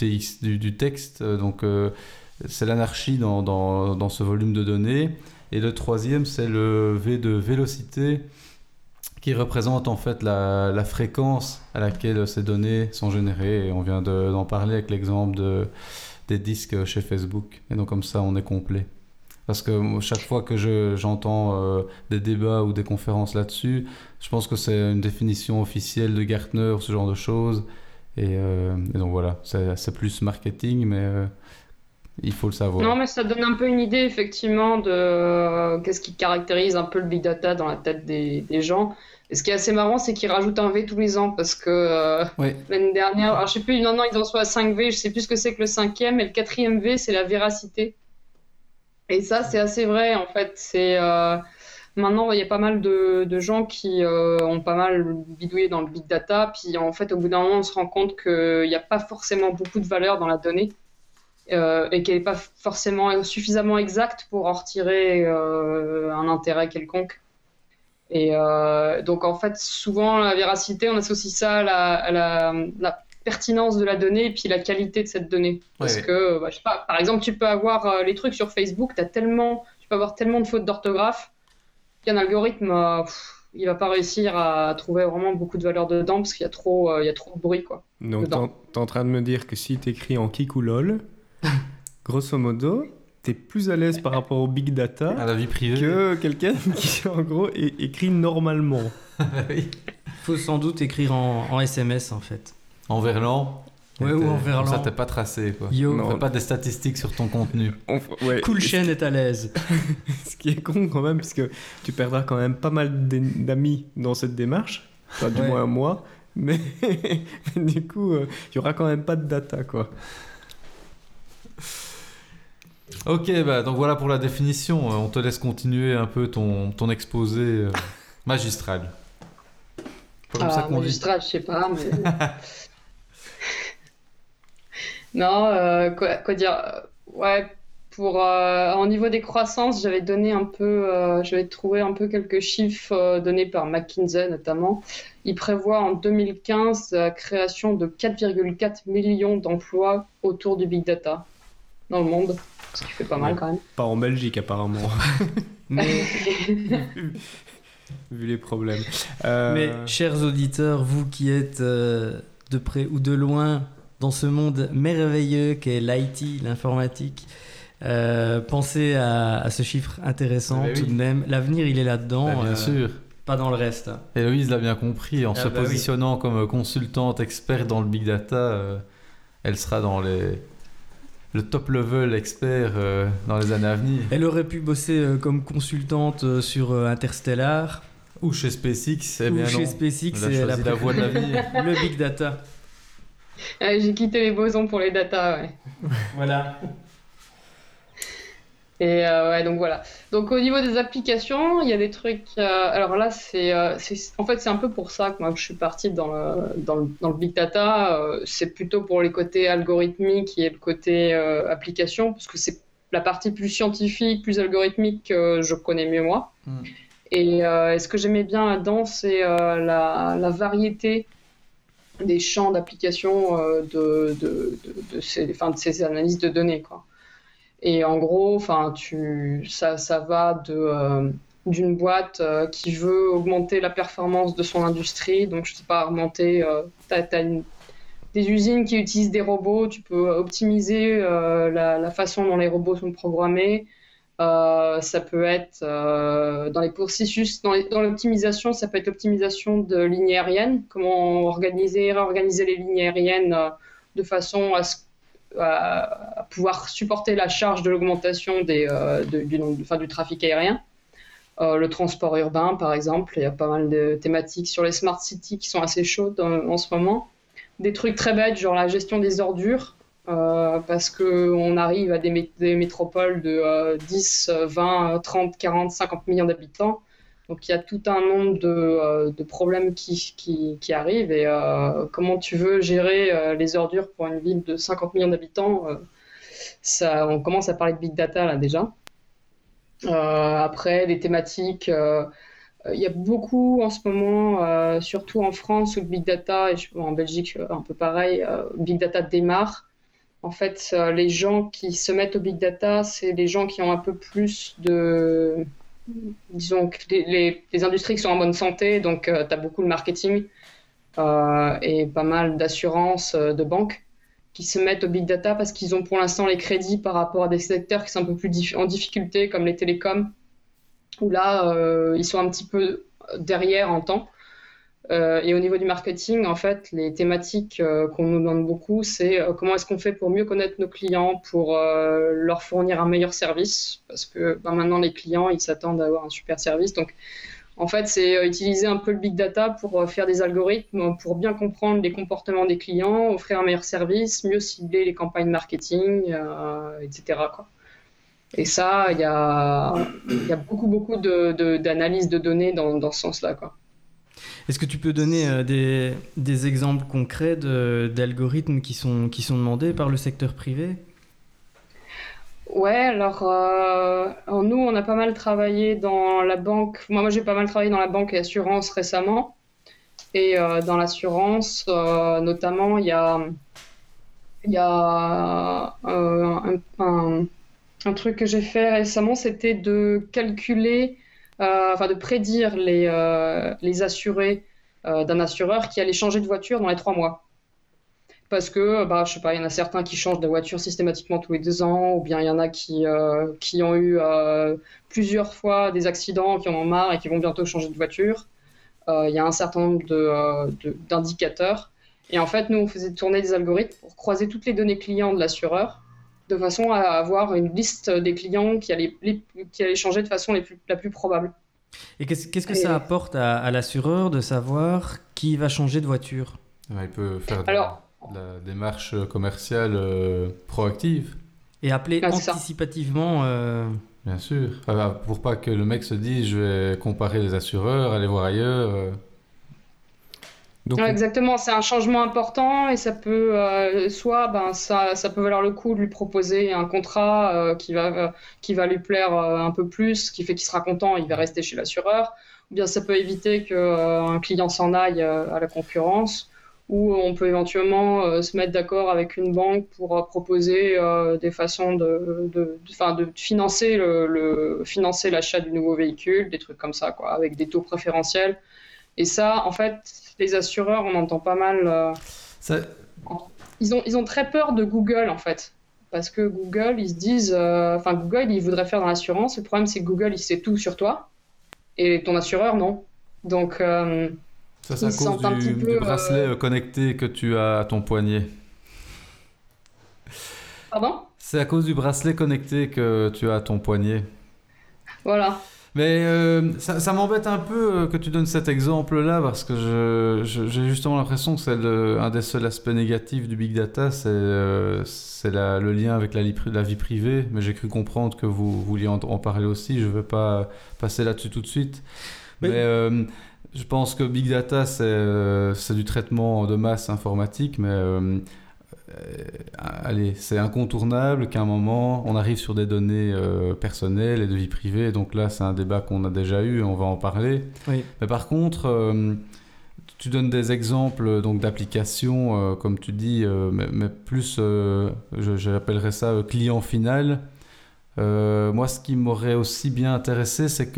[SPEAKER 4] du texte, donc c'est l'anarchie dans ce volume de données. Et le troisième, c'est le V de vélocité, qui représente en fait la fréquence à laquelle ces données sont générées. Et on vient d'en parler avec l'exemple des disques chez Facebook. Et donc comme ça, on est complet. Parce que chaque fois que j'entends des débats ou des conférences là-dessus, je pense que c'est une définition officielle de Gartner, ce genre de choses. Et donc voilà, c'est plus marketing, mais... il faut le savoir.
[SPEAKER 1] Non, mais ça donne un peu une idée, effectivement, de qu'est-ce qui caractérise un peu le big data dans la tête des gens. Et ce qui est assez marrant, c'est qu'ils rajoutent un V tous les ans, parce que l'année dernière, alors je sais plus, non, ils en sont à 5 V, je sais plus ce que c'est que le 5e, et le 4e V, c'est la véracité. Et ça, c'est assez vrai, en fait. Maintenant, il y a pas mal de gens qui ont pas mal bidouillé dans le big data, puis en fait, au bout d'un moment, on se rend compte qu'il n'y a pas forcément beaucoup de valeur dans la donnée. Et qu'elle n'est pas forcément suffisamment exacte pour en retirer un intérêt quelconque. Et donc en fait, souvent la véracité, on associe ça à la pertinence de la donnée et puis la qualité de cette donnée. Parce que, je sais pas, par exemple, tu peux avoir les trucs sur Facebook, tu peux avoir tellement de fautes d'orthographe qu'un algorithme, il va pas réussir à trouver vraiment beaucoup de valeur dedans parce qu'il y a trop de bruit, quoi.
[SPEAKER 3] Donc t'es en train de me dire que si t'écris en kick ou lol, grosso modo, t'es plus à l'aise par rapport au big data
[SPEAKER 4] à la vie privée
[SPEAKER 3] que quelqu'un qui, en gros, écrit normalement.
[SPEAKER 2] Il faut sans doute écrire en SMS, en fait.
[SPEAKER 4] En verlan.
[SPEAKER 2] Ouais, ou en
[SPEAKER 4] Comme
[SPEAKER 2] verlan.
[SPEAKER 4] ça, t'es pas tracé, quoi.
[SPEAKER 2] Yo,
[SPEAKER 3] Non.
[SPEAKER 4] On fait pas des statistiques sur ton contenu.
[SPEAKER 3] Ouais.
[SPEAKER 2] cool chaîne est à l'aise.
[SPEAKER 3] Ce qui est con quand même, puisque tu perdras quand même pas mal d'amis dans cette démarche. Enfin, du
[SPEAKER 2] Ouais.
[SPEAKER 3] moins moi. Mais du coup, il y aura quand même pas de data, quoi.
[SPEAKER 4] Ok, bah, donc voilà pour la définition. On te laisse continuer un peu ton exposé magistral. Pas comme ça qu'on dit.
[SPEAKER 1] Magistral, je sais pas, mais... Non, quoi dire ouais, au niveau des croissances, j'avais trouvé un peu quelques chiffres donnés par McKinsey notamment. Il prévoit en 2015 la création de 4,4 millions d'emplois autour du big data dans le monde, ce qui fait pas mal
[SPEAKER 3] Ouais.
[SPEAKER 1] quand même.
[SPEAKER 3] Pas en Belgique, apparemment.
[SPEAKER 2] Mais,
[SPEAKER 3] Vu les problèmes.
[SPEAKER 2] mais, chers auditeurs, vous qui êtes de près ou de loin dans ce monde merveilleux qu'est l'IT, l'informatique, pensez à ce chiffre intéressant
[SPEAKER 4] Mais
[SPEAKER 2] tout
[SPEAKER 4] oui.
[SPEAKER 2] de même. L'avenir, il est là-dedans,
[SPEAKER 4] Bah, bien sûr.
[SPEAKER 2] pas dans le reste.
[SPEAKER 4] Héloïse l'a bien compris. En
[SPEAKER 2] Ah
[SPEAKER 4] se
[SPEAKER 2] bah oui.
[SPEAKER 4] positionnant comme consultante experte dans le big data, elle sera dans le top level expert dans les années à venir.
[SPEAKER 2] Elle aurait pu bosser comme consultante sur Interstellar
[SPEAKER 4] Ou chez SpaceX, eh
[SPEAKER 2] ou
[SPEAKER 4] bien
[SPEAKER 2] chez
[SPEAKER 4] non.
[SPEAKER 2] SpaceX.
[SPEAKER 4] Elle a
[SPEAKER 2] et
[SPEAKER 4] choisi la voie de l'avenir.
[SPEAKER 2] le big data.
[SPEAKER 1] J'ai quitté les bosons pour les data, ouais.
[SPEAKER 2] Voilà.
[SPEAKER 1] Et ouais, donc voilà. Donc au niveau des applications, il y a des trucs. Alors là, en fait, c'est un peu pour ça que moi je suis partie dans le big data. C'est plutôt pour les côtés algorithmiques et le côté application, parce que c'est la partie plus scientifique, plus algorithmique que je connais mieux moi. Et ce que j'aimais bien là-dedans, c'est la variété des champs d'application de ces analyses de données, quoi. Et en gros, ça va d'une boîte qui veut augmenter la performance de son industrie. Donc, je sais pas, des usines qui utilisent des robots. Tu peux optimiser la façon dont les robots sont programmés. Ça peut être dans les processus, dans l'optimisation, ça peut être l'optimisation de lignes aériennes. Comment réorganiser les lignes aériennes de façon à pouvoir supporter la charge de l'augmentation du trafic aérien. Le transport urbain, par exemple, il y a pas mal de thématiques sur les smart cities qui sont assez chaudes en ce moment. Des trucs très bêtes, genre la gestion des ordures, parce qu'on arrive à des métropoles de 10, 20, 30, 40, 50 millions d'habitants. Donc il y a tout un nombre de problèmes qui arrivent, et comment tu veux gérer les ordures pour une ville de 50 millions d'habitants, on commence à parler de big data là déjà. Après, des thématiques, il y a beaucoup en ce moment, surtout en France où le big data, et en Belgique un peu pareil, big data démarre. En fait, les gens qui se mettent au big data, c'est les gens qui ont un peu plus de... Disons que les industries qui sont en bonne santé, donc tu as beaucoup de marketing et pas mal d'assurances de banques qui se mettent au big data parce qu'ils ont pour l'instant les crédits par rapport à des secteurs qui sont un peu plus en difficulté, comme les télécoms, où là, ils sont un petit peu derrière en temps. Et au niveau du marketing, en fait, les thématiques qu'on nous demande beaucoup, c'est comment est-ce qu'on fait pour mieux connaître nos clients, pour leur fournir un meilleur service, parce que maintenant, les clients, ils s'attendent à avoir un super service. Donc, en fait, c'est utiliser un peu le big data pour faire des algorithmes, pour bien comprendre les comportements des clients, offrir un meilleur service, mieux cibler les campagnes marketing, etc., quoi. Et ça, il y a beaucoup d'analyses de données dans ce sens-là, quoi.
[SPEAKER 2] Est-ce que tu peux donner des exemples concrets d'algorithmes qui sont demandés par le secteur privé ?
[SPEAKER 1] Ouais, alors nous, on a pas mal travaillé dans la banque. Moi, j'ai pas mal travaillé dans la banque et assurance récemment. Et dans l'assurance, notamment, il y a un truc que j'ai fait récemment, c'était de calculer, de prédire les assurés d'un assureur qui allait changer de voiture dans les 3 mois. Parce que, je sais pas, il y en a certains qui changent de voiture systématiquement tous les 2 ans, ou bien il y en a qui ont eu plusieurs fois des accidents, qui en ont marre et qui vont bientôt changer de voiture. Il y a un certain nombre d'indicateurs. Et en fait, nous, on faisait tourner des algorithmes pour croiser toutes les données clients de l'assureur, de façon à avoir une liste des clients qui allaient changer de façon la plus probable.
[SPEAKER 2] Et qu'est-ce que ça apporte à l'assureur de savoir qui va changer de voiture?
[SPEAKER 4] Il peut faire de la démarche commerciale proactive.
[SPEAKER 2] Et appeler anticipativement.
[SPEAKER 4] Bien sûr. Pour pas que le mec se dise je vais comparer les assureurs, aller voir ailleurs.
[SPEAKER 1] Donc, exactement, c'est un changement important et ça peut ça peut valoir le coup de lui proposer un contrat qui va lui plaire un peu plus, qui fait qu'il sera content, il va rester chez l'assureur. Ou bien ça peut éviter qu'un client s'en aille à la concurrence. Ou on peut éventuellement se mettre d'accord avec une banque pour proposer des façons de financer financer l'achat du nouveau véhicule, des trucs comme ça, quoi, avec des taux préférentiels. Et ça, en fait, les assureurs, on entend pas mal. Ils ont très peur de Google, en fait. Parce que Google, ils se disent. Google, ils voudraient faire dans l'assurance. Le problème, c'est que Google, il sait tout sur toi. Et ton assureur, non. Donc.
[SPEAKER 4] Ça, c'est à cause du bracelet connecté que tu as à ton poignet.
[SPEAKER 1] Pardon ?
[SPEAKER 4] C'est à cause du bracelet connecté que tu as à ton poignet.
[SPEAKER 1] Voilà.
[SPEAKER 4] Mais ça m'embête un peu que tu donnes cet exemple-là parce que j'ai justement l'impression que c'est un des seuls aspects négatifs du Big Data, c'est le lien avec la vie privée. Mais j'ai cru comprendre que vous vouliez en parler aussi. Je ne vais pas passer là-dessus tout de suite. Mais je pense que Big Data, c'est du traitement de masse informatique, mais c'est incontournable qu'à un moment, on arrive sur des données personnelles et de vie privée. Donc là, c'est un débat qu'on a déjà eu, on va en parler.
[SPEAKER 2] Oui.
[SPEAKER 4] Mais par contre, tu donnes des exemples d'applications, comme tu dis, mais plus, j'appellerais ça client final. Moi, ce qui m'aurait aussi bien intéressé, c'est que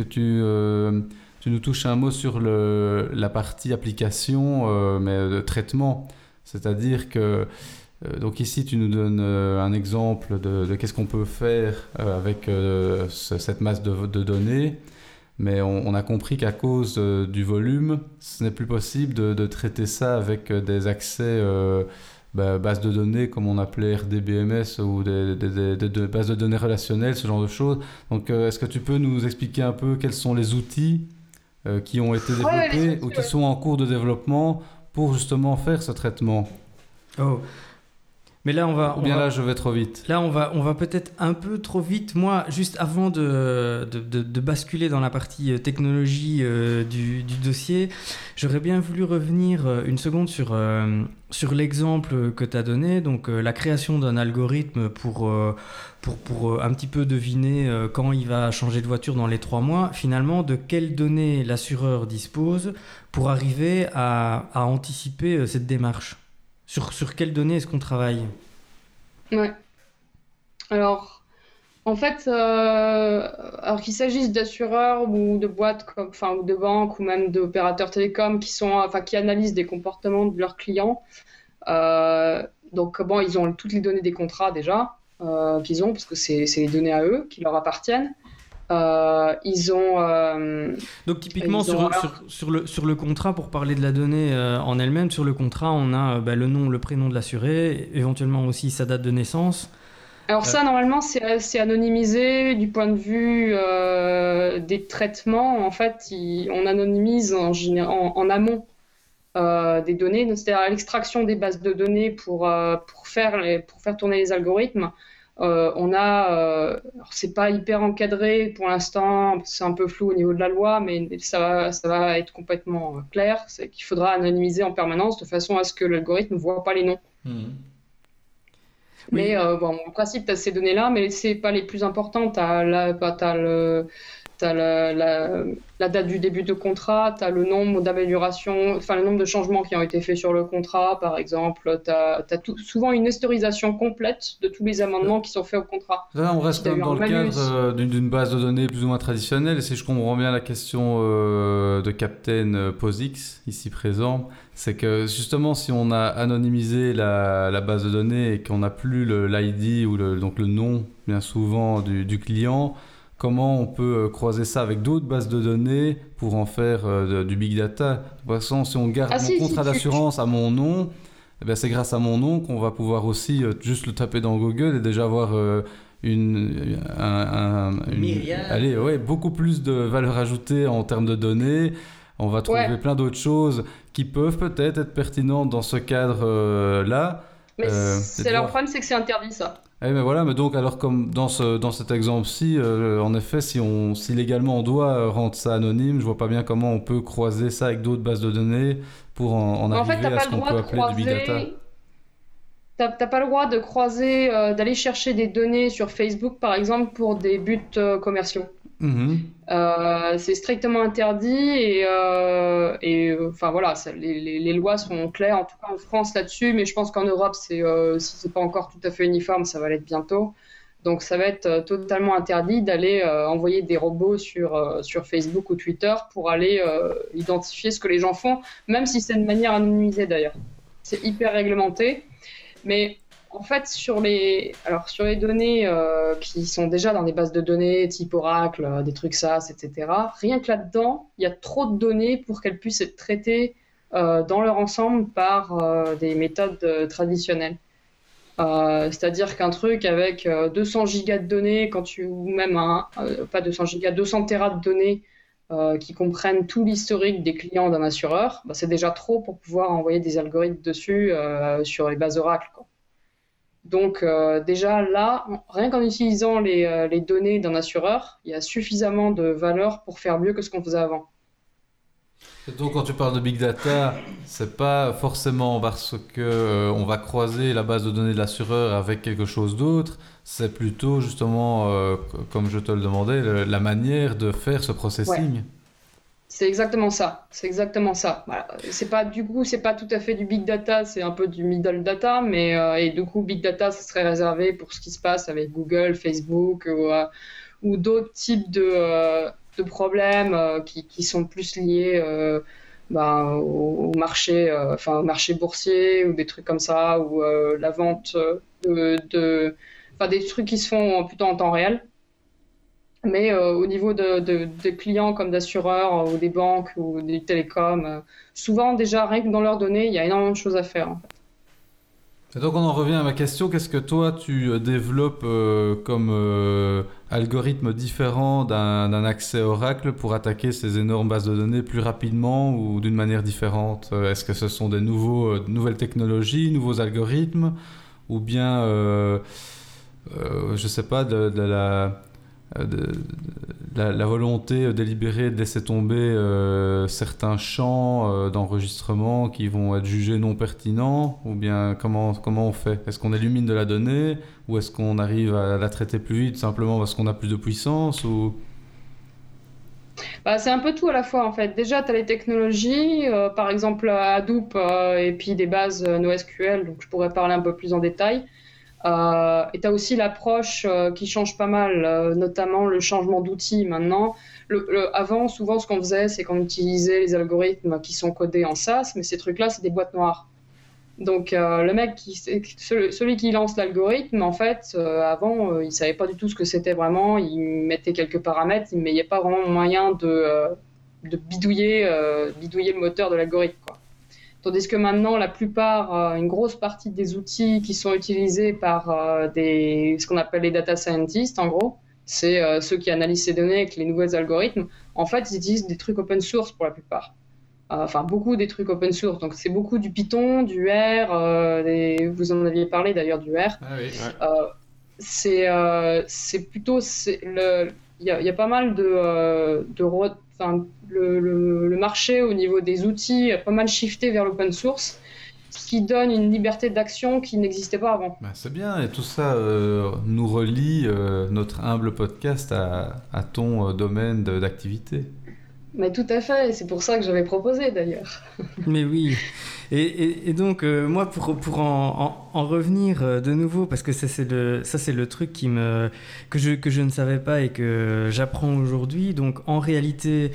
[SPEAKER 4] tu nous touches un mot sur la partie application, mais de traitement. C'est-à-dire que, donc ici, tu nous donnes un exemple de qu'est-ce qu'on peut faire avec cette masse de données, mais on a compris qu'à cause du volume, ce n'est plus possible de traiter ça avec des accès bases de données comme on appelait RDBMS ou des bases de données relationnelles, ce genre de choses. Donc, est-ce que tu peux nous expliquer un peu quels sont les outils qui ont été développés ou qui sont en cours de développement pour justement faire ce traitement?
[SPEAKER 2] Oh. Mais là,
[SPEAKER 4] là, je vais trop vite.
[SPEAKER 2] Là, on va peut-être un peu trop vite. Moi, juste avant de basculer dans la partie technologie du dossier, j'aurais bien voulu revenir une seconde sur l'exemple que tu as donné, donc la création d'un algorithme pour un petit peu deviner quand il va changer de voiture dans les 3 mois. Finalement, de quelles données l'assureur dispose pour arriver à anticiper cette démarche? Sur quelles données est-ce qu'on travaille?
[SPEAKER 1] Ouais. Alors, en fait, alors qu'il s'agisse d'assureurs ou de boîtes, ou de banques ou même d'opérateurs télécoms qui analysent des comportements de leurs clients, donc ils ont toutes les données des contrats déjà qu'ils ont, parce que c'est les données à eux qui leur appartiennent.
[SPEAKER 2] Donc typiquement sur le contrat, pour parler de la donnée en elle-même, sur le contrat on a le nom, le prénom de l'assuré, éventuellement aussi sa date de naissance.
[SPEAKER 1] Alors ça normalement c'est anonymisé du point de vue des traitements. En fait on anonymise en amont des données, c'est-à-dire à l'extraction des bases de données pour faire tourner les algorithmes. C'est pas hyper encadré pour l'instant, c'est un peu flou au niveau de la loi, mais ça va être complètement clair. C'est qu'il faudra anonymiser en permanence de façon à ce que l'algorithme ne voit pas les noms. Mais en principe, tu as ces données-là, mais c'est pas les plus importantes. Tu as la date du début de contrat, tu as le nombre d'améliorations, le nombre de changements qui ont été faits sur le contrat, par exemple. Tu as souvent une historisation complète de tous les amendements qui sont faits au contrat.
[SPEAKER 4] Là, on reste quand même dans le cadre d'une base de données plus ou moins traditionnelle. Et si je comprends bien la question de Captain POSIX, ici présent, c'est que justement, si on a anonymisé la base de données et qu'on n'a plus l'ID ou donc le nom, bien souvent, du client, comment on peut croiser ça avec d'autres bases de données pour en faire du big data? De toute façon, si on garde mon contrat d'assurance à mon nom, eh ben, c'est grâce à mon nom qu'on va pouvoir aussi juste le taper dans Google et déjà avoir beaucoup plus de valeur ajoutée en termes de données. On va trouver plein d'autres choses qui peuvent peut-être être pertinentes dans ce cadre-là.
[SPEAKER 1] Mais leur problème, c'est que c'est interdit, ça.
[SPEAKER 4] Mais voilà, mais donc alors comme dans cet exemple-ci, en effet, si légalement on doit rendre ça anonyme, je vois pas bien comment on peut croiser ça avec d'autres bases de données pour en arriver à ce qu'on peut appeler du big data.
[SPEAKER 1] T'as pas le droit de croiser, d'aller chercher des données sur Facebook, par exemple, pour des buts commerciaux. C'est strictement interdit et enfin voilà, les lois sont claires, en tout cas en France là-dessus, mais je pense qu'en Europe, si c'est pas encore tout à fait uniforme, ça va l'être bientôt. Donc ça va être totalement interdit d'aller envoyer des robots sur Facebook ou Twitter pour aller identifier ce que les gens font, même si c'est de manière anonymisée d'ailleurs. C'est hyper réglementé. Mais en fait, sur les données qui sont déjà dans des bases de données type Oracle, des trucs SAS, etc., rien que là-dedans, il y a trop de données pour qu'elles puissent être traitées dans leur ensemble par des méthodes traditionnelles. C'est-à-dire qu'un truc avec 200 gigas de données, ou même pas 200 gigas, 200 téras de données qui comprennent tout l'historique des clients d'un assureur, c'est déjà trop pour pouvoir envoyer des algorithmes dessus sur les bases Oracle, quoi. Donc déjà là, rien qu'en utilisant les données d'un assureur, il y a suffisamment de valeur pour faire mieux que ce qu'on faisait avant.
[SPEAKER 4] Et donc quand tu parles de big data, c'est pas forcément parce que on va croiser la base de données de l'assureur avec quelque chose d'autre, c'est plutôt justement, comme je te le demandais, la manière de faire ce processing.
[SPEAKER 1] Ouais. C'est exactement ça. Voilà. C'est pas tout à fait du big data, c'est un peu du middle data, mais et du coup big data, ça serait réservé pour ce qui se passe avec Google, Facebook ou d'autres types de problèmes qui sont plus liés au marché, au marché boursier ou des trucs comme ça, ou la vente des trucs qui se font plutôt en temps réel. Mais au niveau des clients comme d'assureurs ou des banques ou des télécoms, souvent déjà rien que dans leurs données, il y a énormément de choses à faire en fait.
[SPEAKER 4] Et donc on en revient à ma question, qu'est-ce que toi tu développes comme algorithme différent d'un accès Oracle pour attaquer ces énormes bases de données plus rapidement ou d'une manière différente? Est-ce que ce sont des nouvelles technologies, nouveaux algorithmes, ou bien je sais pas, la volonté délibérée de laisser tomber certains champs d'enregistrement qui vont être jugés non pertinents, ou bien comment on fait? Est-ce qu'on illumine de la donnée, ou est-ce qu'on arrive à la traiter plus vite simplement parce qu'on a plus de puissance, ou...
[SPEAKER 1] C'est un peu tout à la fois en fait. Déjà, tu as les technologies, par exemple Hadoop et puis des bases NoSQL, donc je pourrais parler un peu plus en détail. Et tu as aussi l'approche qui change pas mal, notamment le changement d'outils maintenant. Avant, souvent, ce qu'on faisait, c'est qu'on utilisait les algorithmes qui sont codés en SAS, mais ces trucs-là, c'est des boîtes noires. Donc, le mec, celui qui lance l'algorithme, en fait, avant, il savait pas du tout ce que c'était vraiment. Il mettait quelques paramètres, mais il n'y a pas vraiment moyen de bidouiller le moteur de l'algorithme, quoi. Tandis que maintenant, la plupart, une grosse partie des outils qui sont utilisés par ce qu'on appelle les data scientists, en gros, c'est ceux qui analysent ces données avec les nouveaux algorithmes. En fait, ils utilisent des trucs open source pour la plupart. Beaucoup des trucs open source. Donc, c'est beaucoup du Python, du R. Vous en aviez parlé d'ailleurs du R.
[SPEAKER 3] Ah oui,
[SPEAKER 1] c'est plutôt... Il y a pas mal le marché au niveau des outils a pas mal shifté vers l'open source, ce qui donne une liberté d'action qui n'existait pas avant.
[SPEAKER 4] C'est bien, et tout ça nous relie notre humble podcast à ton domaine d'activité.
[SPEAKER 1] Mais tout à fait, c'est pour ça que j'avais proposé d'ailleurs.
[SPEAKER 2] Mais oui, et donc moi pour en revenir de nouveau, parce que ça c'est le truc que je ne savais pas et que j'apprends aujourd'hui. Donc en réalité,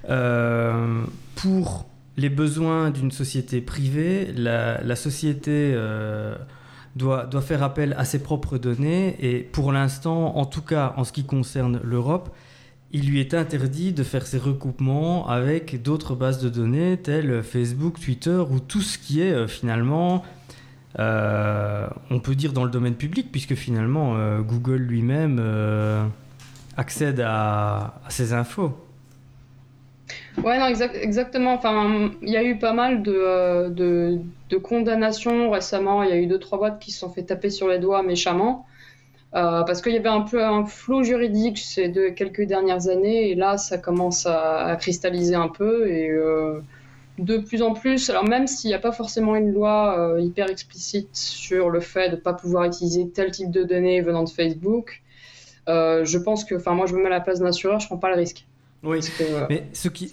[SPEAKER 2] pour les besoins d'une société privée, la société doit faire appel à ses propres données, et pour l'instant, en tout cas en ce qui concerne l'Europe, il lui est interdit de faire ses recoupements avec d'autres bases de données telles Facebook, Twitter ou tout ce qui est finalement on peut dire dans le domaine public, puisque finalement Google lui-même accède à ces infos.
[SPEAKER 1] Ouais, non, exactement. Enfin, il y a eu pas mal de condamnations récemment. Il y a eu 2-3 boîtes qui se sont fait taper sur les doigts méchamment parce qu'il y avait un peu un flou juridique ces quelques dernières années. Et là, ça commence à cristalliser un peu. Et de plus en plus, alors même s'il n'y a pas forcément une loi hyper explicite sur le fait de ne pas pouvoir utiliser tel type de données venant de Facebook, je pense que, enfin, moi, je me mets à la place d'un assureur, je ne prends pas le risque.
[SPEAKER 2] Oui,
[SPEAKER 1] Parce que,
[SPEAKER 2] mais ce qui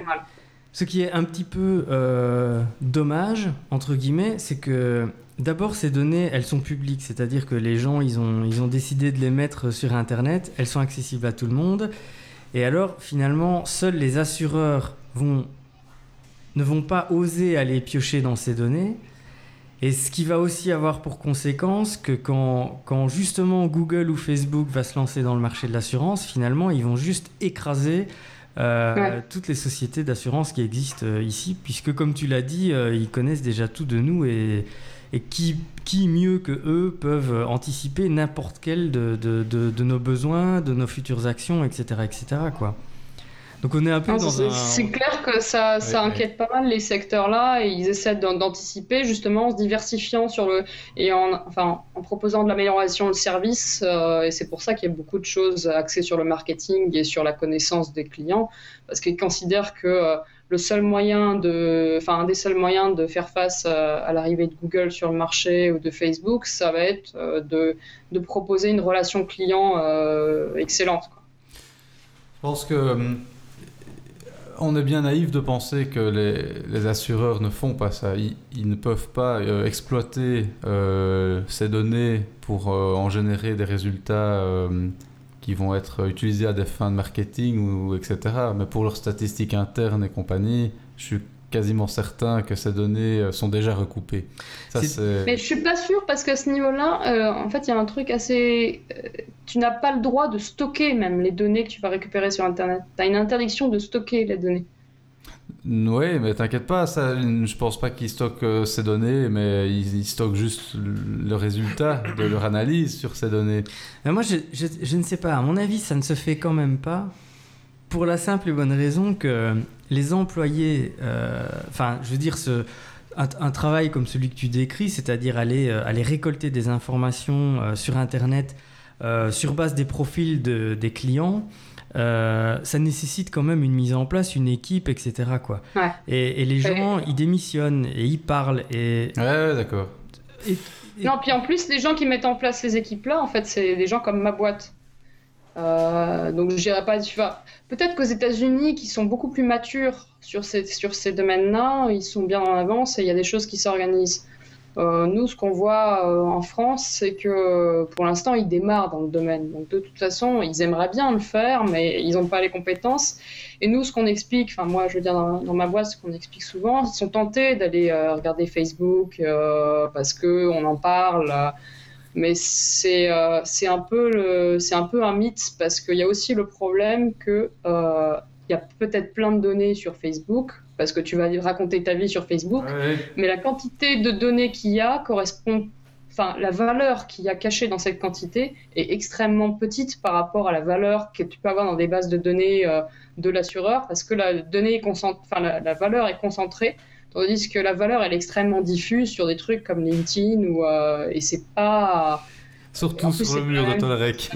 [SPEAKER 2] est un petit peu dommage, entre guillemets, c'est que d'abord ces données, elles sont publiques, c'est-à-dire que les gens, ils ont décidé de les mettre sur Internet, elles sont accessibles à tout le monde, et alors finalement, seuls les assureurs ne vont pas oser aller piocher dans ces données, et ce qui va aussi avoir pour conséquence que quand justement Google ou Facebook va se lancer dans le marché de l'assurance, finalement, ils vont juste écraser toutes les sociétés d'assurance qui existent ici, puisque comme tu l'as dit, ils connaissent déjà tout de nous et qui mieux que eux peuvent anticiper n'importe quel de nos besoins, de nos futures actions, etc. quoi. Donc on est un peu
[SPEAKER 1] C'est clair que ça inquiète pas mal les secteurs-là et ils essaient d'anticiper justement en se diversifiant en proposant de l'amélioration de service et c'est pour ça qu'il y a beaucoup de choses axées sur le marketing et sur la connaissance des clients parce qu'ils considèrent que un des seuls moyens de faire face à l'arrivée de Google sur le marché ou de Facebook, ça va être de proposer une relation client excellente, quoi.
[SPEAKER 4] Je pense que on est bien naïf de penser que les assureurs ne font pas ça. Ils ne peuvent pas exploiter ces données pour en générer des résultats qui vont être utilisés à des fins de marketing etc. Mais pour leurs statistiques internes et compagnie, je suis quasiment certain que ces données sont déjà recoupées.
[SPEAKER 1] Mais je suis pas sûre parce qu'à ce niveau-là, en fait, il y a un truc assez... tu n'as pas le droit de stocker même les données que tu vas récupérer sur Internet. Tu as une interdiction de stocker les données.
[SPEAKER 4] Oui, mais t'inquiète pas, ça, je pense pas qu'ils stockent ces données, mais ils stockent juste le résultat de leur analyse sur ces données.
[SPEAKER 2] Mais moi, je ne sais pas. À mon avis, ça ne se fait quand même pas pour la simple et bonne raison que les employés... je veux dire, un travail comme celui que tu décris, c'est-à-dire aller récolter des informations sur Internet sur base des profils des clients, ça nécessite quand même une mise en place, une équipe, etc. quoi.
[SPEAKER 1] Ouais.
[SPEAKER 2] Et les gens, ils démissionnent et ils parlent.
[SPEAKER 4] Ouais, d'accord.
[SPEAKER 1] Non, puis en plus, les gens qui mettent en place ces équipes-là, en fait, c'est des gens comme ma boîte. Donc je dirais pas, peut-être qu'aux États-Unis, qui sont beaucoup plus matures sur ces domaines-là, ils sont bien en avance et il y a des choses qui s'organisent. Nous, ce qu'on voit en France, c'est que pour l'instant, ils démarrent dans le domaine. Donc de toute façon, ils aimeraient bien le faire, mais ils n'ont pas les compétences. Et nous, ce qu'on explique, enfin moi, je veux dire dans ma boîte, ce qu'on explique souvent, ils sont tentés d'aller regarder Facebook parce que on en parle. Mais c'est un peu un mythe parce qu'il y a aussi le problème que il y a peut-être plein de données sur Facebook parce que tu vas raconter ta vie sur Facebook, mais la quantité de données qu'il y a correspond, enfin la valeur qu'il y a cachée dans cette quantité est extrêmement petite par rapport à la valeur que tu peux avoir dans des bases de données de l'assureur parce que la valeur est concentrée. Tandis que la valeur, elle est extrêmement diffuse sur des trucs comme LinkedIn et c'est pas...
[SPEAKER 4] Surtout sur le mur de Tolrec.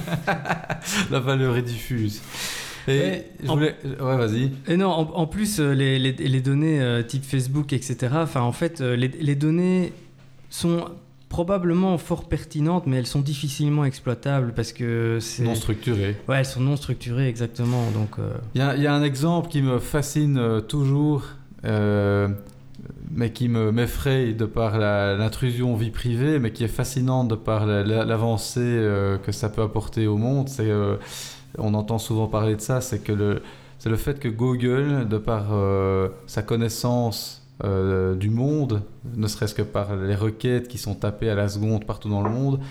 [SPEAKER 4] La valeur est diffuse. Ouais, vas-y.
[SPEAKER 2] Et non, en plus, les données type Facebook, etc., en fait, les données sont probablement fort pertinentes, mais elles sont difficilement exploitables parce que c'est...
[SPEAKER 4] Non structurées.
[SPEAKER 2] Ouais, elles sont non structurées, exactement. Donc,
[SPEAKER 4] y a un exemple qui me fascine toujours... mais qui m'effraie de par l'intrusion vie privée, mais qui est fascinante de par l'avancée que ça peut apporter au monde. On entend souvent parler de ça, c'est le fait que Google, de par sa connaissance du monde, ne serait-ce que par les requêtes qui sont tapées à la seconde partout dans le monde,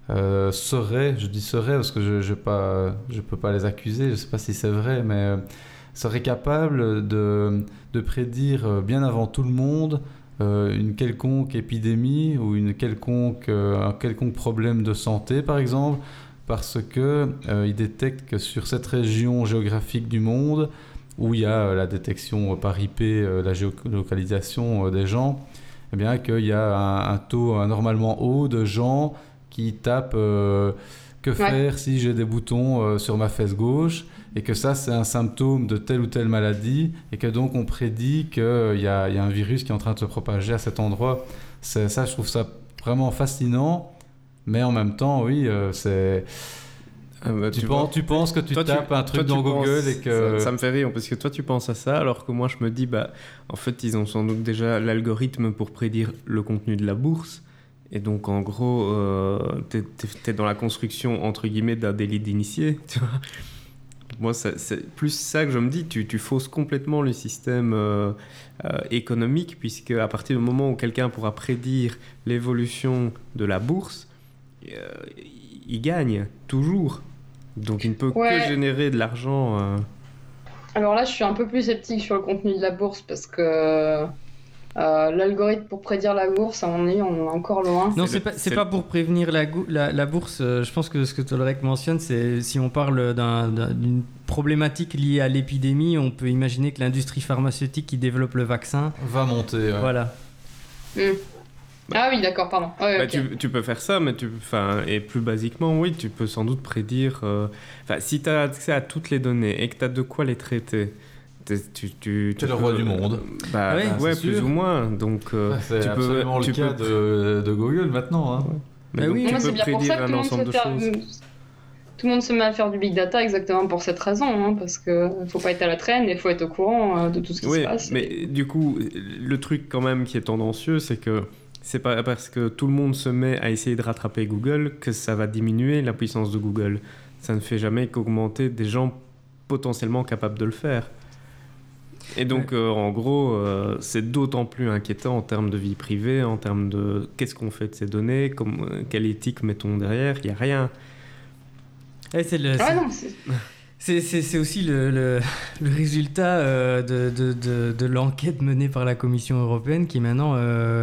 [SPEAKER 4] je dis serait parce que je peux pas les accuser, je sais pas si c'est vrai, mais... serait capable de prédire bien avant tout le monde une quelconque épidémie ou un quelconque problème de santé, par exemple, parce qu'ils détectent que sur cette région géographique du monde, où il y a la détection par IP, la géolocalisation des gens, eh bien qu'il y a un taux anormalement haut de gens qui tapent que faire si j'ai des boutons sur ma fesse gauche, et que ça c'est un symptôme de telle ou telle maladie, et que donc on prédit qu'il y a un virus qui est en train de se propager à cet endroit. Ça, je trouve ça vraiment fascinant, mais en même temps, oui, c'est... tu penses que tu tapes un truc dans Google et que...
[SPEAKER 3] Ça me fait rire, parce que toi tu penses à ça, alors que moi je me dis, en fait ils ont sans doute déjà l'algorithme pour prédire le contenu de la bourse, et donc en gros t'es dans la construction entre guillemets d'un délit d'initié, tu vois. Moi c'est plus ça que je me dis, tu fausses complètement le système économique, puisque à partir du moment où quelqu'un pourra prédire l'évolution de la bourse, il gagne toujours. Donc il ne peut que générer de l'argent.
[SPEAKER 1] Alors là, je suis un peu plus sceptique sur le contenu de la bourse, parce que l'algorithme pour prédire la bourse, à mon avis, on est encore loin.
[SPEAKER 2] Non, c'est pas pour prévenir la bourse. Je pense que ce que Tolrec mentionne, c'est si on parle d'une problématique liée à l'épidémie, on peut imaginer que l'industrie pharmaceutique qui développe le vaccin
[SPEAKER 4] va monter.
[SPEAKER 2] Voilà.
[SPEAKER 1] Ah oui, d'accord, pardon. Ouais, okay.
[SPEAKER 3] Tu peux faire ça, mais et plus basiquement, oui, tu peux sans doute prédire... si tu as accès à toutes les données et que tu as de quoi les traiter, tu
[SPEAKER 4] es le roi du monde.
[SPEAKER 3] Plus ou moins. Donc,
[SPEAKER 4] c'est absolument le cas de Google maintenant. Hein.
[SPEAKER 3] Ouais. Mais donc, tu peux prédire un ensemble de choses.
[SPEAKER 1] Tout le monde se met à faire du big data exactement pour cette raison, hein, parce qu'il ne faut pas être à la traîne, il faut être au courant de tout ce qui se passe.
[SPEAKER 3] Mais du coup, le truc quand même qui est tendancieux, c'est que c'est pas parce que tout le monde se met à essayer de rattraper Google que ça va diminuer la puissance de Google. Ça ne fait jamais qu'augmenter des gens potentiellement capables de le faire. Et donc, en gros, c'est d'autant plus inquiétant en termes de vie privée, en termes de qu'est-ce qu'on fait de ces données, quelle éthique mettons derrière, il n'y a rien.
[SPEAKER 2] C'est aussi le résultat de l'enquête menée par la Commission européenne qui maintenant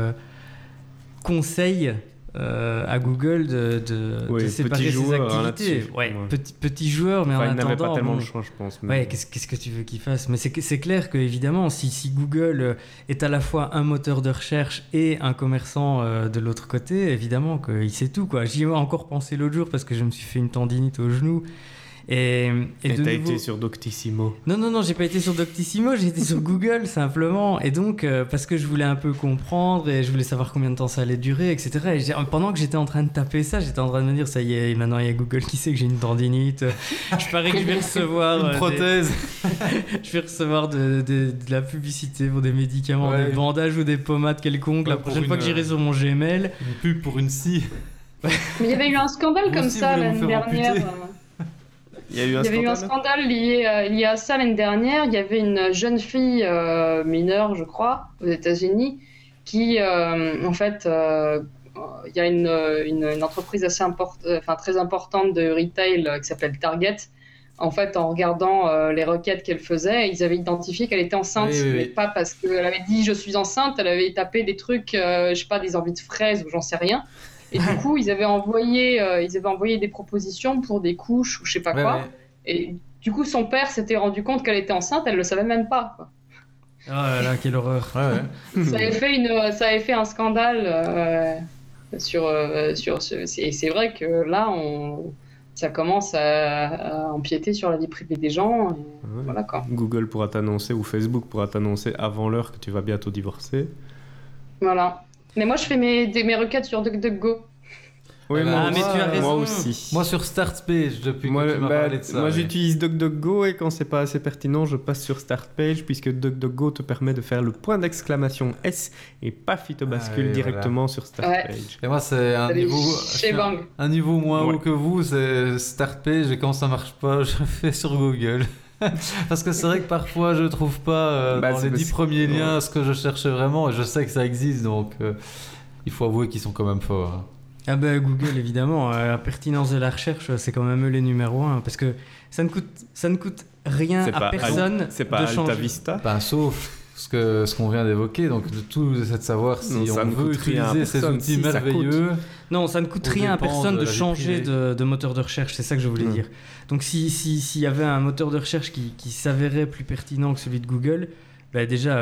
[SPEAKER 2] conseille à Google de séparer ses activités. Petit joueur, mais en attendant...
[SPEAKER 3] Il n'avait pas tellement le choix, je pense. Mais...
[SPEAKER 2] Ouais, qu'est-ce que tu veux qu'il fasse ? Mais c'est clair qu'évidemment, si Google est à la fois un moteur de recherche et un commerçant de l'autre côté, évidemment qu'il sait tout, quoi. J'y ai encore pensé l'autre jour parce que je me suis fait une tendinite au genou. Et
[SPEAKER 3] t'as été sur Doctissimo?
[SPEAKER 2] Non, j'ai pas été sur Doctissimo, j'ai été sur Google simplement. Et donc, parce que je voulais un peu comprendre et je voulais savoir combien de temps ça allait durer, etc. Et pendant que j'étais en train de taper ça, j'étais en train de me dire, ça y est, maintenant il y a Google qui sait que j'ai une tendinite. Je parie que je vais recevoir...
[SPEAKER 4] une prothèse.
[SPEAKER 2] Je vais recevoir de la publicité pour des médicaments, des bandages ou des pommades quelconques. La prochaine fois que j'irai sur mon Gmail.
[SPEAKER 4] Une pub pour une scie.
[SPEAKER 1] Mais il y avait eu un scandale comme ça l'année dernière.
[SPEAKER 3] Il y avait eu un scandale
[SPEAKER 1] lié à ça l'année dernière. Il y avait une jeune fille mineure, je crois, aux États-Unis, qui, en fait, il y a une entreprise très importante de retail qui s'appelle Target. En fait, en regardant les requêtes qu'elle faisait, ils avaient identifié qu'elle était enceinte, mais pas parce qu'elle avait dit je suis enceinte, elle avait tapé des trucs, je sais pas, des envies de fraises ou j'en sais rien. Et du coup, ils avaient envoyé des propositions pour des couches ou je sais pas quoi. Et du coup, son père s'était rendu compte qu'elle était enceinte, elle le savait même pas, quoi.
[SPEAKER 2] Oh là là, quelle horreur.
[SPEAKER 1] Ça avait fait un scandale sur c'est vrai que là, ça commence à empiéter sur la vie privée des gens. Et voilà, quoi.
[SPEAKER 3] Google pourra t'annoncer ou Facebook pourra t'annoncer avant l'heure que tu vas bientôt divorcer.
[SPEAKER 1] Voilà. Mais moi, je fais mes requêtes sur DuckDuckGo.
[SPEAKER 3] Oui,
[SPEAKER 2] mais tu as raison.
[SPEAKER 3] Moi aussi.
[SPEAKER 4] Moi, sur StartPage, depuis que tu m'as parlé de ça.
[SPEAKER 3] Moi, j'utilise DuckDuckGo et quand c'est pas assez pertinent, je passe sur StartPage puisque DuckDuckGo te permet de faire le point d'exclamation S et paf, il te bascule directement sur StartPage. Ouais.
[SPEAKER 4] Et moi, c'est un niveau moins haut que vous, c'est StartPage et quand ça marche pas, je fais sur Google. Parce que c'est vrai que parfois je trouve pas dans les 10 premiers liens ce que je cherchais vraiment et je sais que ça existe, donc il faut avouer qu'ils sont quand même forts.
[SPEAKER 2] Ah bah Google, évidemment, la pertinence de la recherche, c'est quand même eux les numéros 1 parce que ça ne coûte rien à personne.
[SPEAKER 3] C'est pas
[SPEAKER 2] de changer.
[SPEAKER 3] Alta Vista.
[SPEAKER 4] Sauf ce qu'on vient d'évoquer. Donc le tout, c'est de savoir si
[SPEAKER 3] Non, ça
[SPEAKER 4] on
[SPEAKER 3] ne
[SPEAKER 4] veut
[SPEAKER 3] coûte rien à
[SPEAKER 4] utiliser ces
[SPEAKER 3] personne.
[SPEAKER 4] outils
[SPEAKER 3] Si, ça
[SPEAKER 4] merveilleux.
[SPEAKER 2] Non, ça ne coûte
[SPEAKER 4] Aux
[SPEAKER 2] rien à
[SPEAKER 4] dépens
[SPEAKER 2] personne
[SPEAKER 4] de
[SPEAKER 2] de
[SPEAKER 4] la vie
[SPEAKER 2] changer
[SPEAKER 4] privée.
[SPEAKER 2] de moteur de recherche, c'est ça que je voulais dire. Donc s'il y avait un moteur de recherche qui s'avérait plus pertinent que celui de Google, bah déjà,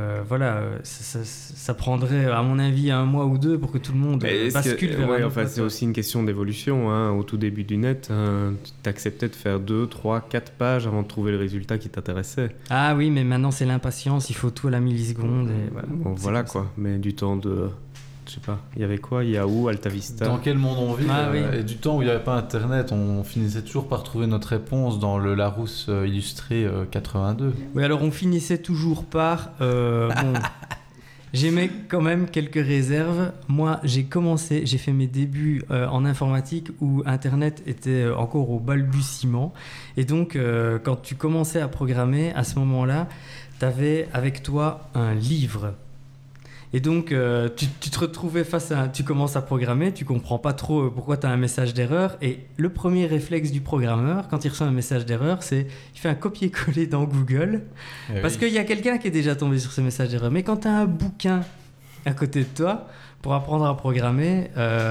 [SPEAKER 2] ça prendrait, à mon avis, 1 mois ou 2 pour que tout le monde bascule vers un autre
[SPEAKER 3] c'est
[SPEAKER 2] moteur.
[SPEAKER 3] aussi une question d'évolution. Hein. Au tout début du net, tu acceptais de faire 2, 3, 4 pages avant de trouver le résultat qui t'intéressait.
[SPEAKER 2] Ah oui, mais maintenant c'est l'impatience, il faut tout à la milliseconde. Et voilà,
[SPEAKER 3] Bon,
[SPEAKER 2] c'est
[SPEAKER 3] voilà
[SPEAKER 2] comme ça.
[SPEAKER 3] quoi. Mais du temps de... Je sais pas, il y avait quoi? Yahoo, AltaVista.
[SPEAKER 4] Dans quel monde on vit
[SPEAKER 2] Ah, oui.
[SPEAKER 4] Et du temps où il n'y avait pas Internet, on finissait toujours par trouver notre réponse dans le Larousse illustré 82.
[SPEAKER 2] Oui, alors on finissait toujours par... bon, j'aimais quand même quelques réserves. Moi, j'ai fait mes débuts en informatique où Internet était encore au balbutiement. Et donc, quand tu commençais à programmer, à ce moment-là, tu avais avec toi un livre. Et donc, tu te retrouvais face à... Tu commences à programmer, tu comprends pas trop pourquoi tu as un message d'erreur. Et le premier réflexe du programmeur, quand il reçoit un message d'erreur, c'est il fait un copier-coller dans Google. Parce qu'il y a quelqu'un qui est déjà tombé sur ce message d'erreur. Mais quand tu as un bouquin à côté de toi, pour apprendre à programmer,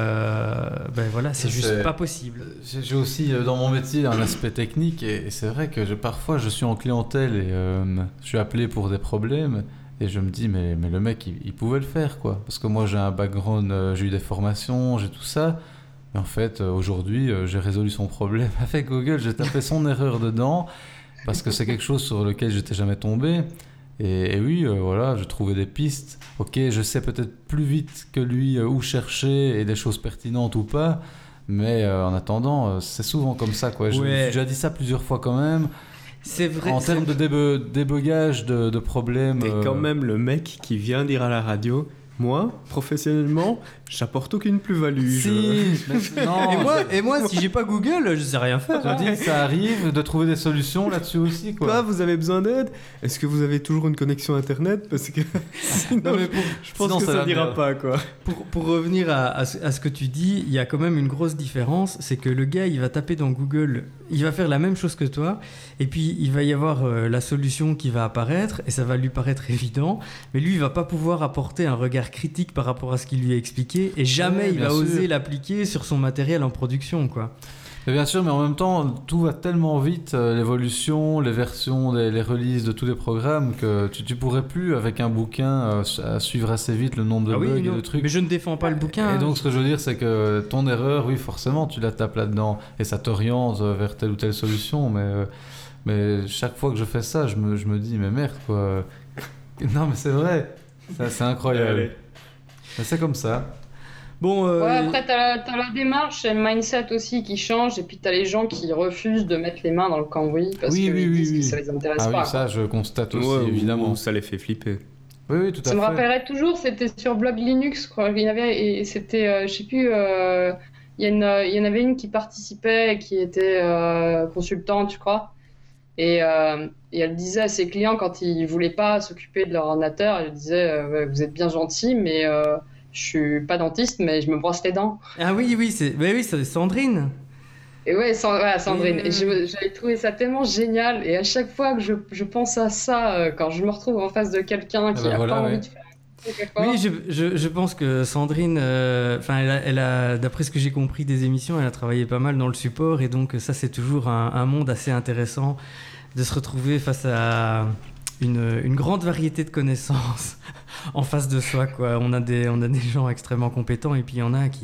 [SPEAKER 2] ben voilà, c'est juste pas possible.
[SPEAKER 4] J'ai aussi dans mon métier un aspect technique et c'est vrai que parfois je suis en clientèle et je suis appelé pour des problèmes. Et je me dis, mais le mec, il pouvait le faire, quoi. Parce que moi, j'ai un background, j'ai eu des formations, j'ai tout ça. Mais en fait, aujourd'hui, j'ai résolu son problème avec Google. J'ai tapé son erreur dedans parce que c'est quelque chose sur lequel j'étais jamais tombé. Et oui, voilà, je trouvais des pistes. Ok, je sais peut-être plus vite que lui où chercher et des choses pertinentes ou pas. Mais en attendant, c'est souvent comme ça, quoi. J'ai déjà dit ça plusieurs fois quand même.
[SPEAKER 2] C'est vrai.
[SPEAKER 4] En termes de débogage de problèmes.
[SPEAKER 3] T'es quand même le mec qui vient dire à la radio, moi, professionnellement, j'apporte aucune plus-value.
[SPEAKER 4] Non,
[SPEAKER 2] et moi, si j'ai pas Google, je sais rien faire.
[SPEAKER 4] Je dis, ça arrive de trouver des solutions là-dessus aussi, quoi.
[SPEAKER 3] Quoi, vous avez besoin d'aide? Est-ce que vous avez toujours une connexion internet? Parce que sinon,
[SPEAKER 2] Non, mais
[SPEAKER 3] je pense que ça n'ira pas, quoi.
[SPEAKER 2] Pour revenir à ce que tu dis, il y a quand même une grosse différence, c'est que le gars, il va taper dans Google, il va faire la même chose que toi, et puis il va y avoir la solution qui va apparaître, et ça va lui paraître évident, mais lui, il va pas pouvoir apporter un regard critique par rapport à ce qu'il lui a expliqué, et jamais il va oser l'appliquer sur son matériel en production, quoi.
[SPEAKER 4] Mais bien sûr, mais en même temps, tout va tellement vite, l'évolution, les versions, les releases de tous les programmes, que tu pourrais plus, avec un bouquin, suivre assez vite le nombre de bugs et de trucs.
[SPEAKER 2] Mais je ne défends pas le bouquin.
[SPEAKER 4] Et donc, ce que je veux dire, c'est que ton erreur, oui, forcément, tu la tapes là-dedans, et ça t'oriente vers telle ou telle solution, mais chaque fois que je fais ça, je me dis, mais merde, quoi. Non, mais c'est vrai, c'est incroyable. Mais c'est comme ça.
[SPEAKER 2] Bon,
[SPEAKER 1] après, t'as la démarche et le mindset aussi qui change, et puis t'as les gens qui refusent de mettre les mains dans le cambouis parce qu'ils disent que ça les intéresse pas.
[SPEAKER 4] Oui, ça, je constate aussi, évidemment.
[SPEAKER 3] Ou ça les fait flipper.
[SPEAKER 4] Oui, tout à fait.
[SPEAKER 1] Ça me rappellerait toujours, c'était sur Blog Linux, quoi. Il y avait, et c'était, je sais plus, il y en avait une qui participait, qui était consultante, je crois. Et elle disait à ses clients, quand ils voulaient pas s'occuper de leur ordinateur, elle disait vous êtes bien gentil, mais je suis pas dentiste, mais je me brosse les dents.
[SPEAKER 2] Ah oui, c'est Sandrine.
[SPEAKER 1] Et ouais, Sandrine.
[SPEAKER 2] Oui.
[SPEAKER 1] Et j'avais trouvé ça tellement génial. Et à chaque fois que je pense à ça, quand je me retrouve en face de quelqu'un qui a pas envie de faire quelque chose.
[SPEAKER 2] Oui, je pense que Sandrine, elle a, d'après ce que j'ai compris des émissions, elle a travaillé pas mal dans le support, et donc ça, c'est toujours un monde assez intéressant de se retrouver face à une grande variété de connaissances en face de soi, quoi. On a des gens extrêmement compétents, et puis il y en a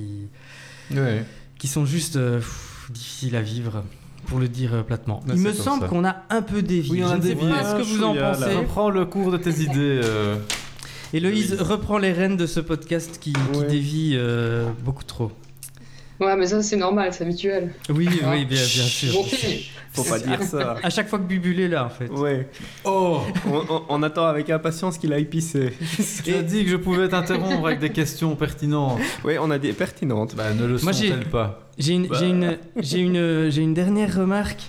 [SPEAKER 2] qui sont juste difficiles à vivre, pour le dire platement.
[SPEAKER 4] Là,
[SPEAKER 2] il me
[SPEAKER 4] comme
[SPEAKER 2] semble
[SPEAKER 4] ça.
[SPEAKER 2] qu'on a un peu dévié.
[SPEAKER 4] Oui, on a
[SPEAKER 2] Je ne sais
[SPEAKER 4] dévié.
[SPEAKER 2] pas ce que vous en pensez.
[SPEAKER 4] Reprends le cours de tes idées.
[SPEAKER 2] Héloïse reprend les rênes de ce podcast qui dévie beaucoup trop.
[SPEAKER 1] Ouais, mais ça, c'est normal, c'est habituel.
[SPEAKER 2] Oui, bien sûr.
[SPEAKER 1] Bon film.
[SPEAKER 3] Faut pas dire ça.
[SPEAKER 2] À chaque fois que Bubule est là, en fait.
[SPEAKER 3] Ouais. Oh, on attend avec impatience qu'il aille pisser.
[SPEAKER 4] Tu as dit que je pouvais t'interrompre avec des questions pertinentes.
[SPEAKER 3] Oui, on a dit pertinentes.
[SPEAKER 4] Bah, ne le sont-elles pas?
[SPEAKER 2] J'ai une dernière remarque.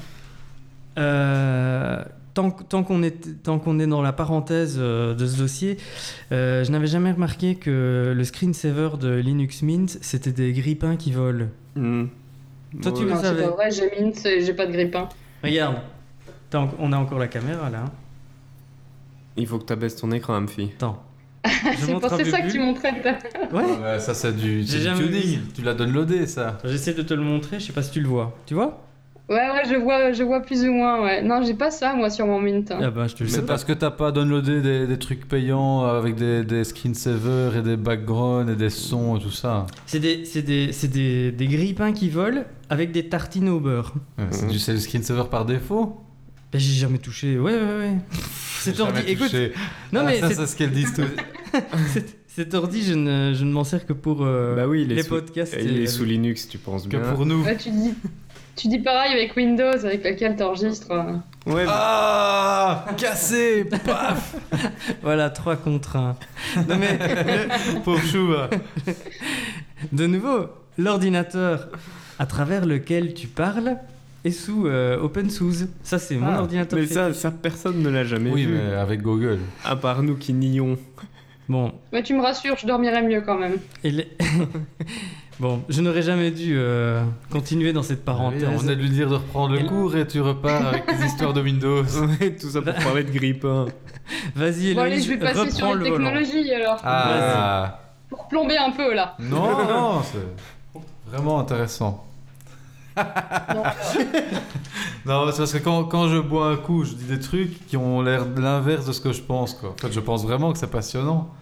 [SPEAKER 2] Tant qu'on est dans la parenthèse de ce dossier, je n'avais jamais remarqué que le screensaver de Linux Mint, c'était des grippins qui volent. Toi, tu le
[SPEAKER 1] Non,
[SPEAKER 2] savais?
[SPEAKER 1] c'est pas vrai, j'ai Mint, j'ai pas de grippin.
[SPEAKER 2] Regarde, on a encore la caméra là.
[SPEAKER 3] Il faut que tu abaisses ton écran, Amphi.
[SPEAKER 2] Attends.
[SPEAKER 1] C'est
[SPEAKER 2] montre un peu
[SPEAKER 1] ça que
[SPEAKER 2] plus.
[SPEAKER 1] tu montrais tout à l'heure.
[SPEAKER 2] Ouais.
[SPEAKER 4] Ouais, ça c'est du
[SPEAKER 2] J'ai
[SPEAKER 4] du
[SPEAKER 2] jamais
[SPEAKER 4] tuning.
[SPEAKER 2] vu.
[SPEAKER 4] Tu l'as downloadé ça.
[SPEAKER 2] J'essaie de te le montrer, je sais pas si tu le vois. Tu vois?
[SPEAKER 1] Ouais, je vois plus ou moins, ouais. Non, j'ai pas ça, moi, sur mon Mint.
[SPEAKER 2] Ah bah je te le
[SPEAKER 4] C'est
[SPEAKER 2] dis.
[SPEAKER 4] parce que t'as pas downloadé des trucs payants avec des screensavers et des backgrounds et des sons et tout ça.
[SPEAKER 2] C'est des grille-pains qui volent avec des tartines au beurre.
[SPEAKER 4] Ouais, c'est le screensaver par défaut.
[SPEAKER 2] Bah j'ai jamais touché. Ouais. Cet
[SPEAKER 4] J'ai
[SPEAKER 2] ordi,
[SPEAKER 4] jamais
[SPEAKER 2] écoute.
[SPEAKER 4] touché.
[SPEAKER 2] Non mais
[SPEAKER 4] ça, c'est ce qu'elles disent tous.
[SPEAKER 2] cet ordi, je ne m'en sers que pour
[SPEAKER 3] Bah oui, il est
[SPEAKER 2] les
[SPEAKER 3] sous-
[SPEAKER 2] podcasts.
[SPEAKER 3] Il
[SPEAKER 2] et-
[SPEAKER 3] est sous Linux, tu penses
[SPEAKER 4] Que
[SPEAKER 3] bien.
[SPEAKER 4] pour nous.
[SPEAKER 1] Ouais, tu dis pareil avec Windows, avec laquelle t'enregistres.
[SPEAKER 3] Ouais,
[SPEAKER 4] Ah, cassé, paf.
[SPEAKER 2] Voilà, 3 contre 1. Non mais
[SPEAKER 4] Pauvre chou. hein.
[SPEAKER 2] de nouveau, l'ordinateur à travers lequel tu parles est sous OpenSUSE. Ça c'est mon
[SPEAKER 4] Ah,
[SPEAKER 2] ordinateur.
[SPEAKER 3] mais
[SPEAKER 2] fétiche.
[SPEAKER 3] ça, personne ne l'a jamais
[SPEAKER 4] Oui,
[SPEAKER 3] vu.
[SPEAKER 4] mais avec Google.
[SPEAKER 3] À part nous qui nions.
[SPEAKER 2] Bon,
[SPEAKER 1] Mais tu me rassures, je dormirai mieux quand même.
[SPEAKER 2] et les- bon, je n'aurais jamais dû continuer dans cette parenthèse.
[SPEAKER 4] On venait de lui dire de reprendre le
[SPEAKER 2] Et-
[SPEAKER 4] cours et tu repars avec tes histoires de Windows.
[SPEAKER 3] Ouais, tout ça pour parler de grippin.
[SPEAKER 2] Vas-y,
[SPEAKER 1] Bon, allez,
[SPEAKER 2] Héloïse,
[SPEAKER 1] je vais passer
[SPEAKER 2] reprends
[SPEAKER 1] sur
[SPEAKER 2] le
[SPEAKER 1] les
[SPEAKER 2] volant.
[SPEAKER 1] technologies alors.
[SPEAKER 4] Ah,
[SPEAKER 1] Pour plomber un peu là.
[SPEAKER 4] non, c'est vraiment intéressant.
[SPEAKER 1] Non,
[SPEAKER 4] Non, c'est parce que quand je bois un coup, je dis des trucs qui ont l'air de l'inverse de ce que je pense, quoi. En fait, je pense vraiment que c'est passionnant.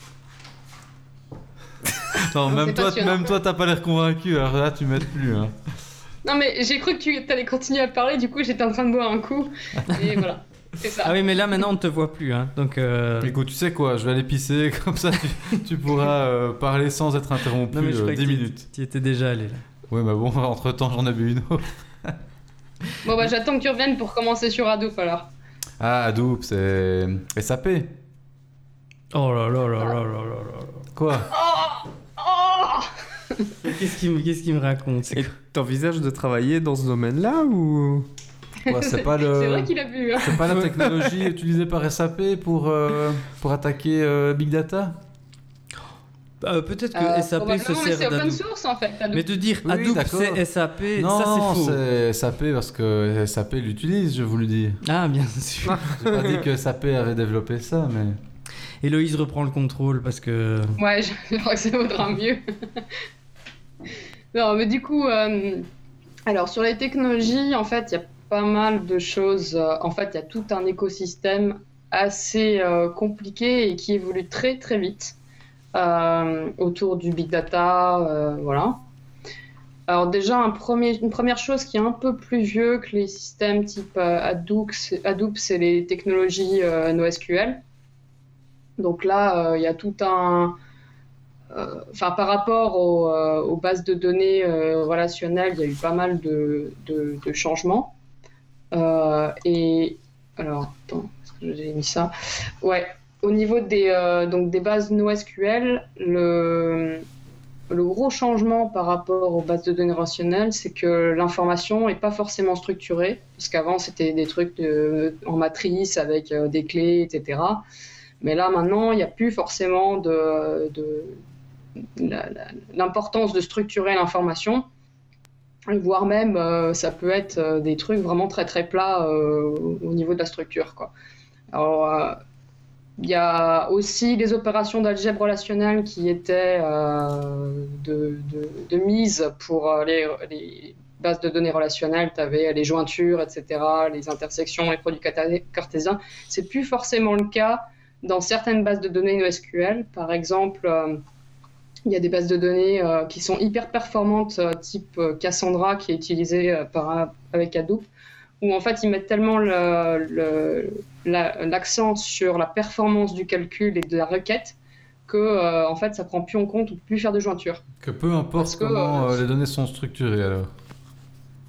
[SPEAKER 4] Non,
[SPEAKER 1] Non, c'est passionnant.
[SPEAKER 4] même toi, t'as pas l'air convaincu, alors là, tu m'aides plus, hein.
[SPEAKER 1] non, mais j'ai cru que tu allais continuer à parler, du coup j'étais en train de boire un coup. Et voilà, c'est ça.
[SPEAKER 2] Ah oui, mais là maintenant on ne te voit plus, hein. Donc.
[SPEAKER 4] Écoute, tu sais quoi, je vais aller pisser, comme ça tu pourras parler sans être interrompu
[SPEAKER 2] Non mais je crois
[SPEAKER 4] 10
[SPEAKER 2] que
[SPEAKER 4] minutes.
[SPEAKER 2] tu étais déjà allé là.
[SPEAKER 4] Oui, mais bon, entre-temps, j'en ai bu une autre.
[SPEAKER 1] Bon bah j'attends que tu reviennes pour commencer sur Hadoop alors.
[SPEAKER 4] Ah, Hadoop, c'est SAP.
[SPEAKER 2] Oh là là là là là là là.
[SPEAKER 4] Quoi?
[SPEAKER 1] Oh
[SPEAKER 2] Qu'est-ce qu'il me raconte? C'est
[SPEAKER 3] Et t'envisages de travailler dans ce domaine-là ou...
[SPEAKER 4] Quoi, c'est pas
[SPEAKER 1] C'est vrai
[SPEAKER 4] le...
[SPEAKER 1] qu'il a bu. Hein.
[SPEAKER 4] C'est pas la technologie utilisée par SAP pour attaquer Big Data?
[SPEAKER 2] Peut-être que SAP se
[SPEAKER 1] probablement, mais c'est
[SPEAKER 2] sert
[SPEAKER 1] open
[SPEAKER 2] d'Hadoop.
[SPEAKER 1] source en fait. Hadoop.
[SPEAKER 2] Mais de dire
[SPEAKER 4] Oui,
[SPEAKER 2] Hadoop
[SPEAKER 4] d'accord.
[SPEAKER 2] c'est SAP,
[SPEAKER 4] Non,
[SPEAKER 2] ça c'est faux.
[SPEAKER 4] c'est SAP parce que SAP l'utilise, je vous le dis.
[SPEAKER 2] Ah bien sûr.
[SPEAKER 4] J'ai pas dit que SAP avait développé ça, mais...
[SPEAKER 2] Héloïse reprend le contrôle parce que...
[SPEAKER 1] Ouais, je crois que ça vaudra mieux. Non, mais du coup, alors sur les technologies, en fait, il y a pas mal de choses. En fait, il y a tout un écosystème assez compliqué et qui évolue très très vite autour du big data, voilà. Alors déjà, une première chose qui est un peu plus vieux que les systèmes type Hadoop, c'est les technologies NoSQL. Donc là, il y a tout un... Enfin, par rapport aux bases de données relationnelles, il y a eu pas mal de changements. Et alors, attends, est-ce que j'ai mis ça? Ouais, au niveau donc des bases NoSQL, le gros changement par rapport aux bases de données relationnelles, c'est que l'information n'est pas forcément structurée, parce qu'avant c'était des trucs en matrice avec des clés, etc. Mais là maintenant, il n'y a plus forcément l'importance de structurer l'information, voire même ça peut être des trucs vraiment très très plats au niveau de la structure, quoi. Alors, il y a aussi les opérations d'algèbre relationnelle qui étaient de mise pour les bases de données relationnelles. Tu avais les jointures, etc., les intersections, les produits cartésiens. C'est plus forcément le cas dans certaines bases de données NoSQL. Par exemple, il y a des bases de données qui sont hyper performantes, type Cassandra, qui est utilisée avec Hadoop, où en fait ils mettent tellement l'accent sur la performance du calcul et de la requête que en fait ça prend plus en compte, on peut plus faire de jointure.
[SPEAKER 4] Que peu importe
[SPEAKER 1] Parce que,
[SPEAKER 4] comment les données sont structurées, alors.
[SPEAKER 1] Pardon ?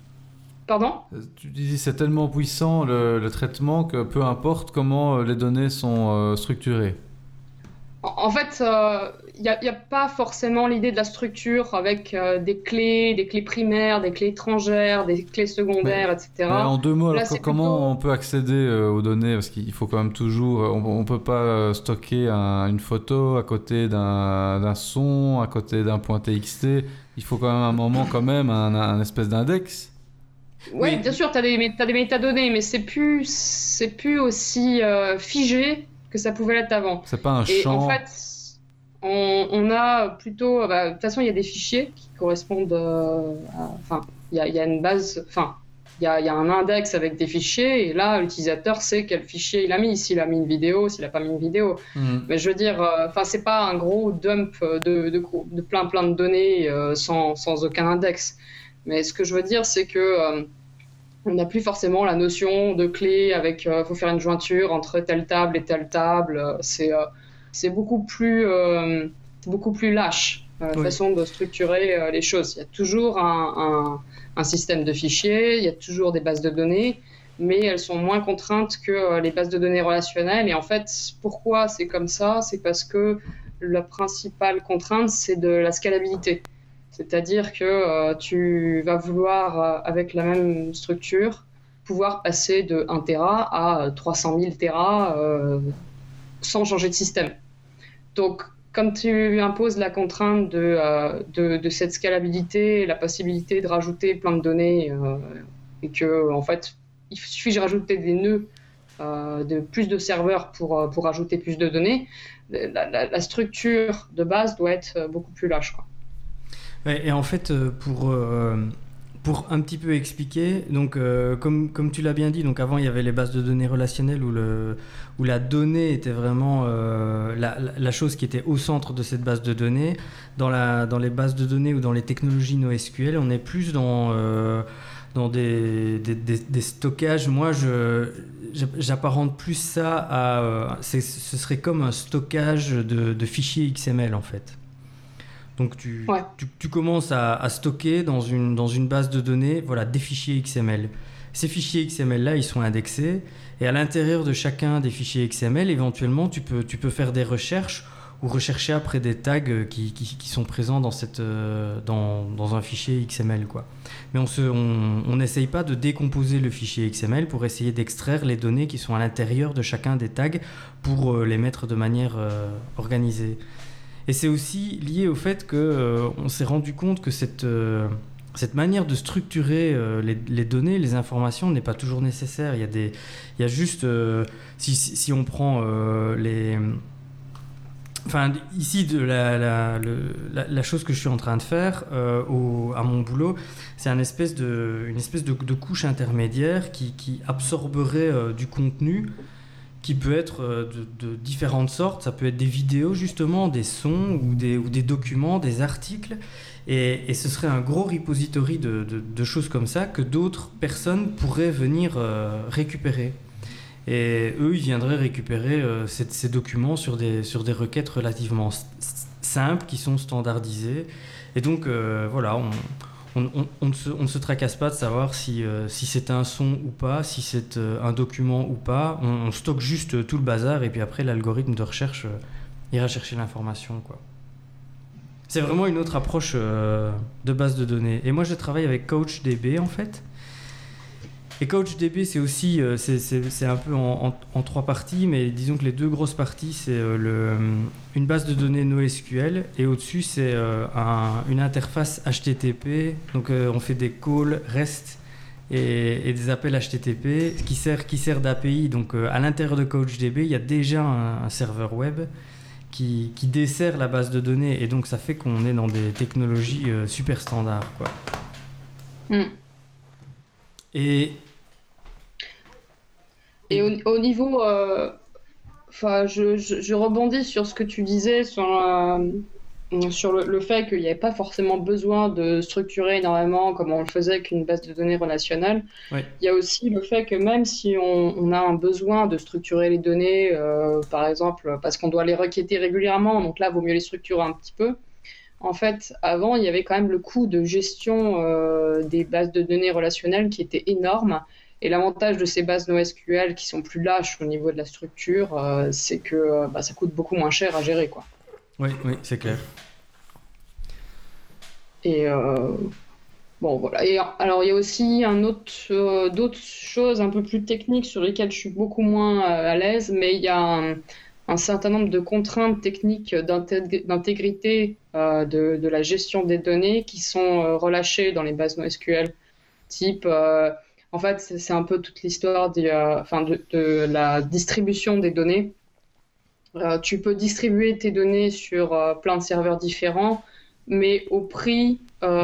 [SPEAKER 4] Tu dis c'est tellement puissant le traitement que peu importe comment les données sont structurées.
[SPEAKER 1] En fait, il n'y a pas forcément l'idée de la structure avec des clés primaires, des clés étrangères, des clés secondaires, etc.
[SPEAKER 4] Mais en deux mots,
[SPEAKER 1] Là,
[SPEAKER 4] alors,
[SPEAKER 1] c'est
[SPEAKER 4] comment
[SPEAKER 1] plutôt-
[SPEAKER 4] on peut accéder aux données? Parce qu'il faut quand même toujours... On ne peut pas stocker une photo à côté d'un son, à côté d'un point TXT. Il faut quand même un moment, quand même, un espèce d'index.
[SPEAKER 1] Oui,
[SPEAKER 2] Oui.
[SPEAKER 1] bien sûr, tu as des métadonnées, mais c'est plus aussi figé que ça pouvait l'être avant.
[SPEAKER 4] C'est pas un
[SPEAKER 1] Et
[SPEAKER 4] champ.
[SPEAKER 1] en fait, on a plutôt... de toute façon, il y a des fichiers qui correspondent Enfin, il y a une base... Enfin, il y a un index avec des fichiers, et là, l'utilisateur sait quel fichier il a mis, s'il a mis une vidéo, s'il n'a pas mis une vidéo. Mais je veux dire, c'est pas un gros dump de plein de données sans aucun index. Mais ce que je veux dire, c'est que on n'a plus forcément la notion de clé avec faut faire une jointure entre telle table et telle table. C'est beaucoup plus lâche façon de structurer les choses. Il y a toujours un système de fichiers, il y a toujours des bases de données, mais elles sont moins contraintes que les bases de données relationnelles. Et en fait, pourquoi c'est comme ça? C'est parce que la principale contrainte, c'est de la scalabilité. C'est-à-dire que tu vas vouloir, avec la même structure, pouvoir passer de 1 Tera à 300 000 Tera sans changer de système. Donc, comme tu imposes la contrainte de cette scalabilité, la possibilité de rajouter plein de données, et que, en fait, il suffit de rajouter des nœuds de plus de serveurs pour rajouter plus de données, la structure de base doit être beaucoup plus lâche, quoi.
[SPEAKER 2] Ouais, et en fait, pour un petit peu expliquer, donc comme tu l'as bien dit, donc avant il y avait les bases de données relationnelles où la donnée était vraiment la chose qui était au centre de cette base de données. Dans les bases de données ou dans les technologies NoSQL, on est plus dans des stockages. Moi, j'apparente plus ça à... ce serait comme un stockage de fichiers XML en fait. Donc tu commences à stocker dans une base de données, voilà, des fichiers XML. Ces fichiers XML-là, ils sont indexés, et à l'intérieur de chacun des fichiers XML, éventuellement, tu peux faire des recherches ou rechercher après des tags qui sont présents dans un fichier XML, quoi. Mais on n'essaye pas de décomposer le fichier XML pour essayer d'extraire les données qui sont à l'intérieur de chacun des tags pour les mettre de manière organisée. Et c'est aussi lié au fait qu'on s'est rendu compte que cette manière de structurer les données, les informations n'est pas toujours nécessaire. Il y a juste, si on prend Enfin, ici, la chose que je suis en train de faire à mon boulot, c'est une espèce de couche intermédiaire qui absorberait du contenu qui peut être de différentes sortes. Ça peut être des vidéos, justement, des sons ou des documents, des articles. Et ce serait un gros repository de choses comme ça que d'autres personnes pourraient venir récupérer. Et eux, ils viendraient récupérer ces documents sur des requêtes relativement simples, qui sont standardisées. Et donc, voilà, on ne se tracasse pas de savoir si c'est un son ou pas, si c'est un document ou pas. On stocke juste tout le bazar, et puis après, l'algorithme de recherche ira chercher l'information, quoi. C'est vraiment une autre approche de base de données. Et moi, je travaille avec CouchDB, en fait. Et CouchDB, c'est aussi c'est un peu en trois parties, mais disons que les deux grosses parties, c'est une base de données NoSQL, et au-dessus, c'est une interface HTTP. Donc, on fait des calls REST et des appels HTTP qui sert d'API. Donc, à l'intérieur de CouchDB, il y a déjà un serveur web qui dessert la base de données, et donc ça fait qu'on est dans des technologies super standards, quoi.
[SPEAKER 1] Et au niveau, je rebondis sur ce que tu disais sur le fait qu'il n'y avait pas forcément besoin de structurer énormément comme on le faisait avec une base de données relationnelle.
[SPEAKER 2] Ouais.
[SPEAKER 1] Il y a aussi le fait que même si on a un besoin de structurer les données, par exemple, parce qu'on doit les requêter régulièrement, donc là, il vaut mieux les structurer un petit peu. En fait, avant, il y avait quand même le coût de gestion des bases de données relationnelles qui était énorme. Et l'avantage de ces bases NoSQL qui sont plus lâches au niveau de la structure, c'est que ça coûte beaucoup moins cher à gérer, quoi.
[SPEAKER 2] Oui, c'est clair.
[SPEAKER 1] Et bon, voilà. Et alors, il y a aussi d'autres choses un peu plus techniques sur lesquelles je suis beaucoup moins à l'aise, mais il y a un certain nombre de contraintes techniques d'intégrité de la gestion des données qui sont relâchées dans les bases NoSQL. Type, en fait, c'est un peu toute l'histoire de la distribution des données. Tu peux distribuer tes données sur plein de serveurs différents, mais au prix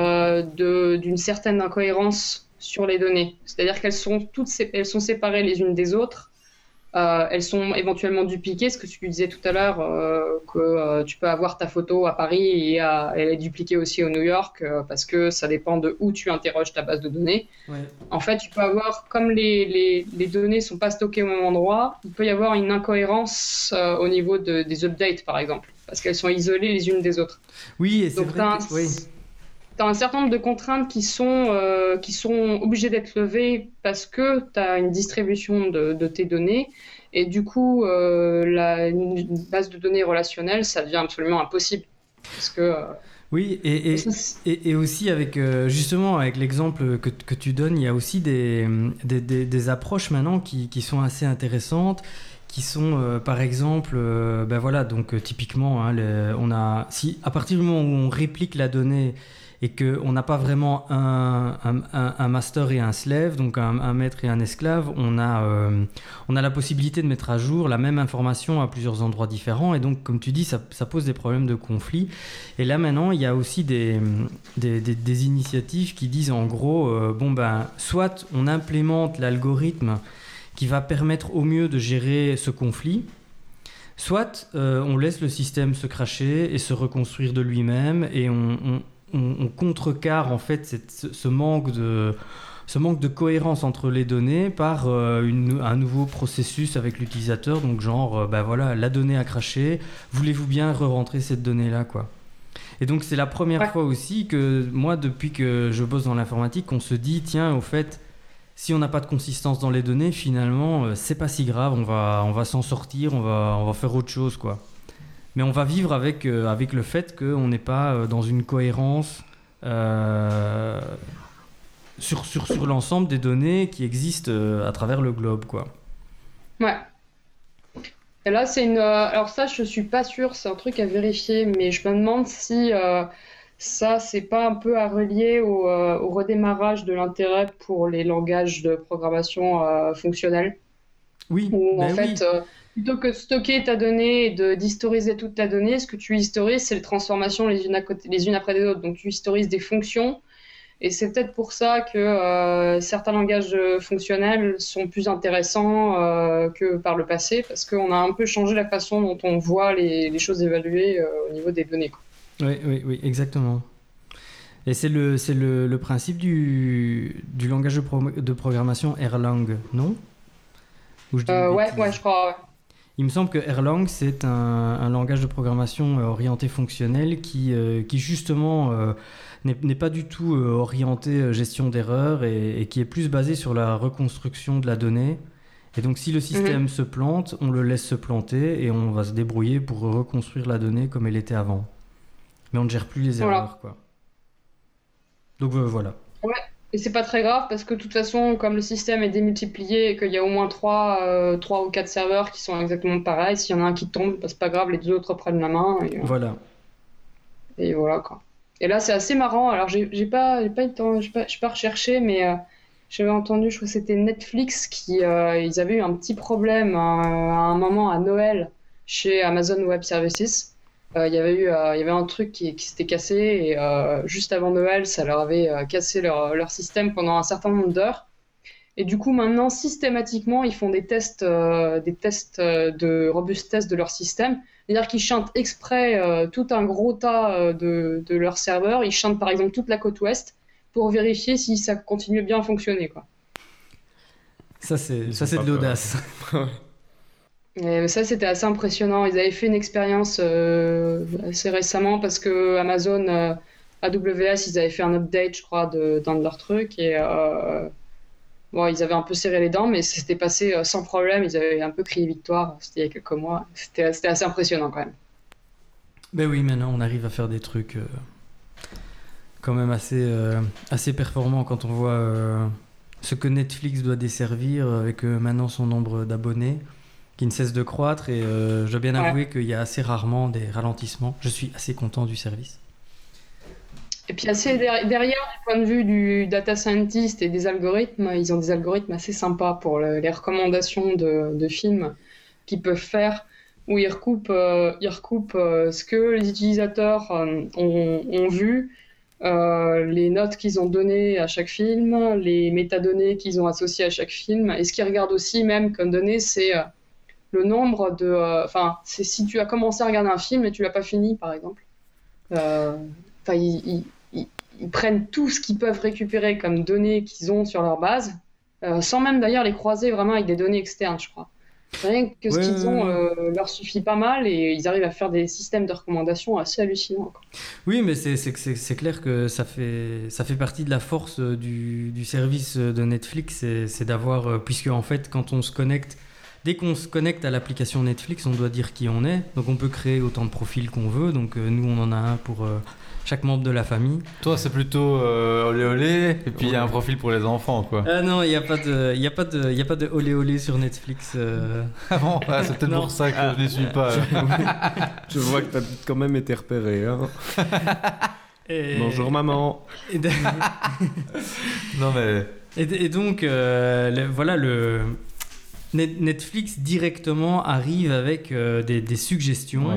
[SPEAKER 1] d'une certaine incohérence sur les données. C'est-à-dire elles sont séparées les unes des autres. Elles sont éventuellement dupliquées, ce que tu disais tout à l'heure, que tu peux avoir ta photo à Paris et elle est dupliquée aussi au New York, parce que ça dépend de où tu interroges ta base de données.
[SPEAKER 2] Ouais.
[SPEAKER 1] En fait, tu peux avoir, comme les données ne sont pas stockées au même endroit, il peut y avoir une incohérence au niveau des updates, par exemple, parce qu'elles sont isolées les unes des autres.
[SPEAKER 2] Oui, et c'est
[SPEAKER 1] Donc,
[SPEAKER 2] vrai que... Oui.
[SPEAKER 1] tu as un certain nombre de contraintes qui sont obligées d'être levées parce que tu as une distribution de tes données. Et du coup, une base de données relationnelle, ça devient absolument impossible. Parce que,
[SPEAKER 2] Oui, et aussi avec justement avec l'exemple que tu donnes, il y a aussi des approches maintenant qui sont assez intéressantes, qui sont par exemple, ben voilà, donc typiquement, hein, si à partir du moment où on réplique la donnée et qu'on n'a pas vraiment un master et un slave, donc un maître et un esclave, on a la possibilité de mettre à jour la même information à plusieurs endroits différents, et donc comme tu dis, ça pose des problèmes de conflit. Et là maintenant, il y a aussi des initiatives qui disent en gros, soit on implémente l'algorithme qui va permettre au mieux de gérer ce conflit, soit on laisse le système se crasher et se reconstruire de lui-même, et on contrecarre en fait ce manque de cohérence entre les données par un nouveau processus avec l'utilisateur. Donc genre, voilà, la donnée a craché, voulez-vous bien re-rentrer cette donnée-là, quoi. Et donc c'est la première fois aussi que moi, depuis que je bosse dans l'informatique, on se dit, tiens, au fait, si on n'a pas de consistance dans les données, finalement, c'est pas si grave, on va s'en sortir, on va faire autre chose, quoi. Mais on va vivre avec le fait qu'on n'est pas dans une cohérence sur l'ensemble des données qui existent à travers le globe, quoi.
[SPEAKER 1] Ouais. Et là, alors ça, je suis pas sûre, c'est un truc à vérifier, mais je me demande si ça, c'est pas un peu à relier au redémarrage de l'intérêt pour les langages de programmation fonctionnels.
[SPEAKER 2] Oui,
[SPEAKER 1] Où en fait, plutôt que de stocker ta donnée et d'historiser toute ta donnée, ce que tu historises, c'est les transformations les unes après les autres. Donc tu historises des fonctions, et c'est peut-être pour ça que certains langages fonctionnels sont plus intéressants que par le passé, parce qu'on a un peu changé la façon dont on voit les choses évaluées au niveau des données, quoi.
[SPEAKER 2] Oui, exactement. Et c'est le principe du langage de programmation Erlang, non? Ou je dis une bêtise?
[SPEAKER 1] Ouais, je crois, ouais.
[SPEAKER 2] Il me semble que Erlang, c'est un langage de programmation orienté fonctionnel qui justement n'est pas du tout orienté gestion d'erreurs et qui est plus basé sur la reconstruction de la donnée. Et donc si le système se plante, on le laisse se planter et on va se débrouiller pour reconstruire la donnée comme elle était avant. Mais on ne gère plus les erreurs, quoi. Donc voilà.
[SPEAKER 1] Ouais. Et c'est pas très grave parce que de toute façon, comme le système est démultiplié et qu'il y a au moins 3 ou 4 serveurs qui sont exactement pareils, s'il y en a un qui tombe, c'est pas grave, les deux autres prennent la main.
[SPEAKER 2] Voilà.
[SPEAKER 1] Et voilà, quoi. Et là, c'est assez marrant. Alors, j'ai pas eu le temps, j'ai pas recherché, mais j'avais entendu, je crois que c'était Netflix ils avaient eu un petit problème à un moment à Noël chez Amazon Web Services. Il y avait un truc qui s'était cassé et juste avant Noël, ça leur avait cassé leur système pendant un certain nombre d'heures. Et du coup, maintenant, systématiquement, ils font des tests de robustesse de leur système. C'est-à-dire qu'ils chantent exprès tout un gros tas de leur serveur. Ils chantent par exemple toute la côte ouest pour vérifier si ça continue bien à fonctionner, quoi.
[SPEAKER 2] Ça, c'est de l'audace.
[SPEAKER 1] Et ça, c'était assez impressionnant. Ils avaient fait une expérience assez récemment parce que Amazon, AWS, ils avaient fait un update, je crois, d'un de leurs trucs. Et ils avaient un peu serré les dents, mais c'était passé sans problème. Ils avaient un peu crié victoire. C'était il y a quelques mois. C'était assez impressionnant quand même.
[SPEAKER 2] Ben oui, maintenant, on arrive à faire des trucs quand même assez performants quand on voit ce que Netflix doit desservir avec maintenant son nombre d'abonnés qui ne cesse de croître, et je dois bien avouer qu'il y a assez rarement des ralentissements. Je suis assez content du service.
[SPEAKER 1] Et puis derrière, du point de vue du data scientist et des algorithmes, ils ont des algorithmes assez sympas pour les recommandations de films qu'ils peuvent faire. où ils recoupent ce que les utilisateurs ont vu, les notes qu'ils ont données à chaque film, les métadonnées qu'ils ont associées à chaque film. Et ce qu'ils regardent aussi même comme données, c'est le nombre de... c'est si tu as commencé à regarder un film et tu l'as pas fini, par exemple. Ils prennent tout ce qu'ils peuvent récupérer comme données qu'ils ont sur leur base, sans même d'ailleurs les croiser vraiment avec des données externes, je crois. Rien que ce qu'ils ont leur suffit pas mal et ils arrivent à faire des systèmes de recommandations assez hallucinants, quoi.
[SPEAKER 2] Oui, mais c'est clair que ça fait partie de la force du service de Netflix, c'est d'avoir, puisque en fait, dès qu'on se connecte à l'application Netflix, on doit dire qui on est, donc on peut créer autant de profils qu'on veut, donc nous on en a un pour chaque membre de la famille.
[SPEAKER 4] Toi, c'est plutôt olé olé, et puis il y a un profil pour les enfants, quoi.
[SPEAKER 2] Non, il n'y a pas de olé olé sur Netflix.
[SPEAKER 4] Ah bon, c'est peut-être pour ça que je n'y suis pas.
[SPEAKER 3] Je vois que tu as quand même été repéré. Hein. Bonjour maman.
[SPEAKER 4] Non mais...
[SPEAKER 2] Et donc, voilà, Netflix directement arrive avec des suggestions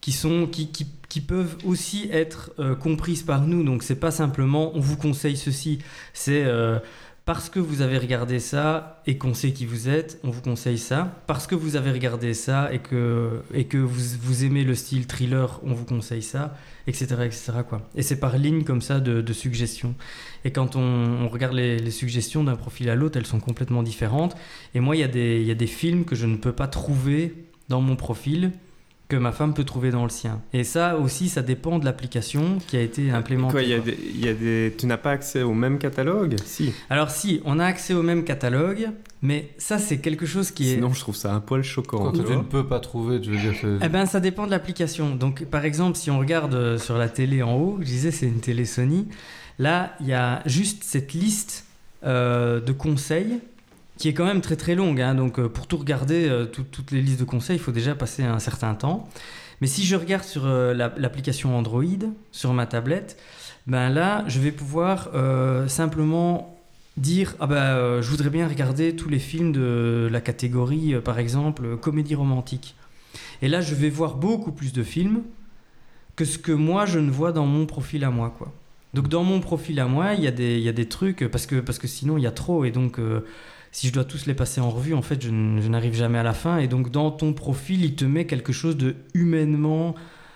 [SPEAKER 2] qui peuvent aussi être comprises par nous. Donc c'est pas simplement on vous conseille ceci, c'est parce que vous avez regardé ça et qu'on sait qui vous êtes, on vous conseille ça. Parce que vous avez regardé ça et que vous aimez le style thriller, on vous conseille ça, etc. etc. quoi. Et c'est par ligne comme ça de suggestions. Et quand on regarde les suggestions d'un profil à l'autre, elles sont complètement différentes. Et moi, il y a des films que je ne peux pas trouver dans mon profil, que ma femme peut trouver dans le sien. Et ça aussi, ça dépend de l'application qui a été implémentée.
[SPEAKER 3] Quoi, tu n'as pas accès au même catalogue ? Si.
[SPEAKER 2] Alors si, on a accès au même catalogue, mais ça, c'est quelque chose qui est...
[SPEAKER 3] Sinon, je trouve ça un poil choquant.
[SPEAKER 4] Quand tu ne peux pas trouver, tu veux dire...
[SPEAKER 2] Eh ben, ça dépend de l'application. Donc, par exemple, si on regarde sur la télé en haut, je disais, c'est une télé Sony. Là, il y a juste cette liste de conseils qui est quand même très très longue, hein. Donc pour tout regarder, toutes les listes de conseils, il faut déjà passer un certain temps. Mais si je regarde sur l'application Android, sur ma tablette, ben là, je vais pouvoir simplement dire je voudrais bien regarder tous les films de la catégorie, par exemple, comédie romantique. Et là, je vais voir beaucoup plus de films que ce que moi, je ne vois dans mon profil à moi, quoi. Donc dans mon profil à moi, il y a des trucs, parce que sinon, il y a trop, et donc... si je dois tous les passer en revue, en fait, je n'arrive jamais à la fin. Et donc, dans ton profil, il te met quelque chose de humainement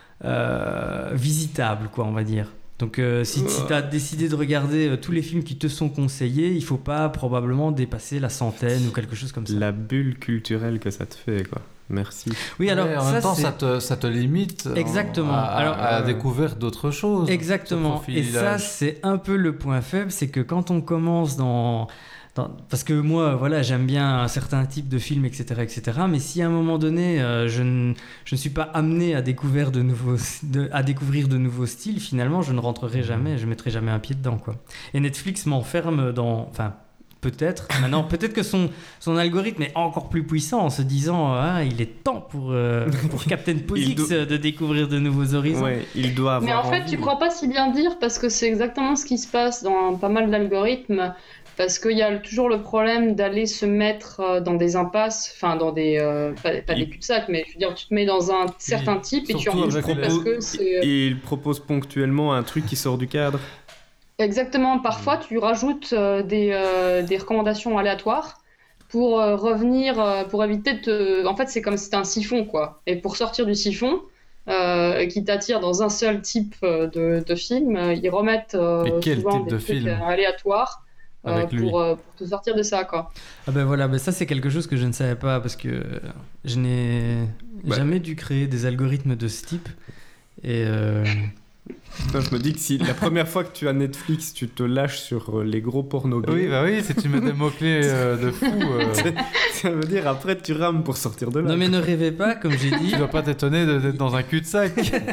[SPEAKER 2] visitable, quoi, on va dire. Donc, si tu as décidé de regarder tous les films qui te sont conseillés, il ne faut pas probablement dépasser la centaine ou quelque chose comme ça.
[SPEAKER 3] La bulle culturelle que ça te fait, quoi. Merci.
[SPEAKER 2] Oui, alors,
[SPEAKER 4] en même temps, ça te limite
[SPEAKER 2] exactement.
[SPEAKER 4] à la découverte d'autres choses.
[SPEAKER 2] Exactement. Et ça, c'est un peu le point faible, c'est que quand on commence parce que moi, voilà, j'aime bien un certain type de film, etc., etc. Mais si à un moment donné, je ne suis pas amené à découvrir de nouveaux styles, finalement, je ne rentrerai jamais, je mettrai jamais un pied dedans, quoi. Et Netflix m'enferme dans... Enfin, peut-être. Maintenant, peut-être que son algorithme est encore plus puissant en se disant il est temps pour Captain Posix de découvrir de nouveaux horizons.
[SPEAKER 3] Ouais, il doit avoir
[SPEAKER 1] Mais en fait, tu crois pas si bien dire, parce que c'est exactement ce qui se passe dans pas mal d'algorithmes. Parce qu'il y a toujours le problème d'aller se mettre dans des impasses, enfin dans des... pas des cul-de-sac, mais je veux dire, tu te mets dans un certain type et tu en parce que c'est...
[SPEAKER 3] Et il propose ponctuellement un truc qui sort du cadre.
[SPEAKER 1] Exactement. Parfois, tu rajoutes des recommandations aléatoires pour revenir, pour éviter de... En fait, c'est comme si c'était un siphon, quoi. Et pour sortir du siphon... qui t'attire dans un seul type de film, ils remettent souvent des trucs aléatoires pour te sortir de ça, quoi.
[SPEAKER 2] Ah ben voilà, ça c'est quelque chose que je ne savais pas parce que je n'ai jamais dû créer des algorithmes de ce type. Et
[SPEAKER 3] Putain, je me dis que si la première fois que tu as Netflix, tu te lâches sur les gros pornos gays.
[SPEAKER 4] Oui, si tu mets des mots-clés de fou.
[SPEAKER 3] Ça veut dire après tu rames pour sortir de là.
[SPEAKER 2] Non mais ne rêvez pas, comme j'ai dit.
[SPEAKER 4] Tu dois pas t'étonner d'être dans un cul-de-sac.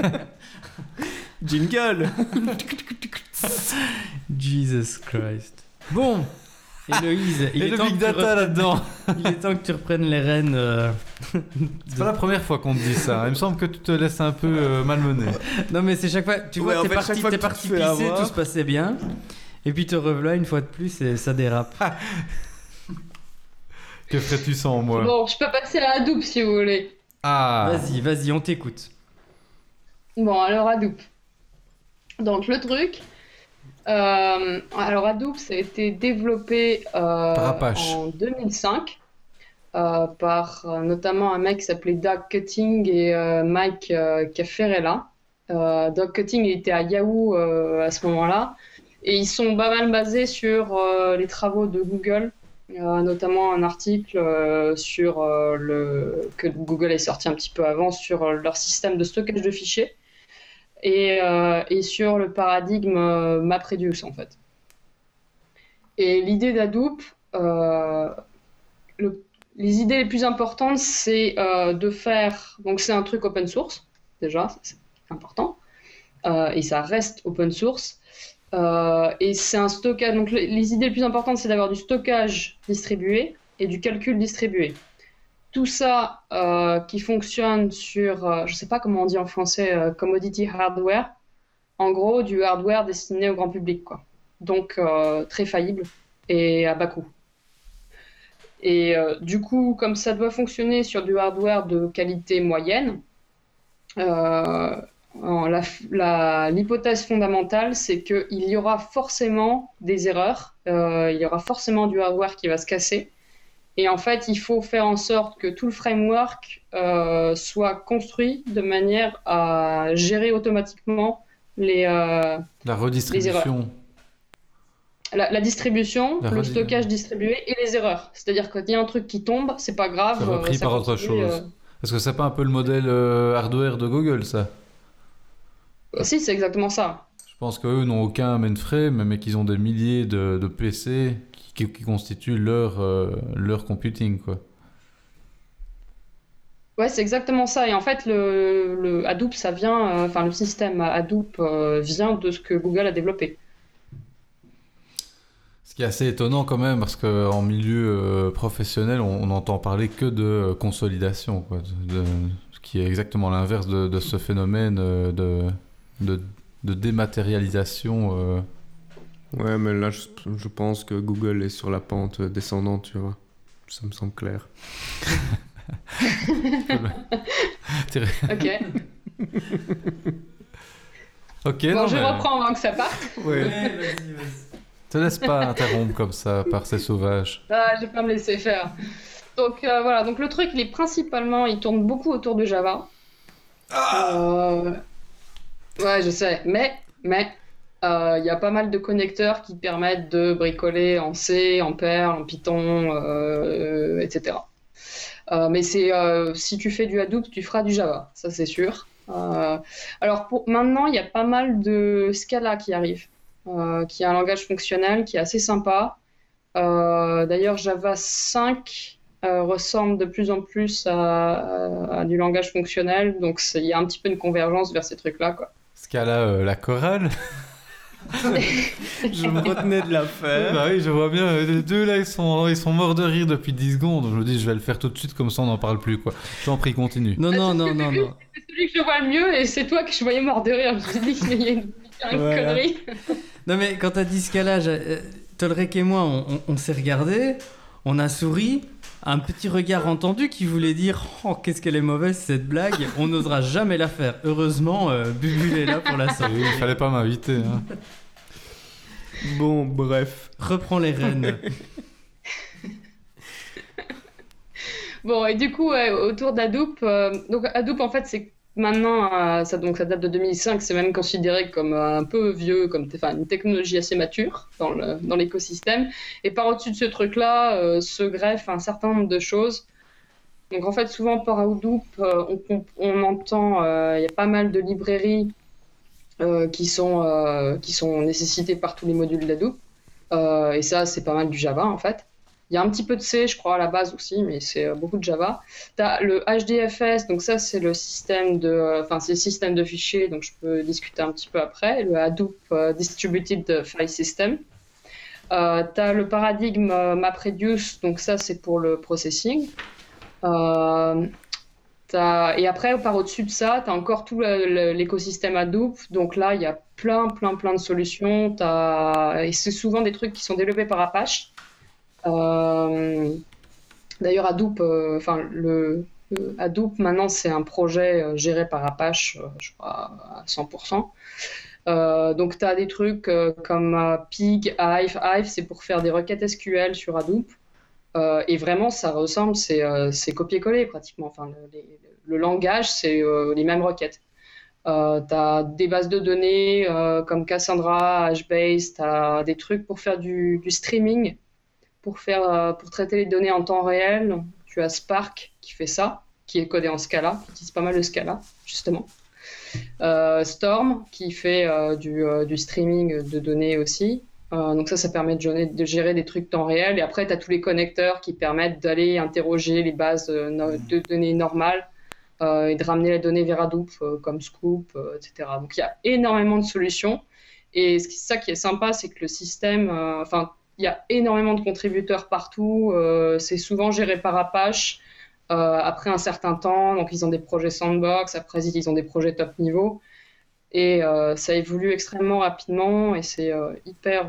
[SPEAKER 3] Jingle.
[SPEAKER 2] Jesus Christ. Bon, Héloïse, il est temps
[SPEAKER 4] Big Data là-dedans.
[SPEAKER 2] Il est temps que tu reprennes les rênes.
[SPEAKER 4] C'est pas la première fois qu'on te dit ça. Il me semble que tu te laisses un peu malmener.
[SPEAKER 2] Non mais c'est chaque fois, tu vois, t'es parti pisser, tout se passait bien. Et puis te revoilà une fois de plus et ça dérape.
[SPEAKER 4] Que ferais-tu sans moi?
[SPEAKER 1] Bon, je peux passer à Hadoop si vous voulez.
[SPEAKER 4] Ah.
[SPEAKER 2] Vas-y, on t'écoute.
[SPEAKER 1] Bon, alors Hadoop. Donc le truc, alors Hadoop, ça a été développé
[SPEAKER 4] Par Apache.
[SPEAKER 1] en 2005 par notamment un mec qui s'appelait Doug Cutting et Mike Cafferella. Doug Cutting il était à Yahoo à ce moment-là et ils sont pas mal basés sur les travaux de Google, notamment un article que Google est sorti un petit peu avant sur leur système de stockage de fichiers. Et sur le paradigme MapReduce en fait. Et l'idée d'Hadoop, les idées les plus importantes, c'est de faire. Donc c'est un truc open source déjà, c'est important, et ça reste open source. Et c'est un stockage. Donc les idées les plus importantes, c'est d'avoir du stockage distribué et du calcul distribué. Tout ça qui fonctionne sur, je ne sais pas comment on dit en français, commodity hardware. En gros, du hardware destiné au grand public, quoi. Donc très faillible et à bas coût. Et du coup, comme ça doit fonctionner sur du hardware de qualité moyenne, l'hypothèse fondamentale, c'est qu'il y aura forcément des erreurs, il y aura forcément du hardware qui va se casser. Et en fait, il faut faire en sorte que tout le framework soit construit de manière à gérer automatiquement
[SPEAKER 4] La
[SPEAKER 1] les
[SPEAKER 4] redistribution.
[SPEAKER 1] erreurs. La distribution, le stockage distribué et les erreurs. C'est-à-dire que quand il y a un truc qui tombe, c'est pas grave.
[SPEAKER 4] C'est repris
[SPEAKER 1] ça
[SPEAKER 4] par autre
[SPEAKER 1] continue,
[SPEAKER 4] chose. Est-ce que c'est pas un peu le modèle hardware de Google, ça?
[SPEAKER 1] Si, c'est exactement ça.
[SPEAKER 4] Je pense qu'eux n'ont aucun mainframe, mais qu'ils ont des milliers de PC qui constituent leur computing, quoi.
[SPEAKER 1] Ouais, c'est exactement ça. Et en fait, le Hadoop, ça vient, enfin, le système Hadoop vient de ce que Google a développé.
[SPEAKER 4] Ce qui est assez étonnant quand même, parce qu'en milieu professionnel, on n'entend parler que de consolidation, quoi, ce qui est exactement l'inverse de ce phénomène de dématérialisation.
[SPEAKER 3] Ouais, mais là, je pense que Google est sur la pente descendante, tu vois. Ça me semble clair.
[SPEAKER 1] Ok.
[SPEAKER 4] Ok,
[SPEAKER 1] Bon,
[SPEAKER 4] non,
[SPEAKER 1] je
[SPEAKER 4] mais
[SPEAKER 1] reprends avant que ça parte.
[SPEAKER 3] Ouais.
[SPEAKER 2] Vas-y.
[SPEAKER 4] te laisse pas interrompre comme ça par ces sauvages.
[SPEAKER 1] Ah, je vais pas me laisser faire. Donc voilà, donc le truc, il tourne beaucoup autour de Java. Ouais, je sais, mais il y a pas mal de connecteurs qui permettent de bricoler en C, en Perl, en Python, etc. Mais si tu fais du Hadoop, tu feras du Java, ça c'est sûr. Alors maintenant, il y a pas mal de Scala qui arrive, qui est un langage fonctionnel qui est assez sympa. D'ailleurs, Java 5 ressemble de plus en plus à du langage fonctionnel, donc il y a un petit peu une convergence vers ces trucs-là, quoi.
[SPEAKER 4] Scala, la chorale.
[SPEAKER 3] Je me retenais de la faire.
[SPEAKER 4] Bah oui, je vois bien. Les deux là, ils sont morts de rire depuis 10 secondes. Je me dis, je vais le faire tout de suite, comme ça on n'en parle plus, quoi. Je t'en prie, continue.
[SPEAKER 2] Non.
[SPEAKER 1] C'est celui que je vois le mieux et c'est toi que je voyais mort de rire. Je me suis dit qu'il y a une
[SPEAKER 3] Voilà.
[SPEAKER 1] connerie.
[SPEAKER 2] Non mais quand t'as dit Scala, Tolrek et moi, on s'est regardé, on a souri, un petit regard entendu qui voulait dire « Oh, qu'est-ce qu'elle est mauvaise cette blague, on n'osera jamais la faire. » Heureusement, Bubule est là pour la sortir.
[SPEAKER 4] Il fallait pas m'inviter. Hein.
[SPEAKER 3] Bon, bref.
[SPEAKER 2] Reprends les rênes.
[SPEAKER 1] Bon, et du coup, ouais, autour d'Hadoop, donc Hadoop, en fait, c'est maintenant, ça date de 2005, c'est même considéré comme un peu vieux, une technologie assez mature dans l'écosystème. Et par au-dessus de ce truc-là, se greffe un certain nombre de choses. Donc en fait, souvent par Hadoop, on entend, il y a pas mal de librairies qui sont nécessitées par tous les modules d'Hadoop. Et ça, c'est pas mal du Java, en fait. Il y a un petit peu de C, je crois, à la base aussi, mais c'est beaucoup de Java. Tu as le HDFS, donc ça, c'est le système de fichiers, donc je peux discuter un petit peu après. Le Hadoop Distributed File System. Tu as le paradigme MapReduce, donc ça, c'est pour le processing. Et après, par au-dessus de ça, tu as encore tout l'écosystème Hadoop. Donc là, il y a plein de solutions. Et c'est souvent des trucs qui sont développés par Apache. D'ailleurs, Hadoop, le Hadoop, maintenant, c'est un projet géré par Apache, je crois, à 100%. Donc, tu as des trucs comme Pig, Hive. Hive, c'est pour faire des requêtes SQL sur Hadoop. Et vraiment, ça ressemble, c'est copier-coller pratiquement. Enfin, le langage, c'est les mêmes requêtes. Tu as des bases de données comme Cassandra, HBase, tu as des trucs pour faire du streaming, pour traiter les données en temps réel. Tu as Spark qui fait ça, qui est codé en Scala, qui utilise pas mal de Scala, justement. Storm qui fait du streaming de données aussi. Donc ça permet de gérer des trucs temps réel. Et après, tu as tous les connecteurs qui permettent d'aller interroger les bases de données normales et de ramener les données vers Hadoop comme Scoop, etc. Donc il y a énormément de solutions. Et ça qui est sympa, c'est que le système, il y a énormément de contributeurs partout. C'est souvent géré par Apache. Après un certain temps, donc ils ont des projets sandbox, après ils ont des projets top niveau. Et ça évolue extrêmement rapidement et c'est hyper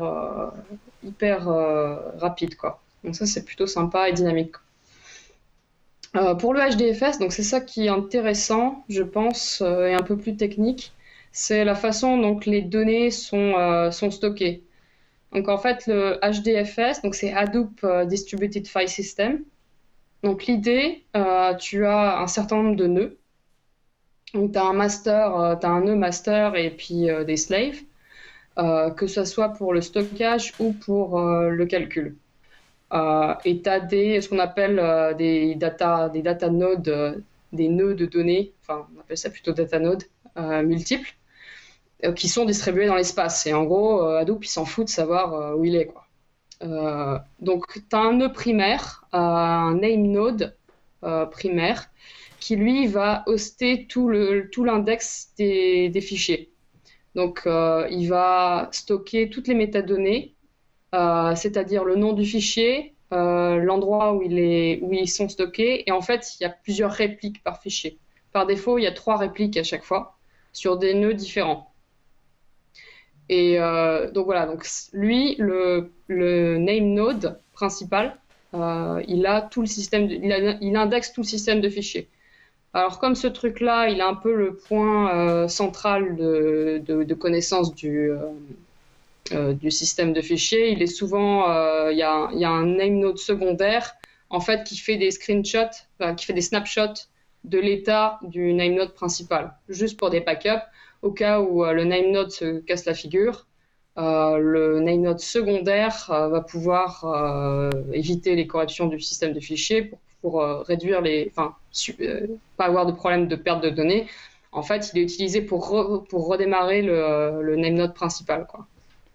[SPEAKER 1] rapide, quoi. Donc ça, c'est plutôt sympa et dynamique. Pour le HDFS, donc c'est ça qui est intéressant, je pense, et un peu plus technique, c'est la façon dont les données sont stockées. Donc en fait, le HDFS, donc c'est Hadoop Distributed File System. Donc l'idée, tu as un certain nombre de nœuds. Donc tu as un nœud master et puis des slaves, que ce soit pour le stockage ou pour le calcul. Et tu as ce qu'on appelle des data nodes, des nœuds de données, enfin on appelle ça plutôt data nodes multiples, qui sont distribués dans l'espace. Et en gros, Hadoop il s'en fout de savoir où il est, quoi. Donc tu as un nœud primaire, un name node primaire, qui lui va hoster tout l'index des fichiers. Donc il va stocker toutes les métadonnées, c'est-à-dire le nom du fichier, l'endroit où ils sont stockés, et en fait il y a plusieurs répliques par fichier. Par défaut, il y a 3 répliques à chaque fois sur des nœuds différents. Et donc voilà, donc lui, le name node principal, il indexe tout le système de fichiers. Alors comme ce truc-là, il a un peu le point central de connaissance du système de fichiers, il est souvent, il y a un name node secondaire en fait qui fait des screenshots, qui fait des snapshots de l'état du name node principal, juste pour des backups, au cas où le name node se casse la figure. Le name node secondaire va pouvoir éviter les corruptions du système de fichiers pour réduire pas avoir de problème de perte de données. En fait, il est utilisé pour redémarrer le name node principal, quoi.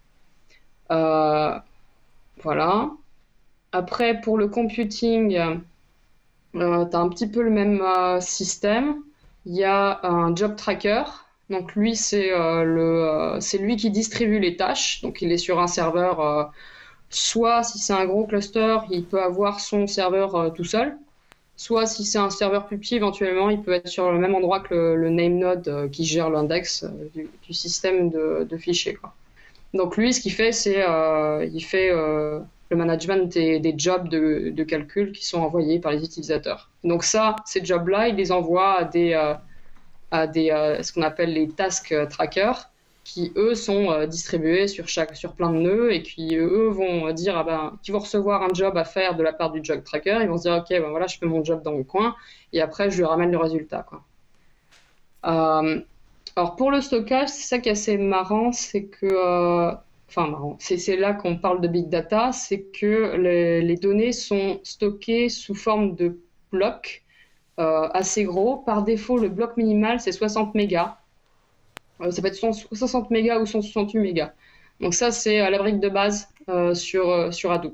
[SPEAKER 1] Voilà. Après, pour le computing, tu as un petit peu le même système. Il y a un job tracker. Donc lui, c'est lui qui distribue les tâches. Donc il est sur un serveur. Soit si c'est un gros cluster, il peut avoir son serveur tout seul. Soit si c'est un serveur plus petit, éventuellement, il peut être sur le même endroit que le name node qui gère l'index du système de fichiers, quoi. Donc lui, ce qu'il fait, c'est il fait le management des jobs de calcul qui sont envoyés par les utilisateurs. Donc ces jobs-là, il les envoie à ce qu'on appelle les task trackers, qui eux sont distribués sur plein de nœuds et qui eux vont dire qui vont recevoir un job à faire de la part du job tracker. Ils vont se dire ok, voilà, je fais mon job dans mon coin et après je lui ramène le résultat, quoi. Alors pour le stockage, c'est ça qui est assez marrant, c'est que c'est là qu'on parle de big data, c'est que les données sont stockées sous forme de blocs assez gros. Par défaut, le bloc minimal c'est 60 mégas. Ça peut être 60 mégas ou 168 mégas. Donc ça, c'est la brique de base sur Hadoop.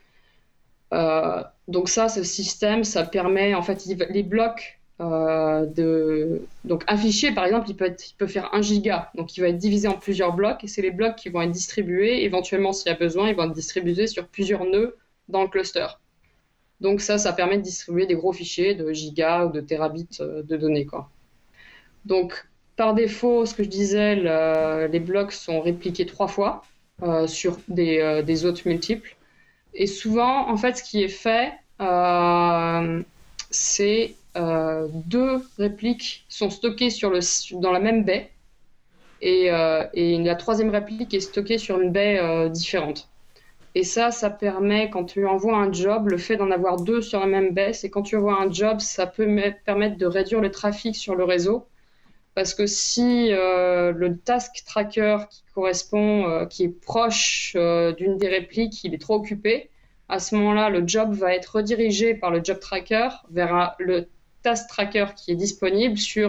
[SPEAKER 1] Donc ça, ce système, ça permet, en fait, les blocs donc un fichier, par exemple, il peut faire 1 giga. Donc il va être divisé en plusieurs blocs et c'est les blocs qui vont être distribués. Éventuellement, s'il y a besoin, ils vont être distribués sur plusieurs nœuds dans le cluster. Donc ça permet de distribuer des gros fichiers de gigas ou de terabits de données, quoi. Donc par défaut, ce que je disais, les blocs sont répliqués 3 fois sur des hôtes multiples. Et souvent, en fait, ce qui est fait, c'est 2 répliques sont stockées dans la même baie et la troisième réplique est stockée sur une baie différente. Et ça permet, quand tu envoies un job, le fait d'en avoir 2 sur la même baie, c'est quand tu envoies un job, ça peut permettre de réduire le trafic sur le réseau. Parce que si le task tracker qui correspond, qui est proche d'une des répliques, il est trop occupé, à ce moment-là, le job va être redirigé par le job tracker vers le task tracker qui est disponible sur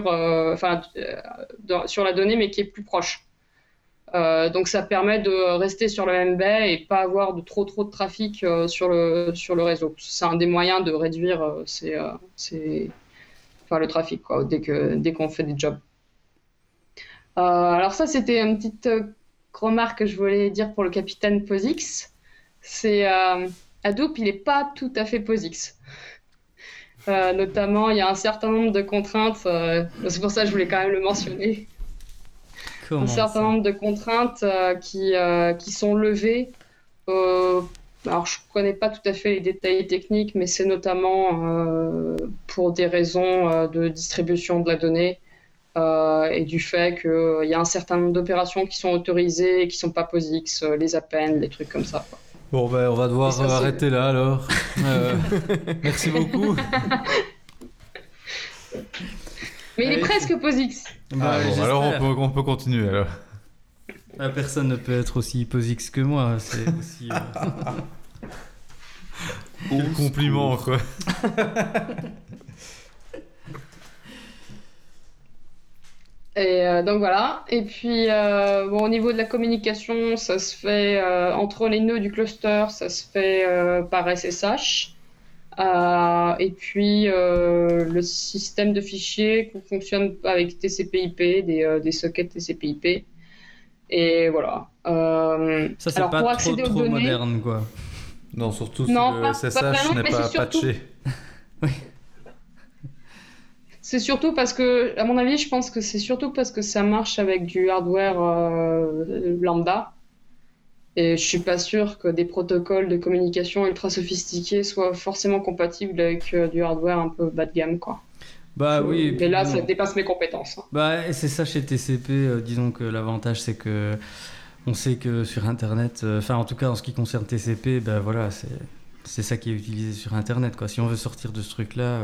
[SPEAKER 1] la donnée, mais qui est plus proche. Donc ça permet de rester sur la même baie et pas avoir de trop de trafic sur le réseau. C'est un des moyens de réduire le trafic quoi, dès qu'on fait des jobs. Alors ça, c'était une petite remarque que je voulais dire pour le capitaine POSIX. C'est Hadoop, il n'est pas tout à fait POSIX. Notamment, il y a un certain nombre de contraintes, c'est pour ça que je voulais quand même le mentionner.
[SPEAKER 2] Comment
[SPEAKER 1] un certain nombre de contraintes qui sont levées. Alors, je ne connais pas tout à fait les détails techniques, mais c'est notamment pour des raisons de distribution de la donnée et du fait qu'il y a un certain nombre d'opérations qui sont autorisées et qui ne sont pas POSIX, les appends, les trucs comme ça. Quoi.
[SPEAKER 4] Bon, ben, on va devoir arrêter là alors. Merci beaucoup.
[SPEAKER 1] Mais il est presque POSIX.
[SPEAKER 4] Alors on peut continuer alors.
[SPEAKER 2] Personne ne peut être aussi POSIX que moi. C'est aussi.
[SPEAKER 4] Quel compliment quoi.
[SPEAKER 1] Et donc voilà. Et puis au niveau de la communication, ça se fait entre les nœuds du cluster, ça se fait par SSH. Et puis le système de fichiers fonctionne avec TCP/IP, des sockets TCP/IP. Et voilà.
[SPEAKER 2] Ça c'est pas trop moderne quoi.
[SPEAKER 4] Non, surtout si le SSH n'est pas patché.
[SPEAKER 2] Oui.
[SPEAKER 1] C'est surtout parce que, à mon avis, je pense que c'est surtout parce que ça marche avec du hardware lambda. Et je suis pas sûr que des protocoles de communication ultra sophistiqués soient forcément compatibles avec du hardware un peu bas de gamme, quoi.
[SPEAKER 2] Oui.
[SPEAKER 1] Mais là, ça dépasse mes compétences.
[SPEAKER 2] SSH et TCP, disons que l'avantage c'est que on sait que sur Internet, en tout cas en ce qui concerne TCP, voilà, c'est ça qui est utilisé sur Internet, quoi. Si on veut sortir de ce truc-là.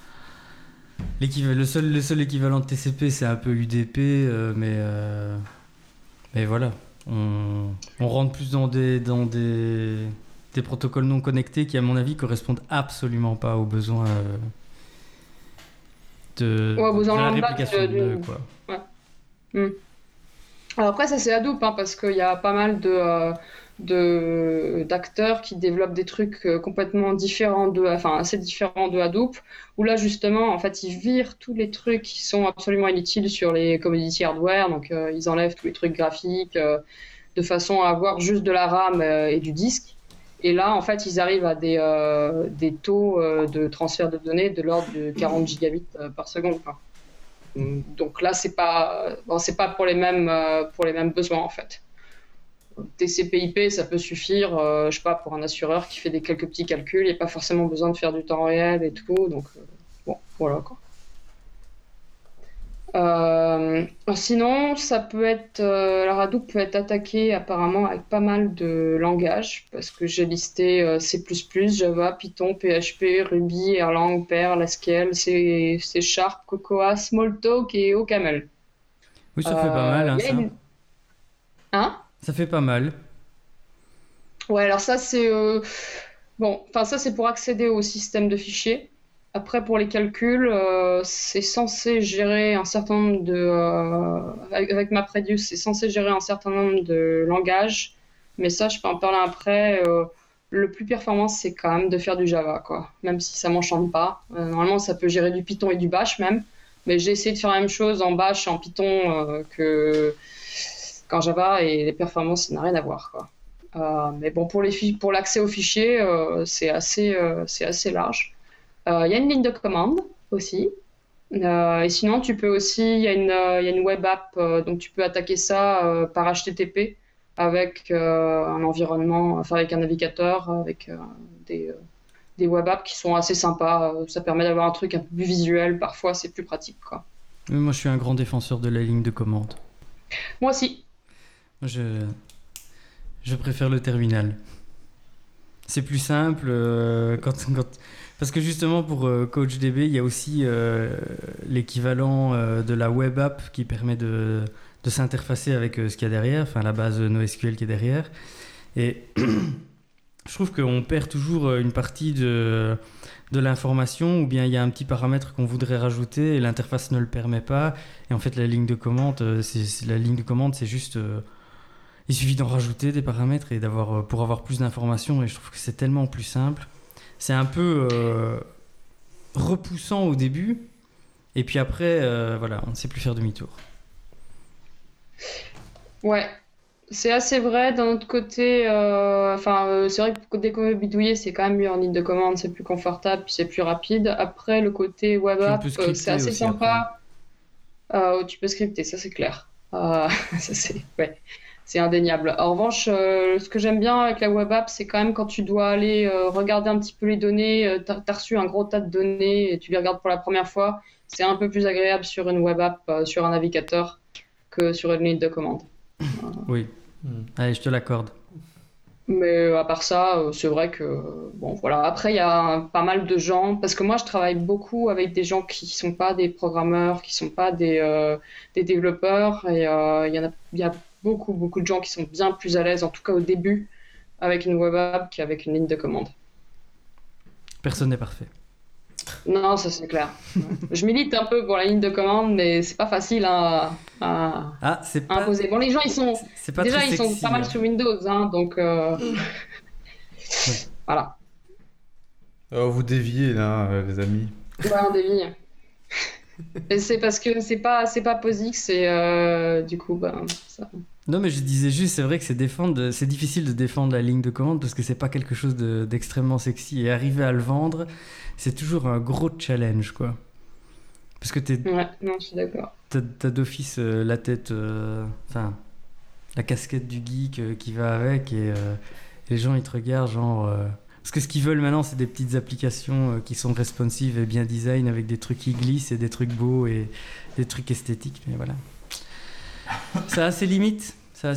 [SPEAKER 2] Le seul équivalent de TCP c'est un peu UDP, mais voilà, on rentre plus dans des protocoles non connectés qui à mon avis correspondent absolument pas aux besoins de la réplication de nœuds, quoi.
[SPEAKER 1] Ouais. Alors après ça c'est Hadoop parce qu'il y a pas mal d'acteurs qui développent des trucs complètement différents assez différents de Hadoop, où là justement en fait ils virent tous les trucs qui sont absolument inutiles sur les commodity hardware, donc ils enlèvent tous les trucs graphiques de façon à avoir juste de la RAM et du disque, et là en fait ils arrivent à des taux de transfert de données de l'ordre de 40 gigabits par seconde, quoi. Donc là c'est pas pour les mêmes besoins en fait. TCP/IP, ça peut suffire, je sais pas, pour un assureur qui fait quelques petits calculs, il n'y a pas forcément besoin de faire du temps réel et tout, donc voilà quoi. Sinon, ça peut être, la Hadoop peut être attaqué apparemment avec pas mal de langages, parce que j'ai listé C++, Java, Python, PHP, Ruby, Erlang, Perl, Haskell, C#, Cocoa, Smalltalk et OCaml.
[SPEAKER 2] Oui, ça fait pas mal, ça.
[SPEAKER 1] Hein ?
[SPEAKER 2] Ça fait pas mal.
[SPEAKER 1] Ouais, alors ça c'est ça c'est pour accéder au système de fichiers. Après pour les calculs, c'est censé gérer un certain nombre avec MapReduce, c'est censé gérer un certain nombre de langages. Mais ça, je peux en parler après. Le plus performant, c'est quand même de faire du Java, quoi. Même si ça m'enchante pas. Normalement, ça peut gérer du Python et du Bash même. Mais j'ai essayé de faire la même chose en Bash et en Python qu'en Java, et les performances, ça n'a rien à voir, quoi. Mais bon, pour l'accès aux fichiers, c'est assez large. Il y a une ligne de commande aussi. Et sinon, tu peux aussi, il y a une web app, donc tu peux attaquer ça par HTTP avec un environnement, avec un navigateur, avec des web apps qui sont assez sympas. Ça permet d'avoir un truc un peu plus visuel. Parfois, c'est plus pratique, quoi.
[SPEAKER 2] Mais moi, je suis un grand défenseur de la ligne de commande.
[SPEAKER 1] Moi aussi.
[SPEAKER 2] Je préfère le terminal. C'est plus simple parce que justement pour CoachDB, il y a aussi l'équivalent de la web app qui permet de s'interfacer avec ce qu'il y a derrière, enfin la base NoSQL qui est derrière. Et je trouve qu'on perd toujours une partie de l'information, ou bien il y a un petit paramètre qu'on voudrait rajouter et l'interface ne le permet pas. Et en fait, la ligne de commande, c'est juste... il suffit d'en rajouter des paramètres et pour avoir plus d'informations, et je trouve que c'est tellement plus simple. C'est un peu repoussant au début, et puis après, voilà, on ne sait plus faire demi-tour.
[SPEAKER 1] Ouais, c'est assez vrai. D'un autre côté, c'est vrai que dès qu'on veut bidouiller, c'est quand même mieux en ligne de commande, c'est plus confortable, puis c'est plus rapide. Après, le côté web
[SPEAKER 2] Puis on
[SPEAKER 1] app,
[SPEAKER 2] peut scripter
[SPEAKER 1] c'est assez
[SPEAKER 2] aussi
[SPEAKER 1] sympa. Tu peux scripter, ça c'est clair. Ouais, c'est indéniable. En revanche, ce que j'aime bien avec la web app, c'est quand même quand tu dois aller regarder un petit peu les données, t'as reçu un gros tas de données et tu les regardes pour la première fois, c'est un peu plus agréable sur une web app, sur un navigateur, que sur une ligne de commande.
[SPEAKER 2] Oui, allez, je te l'accorde.
[SPEAKER 1] Mais à part ça, c'est vrai que bon voilà. Après, il y a pas mal de gens, parce que moi, je travaille beaucoup avec des gens qui sont pas des programmeurs, qui sont pas des développeurs, et il y a beaucoup de gens qui sont bien plus à l'aise, en tout cas au début, avec une web app qu'avec une ligne de commande.
[SPEAKER 2] Personne n'est parfait.
[SPEAKER 1] Non, ça c'est clair. Je milite un peu pour la ligne de commande, mais c'est pas facile à
[SPEAKER 2] C'est pas,
[SPEAKER 1] imposer. Bon, les gens, ils sont
[SPEAKER 2] c'est pas
[SPEAKER 1] déjà,
[SPEAKER 2] très
[SPEAKER 1] ils sont
[SPEAKER 2] sexy,
[SPEAKER 1] pas mal
[SPEAKER 2] hein.
[SPEAKER 1] sur Windows, hein, donc voilà.
[SPEAKER 4] Oh, vous déviez là, les amis.
[SPEAKER 1] Ouais, on dévie. Et c'est parce que c'est pas POSIX, et du coup, ça.
[SPEAKER 2] Non, mais je disais juste, c'est vrai que c'est difficile de défendre la ligne de commande parce que c'est pas quelque chose d'extrêmement sexy, et arriver à le vendre, c'est toujours un gros challenge, quoi. Parce que
[SPEAKER 1] Ouais, non, je suis d'accord.
[SPEAKER 2] t'as d'office la tête, la casquette du geek qui va avec, et les gens ils te regardent genre. Parce que ce qu'ils veulent maintenant, c'est des petites applications qui sont responsive et bien design, avec des trucs qui glissent et des trucs beaux et des trucs esthétiques, mais voilà. Ça a ses limites.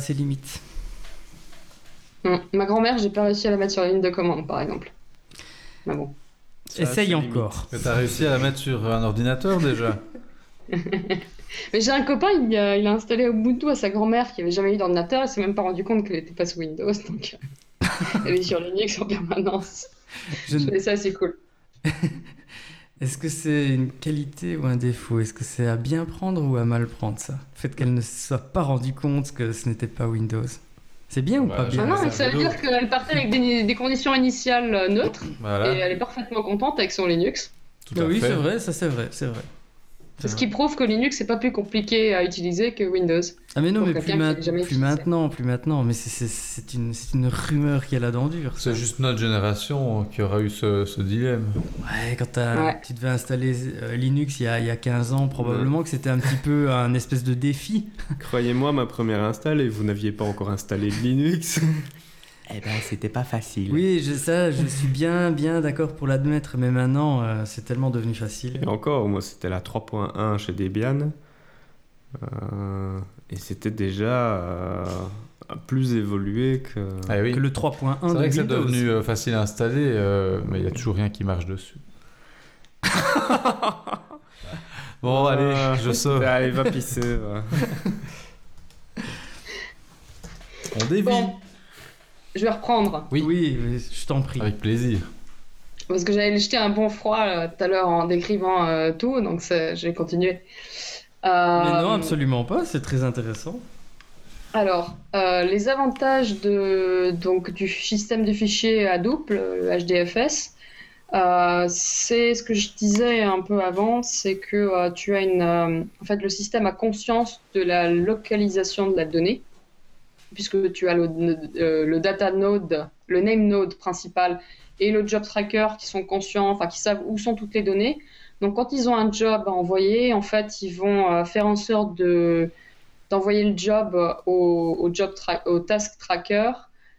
[SPEAKER 1] Ma grand-mère, j'ai pas réussi à la mettre sur la ligne de commande, par exemple. Mais bon.
[SPEAKER 2] Essaye encore.
[SPEAKER 4] Mais t'as réussi à la mettre sur un ordinateur déjà?
[SPEAKER 1] Mais j'ai un copain, il a installé Ubuntu à sa grand-mère qui avait jamais eu d'ordinateur, et s'est même pas rendu compte qu'elle était pas sous Windows, donc elle est sur Linux en permanence. Je trouvais ça assez cool.
[SPEAKER 2] Est-ce que c'est une qualité ou un défaut? Est-ce que c'est à bien prendre ou à mal prendre, ça? Le fait qu'elle ne se soit pas rendue compte que ce n'était pas Windows. C'est bien ou pas bien?
[SPEAKER 1] Non, mais ça veut dire qu'elle partait avec des conditions initiales neutres, et elle est parfaitement contente avec son Linux.
[SPEAKER 2] Oui, c'est vrai, ça c'est vrai.
[SPEAKER 1] C'est ce qui prouve que Linux c'est pas plus compliqué à utiliser que Windows.
[SPEAKER 2] Ah mais non, mais
[SPEAKER 1] plus maintenant.
[SPEAKER 2] mais c'est une rumeur qui a la dent dure.
[SPEAKER 4] C'est juste notre génération qui aura eu ce dilemme.
[SPEAKER 2] Ouais, quand tu devais installer Linux il y a 15 ans, probablement que c'était un petit peu un espèce de défi.
[SPEAKER 3] Croyez-moi, ma première install, et vous n'aviez pas encore installé Linux.
[SPEAKER 7] Eh ben, c'était pas facile.
[SPEAKER 2] Oui, je suis bien d'accord pour l'admettre, mais maintenant, c'est tellement devenu facile.
[SPEAKER 3] Et encore, moi, c'était la 3.1 chez Debian. Et c'était déjà plus évolué que...
[SPEAKER 4] Ah oui.
[SPEAKER 2] Que le 3.1 de Windows.
[SPEAKER 4] C'est vrai que c'est devenu facile à installer, mais il n'y a toujours rien qui marche dessus. Bon, allez, je sors.
[SPEAKER 3] Allez, va pisser.
[SPEAKER 4] On dévie.
[SPEAKER 1] Bon. Je vais reprendre.
[SPEAKER 2] Oui, je t'en prie.
[SPEAKER 4] Avec plaisir.
[SPEAKER 1] Parce que j'allais jeter un bon froid tout à l'heure en décrivant tout, donc je vais continuer.
[SPEAKER 2] Mais non, absolument pas, c'est très intéressant.
[SPEAKER 1] Alors, les avantages du système de fichiers Hadoop, le HDFS, c'est ce que je disais un peu avant, c'est que tu as en fait, le système a conscience de la localisation de la donnée, puisque tu as le data node, le name node principal et le job tracker qui sont conscients, enfin qui savent où sont toutes les données. Donc quand ils ont un job à envoyer, en fait, ils vont faire en sorte d'envoyer le job au task tracker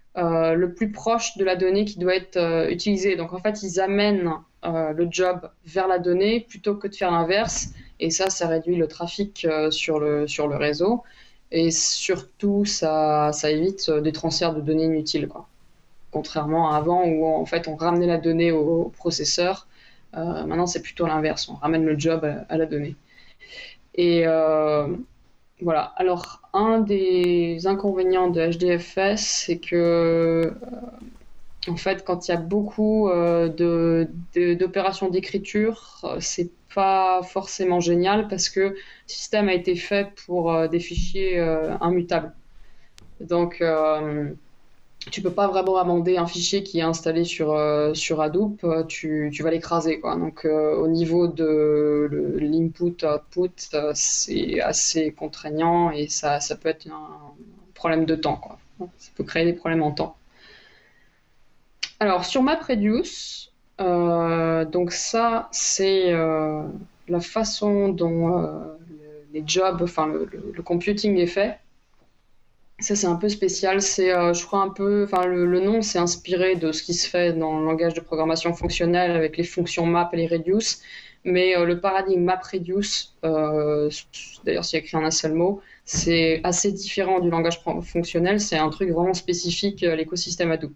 [SPEAKER 1] le plus proche de la donnée qui doit être utilisée. Donc en fait, ils amènent le job vers la donnée plutôt que de faire l'inverse. Et ça réduit le trafic sur le réseau. Et surtout, ça évite des transferts de données inutiles, quoi. Contrairement à avant où en fait on ramenait la donnée au processeur. Maintenant, c'est plutôt l'inverse. On ramène le job à la donnée. Et voilà. Alors, un des inconvénients de HDFS, c'est que en fait, quand il y a beaucoup d'opérations d'écriture, c'est pas forcément génial parce que le système a été fait pour des fichiers immutables. Donc, tu peux pas vraiment amender un fichier qui est installé sur Hadoop, tu vas l'écraser, quoi. Donc, au niveau de l'input-output, c'est assez contraignant et ça peut être un problème de temps, quoi. Ça peut créer des problèmes en temps. Alors, sur MapReduce, donc ça, c'est la façon dont les jobs, enfin le computing est fait. Ça, c'est un peu spécial. C'est, je crois, un peu, enfin, le nom s'est inspiré de ce qui se fait dans le langage de programmation fonctionnelle avec les fonctions map et les reduce. Mais le paradigme MapReduce, d'ailleurs, c'est écrit en un seul mot, c'est assez différent du langage fonctionnel. C'est un truc vraiment spécifique à l'écosystème Hadoop.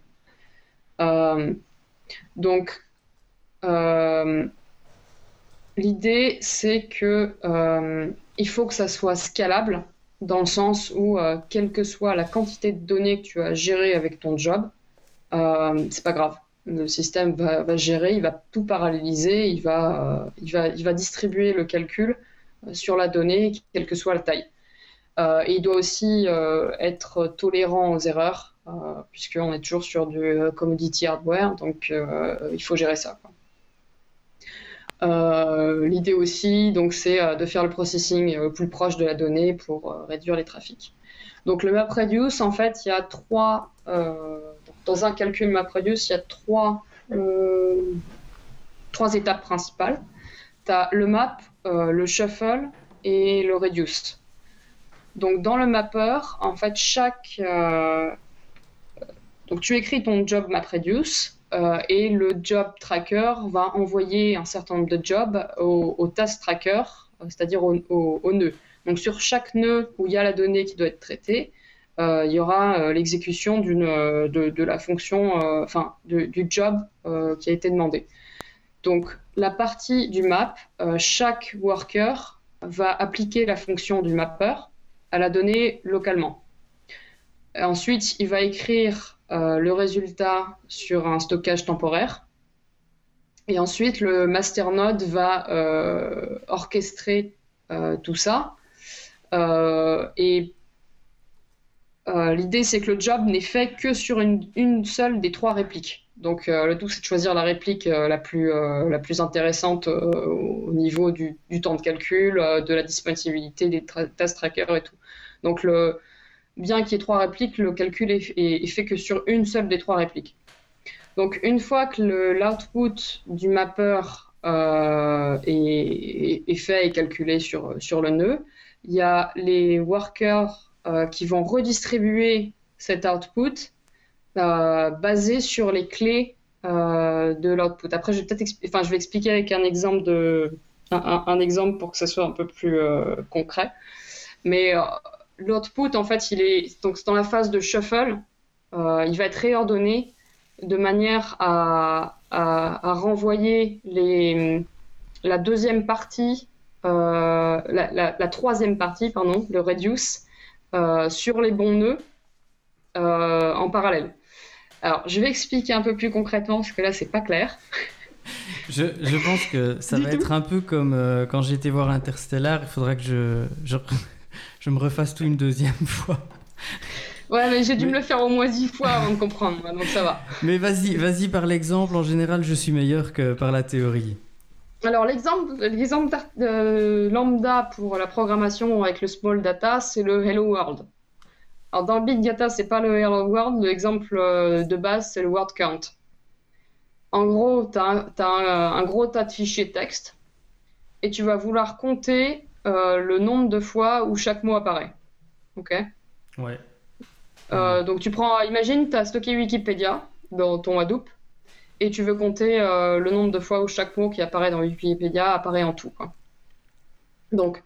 [SPEAKER 1] Donc, l'idée, c'est que il faut que ça soit scalable, dans le sens où, quelle que soit la quantité de données que tu as gérées avec ton job, c'est pas grave. Le système va gérer, il va tout paralléliser, il va distribuer le calcul sur la donnée, quelle que soit la taille. Et il doit aussi être tolérant aux erreurs, puisqu'on est toujours sur du commodity hardware, donc il faut gérer ça, quoi. L'idée aussi, donc, c'est de faire le processing plus proche de la donnée pour réduire les trafics. Donc le MapReduce, en fait, il y a dans un calcul MapReduce, il y a trois étapes principales. Tu as le map, le shuffle et le reduce. Donc dans le mapper, en fait, donc tu écris ton job MapReduce, et le job tracker va envoyer un certain nombre de jobs au task tracker, c'est-à-dire au nœud. Donc sur chaque nœud où il y a la donnée qui doit être traitée, il y aura l'exécution de la fonction, du job qui a été demandé. Donc la partie du map, chaque worker va appliquer la fonction du mapper à la donnée localement. Et ensuite, il va écrire le résultat sur un stockage temporaire. Et ensuite, le masternode va orchestrer tout ça. L'idée, c'est que le job n'est fait que sur une seule des trois répliques. Donc, le tout, c'est de choisir la réplique la plus intéressante au niveau du temps de calcul, de la disponibilité des task trackers et tout. Donc, bien qu'il y ait trois répliques, le calcul est fait que sur une seule des trois répliques. Donc, une fois que l'output du mapper est fait et calculé sur le nœud, il y a les workers qui vont redistribuer cet output basé sur les clés de l'output. Après, je vais expliquer avec un exemple exemple pour que ça soit un peu plus concret. Mais l'output, en fait, donc dans la phase de shuffle, il va être réordonné de manière à renvoyer la deuxième partie, la troisième partie, pardon, le reduce, sur les bons nœuds en parallèle. Alors, je vais expliquer un peu plus concrètement, parce que là, c'est pas clair.
[SPEAKER 2] Je pense que ça va être un peu comme quand j'ai été voir Interstellar, il faudra que je me refasse tout une deuxième fois.
[SPEAKER 1] Ouais, mais j'ai dû me le faire au moins 10 fois avant de comprendre, donc ça va.
[SPEAKER 2] Mais vas-y par l'exemple. En général, je suis meilleur que par la théorie.
[SPEAKER 1] Alors, l'exemple lambda pour la programmation avec le small data, c'est le Hello World. Alors, dans le big data, c'est pas le Hello World. L'exemple de base, c'est le word count. En gros, tu as un gros tas de fichiers texte et tu vas vouloir compter le nombre de fois où chaque mot apparaît. Ok ?
[SPEAKER 2] Ouais.
[SPEAKER 1] Donc imagine, tu as stocké Wikipédia dans ton Hadoop et tu veux compter le nombre de fois où chaque mot qui apparaît dans Wikipédia apparaît en tout, quoi. Donc,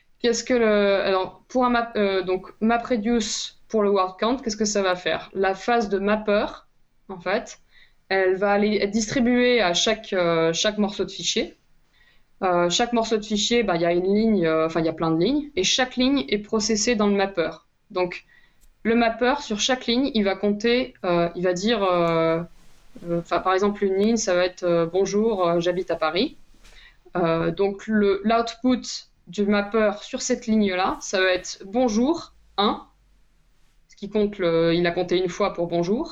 [SPEAKER 1] alors, pour un donc MapReduce pour le word count, qu'est-ce que ça va faire? La phase de mapper, en fait, elle va aller être distribuée à chaque morceau de fichier. Chaque morceau de fichier, il y a une ligne, il y a plein de lignes, et chaque ligne est processée dans le mapper. Donc, le mapper, sur chaque ligne, il va compter, il va dire, par exemple, une ligne, ça va être bonjour, j'habite à Paris. Donc, l'output du mapper sur cette ligne-là, ça va être bonjour 1, ce qui compte, il a compté une fois pour bonjour,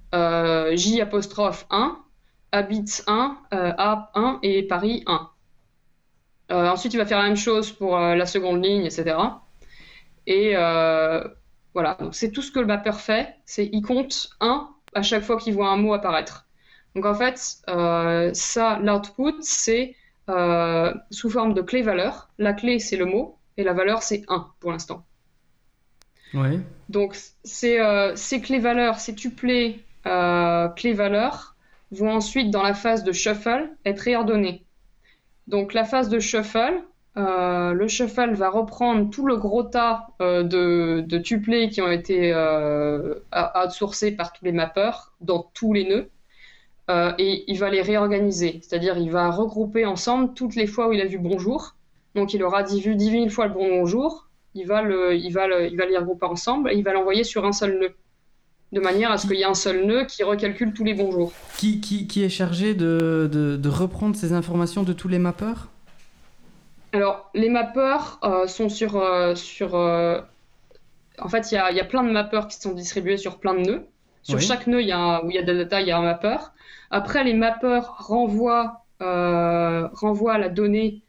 [SPEAKER 1] J apostrophe 1, habite 1, A 1 et Paris 1. Ensuite, il va faire la même chose pour la seconde ligne, etc. Et voilà, donc c'est tout ce que le mapper fait, il compte 1 à chaque fois qu'il voit un mot apparaître. Donc en fait, l'output, c'est sous forme de clé-valeur. La clé, c'est le mot, et la valeur, c'est 1 pour l'instant.
[SPEAKER 2] Ouais.
[SPEAKER 1] Donc ces clés-valeurs, ces tuplets clés-valeurs vont ensuite, dans la phase de shuffle, être réordonnées. Donc la phase de shuffle, le shuffle va reprendre tout le gros tas de tuplets qui ont été outsourcés par tous les mappeurs dans tous les nœuds. Et il va les réorganiser, c'est-à-dire il va regrouper ensemble toutes les fois où il a vu bonjour. Donc il aura vu 10 000 fois le bonjour, il va les regrouper ensemble et il va l'envoyer sur un seul nœud, de manière à ce qu'il y ait un seul nœud qui recalcule tous les bonjours.
[SPEAKER 2] Qui est chargé de reprendre ces informations de tous les mappeurs?
[SPEAKER 1] Alors les mappeurs sont sur en fait il y a plein de mappeurs qui sont distribués sur plein de nœuds. Sur chaque nœud où il y a de la data, il y a un mappeur. Après, les mappeurs renvoient la donnée.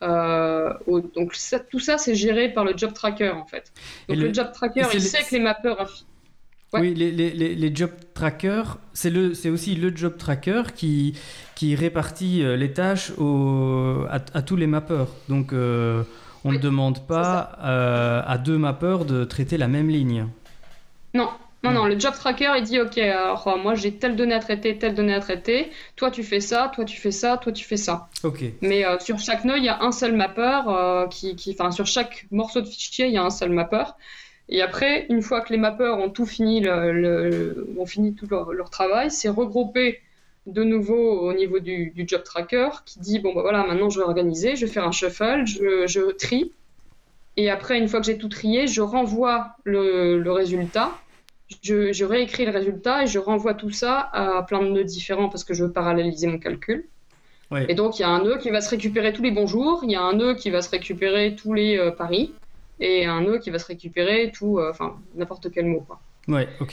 [SPEAKER 1] Donc tout ça, c'est géré par le job tracker, en fait. Donc le job tracker, il sait que les mappeurs...
[SPEAKER 2] Ouais. Oui, les job trackers, c'est aussi le job tracker qui répartit les tâches à tous les mappeurs. Donc on ne demande pas à deux mappeurs de traiter la même ligne.
[SPEAKER 1] Non, le job tracker, il dit, ok, alors moi j'ai telle donnée à traiter, toi tu fais ça, toi tu fais ça, toi tu fais ça.
[SPEAKER 2] Ok.
[SPEAKER 1] Mais sur chaque nœud, il y a un seul mapper, sur chaque morceau de fichier, il y a un seul mapper. Et après, une fois que les mappeurs ont tout fini, ont fini tout leur travail, c'est regroupé de nouveau au niveau du job tracker qui dit, voilà, maintenant je vais organiser, je vais faire un shuffle, je trie. Et après, une fois que j'ai tout trié, je renvoie le résultat. Je réécris le résultat et je renvoie tout ça à plein de nœuds différents parce que je veux paralléliser mon calcul.
[SPEAKER 2] Ouais.
[SPEAKER 1] Et donc, il y a un nœud qui va se récupérer tous les bonjours, il y a un nœud qui va se récupérer tous les paris, et un nœud qui va se récupérer n'importe quel mot, quoi.
[SPEAKER 2] Ouais, ok.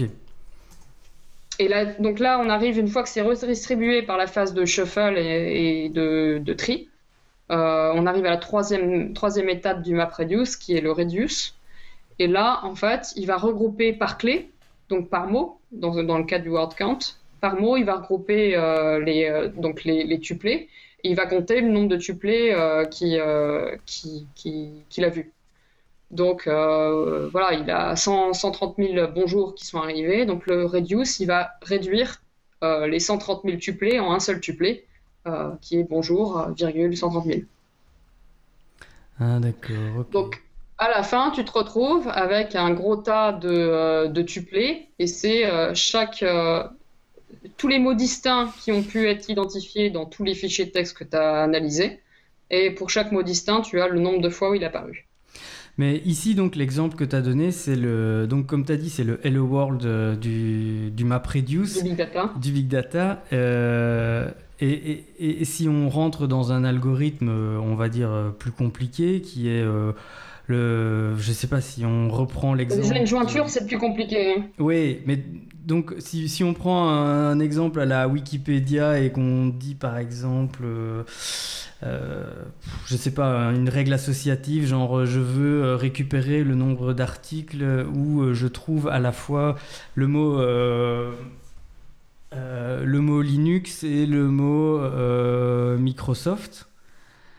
[SPEAKER 1] Et donc là, on arrive, une fois que c'est redistribué par la phase de shuffle et de tri, on arrive à la troisième étape du MapReduce, qui est le reduce. Et là, en fait, il va regrouper par clé, donc par mot, dans le cas du word count. Par mot, il va regrouper les tuplets, et il va compter le nombre de tuplets qu'il a vu. Donc voilà, il a 130 000 bonjours qui sont arrivés, donc le reduce, il va réduire les 130 000 tuplets en un seul tuplet, qui est bonjour, 130 000.
[SPEAKER 2] Ah d'accord, ok.
[SPEAKER 1] Donc, à la fin, tu te retrouves avec un gros tas de tuplets, et c'est tous les mots distincts qui ont pu être identifiés dans tous les fichiers de texte que tu as analysés, et pour chaque mot distinct, tu as le nombre de fois où il est apparu.
[SPEAKER 2] Mais ici, donc, l'exemple que tu as donné, c'est donc, comme tu as dit, c'est le Hello World du MapReduce. Du Big Data. Et si on rentre dans un algorithme, on va dire, plus compliqué, qui est... je sais pas si on reprend l'exemple...
[SPEAKER 1] Déjà, une jointure, c'est plus compliqué.
[SPEAKER 2] Oui, mais donc, si on prend un exemple à la Wikipédia et qu'on dit, par exemple... je sais pas, une règle associative, genre je veux récupérer le nombre d'articles où je trouve à la fois le mot Linux et le mot Microsoft.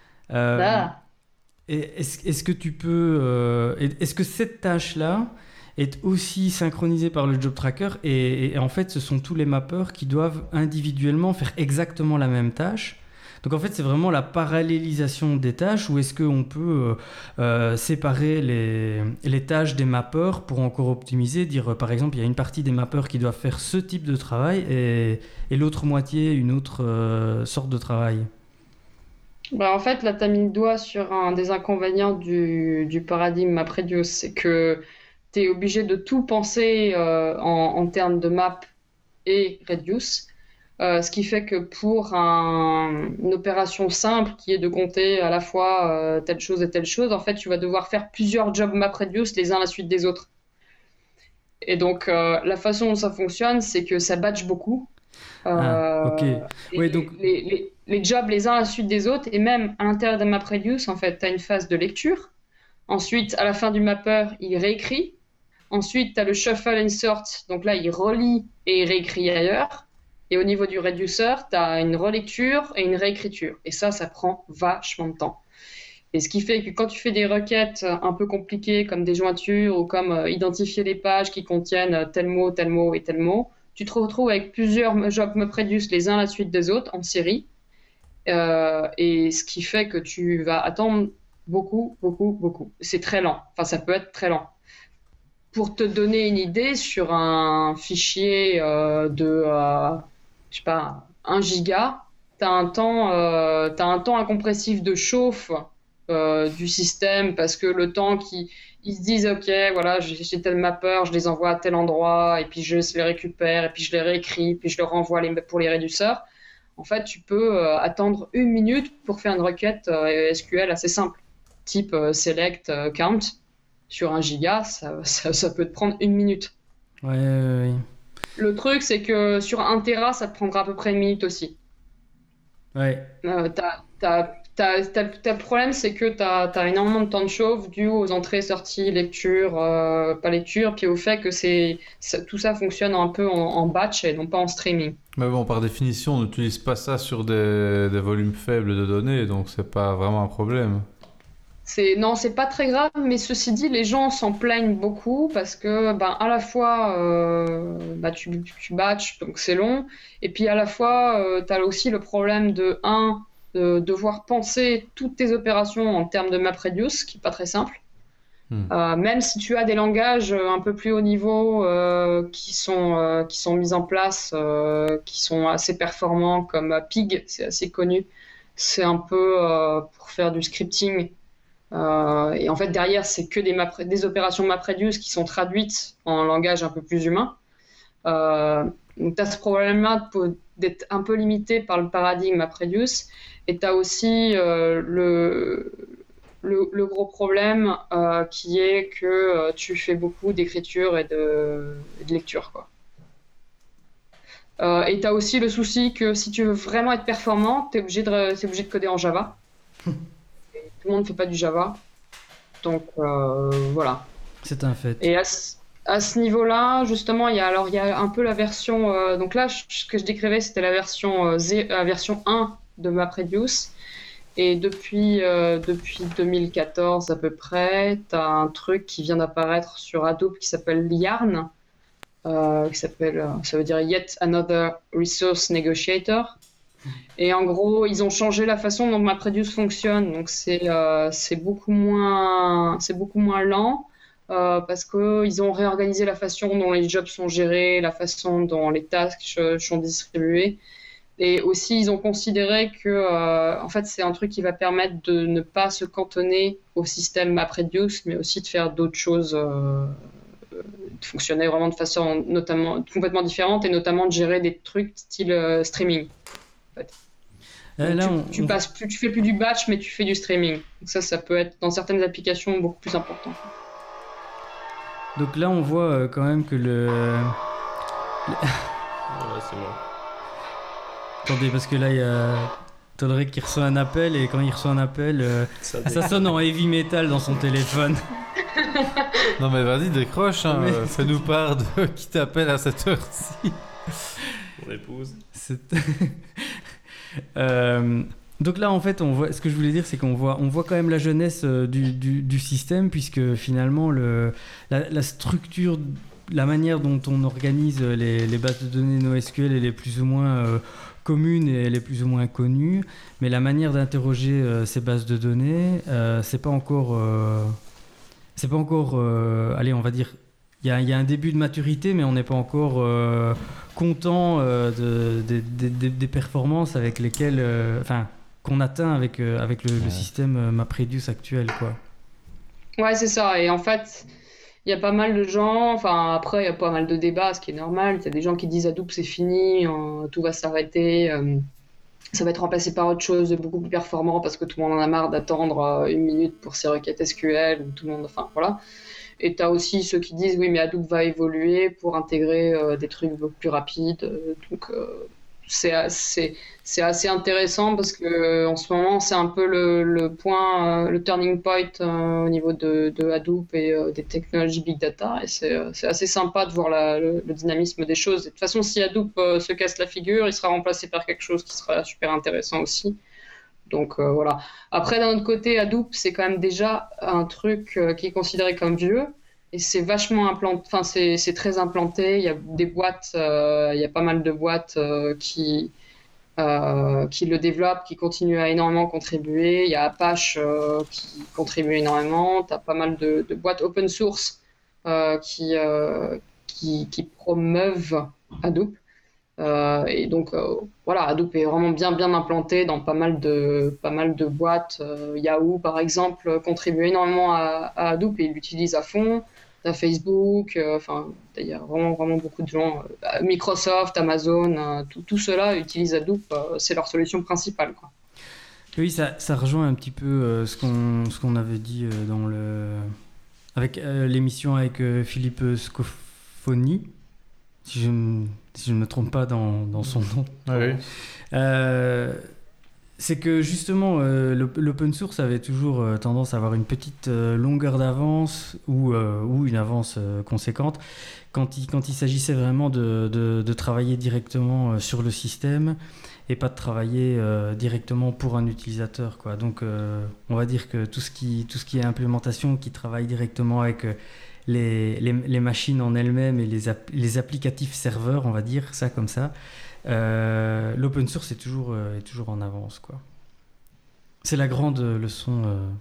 [SPEAKER 2] Est-ce que tu peux est-ce que cette tâche-là est aussi synchronisé par le job tracker et en fait ce sont tous les mappeurs qui doivent individuellement faire exactement la même tâche. Donc en fait c'est vraiment la parallélisation des tâches où est-ce qu'on peut séparer les tâches des mappeurs pour encore optimiser, dire par exemple il y a une partie des mappeurs qui doivent faire ce type de travail et l'autre moitié une autre sorte de travail.
[SPEAKER 1] Bah, en fait, là, tu as mis le doigt sur un des inconvénients du paradigme MapReduce, c'est que tu es obligé de tout penser en termes de map et reduce, ce qui fait que pour une opération simple qui est de compter à la fois telle chose et telle chose, en fait, tu vas devoir faire plusieurs jobs MapReduce les uns à la suite des autres. Et donc, la façon dont ça fonctionne, c'est que ça batch beaucoup.
[SPEAKER 2] Ok. Oui, donc...
[SPEAKER 1] les jobs les uns à la suite des autres, et même à l'intérieur d'un MapReduce, en fait, tu as une phase de lecture. Ensuite, à la fin du mapper, il réécrit. Ensuite, tu as le shuffle insert, donc là, il relit et il réécrit ailleurs. Et au niveau du reducer, tu as une relecture et une réécriture. Et ça prend vachement de temps. Et ce qui fait que quand tu fais des requêtes un peu compliquées, comme des jointures, ou comme identifier les pages qui contiennent tel mot et tel mot, tu te retrouves avec plusieurs jobs MapReduce les uns à la suite des autres en série. Et ce qui fait que tu vas attendre beaucoup. C'est très lent. Enfin, ça peut être très lent. Pour te donner une idée, sur un fichier je sais pas, 1 giga, tu as un temps incompressif de chauffe du système parce que le temps ils se disent ok, voilà, j'ai tel mapper, je les envoie à tel endroit, et puis je les récupère, et puis je les réécris, puis je leur renvoie pour les réduceurs. En fait, tu peux attendre 1 minute pour faire une requête SQL assez simple, type select count sur 1 giga, ça peut te prendre 1 minute.
[SPEAKER 2] Ouais.
[SPEAKER 1] Le truc, c'est que sur 1 Tera, ça te prendra à peu près 1 minute aussi.
[SPEAKER 2] Ouais.
[SPEAKER 1] Le problème, c'est que tu as énormément de temps de chauffe dû aux entrées, sorties, lecture, pas lecture, puis au fait que tout ça fonctionne un peu en batch et non pas en streaming.
[SPEAKER 4] Mais bon, par définition, on n'utilise pas ça sur des volumes faibles de données, donc c'est pas vraiment un problème.
[SPEAKER 1] Non, c'est pas très grave, mais ceci dit, les gens s'en plaignent beaucoup parce que, à la fois, tu batches, donc c'est long, et puis à la fois, tu as aussi le problème de devoir penser toutes tes opérations en termes de MapReduce, qui n'est pas très simple. Même si tu as des langages un peu plus haut niveau qui sont mis en place, qui sont assez performants, comme Pig, c'est assez connu. C'est un peu pour faire du scripting. Et en fait, derrière, c'est que des opérations MapReduce qui sont traduites en langage un peu plus humain. Donc, tu as ce problème-là d'être un peu limité par le paradigme MapReduce. Et tu as aussi le gros problème qui est que tu fais beaucoup d'écriture et de lecture, quoi. Et tu as aussi le souci que si tu veux vraiment être performant, tu es obligé de coder en Java. Tout le monde ne fait pas du Java. Donc voilà.
[SPEAKER 2] C'est un fait.
[SPEAKER 1] Et à ce niveau-là, justement, il y a un peu la version... donc là, ce que je décrivais, c'était la version 1 de MapReduce. Et depuis 2014 à peu près, tu as un truc qui vient d'apparaître sur Hadoop qui s'appelle Yarn. Ça veut dire Yet Another Resource Negotiator. Et en gros, ils ont changé la façon dont MapReduce fonctionne. Donc c'est beaucoup moins lent parce qu'ils ont réorganisé la façon dont les jobs sont gérés, la façon dont les tâches sont distribuées. Et aussi, ils ont considéré que en fait, c'est un truc qui va permettre de ne pas se cantonner au système MapReduce, mais aussi de faire d'autres choses, de fonctionner vraiment de façon notamment complètement différente, et notamment de gérer des trucs style streaming. En fait. Tu fais plus du batch, mais tu fais du streaming. Donc ça peut être dans certaines applications beaucoup plus important.
[SPEAKER 2] Donc là, on voit quand même que
[SPEAKER 3] Ouais, c'est moi.
[SPEAKER 2] Attendez, parce que là, il y a Todrick qui reçoit un appel, et quand il reçoit un appel, ça sonne en heavy metal dans son téléphone.
[SPEAKER 4] Non mais vas-y, décroche, fais-nous part de qui t'appelle à cette heure-ci.
[SPEAKER 3] Mon épouse.
[SPEAKER 2] Donc là, en fait, ce que je voulais dire, c'est qu'on voit quand même la jeunesse du système, puisque finalement, la structure, la manière dont on organise les bases de données NoSQL, elle est plus ou moins commune et elle est plus ou moins connue, mais la manière d'interroger ces bases de données, c'est pas encore, allez, on va dire, il y a un début de maturité, mais on n'est pas encore content des performances avec lesquelles, qu'on atteint avec le système MapReduce actuel, quoi.
[SPEAKER 1] Ouais, c'est ça. Et en fait, il y a pas mal de gens, enfin après, il y a pas mal de débats, ce qui est normal. Il y a des gens qui disent Hadoop, c'est fini, tout va s'arrêter, ça va être remplacé par autre chose de beaucoup plus performant parce que tout le monde en a marre d'attendre 1 minute pour ses requêtes SQL, tout le monde, enfin voilà. Et tu as aussi ceux qui disent oui, mais Hadoop va évoluer pour intégrer des trucs beaucoup plus rapides. Donc c'est assez intéressant parce que en ce moment c'est un peu le point, le turning point au niveau de Hadoop et des technologies big data. Et c'est assez sympa de voir le dynamisme des choses. Et de toute façon, si Hadoop se casse la figure, il sera remplacé par quelque chose qui sera super intéressant aussi. Donc voilà. Après, d'un autre côté, Hadoop, c'est quand même déjà un truc qui est considéré comme vieux. Et c'est vachement implanté, enfin c'est très implanté. Il y a des boîtes, il y a pas mal de boîtes qui le développent, qui continuent à énormément contribuer. Il y a Apache qui contribue énormément. Tu as pas mal de boîtes open source qui promeuvent Hadoop. Et donc voilà, Hadoop est vraiment bien implanté dans pas mal de boîtes. Yahoo par exemple contribue énormément à Hadoop et il l'utilise à fond. T'as Facebook, enfin il y a vraiment beaucoup de gens. Microsoft, Amazon, tout cela utilise Hadoop, c'est leur solution principale, quoi.
[SPEAKER 2] Oui, ça rejoint un petit peu ce qu'on avait dit avec l'émission avec Philippe Scofoni, si je ne me trompe pas dans son nom.
[SPEAKER 4] Ah oui.
[SPEAKER 2] C'est que justement, l'open source avait toujours tendance à avoir une petite longueur d'avance ou une avance conséquente quand il s'agissait vraiment de travailler directement sur le système et pas de travailler directement pour un utilisateur, quoi. Donc, on va dire que tout ce qui est implémentation, qui travaille directement avec les machines en elles-mêmes et les applicatifs serveurs, on va dire ça comme ça, l'open source est toujours en avance, quoi. C'est la grande leçon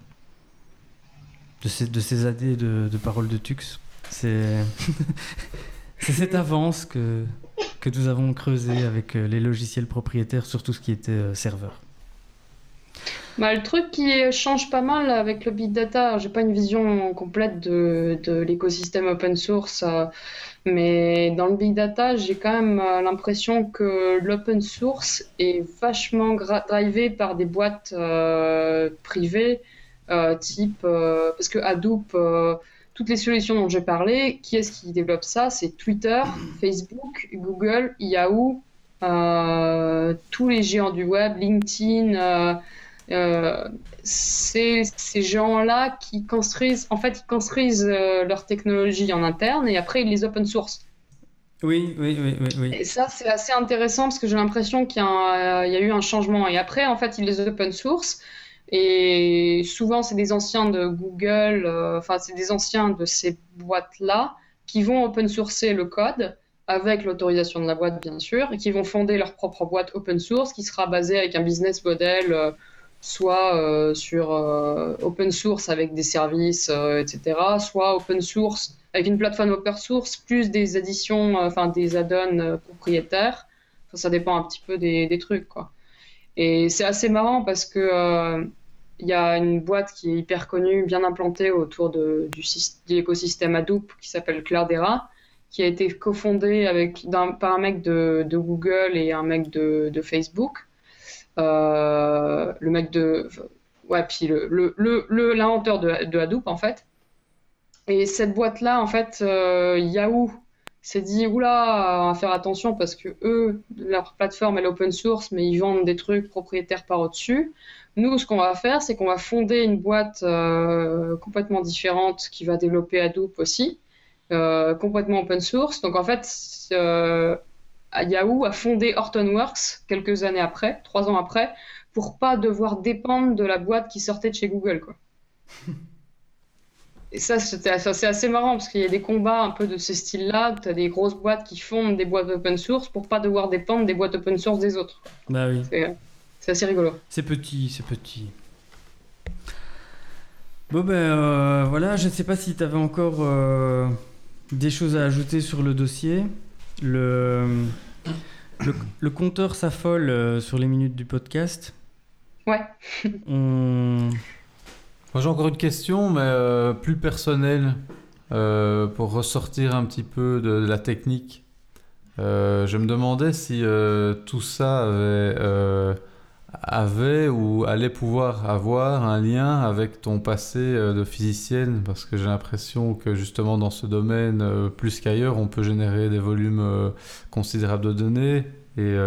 [SPEAKER 2] de ces années de Parole de Tux. C'est cette avance que nous avons creusée avec les logiciels propriétaires sur tout ce qui était serveur.
[SPEAKER 1] Bah, le truc qui change pas mal avec le big data, j'ai pas une vision complète de l'écosystème open source, mais dans le big data, j'ai quand même l'impression que l'open source est vachement drivé par des boîtes privées, type parce que Hadoop, toutes les solutions dont j'ai parlé, qui est-ce qui développe ça? C'est Twitter, Facebook, Google, Yahoo, tous les géants du web, LinkedIn. C'est ces gens-là qui construisent leur technologie en interne et après ils les open source.
[SPEAKER 2] Oui.
[SPEAKER 1] Et ça, c'est assez intéressant parce que j'ai l'impression qu'il y a eu un changement. Et après, en fait, ils les open source. Et souvent, c'est des anciens de Google, c'est des anciens de ces boîtes-là qui vont open sourcer le code avec l'autorisation de la boîte, bien sûr, et qui vont fonder leur propre boîte open source qui sera basée avec un business model soit sur open source avec des services, etc., soit open source avec une plateforme open source plus des additions, des add-ons propriétaires. Ça dépend un petit peu des trucs, quoi. Et c'est assez marrant parce que y a une boîte qui est hyper connue, bien implantée autour de l'écosystème Hadoop qui s'appelle Cloudera, qui a été cofondée par un mec de Google et un mec de Facebook. Le mec puis l'inventeur de Hadoop, en fait. Et cette boîte-là, en fait, Yahoo s'est dit oula, on va faire attention parce que eux, leur plateforme elle est open source, mais ils vendent des trucs propriétaires par au-dessus. Nous, ce qu'on va faire, c'est qu'on va fonder une boîte complètement différente qui va développer Hadoop aussi, complètement open source. Donc en fait, Yahoo a fondé Hortonworks quelques années après, 3 ans après, pour pas devoir dépendre de la boîte qui sortait de chez Google, quoi. Et ça, c'est assez marrant parce qu'il y a des combats un peu de ce style-là. Tu as des grosses boîtes qui fondent des boîtes open source pour pas devoir dépendre des boîtes open source des autres.
[SPEAKER 2] Bah oui.
[SPEAKER 1] C'est assez rigolo.
[SPEAKER 2] C'est petit. Bon voilà, je ne sais pas si tu avais encore des choses à ajouter sur le dossier. Le compteur s'affole sur les minutes du podcast.
[SPEAKER 1] Ouais.
[SPEAKER 4] Moi j'ai encore une question, mais plus personnelle, pour ressortir un petit peu de la technique. Je me demandais si tout ça avait ou allait pouvoir avoir un lien avec ton passé de physicienne, parce que j'ai l'impression que justement dans ce domaine, plus qu'ailleurs, on peut générer des volumes considérables de données. Et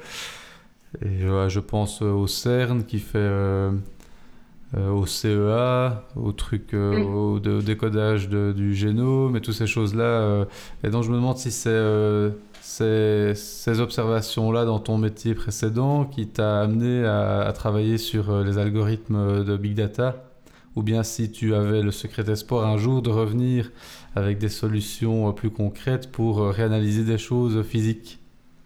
[SPEAKER 4] je pense au CERN qui fait... au CEA, au truc, au décodage du génome et toutes ces choses-là. Et donc je me demande si c'est ces observations-là dans ton métier précédent qui t'a amené à travailler sur les algorithmes de Big Data, ou bien si tu avais le secret espoir un jour de revenir avec des solutions plus concrètes pour réanalyser des choses physiques.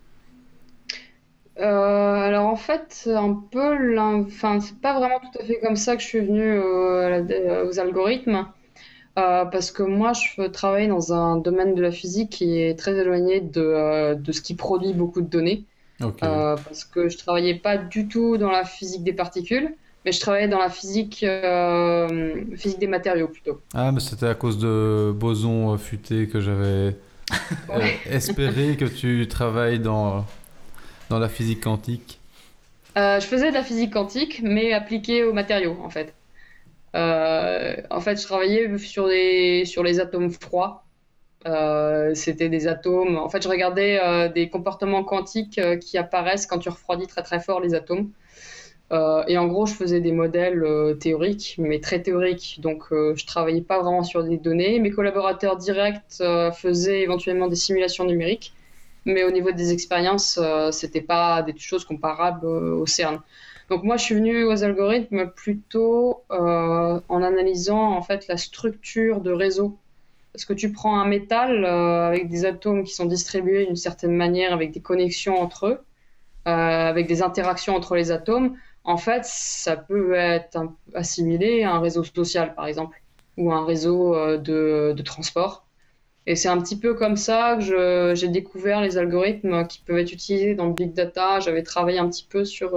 [SPEAKER 1] Alors en fait, c'est un peu c'est pas vraiment tout à fait comme ça que je suis venue aux algorithmes, parce que moi je travaille dans un domaine de la physique qui est très éloigné de ce qui produit beaucoup de données.
[SPEAKER 4] Ok.
[SPEAKER 1] Parce que je travaillais pas du tout dans la physique des particules, mais je travaillais dans la physique des matériaux plutôt.
[SPEAKER 4] Ah, mais c'était à cause de bosons futés que j'avais espéré que tu travailles dans la physique quantique.
[SPEAKER 1] Je faisais de la physique quantique, mais appliquée aux matériaux, en fait. En fait, je travaillais sur les atomes froids. C'était des atomes... En fait, je regardais des comportements quantiques qui apparaissent quand tu refroidis très très fort les atomes. Et en gros, je faisais des modèles théoriques, mais très théoriques. Donc, je travaillais pas vraiment sur des données. Mes collaborateurs directs faisaient éventuellement des simulations numériques. Mais au niveau des expériences, c'était pas des choses comparables au CERN. Donc moi, je suis venue aux algorithmes plutôt en analysant en fait la structure de réseau. Parce que tu prends un métal avec des atomes qui sont distribués d'une certaine manière, avec des connexions entre eux, avec des interactions entre les atomes. En fait, ça peut être assimilé à un réseau social, par exemple, ou un réseau de transport. Et c'est un petit peu comme ça que j'ai découvert les algorithmes qui peuvent être utilisés dans le big data. J'avais travaillé un petit peu sur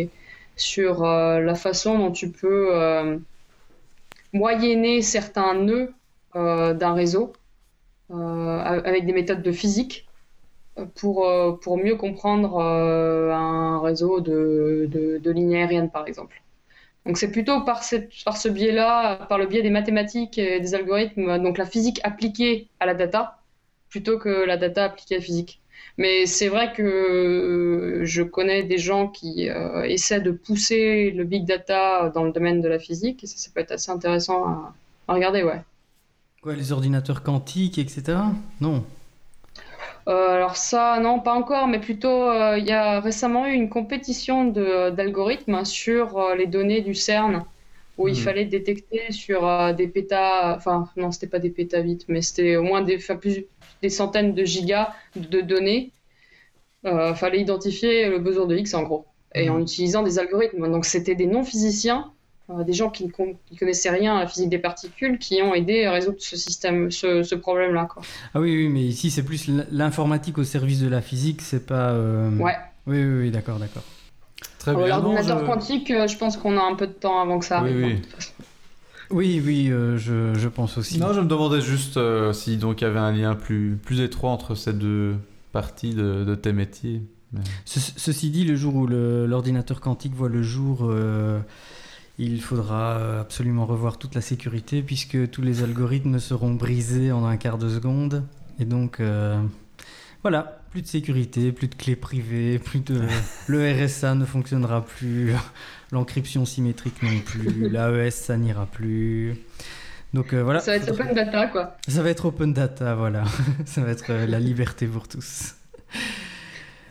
[SPEAKER 1] la façon dont tu peux moyenner certains nœuds d'un réseau avec des méthodes de physique pour mieux comprendre un réseau de lignes aériennes, par exemple. Donc c'est plutôt par ce biais-là, par le biais des mathématiques et des algorithmes, donc la physique appliquée à la data, plutôt que la data appliquée à la physique. Mais c'est vrai que je connais des gens qui essaient de pousser le big data dans le domaine de la physique, et ça peut être assez intéressant à regarder, ouais.
[SPEAKER 2] Quoi, les ordinateurs quantiques, etc. Non.
[SPEAKER 1] Alors ça, non, pas encore, mais plutôt, il y a récemment eu une compétition d'algorithmes sur les données du CERN, où il fallait détecter sur des pétas, enfin non, c'était pas des pétabits, mais c'était au moins des centaines de gigas de données. Fallait identifier le boson de Higgs en gros, et en utilisant des algorithmes. Donc c'était des non-physiciens, des gens qui ne connaissaient rien à la physique des particules, qui ont aidé à résoudre ce problème-là, quoi.
[SPEAKER 2] Ah oui, mais ici c'est plus l'informatique au service de la physique, c'est pas...
[SPEAKER 1] Ouais.
[SPEAKER 2] Oui, d'accord.
[SPEAKER 4] Très bien.
[SPEAKER 1] L'ordinateur quantique, je pense qu'on a un peu de temps avant que ça arrive.
[SPEAKER 2] Oui, je pense aussi.
[SPEAKER 4] Non, je me demandais juste si donc il y avait un lien plus étroit entre ces deux parties de tes métiers. Mais...
[SPEAKER 2] Ceci dit, le jour où l'ordinateur quantique voit le jour... il faudra absolument revoir toute la sécurité puisque tous les algorithmes seront brisés en un quart de seconde. Et donc, voilà, plus de sécurité, plus de clés privées, le RSA ne fonctionnera plus, l'encryption symétrique non plus, l'AES ça n'ira plus. Donc voilà.
[SPEAKER 1] Ça va être open data, quoi.
[SPEAKER 2] Ça va être open data, voilà. Ça va être la liberté pour tous.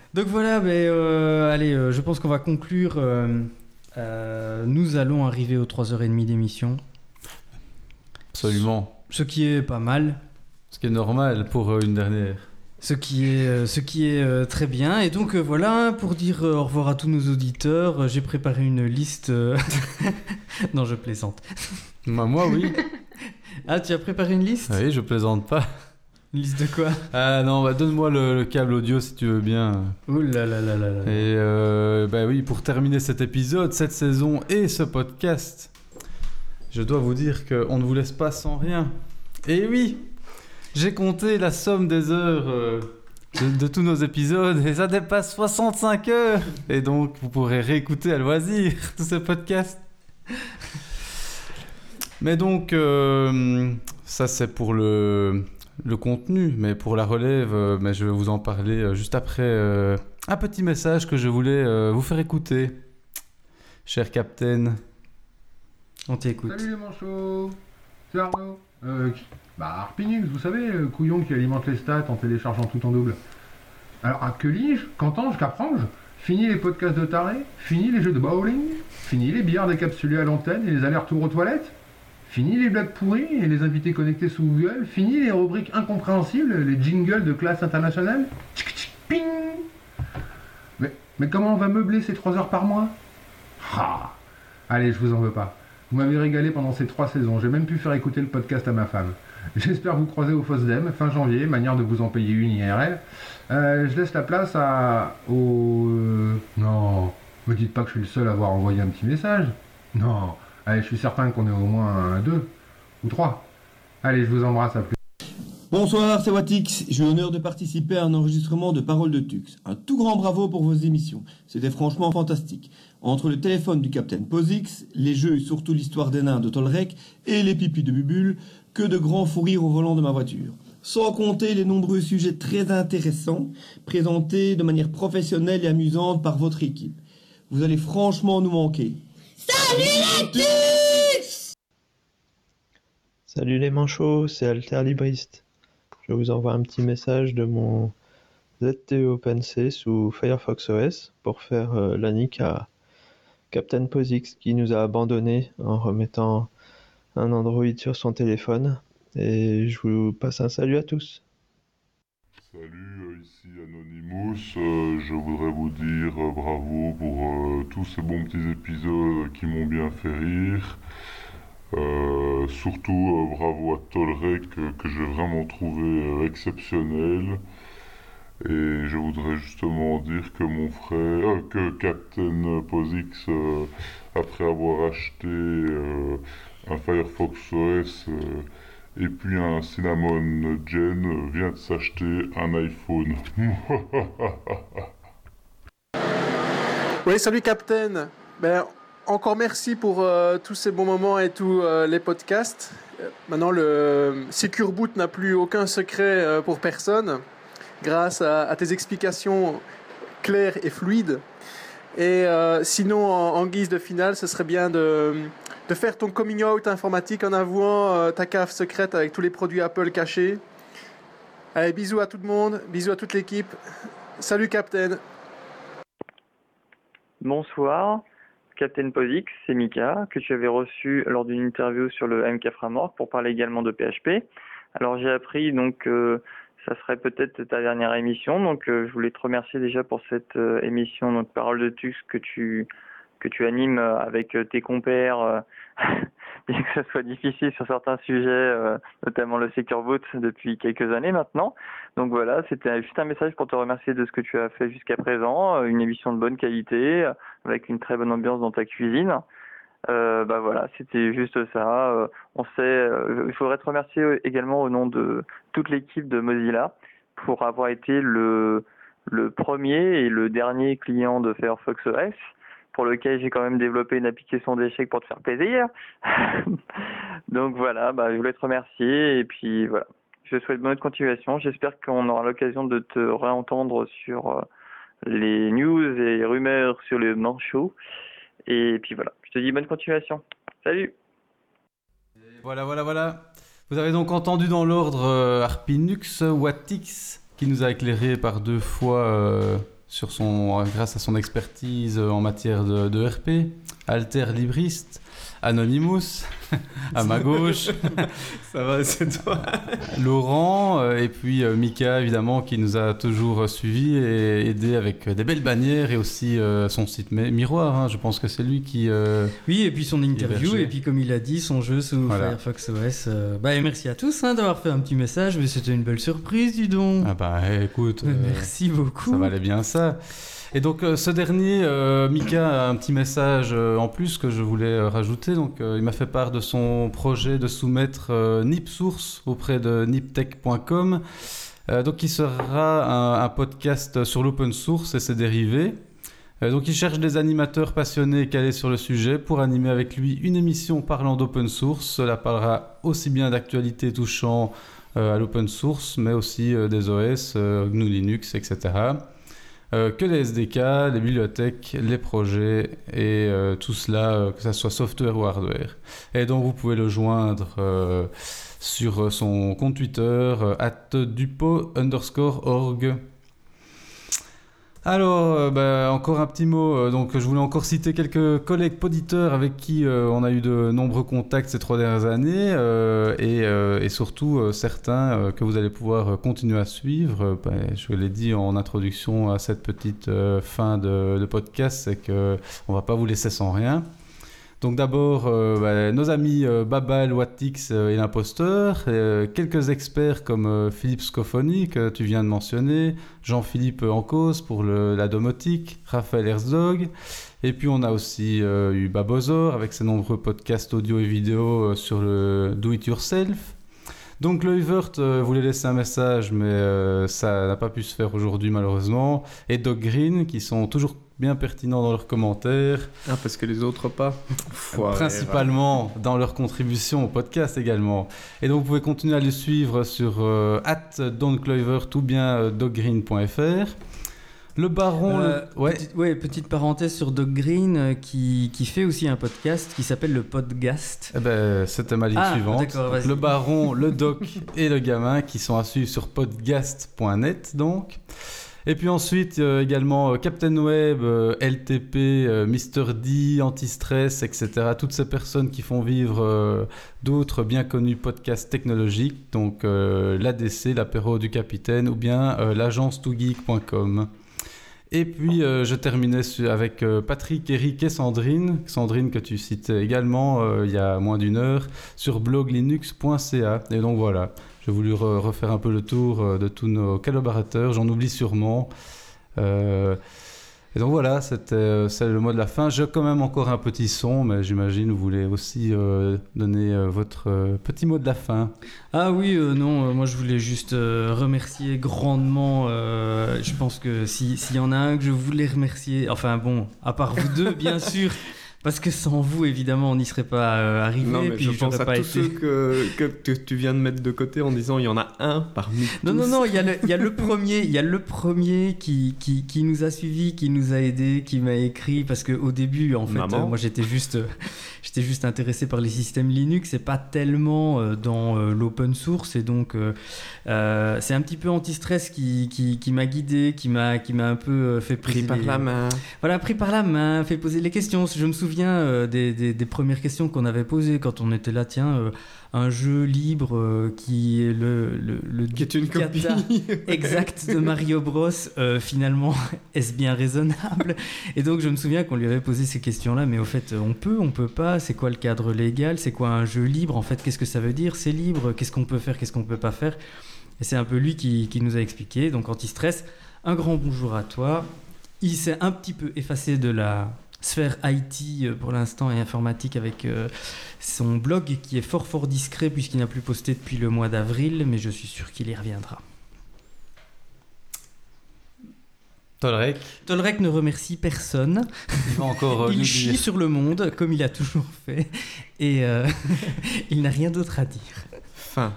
[SPEAKER 2] Donc voilà, allez, je pense qu'on va conclure. Nous allons arriver aux 3h30 d'émission.
[SPEAKER 4] Absolument.
[SPEAKER 2] Ce qui est pas mal.
[SPEAKER 4] Ce qui est normal pour une dernière.
[SPEAKER 2] Ce qui est très bien. Et donc voilà, pour dire au revoir à tous nos auditeurs, j'ai préparé une liste... Non, je plaisante.
[SPEAKER 4] Moi, oui.
[SPEAKER 2] Ah, tu as préparé une liste ?
[SPEAKER 4] Oui, je plaisante pas.
[SPEAKER 2] Une liste de quoi ?
[SPEAKER 4] Ah non, donne-moi le câble audio si tu veux bien.
[SPEAKER 2] Ouh là là là là là.
[SPEAKER 4] Et oui, pour terminer cet épisode, cette saison et ce podcast, je dois vous dire qu'on ne vous laisse pas sans rien. Et oui, j'ai compté la somme des heures de tous nos épisodes et ça dépasse 65 heures. Et donc, vous pourrez réécouter à loisir tout ce podcast. Mais donc, ça c'est pour le contenu, mais pour la relève, mais je vais vous en parler juste après un petit message que je voulais vous faire écouter. Cher Captain.
[SPEAKER 2] On t'écoute.
[SPEAKER 8] Salut les manchots, c'est Arnaud. Harpinux, vous savez, le couillon qui alimente les stats en téléchargeant tout en double. Alors, que lis-je, qu'entends-je, qu'apprends-je? Fini les podcasts de tarés, fini les jeux de bowling, fini les billards décapsulés à l'antenne et les allers-retours aux toilettes, fini les blagues pourries et les invités connectés sous Google, fini les rubriques incompréhensibles, les jingles de classe internationale. Tchic, tchic, ping. Mais comment on va meubler ces 3 heures par mois? Allez, je vous en veux pas. Vous m'avez régalé pendant ces 3 saisons, j'ai même pu faire écouter le podcast à ma femme. J'espère vous croiser au FOSDEM, fin janvier, manière de vous en payer une IRL. Je laisse la place Non, me dites pas que je suis le seul à avoir envoyé un petit message. Non, allez, je suis certain qu'on est au moins 2 ou 3. Allez, je vous embrasse, à plus.
[SPEAKER 9] Bonsoir, c'est Watix. J'ai l'honneur de participer à un enregistrement de Paroles de Tux. Un tout grand bravo pour vos émissions. C'était franchement fantastique. Entre le téléphone du Captain Posix, les jeux et surtout l'histoire des nains de Tolrec et les pipis de Bubule, que de grands fous rires au volant de ma voiture. Sans compter les nombreux sujets très intéressants, présentés de manière professionnelle et amusante par votre équipe. Vous allez franchement nous manquer.
[SPEAKER 10] Salut les Tux!
[SPEAKER 11] Salut les manchots, c'est Alter Libriste. Je vous envoie un petit message de mon ZTE OpenC sous Firefox OS pour faire la nique à Captain Posix qui nous a abandonnés en remettant un Android sur son téléphone. Et je vous passe un salut à tous.
[SPEAKER 12] Salut, ici Anonymous. Je voudrais vous dire bravo pour tous ces bons petits épisodes qui m'ont bien fait rire. Surtout bravo à Tolrec que j'ai vraiment trouvé exceptionnel. Et je voudrais justement dire que mon frère, que Captain Posix, après avoir acheté un Firefox OS et puis un Cinnamon Gen, vient de s'acheter un iPhone.
[SPEAKER 13] Oui, salut Captain. Encore merci pour tous ces bons moments et tous les podcasts. Maintenant, le Secure Boot n'a plus aucun secret pour personne, grâce à tes explications claires et fluides. Et sinon, en guise de finale, ce serait bien de faire ton coming out informatique en avouant ta cave secrète avec tous les produits Apple cachés. Allez, bisous à tout le monde, bisous à toute l'équipe. Salut Captain.
[SPEAKER 14] Bonsoir. Captain Posix, c'est Mika, que tu avais reçu lors d'une interview sur le MK Framework pour parler également de PHP. Alors j'ai appris donc ça serait peut-être ta dernière émission, donc je voulais te remercier déjà pour cette émission, donc Parole de Tux que tu animes avec tes compères, bien que ce soit difficile sur certains sujets, notamment le Secure Boot depuis quelques années maintenant. Donc voilà, c'était juste un message pour te remercier de ce que tu as fait jusqu'à présent, une émission de bonne qualité, avec une très bonne ambiance dans ta cuisine. Voilà, c'était juste ça. Il faudrait te remercier également au nom de toute l'équipe de Mozilla pour avoir été le premier et le dernier client de Firefox OS, pour lequel j'ai quand même développé une application d'échecs pour te faire plaisir. Donc voilà, je voulais te remercier et puis voilà. Je souhaite bonne continuation. J'espère qu'on aura l'occasion de te réentendre sur les news et rumeurs sur le manchot. Et puis voilà, je te dis bonne continuation. Salut.
[SPEAKER 4] Et voilà. Vous avez donc entendu dans l'ordre Harpinux, Watix, qui nous a éclairé par 2 fois grâce à son expertise en matière de RP, Alter Libriste, Anonymous, à ma gauche.
[SPEAKER 3] Ça va, c'est toi.
[SPEAKER 4] Laurent, et puis Mika, évidemment, qui nous a toujours suivis et aidé avec des belles bannières et aussi son site Miroir. Hein, je pense que c'est lui qui...
[SPEAKER 2] Oui, et puis son interview, et puis comme il a dit, son jeu sous Firefox OS. Et merci à tous d'avoir fait un petit message, mais c'était une belle surprise, dis donc.
[SPEAKER 4] Ah bah écoute...
[SPEAKER 2] merci beaucoup.
[SPEAKER 4] Ça valait bien ça. Et donc ce dernier, Mika a un petit message en plus que je voulais rajouter. Donc il m'a fait part de son projet de soumettre NIP Source auprès de niptech.com. Donc il sera un podcast sur l'open source et ses dérivés. Donc il cherche des animateurs passionnés calés sur le sujet pour animer avec lui une émission parlant d'open source. Cela parlera aussi bien d'actualités touchant à l'open source, mais aussi des OS, GNU Linux, etc. Que les SDK, les bibliothèques, les projets et tout cela, que ça soit software ou hardware. Et donc vous pouvez le joindre sur son compte Twitter @dupo_org. Alors, encore un petit mot. Donc, je voulais encore citer quelques collègues poditeurs avec qui on a eu de nombreux contacts ces 3 dernières années et surtout certains que vous allez pouvoir continuer à suivre. Je l'ai dit en introduction à cette petite fin de podcast, c'est qu'on ne va pas vous laisser sans rien. Donc d'abord, nos amis Babal, Watix et l'imposteur, quelques experts comme Philippe Scofoni que tu viens de mentionner, Jean-Philippe Encause pour la domotique, Raphaël Herzog, et puis on a aussi eu Babozor avec ses nombreux podcasts audio et vidéo sur le do-it-yourself. Donc Loivert voulait laisser un message, mais ça n'a pas pu se faire aujourd'hui malheureusement, et Doc Green qui sont toujours bien pertinents dans leurs commentaires.
[SPEAKER 3] Ah, parce que les autres pas.
[SPEAKER 4] Principalement dans leurs contributions au podcast également. Et donc vous pouvez continuer à les suivre sur @doncloivert ou bien docgreen.fr. Le baron...
[SPEAKER 2] Petite parenthèse sur Doc Green qui fait aussi un podcast qui s'appelle le Podgast.
[SPEAKER 4] C'était ma ligne suivante. Le baron, le doc et le gamin qui sont à suivre sur podgast.net donc. Et puis ensuite, également Captain Web, LTP, Mr. D, Antistress, etc. Toutes ces personnes qui font vivre d'autres bien connus podcasts technologiques, donc l'ADC, l'apéro du capitaine, ou bien l'agence togeek.com. Et puis, je terminais avec Patrick, Eric et Sandrine. Sandrine que tu citais également il y a moins d'une heure, sur bloglinux.ca. Et donc voilà. J'ai voulu refaire un peu le tour de tous nos collaborateurs, j'en oublie sûrement. Et donc voilà, c'est le mot de la fin. J'ai quand même encore un petit son, mais j'imagine vous voulez aussi donner votre petit mot de la fin.
[SPEAKER 2] Ah oui, non, moi je voulais juste remercier grandement. Je pense que s'il y en a un que je voulais remercier, enfin bon, à part vous deux bien sûr. Parce que sans vous, évidemment, on n'y serait pas arrivé.
[SPEAKER 3] Non, mais
[SPEAKER 2] puis
[SPEAKER 3] je pense à tous ceux que tu viens de mettre de côté en disant il y en a un parmi tous.
[SPEAKER 2] Non, il y a le premier qui nous a suivis, qui nous a aidés, qui m'a écrit. Parce qu'au début, en fait, moi j'étais juste intéressé par les systèmes Linux et pas tellement dans l'open source. Et donc, c'est un petit peu Antistress qui m'a guidé, qui m'a un peu fait
[SPEAKER 3] pris par la main.
[SPEAKER 2] Voilà, pris par la main, fait poser les questions. Je me souviens des premières questions qu'on avait posées quand on était là. Tiens, un jeu libre qui est
[SPEAKER 3] qui est une copie
[SPEAKER 2] exact de Mario Bros. Finalement, est-ce bien raisonnable? Et donc, je me souviens qu'on lui avait posé ces questions-là. Mais au fait, on peut pas. C'est quoi le cadre légal? C'est quoi un jeu libre? En fait, qu'est-ce que ça veut dire? C'est libre. Qu'est-ce qu'on peut faire? Qu'est-ce qu'on peut pas faire? Et c'est un peu lui qui nous a expliqué. Donc, Antistress, un grand bonjour à toi. Il s'est un petit peu effacé de la sphère IT pour l'instant et informatique avec son blog qui est fort discret puisqu'il n'a plus posté depuis le mois d'avril, mais je suis sûr qu'il y reviendra. Tolrec ne remercie personne. Il chie sur le monde comme il a toujours fait et il n'a rien d'autre à dire.
[SPEAKER 3] Fin.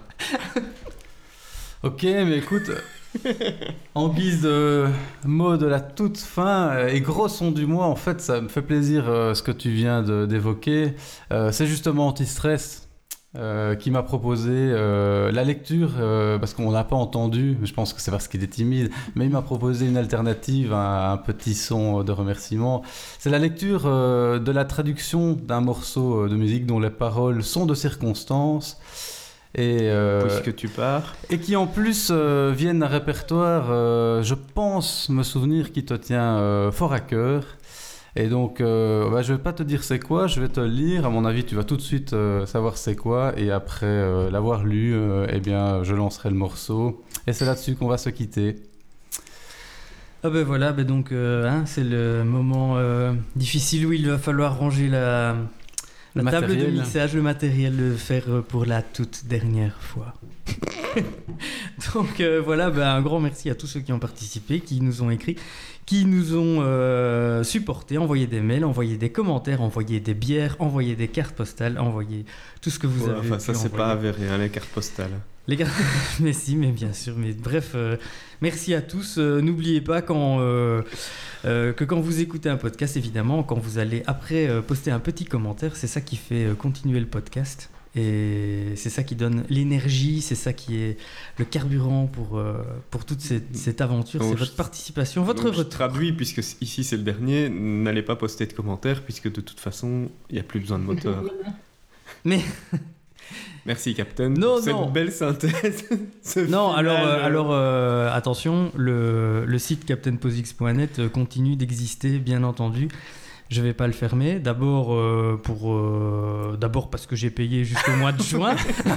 [SPEAKER 4] Ok, mais écoute, en guise de mot de la toute fin et gros son du mois, en fait, ça me fait plaisir ce que tu viens d'évoquer. C'est justement Antistress qui m'a proposé la lecture, parce qu'on n'a pas entendu, je pense que c'est parce qu'il est timide, mais il m'a proposé une alternative, un petit son de remerciement. C'est la lecture de la traduction d'un morceau de musique dont les paroles sont de circonstance. Et,
[SPEAKER 3] puisque tu pars.
[SPEAKER 4] Et qui en plus viennent d'un répertoire, je pense me souvenir, qui te tient fort à cœur. Et donc, je vais pas te dire c'est quoi, je vais te le lire. À mon avis, tu vas tout de suite savoir c'est quoi. Et après l'avoir lu, je lancerai le morceau. Et c'est là-dessus qu'on va se quitter.
[SPEAKER 2] Ah ben voilà, donc c'est le moment difficile où il va falloir ranger la table de mixage, le matériel, le faire pour la toute dernière fois. Donc un grand merci à tous ceux qui ont participé, qui nous ont écrit, qui nous ont supportés, envoyé des mails, envoyé des commentaires, envoyé des bières, envoyé des cartes postales, envoyé tout ce que vous avez pu
[SPEAKER 3] ça, c'est
[SPEAKER 2] envoyer.
[SPEAKER 3] pas avéré, les cartes postales.
[SPEAKER 2] Mais si, mais bien sûr. Mais bref, merci à tous. N'oubliez pas que quand vous écoutez un podcast, évidemment, quand vous allez après poster un petit commentaire, c'est ça qui fait continuer le podcast. Et c'est ça qui donne l'énergie, c'est ça qui est le carburant pour toute cette aventure. C'est votre participation, votre retour.
[SPEAKER 3] Je traduis, puisque ici c'est le dernier, n'allez pas poster de commentaires, puisque de toute façon, il n'y a plus besoin de moteur.
[SPEAKER 2] Mais...
[SPEAKER 3] Merci Captain pour cette belle synthèse.
[SPEAKER 2] Non, alors attention, le site captainposix.net continue d'exister, bien entendu. Je vais pas le fermer. D'abord parce que j'ai payé jusqu'au mois de juin.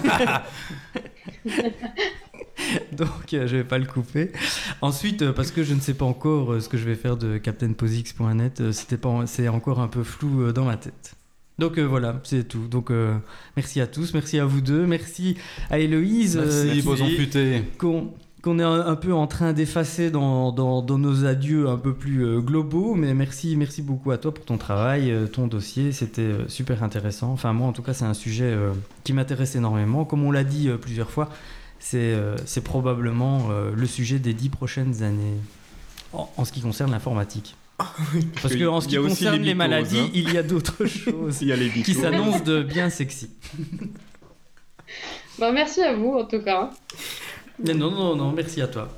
[SPEAKER 2] Donc je vais pas le couper. Ensuite parce que je ne sais pas encore ce que je vais faire de captainposix.net. C'est encore un peu flou dans ma tête. Donc voilà, c'est tout. Donc merci à tous, merci à vous deux, merci à Héloïse.
[SPEAKER 4] Merci, beaux amputés.
[SPEAKER 2] Qu'on est un peu en train d'effacer dans nos adieux un peu plus globaux, mais merci beaucoup à toi pour ton travail, ton dossier, c'était super intéressant. Enfin moi en tout cas c'est un sujet qui m'intéresse énormément. Comme on l'a dit plusieurs fois, c'est probablement le sujet des 10 prochaines années en ce qui concerne l'informatique. Parce qu'en ce qui concerne les maladies, il y a d'autres choses qui s'annoncent de bien sexy.
[SPEAKER 1] Merci à vous en tout cas.
[SPEAKER 2] Non, merci à toi.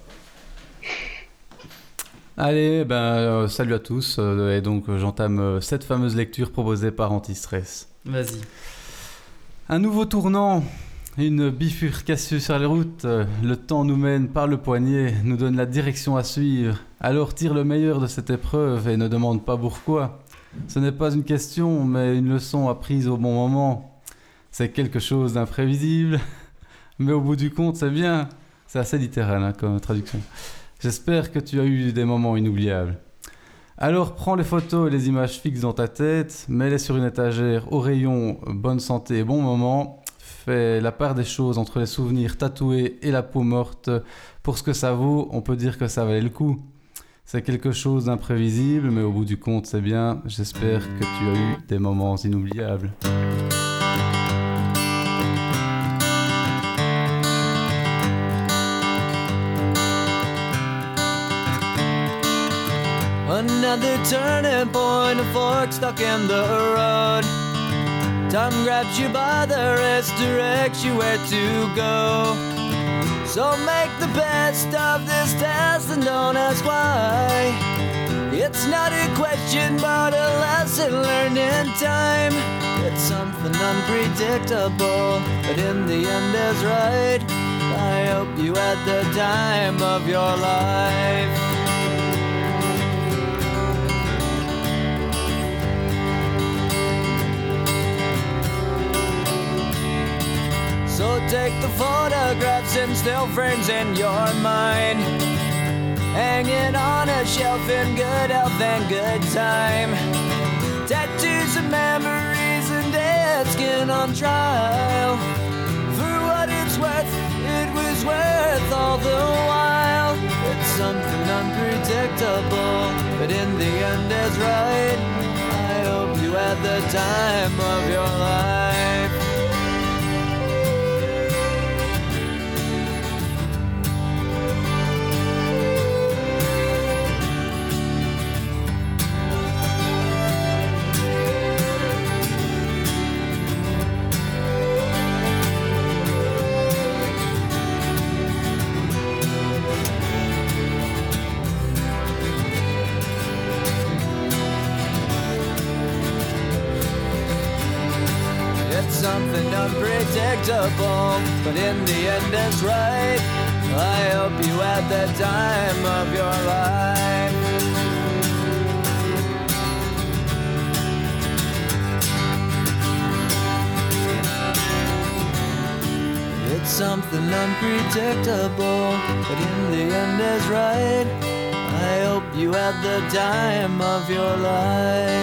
[SPEAKER 4] Allez, salut à tous. Et donc j'entame cette fameuse lecture proposée par Antistress.
[SPEAKER 2] Vas-y.
[SPEAKER 4] Un nouveau tournant. Une bifurcation sur les routes, le temps nous mène par le poignet, nous donne la direction à suivre. Alors tire le meilleur de cette épreuve et ne demande pas pourquoi. Ce n'est pas une question, mais une leçon apprise au bon moment. C'est quelque chose d'imprévisible, mais au bout du compte, c'est bien. C'est assez littéral comme traduction. J'espère que tu as eu des moments inoubliables. Alors prends les photos et les images fixes dans ta tête, mets-les sur une étagère au rayon bonne santé et bon moment. Fais la part des choses entre les souvenirs tatoués et la peau morte. Pour ce que ça vaut, on peut dire que ça valait le coup. C'est quelque chose d'imprévisible, mais au bout du compte, c'est bien. J'espère que tu as eu des moments inoubliables.
[SPEAKER 15] Another turning point, a fork stuck in the road. Time grabs you by the wrist, directs you where to go. So make the best of this test and don't ask why. It's not a question but a lesson learned in time. It's something unpredictable, but in the end is right. I hope you had the time of your life. So take the photographs and still frames in your mind, hanging on a shelf in good health and good time. Tattoos and memories and dead skin on trial. For what it's worth, it was worth all the while. It's something unpredictable, but in the end is right. I hope you had the time of your life. something unpredictable, but in the end it's right. I hope you had the time of your life. It's something unpredictable, but in the end is right. I hope you had the time of your life.